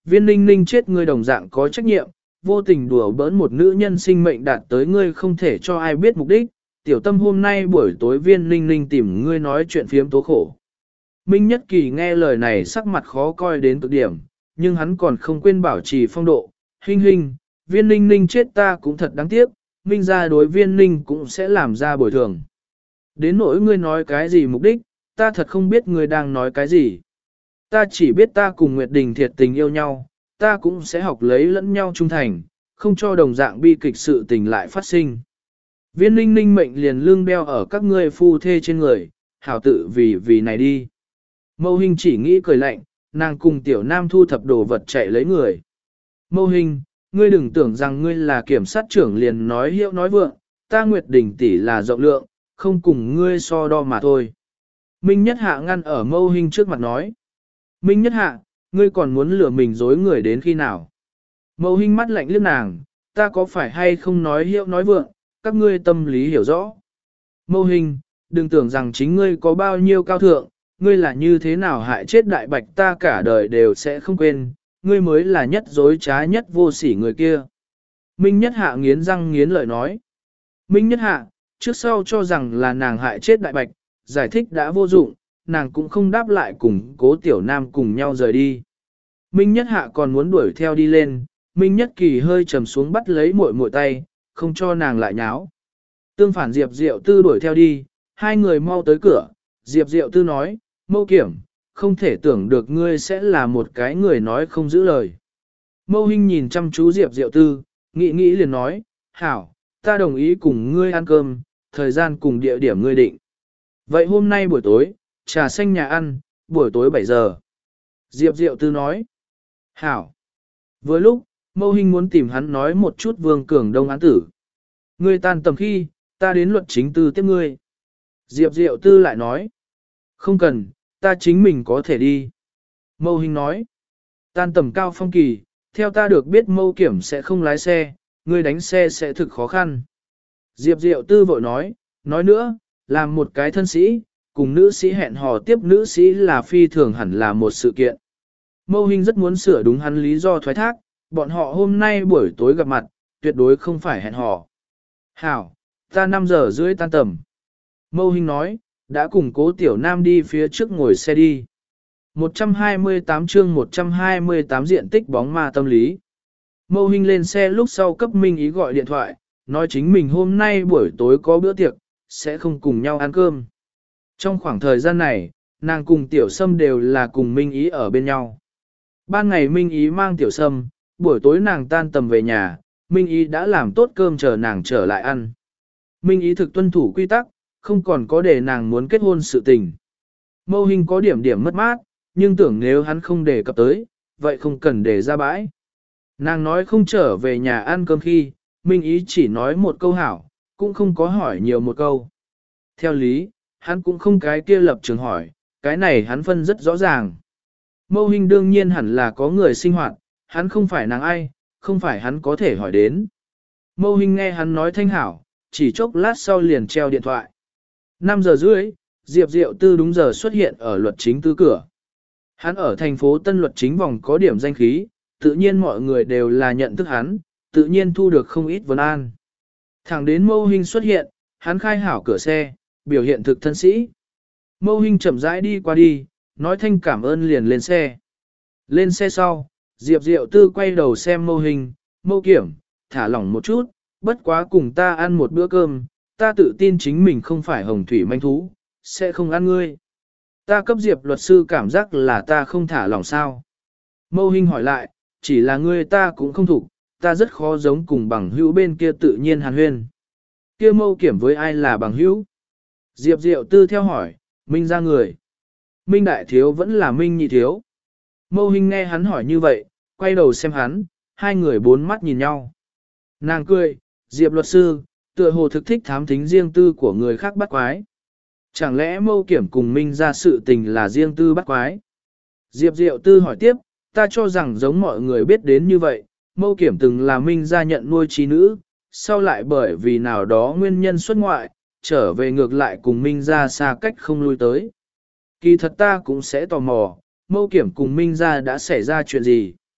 viên ninh ninh chết ngươi đồng dạng có trách nhiệm, vô tình đùa bỡn một nữ nhân sinh mệnh đạt tới ngươi không thể cho ai biết mục đích, tiểu tâm hôm nay buổi tối viên ninh ninh tìm ngươi nói chuyện phiếm tố khổ. Minh Nhất Kỳ nghe lời này sắc mặt khó coi đến cực điểm, nhưng hắn còn không quên bảo trì phong độ, hình hình, viên ninh ninh chết ta cũng thật đáng tiếc, Minh ra đối viên ninh cũng sẽ làm ra bồi thường. Đến nỗi ngươi nói cái gì mục đích, ta thật không biết ngươi đang nói cái gì. Ta chỉ biết ta cùng Nguyệt Đình thiệt tình yêu nhau, ta cũng sẽ học lấy lẫn nhau trung thành, không cho đồng dạng bi kịch sự tình lại phát sinh. Viên ninh ninh mệnh liền lương đeo ở các ngươi phu thê trên người, hảo tự vì vì này đi. Mâu Hinh chỉ nghĩ cười lạnh, nàng cùng tiểu nam thu thập đồ vật chạy lấy người. Mâu Hinh, ngươi đừng tưởng rằng ngươi là kiểm sát trưởng liền nói hiệu nói vượng, ta Nguyệt Đình tỷ là rộng lượng, không cùng ngươi so đo mà thôi. Minh Nhất Hạ ngăn ở Mâu Hinh trước mặt nói. Minh Nhất Hạ, ngươi còn muốn lừa mình dối người đến khi nào? Mâu Hinh mắt lạnh liếc nàng, ta có phải hay không nói hiệu nói vượng, các ngươi tâm lý hiểu rõ. Mâu Hinh, đừng tưởng rằng chính ngươi có bao nhiêu cao thượng, ngươi là như thế nào hại chết đại bạch ta cả đời đều sẽ không quên, ngươi mới là nhất dối trá nhất vô sỉ người kia. Minh Nhất Hạ nghiến răng nghiến lợi nói. Minh Nhất Hạ, trước sau cho rằng là nàng hại chết đại bạch, giải thích đã vô dụng, nàng cũng không đáp lại cùng cố tiểu nam cùng nhau rời đi. Minh Nhất Hạ còn muốn đuổi theo đi lên, Minh Nhất Kỳ hơi trầm xuống bắt lấy muội muội tay, không cho nàng lại nháo. Tương phản Diệp Diệu Tư đuổi theo đi, hai người mau tới cửa, Diệp Diệu Tư nói, Mâu Kiểm, không thể tưởng được ngươi sẽ là một cái người nói không giữ lời. Mâu Hinh nhìn chăm chú Diệp Diệu Tư, nghĩ nghĩ liền nói, hảo, ta đồng ý cùng ngươi ăn cơm, thời gian cùng địa điểm ngươi định. Vậy hôm nay buổi tối, trà xanh nhà ăn, buổi tối bảy giờ. Diệp Diệu Tư nói, hảo. Vừa lúc, Mâu Hinh muốn tìm hắn nói một chút Vương Cường Đông án tử. Ngươi tan tầm khi, ta đến luật chính tư tiếp ngươi. Diệp Diệu Tư lại nói, không cần, ta chính mình có thể đi. Mâu Hinh nói, tan tầm cao phong kỳ, theo ta được biết Mâu Kiểm sẽ không lái xe, ngươi đánh xe sẽ thực khó khăn. Diệp Diệu Tư vội nói, nói nữa, làm một cái thân sĩ, cùng nữ sĩ hẹn hò tiếp nữ sĩ là phi thường hẳn là một sự kiện. Mâu Hinh rất muốn sửa đúng hắn lý do thoái thác, bọn họ hôm nay buổi tối gặp mặt, tuyệt đối không phải hẹn hò. Hảo, ta năm giờ rưỡi tan tầm. Mâu Hinh nói, đã cùng cố tiểu nam đi phía trước ngồi xe đi. một trăm hai mươi tám chương một trăm hai mươi tám diện tích bóng ma tâm lý. Mâu Hinh lên xe lúc sau cấp Minh Ý gọi điện thoại, nói chính mình hôm nay buổi tối có bữa tiệc, sẽ không cùng nhau ăn cơm. Trong khoảng thời gian này, nàng cùng Tiểu Sâm đều là cùng Minh Ý ở bên nhau. Ban ngày Minh Ý mang Tiểu Sâm, buổi tối nàng tan tầm về nhà, Minh Ý đã làm tốt cơm chờ nàng trở lại ăn. Minh Ý thực tuân thủ quy tắc, không còn có để nàng muốn kết hôn sự tình. Mâu Hinh có điểm điểm mất mát, nhưng tưởng nếu hắn không đề cập tới, vậy không cần để ra bãi. Nàng nói không trở về nhà ăn cơm khi, Minh Ý chỉ nói một câu hảo, cũng không có hỏi nhiều một câu. Theo lý, hắn cũng không cái kia lập trường hỏi, cái này hắn phân rất rõ ràng. Mâu Hinh đương nhiên hẳn là có người sinh hoạt, hắn không phải nàng ai, không phải hắn có thể hỏi đến. Mâu Hinh nghe hắn nói thanh hảo, chỉ chốc lát sau liền treo điện thoại. năm giờ rưỡi, Diệp Diệu Tư đúng giờ xuất hiện ở luật chính tư cửa. Hắn ở thành phố Tân luật chính vòng có điểm danh khí, tự nhiên mọi người đều là nhận thức hắn, tự nhiên thu được không ít vấn an. Thẳng đến Mâu Hinh xuất hiện, hắn khai hảo cửa xe, biểu hiện thực thân sĩ. Mâu Hinh chậm rãi đi qua đi, nói thanh cảm ơn liền lên xe. Lên xe sau, Diệp Diệu Tư quay đầu xem Mâu Hinh, Mâu Kiểm, thả lỏng một chút, bất quá cùng ta ăn một bữa cơm, ta tự tin chính mình không phải hồng thủy manh thú, sẽ không ăn ngươi. Ta cấp Diệp luật sư cảm giác là ta không thả lỏng sao. Mâu Hinh hỏi lại, chỉ là ngươi ta cũng không thủ, ta rất khó giống cùng bằng hữu bên kia tự nhiên hàn huyên. Kia Mâu Kiểm với ai là bằng hữu? Diệp Diệu Tư theo hỏi, Minh ra người. Minh đại thiếu vẫn là Minh nhị thiếu. Mâu Hinh nghe hắn hỏi như vậy, quay đầu xem hắn, hai người bốn mắt nhìn nhau. Nàng cười, Diệp luật sư, tựa hồ thực thích thám thính riêng tư của người khác bắt quái. Chẳng lẽ Mâu Kiểm cùng Minh ra sự tình là riêng tư bắt quái? Diệp Diệu Tư hỏi tiếp, ta cho rằng giống mọi người biết đến như vậy, Mâu Kiểm từng là Minh ra nhận nuôi trí nữ, sau lại bởi vì nào đó nguyên nhân xuất ngoại, trở về ngược lại cùng Minh ra xa cách không lui tới. Kỳ thật ta cũng sẽ tò mò, Mâu Kiểm cùng Minh ra đã xảy ra chuyện gì?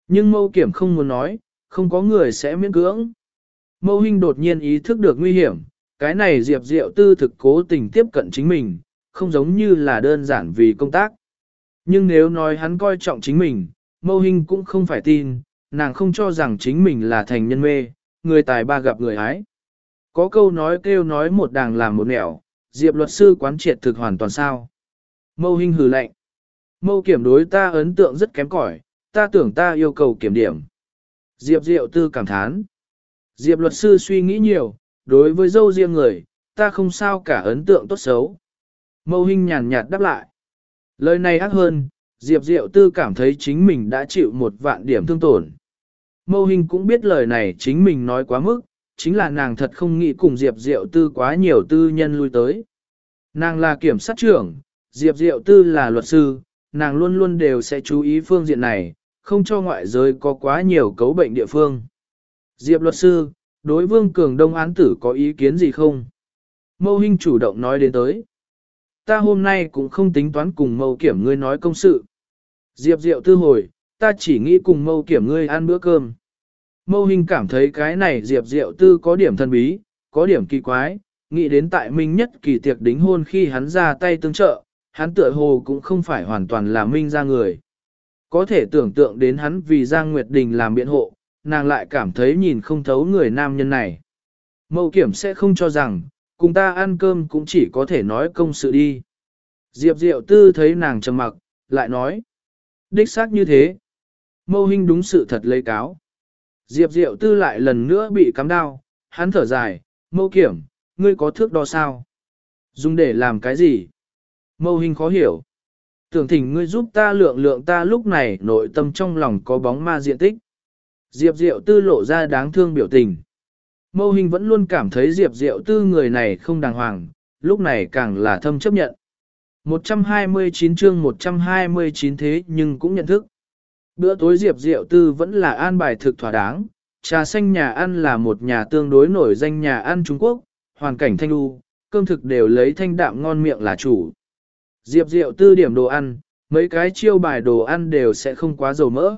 Nhưng Mâu Kiểm không muốn nói, không có người sẽ miễn cưỡng. Mâu Hinh đột nhiên ý thức được nguy hiểm, cái này Diệp Diệu Tư thực cố tình tiếp cận chính mình, không giống như là đơn giản vì công tác. Nhưng nếu nói hắn coi trọng chính mình, Mâu Hinh cũng không phải tin, nàng không cho rằng chính mình là thành nhân mê, người tài ba gặp người ái. Có câu nói kêu nói một đàng làm một nẻo, Diệp luật sư quán triệt thực hoàn toàn sao. Mâu Hinh hừ lạnh. Mâu Kiểm đối ta ấn tượng rất kém cỏi, ta tưởng ta yêu cầu kiểm điểm. Diệp Diệu Tư cảm thán. Diệp luật sư suy nghĩ nhiều, đối với dâu riêng người, ta không sao cả ấn tượng tốt xấu. Mâu Hinh nhàn nhạt đáp lại. Lời này ác hơn, Diệp Diệu Tư cảm thấy chính mình đã chịu một vạn điểm thương tổn. Mâu Hinh cũng biết lời này chính mình nói quá mức, chính là nàng thật không nghĩ cùng Diệp Diệu Tư quá nhiều tư nhân lui tới. Nàng là kiểm sát trưởng, Diệp Diệu Tư là luật sư, nàng luôn luôn đều sẽ chú ý phương diện này, không cho ngoại giới có quá nhiều cấu bệnh địa phương. Diệp luật sư, đối Vương Cường Đông án tử có ý kiến gì không? Mâu Hinh chủ động nói đến tới. Ta hôm nay cũng không tính toán cùng Mâu Kiểm ngươi nói công sự. Diệp Diệu Tư hồi, ta chỉ nghĩ cùng Mâu Kiểm ngươi ăn bữa cơm. Mâu Hinh cảm thấy cái này Diệp Diệu Tư có điểm thần bí, có điểm kỳ quái, nghĩ đến tại Minh Nhất kỳ tiệc đính hôn khi hắn ra tay tương trợ, hắn tựa hồ cũng không phải hoàn toàn là Minh ra người. Có thể tưởng tượng đến hắn vì Giang Nguyệt Đình làm biện hộ, nàng lại cảm thấy nhìn không thấu người nam nhân này. Mâu Kiểm sẽ không cho rằng, cùng ta ăn cơm cũng chỉ có thể nói công sự đi. Diệp Diệu Tư thấy nàng trầm mặc, lại nói. Đích xác như thế. Mâu Hinh đúng sự thật lấy cáo. Diệp Diệu Tư lại lần nữa bị cắm đao, hắn thở dài, Mâu Kiểm, ngươi có thước đo sao? Dùng để làm cái gì? Mâu Hinh khó hiểu. Tưởng thỉnh ngươi giúp ta lượng lượng ta lúc này nội tâm trong lòng có bóng ma diện tích. Diệp Diệu Tư lộ ra đáng thương biểu tình. Mâu Hinh vẫn luôn cảm thấy Diệp Diệu Tư người này không đàng hoàng, lúc này càng là thâm chấp nhận. một trăm hai mươi chín chương một trăm hai mươi chín thế nhưng cũng nhận thức. Bữa tối Diệp Diệu Tư vẫn là an bài thực thỏa đáng, trà xanh nhà ăn là một nhà tương đối nổi danh nhà ăn Trung Quốc, hoàn cảnh thanh lưu, cơm thực đều lấy thanh đạm ngon miệng là chủ. Diệp Diệu Tư điểm đồ ăn, mấy cái chiêu bài đồ ăn đều sẽ không quá dầu mỡ.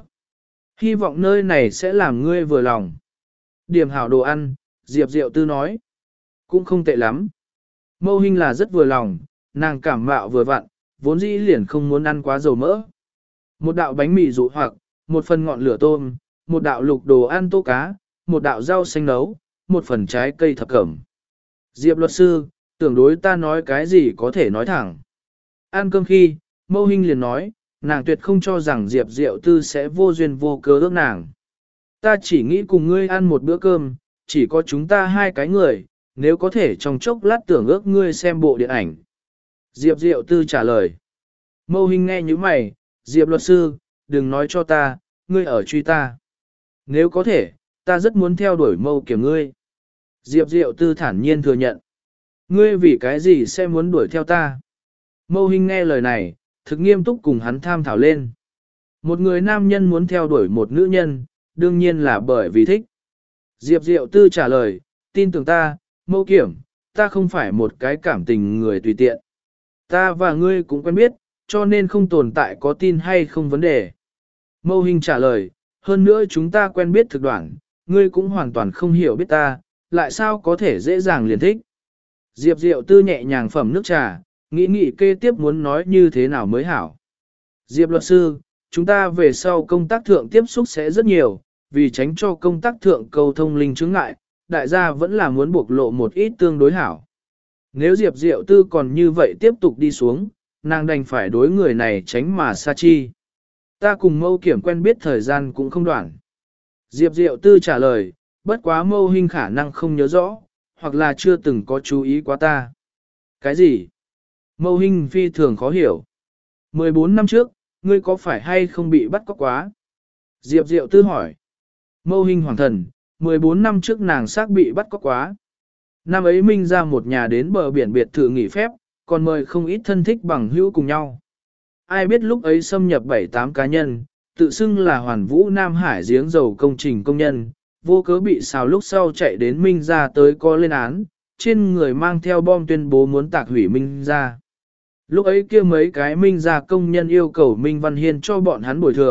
Hy vọng nơi này sẽ làm ngươi vừa lòng. Điểm hảo đồ ăn, Diệp Diệu Tư nói. Cũng không tệ lắm. Mâu Hinh là rất vừa lòng, nàng cảm mạo vừa vặn, vốn dĩ liền không muốn ăn quá dầu mỡ. Một đạo bánh mì dụ hoặc, một phần ngọn lửa tôm, một đạo lục đồ ăn tô cá, một đạo rau xanh nấu, một phần trái cây thập cẩm. Diệp luật sư, tưởng đối ta nói cái gì có thể nói thẳng. Ăn cơm khi, Mâu Hinh liền nói, nàng tuyệt không cho rằng Diệp Diệu Tư sẽ vô duyên vô cớ ước nàng. Ta chỉ nghĩ cùng ngươi ăn một bữa cơm, chỉ có chúng ta hai cái người, nếu có thể trong chốc lát tưởng ước ngươi xem bộ điện ảnh. Diệp Diệu Tư trả lời. Mâu Hinh nghe như mày, Diệp luật sư, đừng nói cho ta, ngươi ở truy ta. Nếu có thể, ta rất muốn theo đuổi Mâu Kiểm ngươi. Diệp Diệu Tư thản nhiên thừa nhận. Ngươi vì cái gì sẽ muốn đuổi theo ta? Mâu Hinh nghe lời này, thực nghiêm túc cùng hắn tham thảo lên. Một người nam nhân muốn theo đuổi một nữ nhân, đương nhiên là bởi vì thích. Diệp Diệu Tư trả lời, tin tưởng ta, Mâu Kiểm, ta không phải một cái cảm tình người tùy tiện. Ta và ngươi cũng quen biết, cho nên không tồn tại có tin hay không vấn đề. Mâu Hinh trả lời, hơn nữa chúng ta quen biết thực đoạn, ngươi cũng hoàn toàn không hiểu biết ta, lại sao có thể dễ dàng liền thích. Diệp Diệu Tư nhẹ nhàng phẩm nước trà, nghĩ nghĩ kế tiếp muốn nói như thế nào mới hảo. Diệp luật sư, chúng ta về sau công tác thượng tiếp xúc sẽ rất nhiều, vì tránh cho công tác thượng cầu thông linh chứng ngại, đại gia vẫn là muốn bộc lộ một ít tương đối hảo. Nếu Diệp Diệu Tư còn như vậy tiếp tục đi xuống, nàng đành phải đối người này tránh mà xa chi. Ta cùng Mâu Kiểm quen biết thời gian cũng không đoạn. Diệp Diệu Tư trả lời, bất quá Mâu Hinh khả năng không nhớ rõ, hoặc là chưa từng có chú ý quá ta. Cái gì? Mâu Hinh phi thường khó hiểu. mười bốn năm trước, ngươi có phải hay không bị bắt cóc quá? Diệp Diệu Tư hỏi. Mâu Hinh hoàng thần, mười bốn năm trước nàng xác bị bắt cóc quá. Năm ấy Minh ra một nhà đến bờ biển biệt thự nghỉ phép, còn mời không ít thân thích bằng hữu cùng nhau. Ai biết lúc ấy xâm nhập bảy tám cá nhân, tự xưng là Hoàn Vũ Nam Hải giếng dầu công trình công nhân, vô cớ bị xào lúc sau chạy đến Minh ra tới có lên án, trên người mang theo bom tuyên bố muốn tạc hủy Minh ra. Lúc ấy kia mấy cái Minh ra công nhân yêu cầu Minh Văn Hiên cho bọn hắn bồi thường,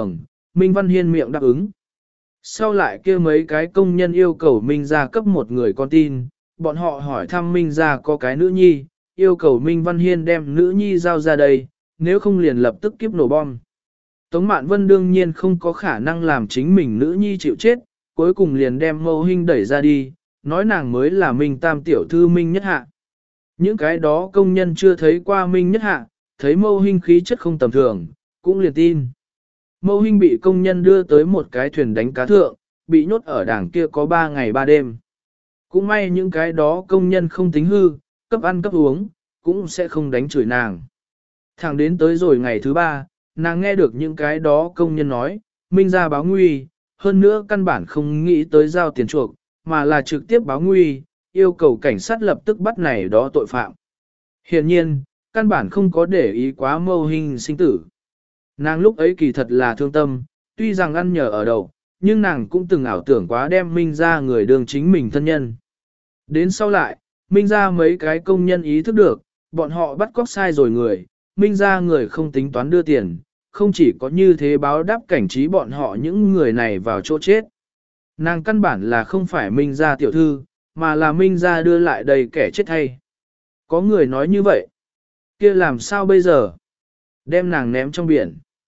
Minh Văn Hiên miệng đáp ứng. Sau lại kia mấy cái công nhân yêu cầu Minh gia cấp một người con tin, bọn họ hỏi thăm Minh gia có cái nữ nhi, yêu cầu Minh Văn Hiên đem nữ nhi giao ra đây, nếu không liền lập tức kiếp nổ bom. Tống Mạn Vân đương nhiên không có khả năng làm chính mình nữ nhi chịu chết, cuối cùng liền đem Mâu Hinh đẩy ra đi, nói nàng mới là Minh Tam tiểu thư Minh Nhất Hạ. Những cái đó công nhân chưa thấy qua Minh Nhất Hạ, thấy Mâu Hinh khí chất không tầm thường, cũng liền tin. Mâu Hinh bị công nhân đưa tới một cái thuyền đánh cá thượng, bị nhốt ở đảng kia có ba ngày ba đêm. Cũng may những cái đó công nhân không tính hư, cấp ăn cấp uống, cũng sẽ không đánh chửi nàng. Thẳng đến tới rồi ngày thứ ba, nàng nghe được những cái đó công nhân nói, Minh gia báo nguy, hơn nữa căn bản không nghĩ tới giao tiền chuộc, mà là trực tiếp báo nguy, yêu cầu cảnh sát lập tức bắt này đó tội phạm. Hiện nhiên, căn bản không có để ý quá Mâu Hinh sinh tử. Nàng lúc ấy kỳ thật là thương tâm, tuy rằng ăn nhờ ở đậu, nhưng nàng cũng từng ảo tưởng quá đem Minh gia người đường chính mình thân nhân. Đến sau lại, Minh gia mấy cái công nhân ý thức được, bọn họ bắt cóc sai rồi người, Minh gia người không tính toán đưa tiền, không chỉ có như thế báo đáp cảnh trí bọn họ những người này vào chỗ chết. Nàng căn bản là không phải Minh gia tiểu thư, mà là Minh gia đưa lại đầy kẻ chết hay. Có người nói như vậy. Kia làm sao bây giờ? Đem nàng ném trong biển.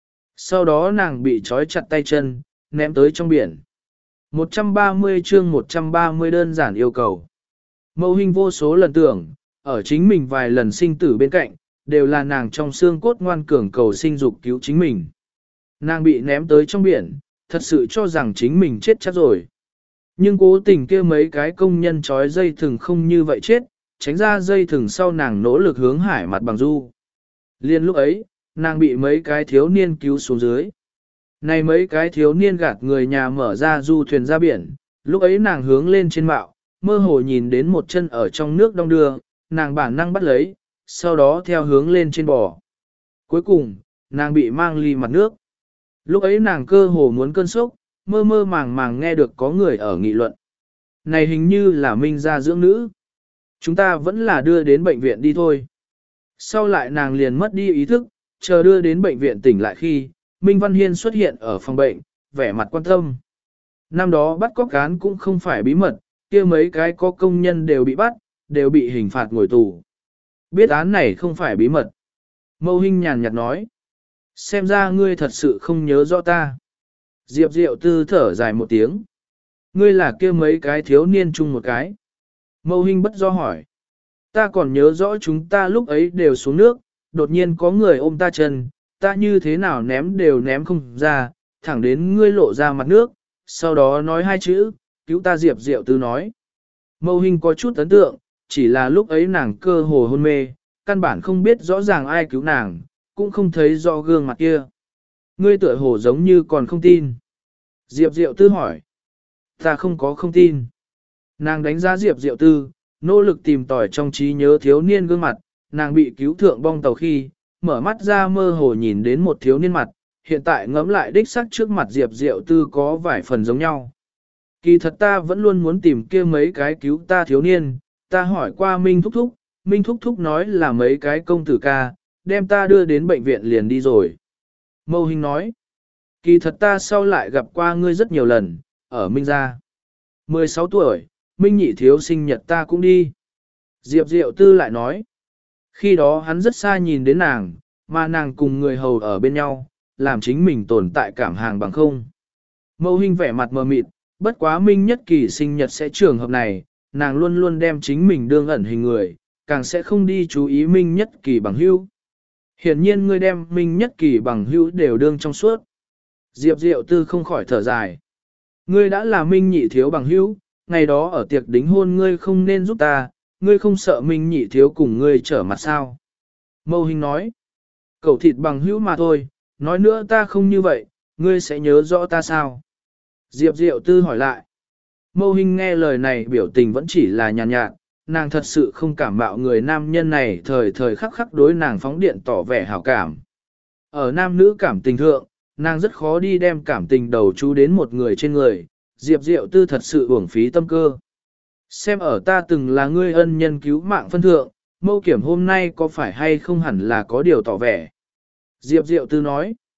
Sau đó nàng bị trói chặt tay chân, ném tới trong biển. một trăm ba mươi chương một trăm ba mươi đơn giản yêu cầu. Mâu Hinh vô số lần tưởng, ở chính mình vài lần sinh tử bên cạnh, đều là nàng trong xương cốt ngoan cường cầu sinh dục cứu chính mình. Nàng bị ném tới trong biển, thật sự cho rằng chính mình chết chắc rồi. Nhưng cố tình kia mấy cái công nhân trói dây thừng không như vậy chết, tránh ra dây thừng sau nàng nỗ lực hướng hải mặt bằng du. Liên lúc ấy, nàng bị mấy cái thiếu niên cứu xuống dưới. Này mấy cái thiếu niên gạt người nhà mở ra du thuyền ra biển, lúc ấy nàng hướng lên trên mạo, mơ hồ nhìn đến một chân ở trong nước đong đưa, nàng bản năng bắt lấy, sau đó theo hướng lên trên bò. Cuối cùng, nàng bị mang ly mặt nước. Lúc ấy nàng cơ hồ muốn cơn sốc, mơ mơ màng màng nghe được có người ở nghị luận. Này hình như là Minh gia dưỡng nữ. Chúng ta vẫn là đưa đến bệnh viện đi thôi. Sau lại nàng liền mất đi ý thức, chờ đưa đến bệnh viện tỉnh lại khi, Minh Văn Hiên xuất hiện ở phòng bệnh, vẻ mặt quan tâm. Năm đó bắt cóc cán cũng không phải bí mật, kia mấy cái có công nhân đều bị bắt, đều bị hình phạt ngồi tù. Biết án này không phải bí mật. Mâu Hinh nhàn nhạt nói. Xem ra ngươi thật sự không nhớ rõ ta. Diệp Diệu Tư thở dài một tiếng. Ngươi là kia mấy cái thiếu niên chung một cái. Mâu Hinh bất do hỏi. Ta còn nhớ rõ chúng ta lúc ấy đều xuống nước, đột nhiên có người ôm ta chân, ta như thế nào ném đều ném không ra, thẳng đến ngươi lộ ra mặt nước, sau đó nói hai chữ, cứu ta. Diệp Diệu Tư nói. Mâu Hinh có chút ấn tượng, chỉ là lúc ấy nàng cơ hồ hôn mê, căn bản không biết rõ ràng ai cứu nàng, cũng không thấy rõ gương mặt kia. Ngươi tựa hồ giống như còn không tin. Diệp Diệu Tư hỏi. Ta không có không tin. Nàng đánh giá Diệp Diệu Tư, nỗ lực tìm tòi trong trí nhớ thiếu niên gương mặt, nàng bị cứu thượng bong tàu khi, mở mắt ra mơ hồ nhìn đến một thiếu niên mặt, hiện tại ngẫm lại đích xác trước mặt Diệp Diệu Tư có vài phần giống nhau. Kỳ thật ta vẫn luôn muốn tìm kia mấy cái cứu ta thiếu niên, ta hỏi qua Minh Thúc Thúc, Minh Thúc Thúc nói là mấy cái công tử ca, đem ta đưa đến bệnh viện liền đi rồi. Mâu Hinh nói, kỳ thật ta sau lại gặp qua ngươi rất nhiều lần, ở Minh gia. mười sáu tuổi, Minh nhị thiếu sinh nhật ta cũng đi. Diệp Diệu Tư lại nói, khi đó hắn rất xa nhìn đến nàng, mà nàng cùng người hầu ở bên nhau, làm chính mình tồn tại cảm hàng bằng không. Mâu Hinh vẻ mặt mờ mịt, bất quá Minh nhất kỳ sinh nhật sẽ trường hợp này, nàng luôn luôn đem chính mình đương ẩn hình người, càng sẽ không đi chú ý Minh nhất kỳ bằng hữu. Hiển nhiên ngươi đem Minh nhất kỳ bằng hữu đều đương trong suốt. Diệp Diệu Tư không khỏi thở dài. Ngươi đã là Minh nhị thiếu bằng hữu, ngày đó ở tiệc đính hôn ngươi không nên giúp ta, ngươi không sợ Minh nhị thiếu cùng ngươi trở mặt sao. Mâu Hinh nói, cẩu thịt bằng hữu mà thôi, nói nữa ta không như vậy, ngươi sẽ nhớ rõ ta sao. Diệp Diệu Tư hỏi lại. Mâu Hinh nghe lời này biểu tình vẫn chỉ là nhàn nhạt, nhạt, nàng thật sự không cảm mạo người nam nhân này thời thời khắc khắc đối nàng phóng điện tỏ vẻ hảo cảm. Ở nam nữ cảm tình thượng, nàng rất khó đi đem cảm tình đầu chú đến một người trên người, Diệp Diệu Tư thật sự uổng phí tâm cơ. Xem ở ta từng là ngươi ân nhân cứu mạng phân thượng, Mâu Kiểm hôm nay có phải hay không hẳn là có điều tỏ vẻ. Diệp Diệu Tư nói,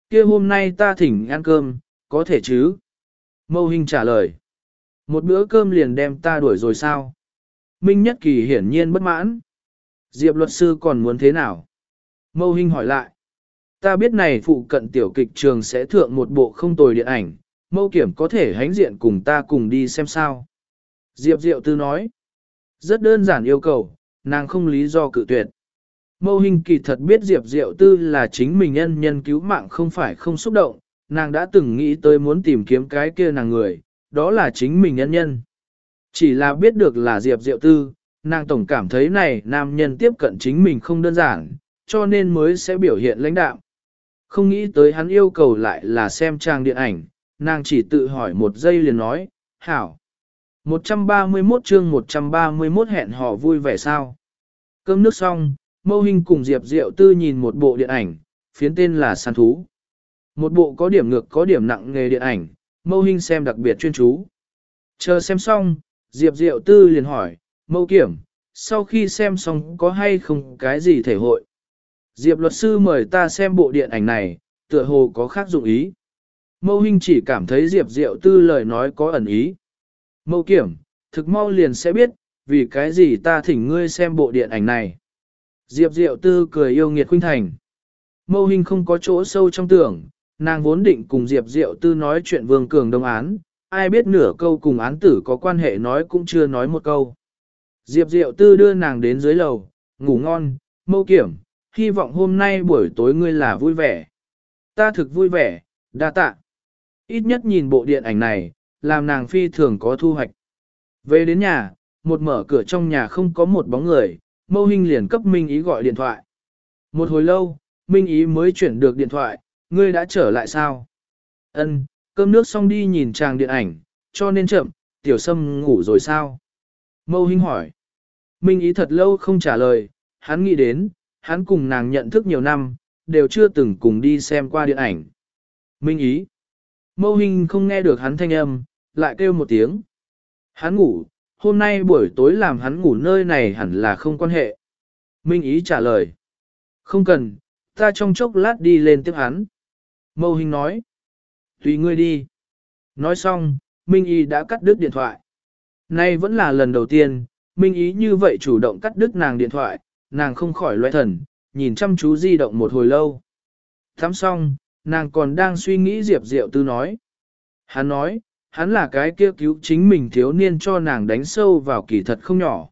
kia hôm nay ta thỉnh ăn cơm, có thể chứ? Mâu Hinh trả lời. Một bữa cơm liền đem ta đuổi rồi sao? Minh Nhất Kỳ hiển nhiên bất mãn. Diệp luật sư còn muốn thế nào? Mâu Hinh hỏi lại. Ta biết này phụ cận tiểu kịch trường sẽ thượng một bộ không tồi điện ảnh, Mâu Kiểm có thể hánh diện cùng ta cùng đi xem sao. Diệp Diệu Tư nói. Rất đơn giản yêu cầu, nàng không lý do cự tuyệt. Mâu Hinh kỳ thật biết Diệp Diệu Tư là chính mình nhân nhân cứu mạng không phải không xúc động, nàng đã từng nghĩ tới muốn tìm kiếm cái kia nàng người, đó là chính mình nhân nhân. Chỉ là biết được là Diệp Diệu Tư, nàng tổng cảm thấy này nam nhân tiếp cận chính mình không đơn giản, cho nên mới sẽ biểu hiện lãnh đạo. Không nghĩ tới hắn yêu cầu lại là xem trang điện ảnh, nàng chỉ tự hỏi một giây liền nói, hảo. một trăm ba mươi mốt chương một trăm ba mươi mốt hẹn hò vui vẻ sao. Cơm nước xong, Mâu Hinh cùng Diệp Diệu Tư nhìn một bộ điện ảnh, phiến tên là Săn Thú. Một bộ có điểm ngược có điểm nặng nghề điện ảnh, Mâu Hinh xem đặc biệt chuyên chú. Chờ xem xong, Diệp Diệu Tư liền hỏi, Mâu Kiểm, sau khi xem xong có hay không cái gì thể hội? Diệp luật sư mời ta xem bộ điện ảnh này, tựa hồ có khác dụng ý. Mâu Hinh chỉ cảm thấy Diệp Diệu Tư lời nói có ẩn ý. Mâu Kiểm, thực mau liền sẽ biết, vì cái gì ta thỉnh ngươi xem bộ điện ảnh này. Diệp Diệu Tư cười yêu nghiệt khuynh thành. Mâu Hinh không có chỗ sâu trong tưởng, nàng vốn định cùng Diệp Diệu Tư nói chuyện Vương Cường Đông án, ai biết nửa câu cùng án tử có quan hệ nói cũng chưa nói một câu. Diệp Diệu Tư đưa nàng đến dưới lầu, ngủ ngon, Mâu Kiểm, hy vọng hôm nay buổi tối ngươi là vui vẻ. Ta thực vui vẻ, đa tạ. Ít nhất nhìn bộ điện ảnh này, làm nàng phi thường có thu hoạch. Về đến nhà, một mở cửa trong nhà không có một bóng người, Mâu Hinh liền cấp Minh Ý gọi điện thoại. Một hồi lâu, Minh Ý mới chuyển được điện thoại, ngươi đã trở lại sao? Ân, cơm nước xong đi nhìn chàng điện ảnh, cho nên chậm, Tiểu Sâm ngủ rồi sao? Mâu Hinh hỏi. Minh Ý thật lâu không trả lời, hắn nghĩ đến, hắn cùng nàng nhận thức nhiều năm, đều chưa từng cùng đi xem qua điện ảnh. Minh Ý. Mâu Hinh không nghe được hắn thanh âm, lại kêu một tiếng. Hắn ngủ, hôm nay buổi tối làm hắn ngủ nơi này hẳn là không quan hệ. Minh Ý trả lời. Không cần, ta trong chốc lát đi lên tiếp hắn. Mâu Hinh nói. Tùy ngươi đi. Nói xong, Minh Ý đã cắt đứt điện thoại. Nay vẫn là lần đầu tiên, Minh Ý như vậy chủ động cắt đứt nàng điện thoại, nàng không khỏi loe thần, nhìn chăm chú di động một hồi lâu. Thắm xong, nàng còn đang suy nghĩ Diệp Diệu Tư nói. Hắn nói, hắn là cái kia cứu chính mình thiếu niên cho nàng đánh sâu vào kỳ thật không nhỏ.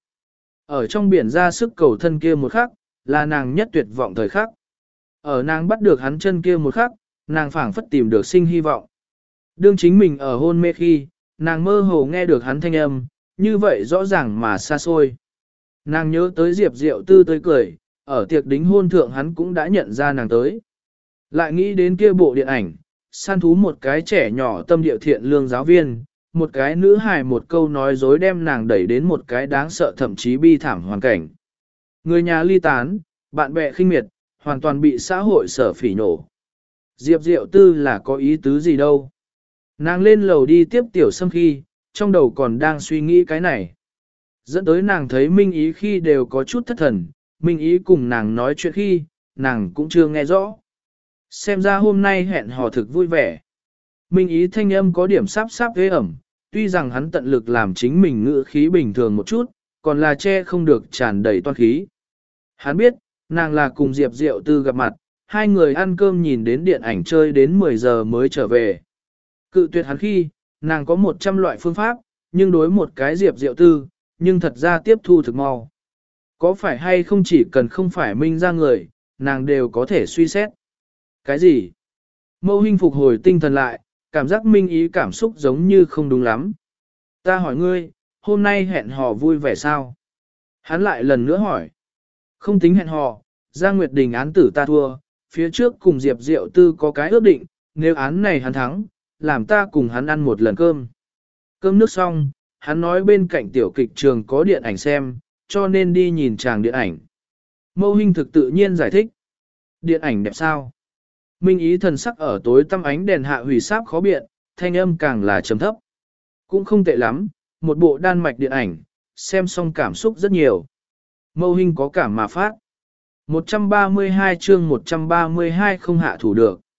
Ở trong biển ra sức cầu thân kia một khắc, là nàng nhất tuyệt vọng thời khắc. Ở nàng bắt được hắn chân kia một khắc, nàng phảng phất tìm được sinh hy vọng. Đương chính mình ở hôn mê khi, nàng mơ hồ nghe được hắn thanh âm, như vậy rõ ràng mà xa xôi. Nàng nhớ tới Diệp Diệu Tư tới cười, ở tiệc đính hôn thượng hắn cũng đã nhận ra nàng tới. Lại nghĩ đến kia bộ điện ảnh, săn thú một cái trẻ nhỏ tâm địa thiện lương giáo viên, một cái nữ hài một câu nói dối đem nàng đẩy đến một cái đáng sợ thậm chí bi thảm hoàn cảnh. Người nhà ly tán, bạn bè khinh miệt, hoàn toàn bị xã hội sở phỉ nổ. Diệp Diệu Tư là có ý tứ gì đâu. Nàng lên lầu đi tiếp Tiểu Sâm khi, trong đầu còn đang suy nghĩ cái này. Dẫn tới nàng thấy Minh Ý khi đều có chút thất thần, Minh Ý cùng nàng nói chuyện khi, nàng cũng chưa nghe rõ. Xem ra hôm nay hẹn hò thực vui vẻ. Minh Ý thanh âm có điểm sáp sáp ghê ẩm, tuy rằng hắn tận lực làm chính mình ngữ khí bình thường một chút, còn là che không được tràn đầy toan khí. Hắn biết, nàng là cùng Diệp Diệu Tư gặp mặt, hai người ăn cơm nhìn đến điện ảnh chơi đến mười giờ mới trở về. Cự tuyệt hắn khi, nàng có một trăm loại phương pháp, nhưng đối một cái Diệp Diệu Tư, nhưng thật ra tiếp thu thực mau. Có phải hay không chỉ cần không phải minh ra người, nàng đều có thể suy xét. Cái gì? Mâu Hinh phục hồi tinh thần lại, cảm giác Minh Ý cảm xúc giống như không đúng lắm. Ta hỏi ngươi, hôm nay hẹn hò vui vẻ sao? Hắn lại lần nữa hỏi. Không tính hẹn hò, Giang Nguyệt Đình án tử ta thua, phía trước cùng Diệp Diệu Tư có cái ước định, nếu án này hắn thắng, làm ta cùng hắn ăn một lần cơm. Cơm nước xong, hắn nói bên cạnh tiểu kịch trường có điện ảnh xem, cho nên đi nhìn chàng điện ảnh. Mâu Hinh thực tự nhiên giải thích. Điện ảnh đẹp sao? Minh Ý thần sắc ở tối tăm ánh đèn hạ hủy sáp khó biện, thanh âm càng là trầm thấp. Cũng không tệ lắm, một bộ đan mạch điện ảnh, xem xong cảm xúc rất nhiều. Mâu Hinh có cảm mà phát. một trăm ba mươi hai chương một trăm ba mươi hai không hạ thủ được.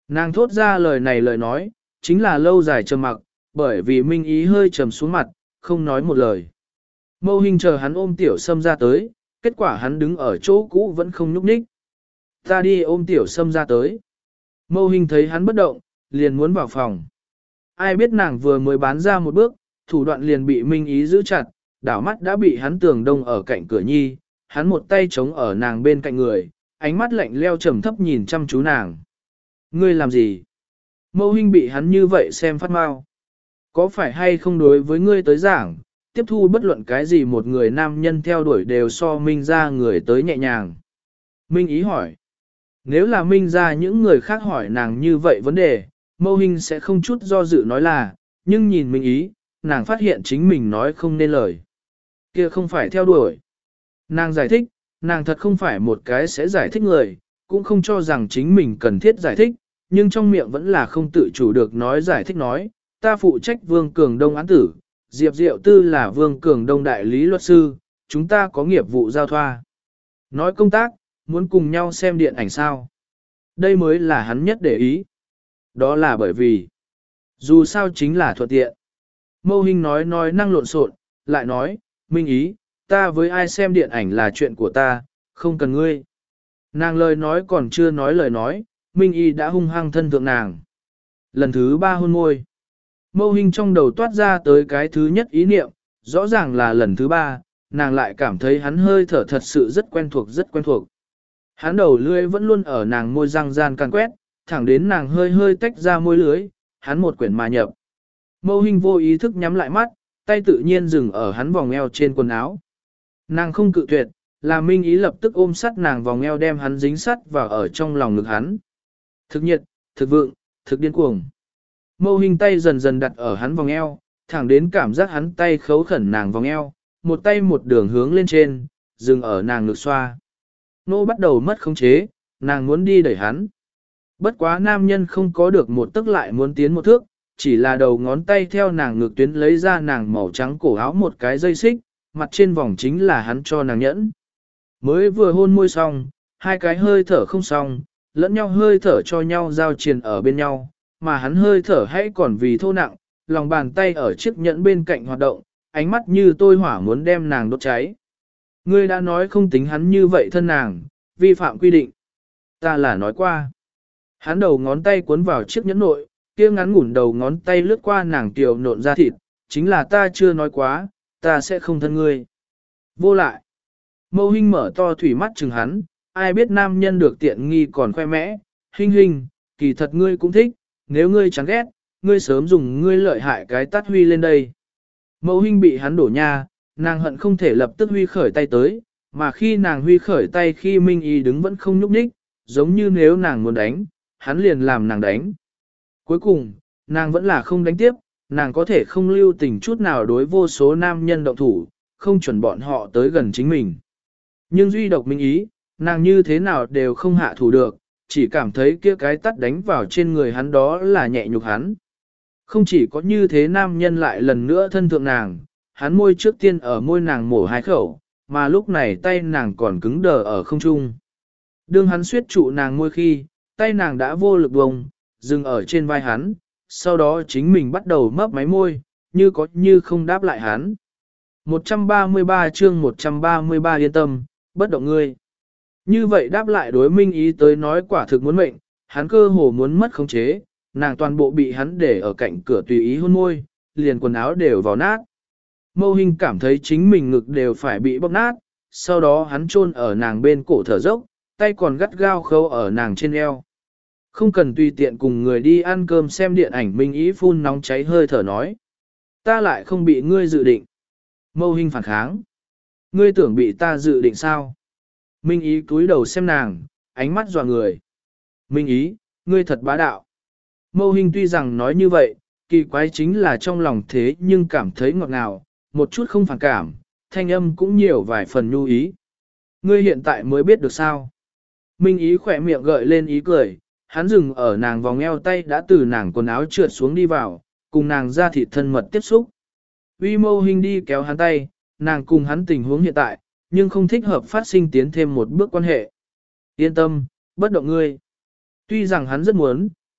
Nàng thốt ra lời này lời nói, chính là lâu dài trầm mặc, bởi vì Minh Ý hơi trầm xuống mặt, không nói một lời. Mâu Hình chờ hắn ôm Tiểu Sâm ra tới, kết quả hắn đứng ở chỗ cũ vẫn không nhúc nhích. Ta đi ôm Tiểu Sâm ra tới. Mâu Hình thấy hắn bất động, liền muốn vào phòng. Ai biết nàng vừa mới bán ra một bước, thủ đoạn liền bị Minh Ý giữ chặt, đảo mắt đã bị hắn tường đông ở cạnh cửa nhi, hắn một tay chống ở nàng bên cạnh người, ánh mắt lạnh leo trầm thấp nhìn chăm chú nàng. Ngươi làm gì? Mâu Hình bị hắn như vậy xem phát mau. Có phải hay không đối với ngươi tới giảng, tiếp thu bất luận cái gì một người nam nhân theo đuổi đều so Minh ra người tới nhẹ nhàng. Minh Ý hỏi. Nếu là Minh ra những người khác hỏi nàng như vậy vấn đề, Mâu Hình sẽ không chút do dự nói là, nhưng nhìn Minh Ý, nàng phát hiện chính mình nói không nên lời. Kia không phải theo đuổi. Nàng giải thích, nàng thật không phải một cái sẽ giải thích người, cũng không cho rằng chính mình cần thiết giải thích, nhưng trong miệng vẫn là không tự chủ được nói giải thích nói, ta phụ trách Vương Cường Đông án tử, Diệp Diệu Tư là Vương Cường Đông đại lý luật sư, chúng ta có nghiệp vụ giao thoa. Nói công tác, muốn cùng nhau xem điện ảnh sao. Đây mới là hắn nhất để ý. Đó là bởi vì, dù sao chính là thuận tiện. Mâu Hình nói nói năng lộn xộn, lại nói, Minh Ý, ta với ai xem điện ảnh là chuyện của ta, không cần ngươi. Nàng lời nói còn chưa nói lời nói, Minh Ý đã hung hăng thân thượng nàng. Lần thứ ba hôn môi. Mâu Hình trong đầu toát ra tới cái thứ nhất ý niệm, rõ ràng là lần thứ ba, nàng lại cảm thấy hắn hơi thở thật sự rất quen thuộc rất quen thuộc. Hắn đầu lưỡi vẫn luôn ở nàng môi răng gian can quét, thẳng đến nàng hơi hơi tách ra môi lưới, hắn một quyển mà nhập. Mâu Hình vô ý thức nhắm lại mắt, tay tự nhiên dừng ở hắn vòng eo trên quần áo. Nàng không cự tuyệt, là Minh Ý lập tức ôm sát nàng vòng eo đem hắn dính sắt vào ở trong lòng ngực hắn. Thực nhiệt, thực vượng, thực điên cuồng. Mâu Hình tay dần dần đặt ở hắn vòng eo, thẳng đến cảm giác hắn tay khấu khẩn nàng vòng eo, một tay một đường hướng lên trên, dừng ở nàng ngực xoa. Nô bắt đầu mất khống chế, nàng muốn đi đẩy hắn. Bất quá nam nhân không có được một tức lại muốn tiến một thước, chỉ là đầu ngón tay theo nàng ngực tuyến lấy ra nàng màu trắng cổ áo một cái dây xích, mặt trên vòng chính là hắn cho nàng nhẫn. Mới vừa hôn môi xong, hai cái hơi thở không xong, lẫn nhau hơi thở cho nhau giao triền ở bên nhau, mà hắn hơi thở hay còn vì thô nặng, lòng bàn tay ở chiếc nhẫn bên cạnh hoạt động, ánh mắt như tôi hỏa muốn đem nàng đốt cháy. Ngươi đã nói không tính hắn như vậy thân nàng, vi phạm quy định. Ta là nói qua. Hắn đầu ngón tay cuốn vào chiếc nhẫn nội, kia ngắn ngủn đầu ngón tay lướt qua nàng tiểu nộn ra thịt, chính là ta chưa nói quá, ta sẽ không thân ngươi. Vô lại. Mâu Hình mở to thủy mắt chừng hắn, ai biết nam nhân được tiện nghi còn khoe mẽ, Hình Hình, kỳ thật ngươi cũng thích, nếu ngươi chán ghét, ngươi sớm dùng ngươi lợi hại cái tát huy lên đây. Mâu Hình bị hắn đổ nha, nàng hận không thể lập tức huy khởi tay tới, mà khi nàng huy khởi tay khi Minh Ý đứng vẫn không nhúc nhích, giống như nếu nàng muốn đánh, hắn liền làm nàng đánh. Cuối cùng, nàng vẫn là không đánh tiếp, nàng có thể không lưu tình chút nào đối vô số nam nhân động thủ, không chuẩn bọn họ tới gần chính mình. Nhưng duy độc Minh Ý, nàng như thế nào đều không hạ thủ được, chỉ cảm thấy kia cái tắt đánh vào trên người hắn đó là nhẹ nhục hắn. Không chỉ có như thế nam nhân lại lần nữa thân thượng nàng, hắn môi trước tiên ở môi nàng mổ hai khẩu, mà lúc này tay nàng còn cứng đờ ở không trung. Đương hắn suyết trụ nàng môi khi, tay nàng đã vô lực bông, dừng ở trên vai hắn, sau đó chính mình bắt đầu mấp máy môi, như có như không đáp lại hắn. một trăm ba mươi ba chương một trăm ba mươi ba yên tâm, bất động ngươi. Như vậy đáp lại đối Minh Ý tới nói quả thực muốn mệnh, hắn cơ hồ muốn mất khống chế, nàng toàn bộ bị hắn để ở cạnh cửa tùy ý hôn môi, liền quần áo đều vào nát. Mâu Hình cảm thấy chính mình ngực đều phải bị bóp nát, sau đó hắn chôn ở nàng bên cổ thở dốc, tay còn gắt gao khâu ở nàng trên eo. Không cần tùy tiện cùng người đi ăn cơm xem điện ảnh. Minh Ý phun nóng cháy hơi thở nói. Ta lại không bị ngươi dự định. Mâu Hình phản kháng. Ngươi tưởng bị ta dự định sao? Minh Ý cúi đầu xem nàng, ánh mắt dọa người. Minh Ý, ngươi thật bá đạo. Mâu Hình tuy rằng nói như vậy, kỳ quái chính là trong lòng thế nhưng cảm thấy ngọt ngào, một chút không phản cảm, thanh âm cũng nhiều vài phần nhu ý. Ngươi hiện tại mới biết được sao? Minh Ý khỏe miệng gợi lên ý cười, hắn dừng ở nàng vòng eo tay đã từ nàng quần áo trượt xuống đi vào, cùng nàng ra thịt thân mật tiếp xúc. Uy Mâu Hình đi kéo hắn tay, nàng cùng hắn tình huống hiện tại, nhưng không thích hợp phát sinh tiến thêm một bước quan hệ. Yên tâm, bất động ngươi. Tuy rằng hắn rất muốn,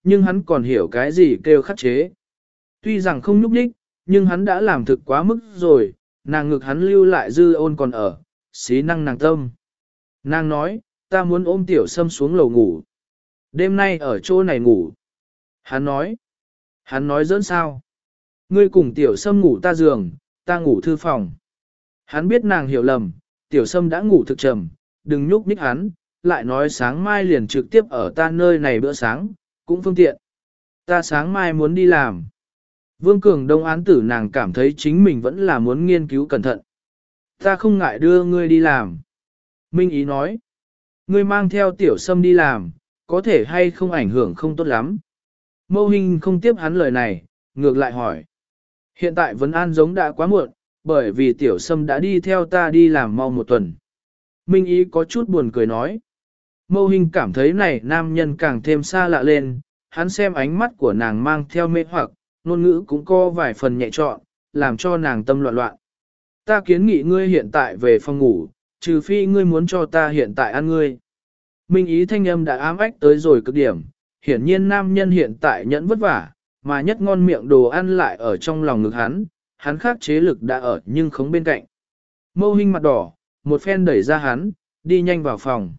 nhưng hắn còn hiểu cái gì kêu khắc chế. Tuy rằng không nhúc nhích, nhưng hắn đã làm thực quá mức rồi, nàng ngực hắn lưu lại dư ôn còn ở, xí năng nàng tâm. Nàng nói, ta muốn ôm tiểu sâm xuống lầu ngủ. Đêm nay ở chỗ này ngủ. Hắn nói, hắn nói dẫn sao. Ngươi cùng tiểu sâm ngủ ta giường, ta ngủ thư phòng. Hắn biết nàng hiểu lầm, tiểu sâm đã ngủ thực trầm, đừng nhúc nhích hắn, lại nói sáng mai liền trực tiếp ở ta nơi này bữa sáng, cũng phương tiện. Ta sáng mai muốn đi làm. Vương Cường Đông án tử nàng cảm thấy chính mình vẫn là muốn nghiên cứu cẩn thận. Ta không ngại đưa ngươi đi làm. Minh Ý nói, ngươi mang theo tiểu sâm đi làm, có thể hay không ảnh hưởng không tốt lắm. Mâu Hinh không tiếp hắn lời này, ngược lại hỏi. Hiện tại vấn an giống đã quá muộn, bởi vì tiểu sâm đã đi theo ta đi làm mau một tuần. Minh Ý có chút buồn cười nói. Mâu Hinh cảm thấy này nam nhân càng thêm xa lạ lên, hắn xem ánh mắt của nàng mang theo mê hoặc, ngôn ngữ cũng có vài phần nhẹ trọn, làm cho nàng tâm loạn loạn. Ta kiến nghị ngươi hiện tại về phòng ngủ, trừ phi ngươi muốn cho ta hiện tại ăn ngươi. Minh Ý thanh âm đã ám ách tới rồi cực điểm, hiển nhiên nam nhân hiện tại nhẫn vất vả, mà nhất ngon miệng đồ ăn lại ở trong lòng ngực hắn, hắn khác chế lực đã ở nhưng không bên cạnh. Mâu Hinh mặt đỏ, một phen đẩy ra hắn, đi nhanh vào phòng.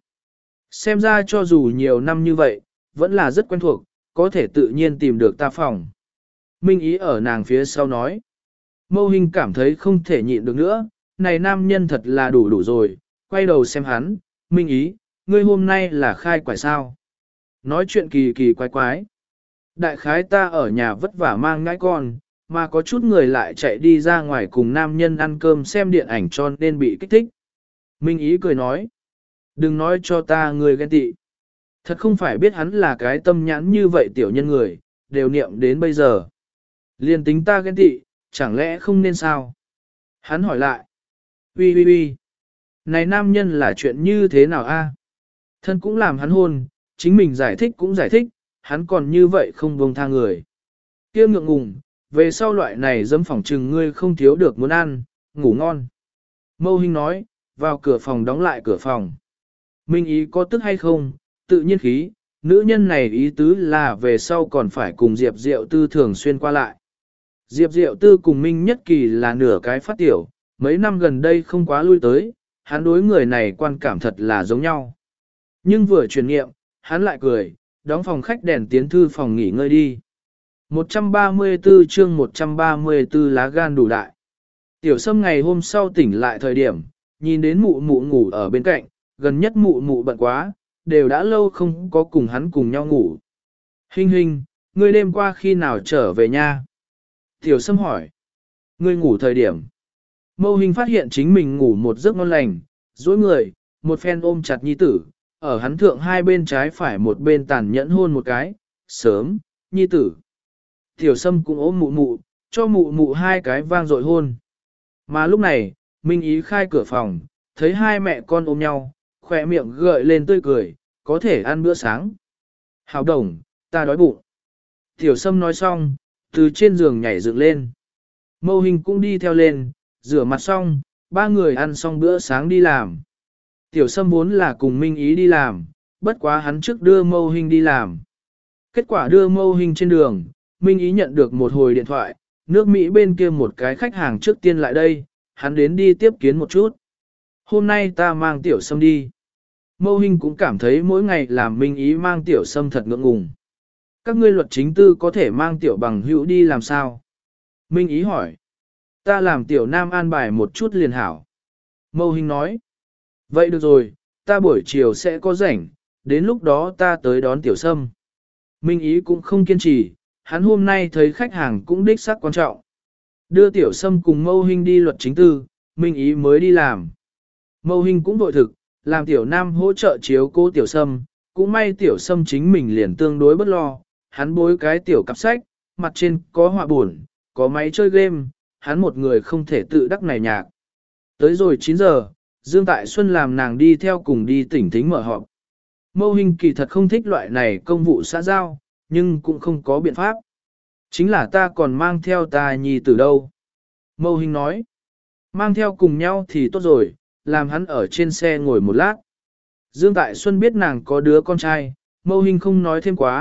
Xem ra cho dù nhiều năm như vậy, vẫn là rất quen thuộc, có thể tự nhiên tìm được ta phòng. Minh Ý ở nàng phía sau nói. Mâu Hinh cảm thấy không thể nhịn được nữa, này nam nhân thật là đủ đủ rồi, quay đầu xem hắn, Minh Ý, ngươi hôm nay là khai quải sao? Nói chuyện kỳ kỳ quái quái. Đại khái ta ở nhà vất vả mang ngãi con, mà có chút người lại chạy đi ra ngoài cùng nam nhân ăn cơm xem điện ảnh cho nên bị kích thích. Minh Ý cười nói, đừng nói cho ta người ghen tị. Thật không phải biết hắn là cái tâm nhãn như vậy tiểu nhân người, đều niệm đến bây giờ. Liên tính ta ghen tị, chẳng lẽ không nên sao? Hắn hỏi lại, uy uy uy, này nam nhân là chuyện như thế nào a? Thân cũng làm hắn hôn, chính mình giải thích cũng giải thích, hắn còn như vậy không buông tha người. Kia ngượng ngùng, về sau loại này dâm phỏng trừng ngươi không thiếu được muốn ăn, ngủ ngon. Mâu Hinh nói, vào cửa phòng đóng lại cửa phòng. Minh Ý có tức hay không, tự nhiên khí, nữ nhân này ý tứ là về sau còn phải cùng Diệp Diệu Tư thường xuyên qua lại. Diệp Diệu Tư cùng Minh Nhất Kỳ là nửa cái phát tiểu, mấy năm gần đây không quá lui tới, hắn đối người này quan cảm thật là giống nhau. Nhưng vừa truyền nghiệm, hắn lại cười, đóng phòng khách đèn tiến thư phòng nghỉ ngơi đi. một trăm ba mươi tư chương một trăm ba mươi tư lá gan đủ đại. Tiểu Sâm ngày hôm sau tỉnh lại thời điểm, nhìn đến mụ mụ ngủ ở bên cạnh, gần nhất mụ mụ bận quá, đều đã lâu không có cùng hắn cùng nhau ngủ. Hinh Hinh, ngươi đêm qua khi nào trở về nha? Tiểu Sâm hỏi. Ngươi ngủ thời điểm. Mâu Hinh phát hiện chính mình ngủ một giấc ngon lành, duỗi người, một phen ôm chặt nhi tử, ở hắn thượng hai bên trái phải một bên tàn nhẫn hôn một cái, sớm, nhi tử. Tiểu Sâm cũng ôm mụ mụ, cho mụ mụ hai cái vang dội hôn. Mà lúc này, Minh Ý khai cửa phòng, thấy hai mẹ con ôm nhau, khỏe miệng gợi lên tươi cười, có thể ăn bữa sáng. Hảo đồng, ta đói bụng. Tiểu Sâm nói xong, từ trên giường nhảy dựng lên. Mâu Hinh cũng đi theo lên, rửa mặt xong, ba người ăn xong bữa sáng đi làm. Tiểu Sâm vốn là cùng Minh Ý đi làm, bất quá hắn trước đưa Mâu Hinh đi làm. Kết quả đưa Mâu Hinh trên đường, Minh Ý nhận được một hồi điện thoại, nước Mỹ bên kia một cái khách hàng trước tiên lại đây, hắn đến đi tiếp kiến một chút. Hôm nay ta mang Tiểu Sâm đi. Mâu Hinh cũng cảm thấy mỗi ngày làm Minh Ý mang Tiểu Sâm thật ngượng ngùng. Các ngươi luật chính tư có thể mang Tiểu bằng hữu đi làm sao? Minh Ý hỏi. Ta làm Tiểu Nam an bài một chút liền hảo. Mâu Hinh nói. Vậy được rồi, ta buổi chiều sẽ có rảnh, đến lúc đó ta tới đón Tiểu Sâm. Minh Ý cũng không kiên trì, hắn hôm nay thấy khách hàng cũng đích xác quan trọng. Đưa Tiểu Sâm cùng Mâu Hinh đi luật chính tư, Minh Ý mới đi làm. Mâu Hinh cũng vội thực, làm Tiểu Nam hỗ trợ chiếu cố Tiểu Sâm, cũng may Tiểu Sâm chính mình liền tương đối bất lo, hắn bối cái tiểu cặp sách, mặt trên có họa buồn, có máy chơi game, hắn một người không thể tự đắc này nhạc. Tới rồi chín giờ, Dương Tại Xuân làm nàng đi theo cùng đi tỉnh thính mở họp. Mâu Hinh kỳ thật không thích loại này công vụ xã giao, nhưng cũng không có biện pháp. Chính là ta còn mang theo ta nhi từ đâu. Mâu Hinh nói, mang theo cùng nhau thì tốt rồi, làm hắn ở trên xe ngồi một lát. Dương Tại Xuân biết nàng có đứa con trai, Mâu Hinh không nói thêm quá,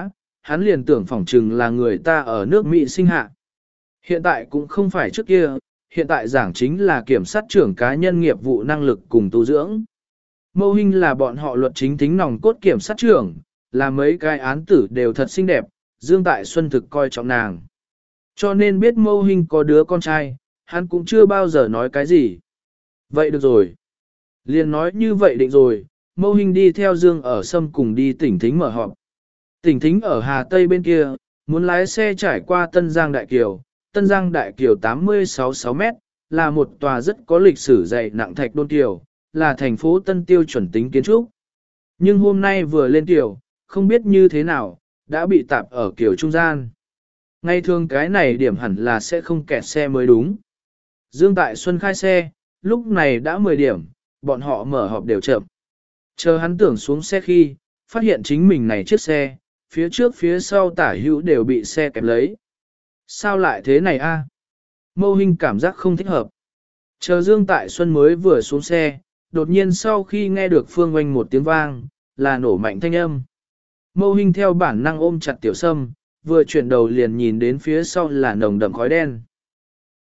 hắn liền tưởng phỏng chừng là người ta ở nước Mỹ sinh hạ. Hiện tại cũng không phải trước kia, hiện tại giảng chính là kiểm sát trưởng cá nhân nghiệp vụ năng lực cùng tu dưỡng. Mâu Hinh là bọn họ luật chính tính nòng cốt kiểm sát trưởng, là mấy cái án tử đều thật xinh đẹp, Dương Tại Xuân thực coi trọng nàng. Cho nên biết Mâu Hinh có đứa con trai, hắn cũng chưa bao giờ nói cái gì. Vậy được rồi. Liền nói như vậy định rồi, Mâu Hinh đi theo Dương ở Sâm cùng đi tỉnh Thính mở họp. Tỉnh Thính ở Hà Tây bên kia, muốn lái xe trải qua Tân Giang Đại Kiều. Tân Giang Đại Kiều tám mươi sáu sáu mét, là một tòa rất có lịch sử dày nặng thạch đôn kiều, là thành phố Tân tiêu chuẩn tính kiến trúc. Nhưng hôm nay vừa lên kiều, không biết như thế nào, đã bị tạp ở kiều trung gian. Ngay thường cái này điểm hẳn là sẽ không kẹt xe mới đúng. Dương Tại Xuân khai xe, lúc này đã mười điểm, bọn họ mở họp đều chậm. Chờ hắn tưởng xuống xe khi, phát hiện chính mình này chiếc xe, phía trước phía sau tả hữu đều bị xe kẹp lấy. Sao lại thế này a? Mâu Hinh cảm giác không thích hợp. Chờ Dương Tại Xuân mới vừa xuống xe, đột nhiên sau khi nghe được phương oanh một tiếng vang, là nổ mạnh thanh âm. Mâu Hinh theo bản năng ôm chặt Tiểu Sâm, vừa chuyển đầu liền nhìn đến phía sau là nồng đậm khói đen.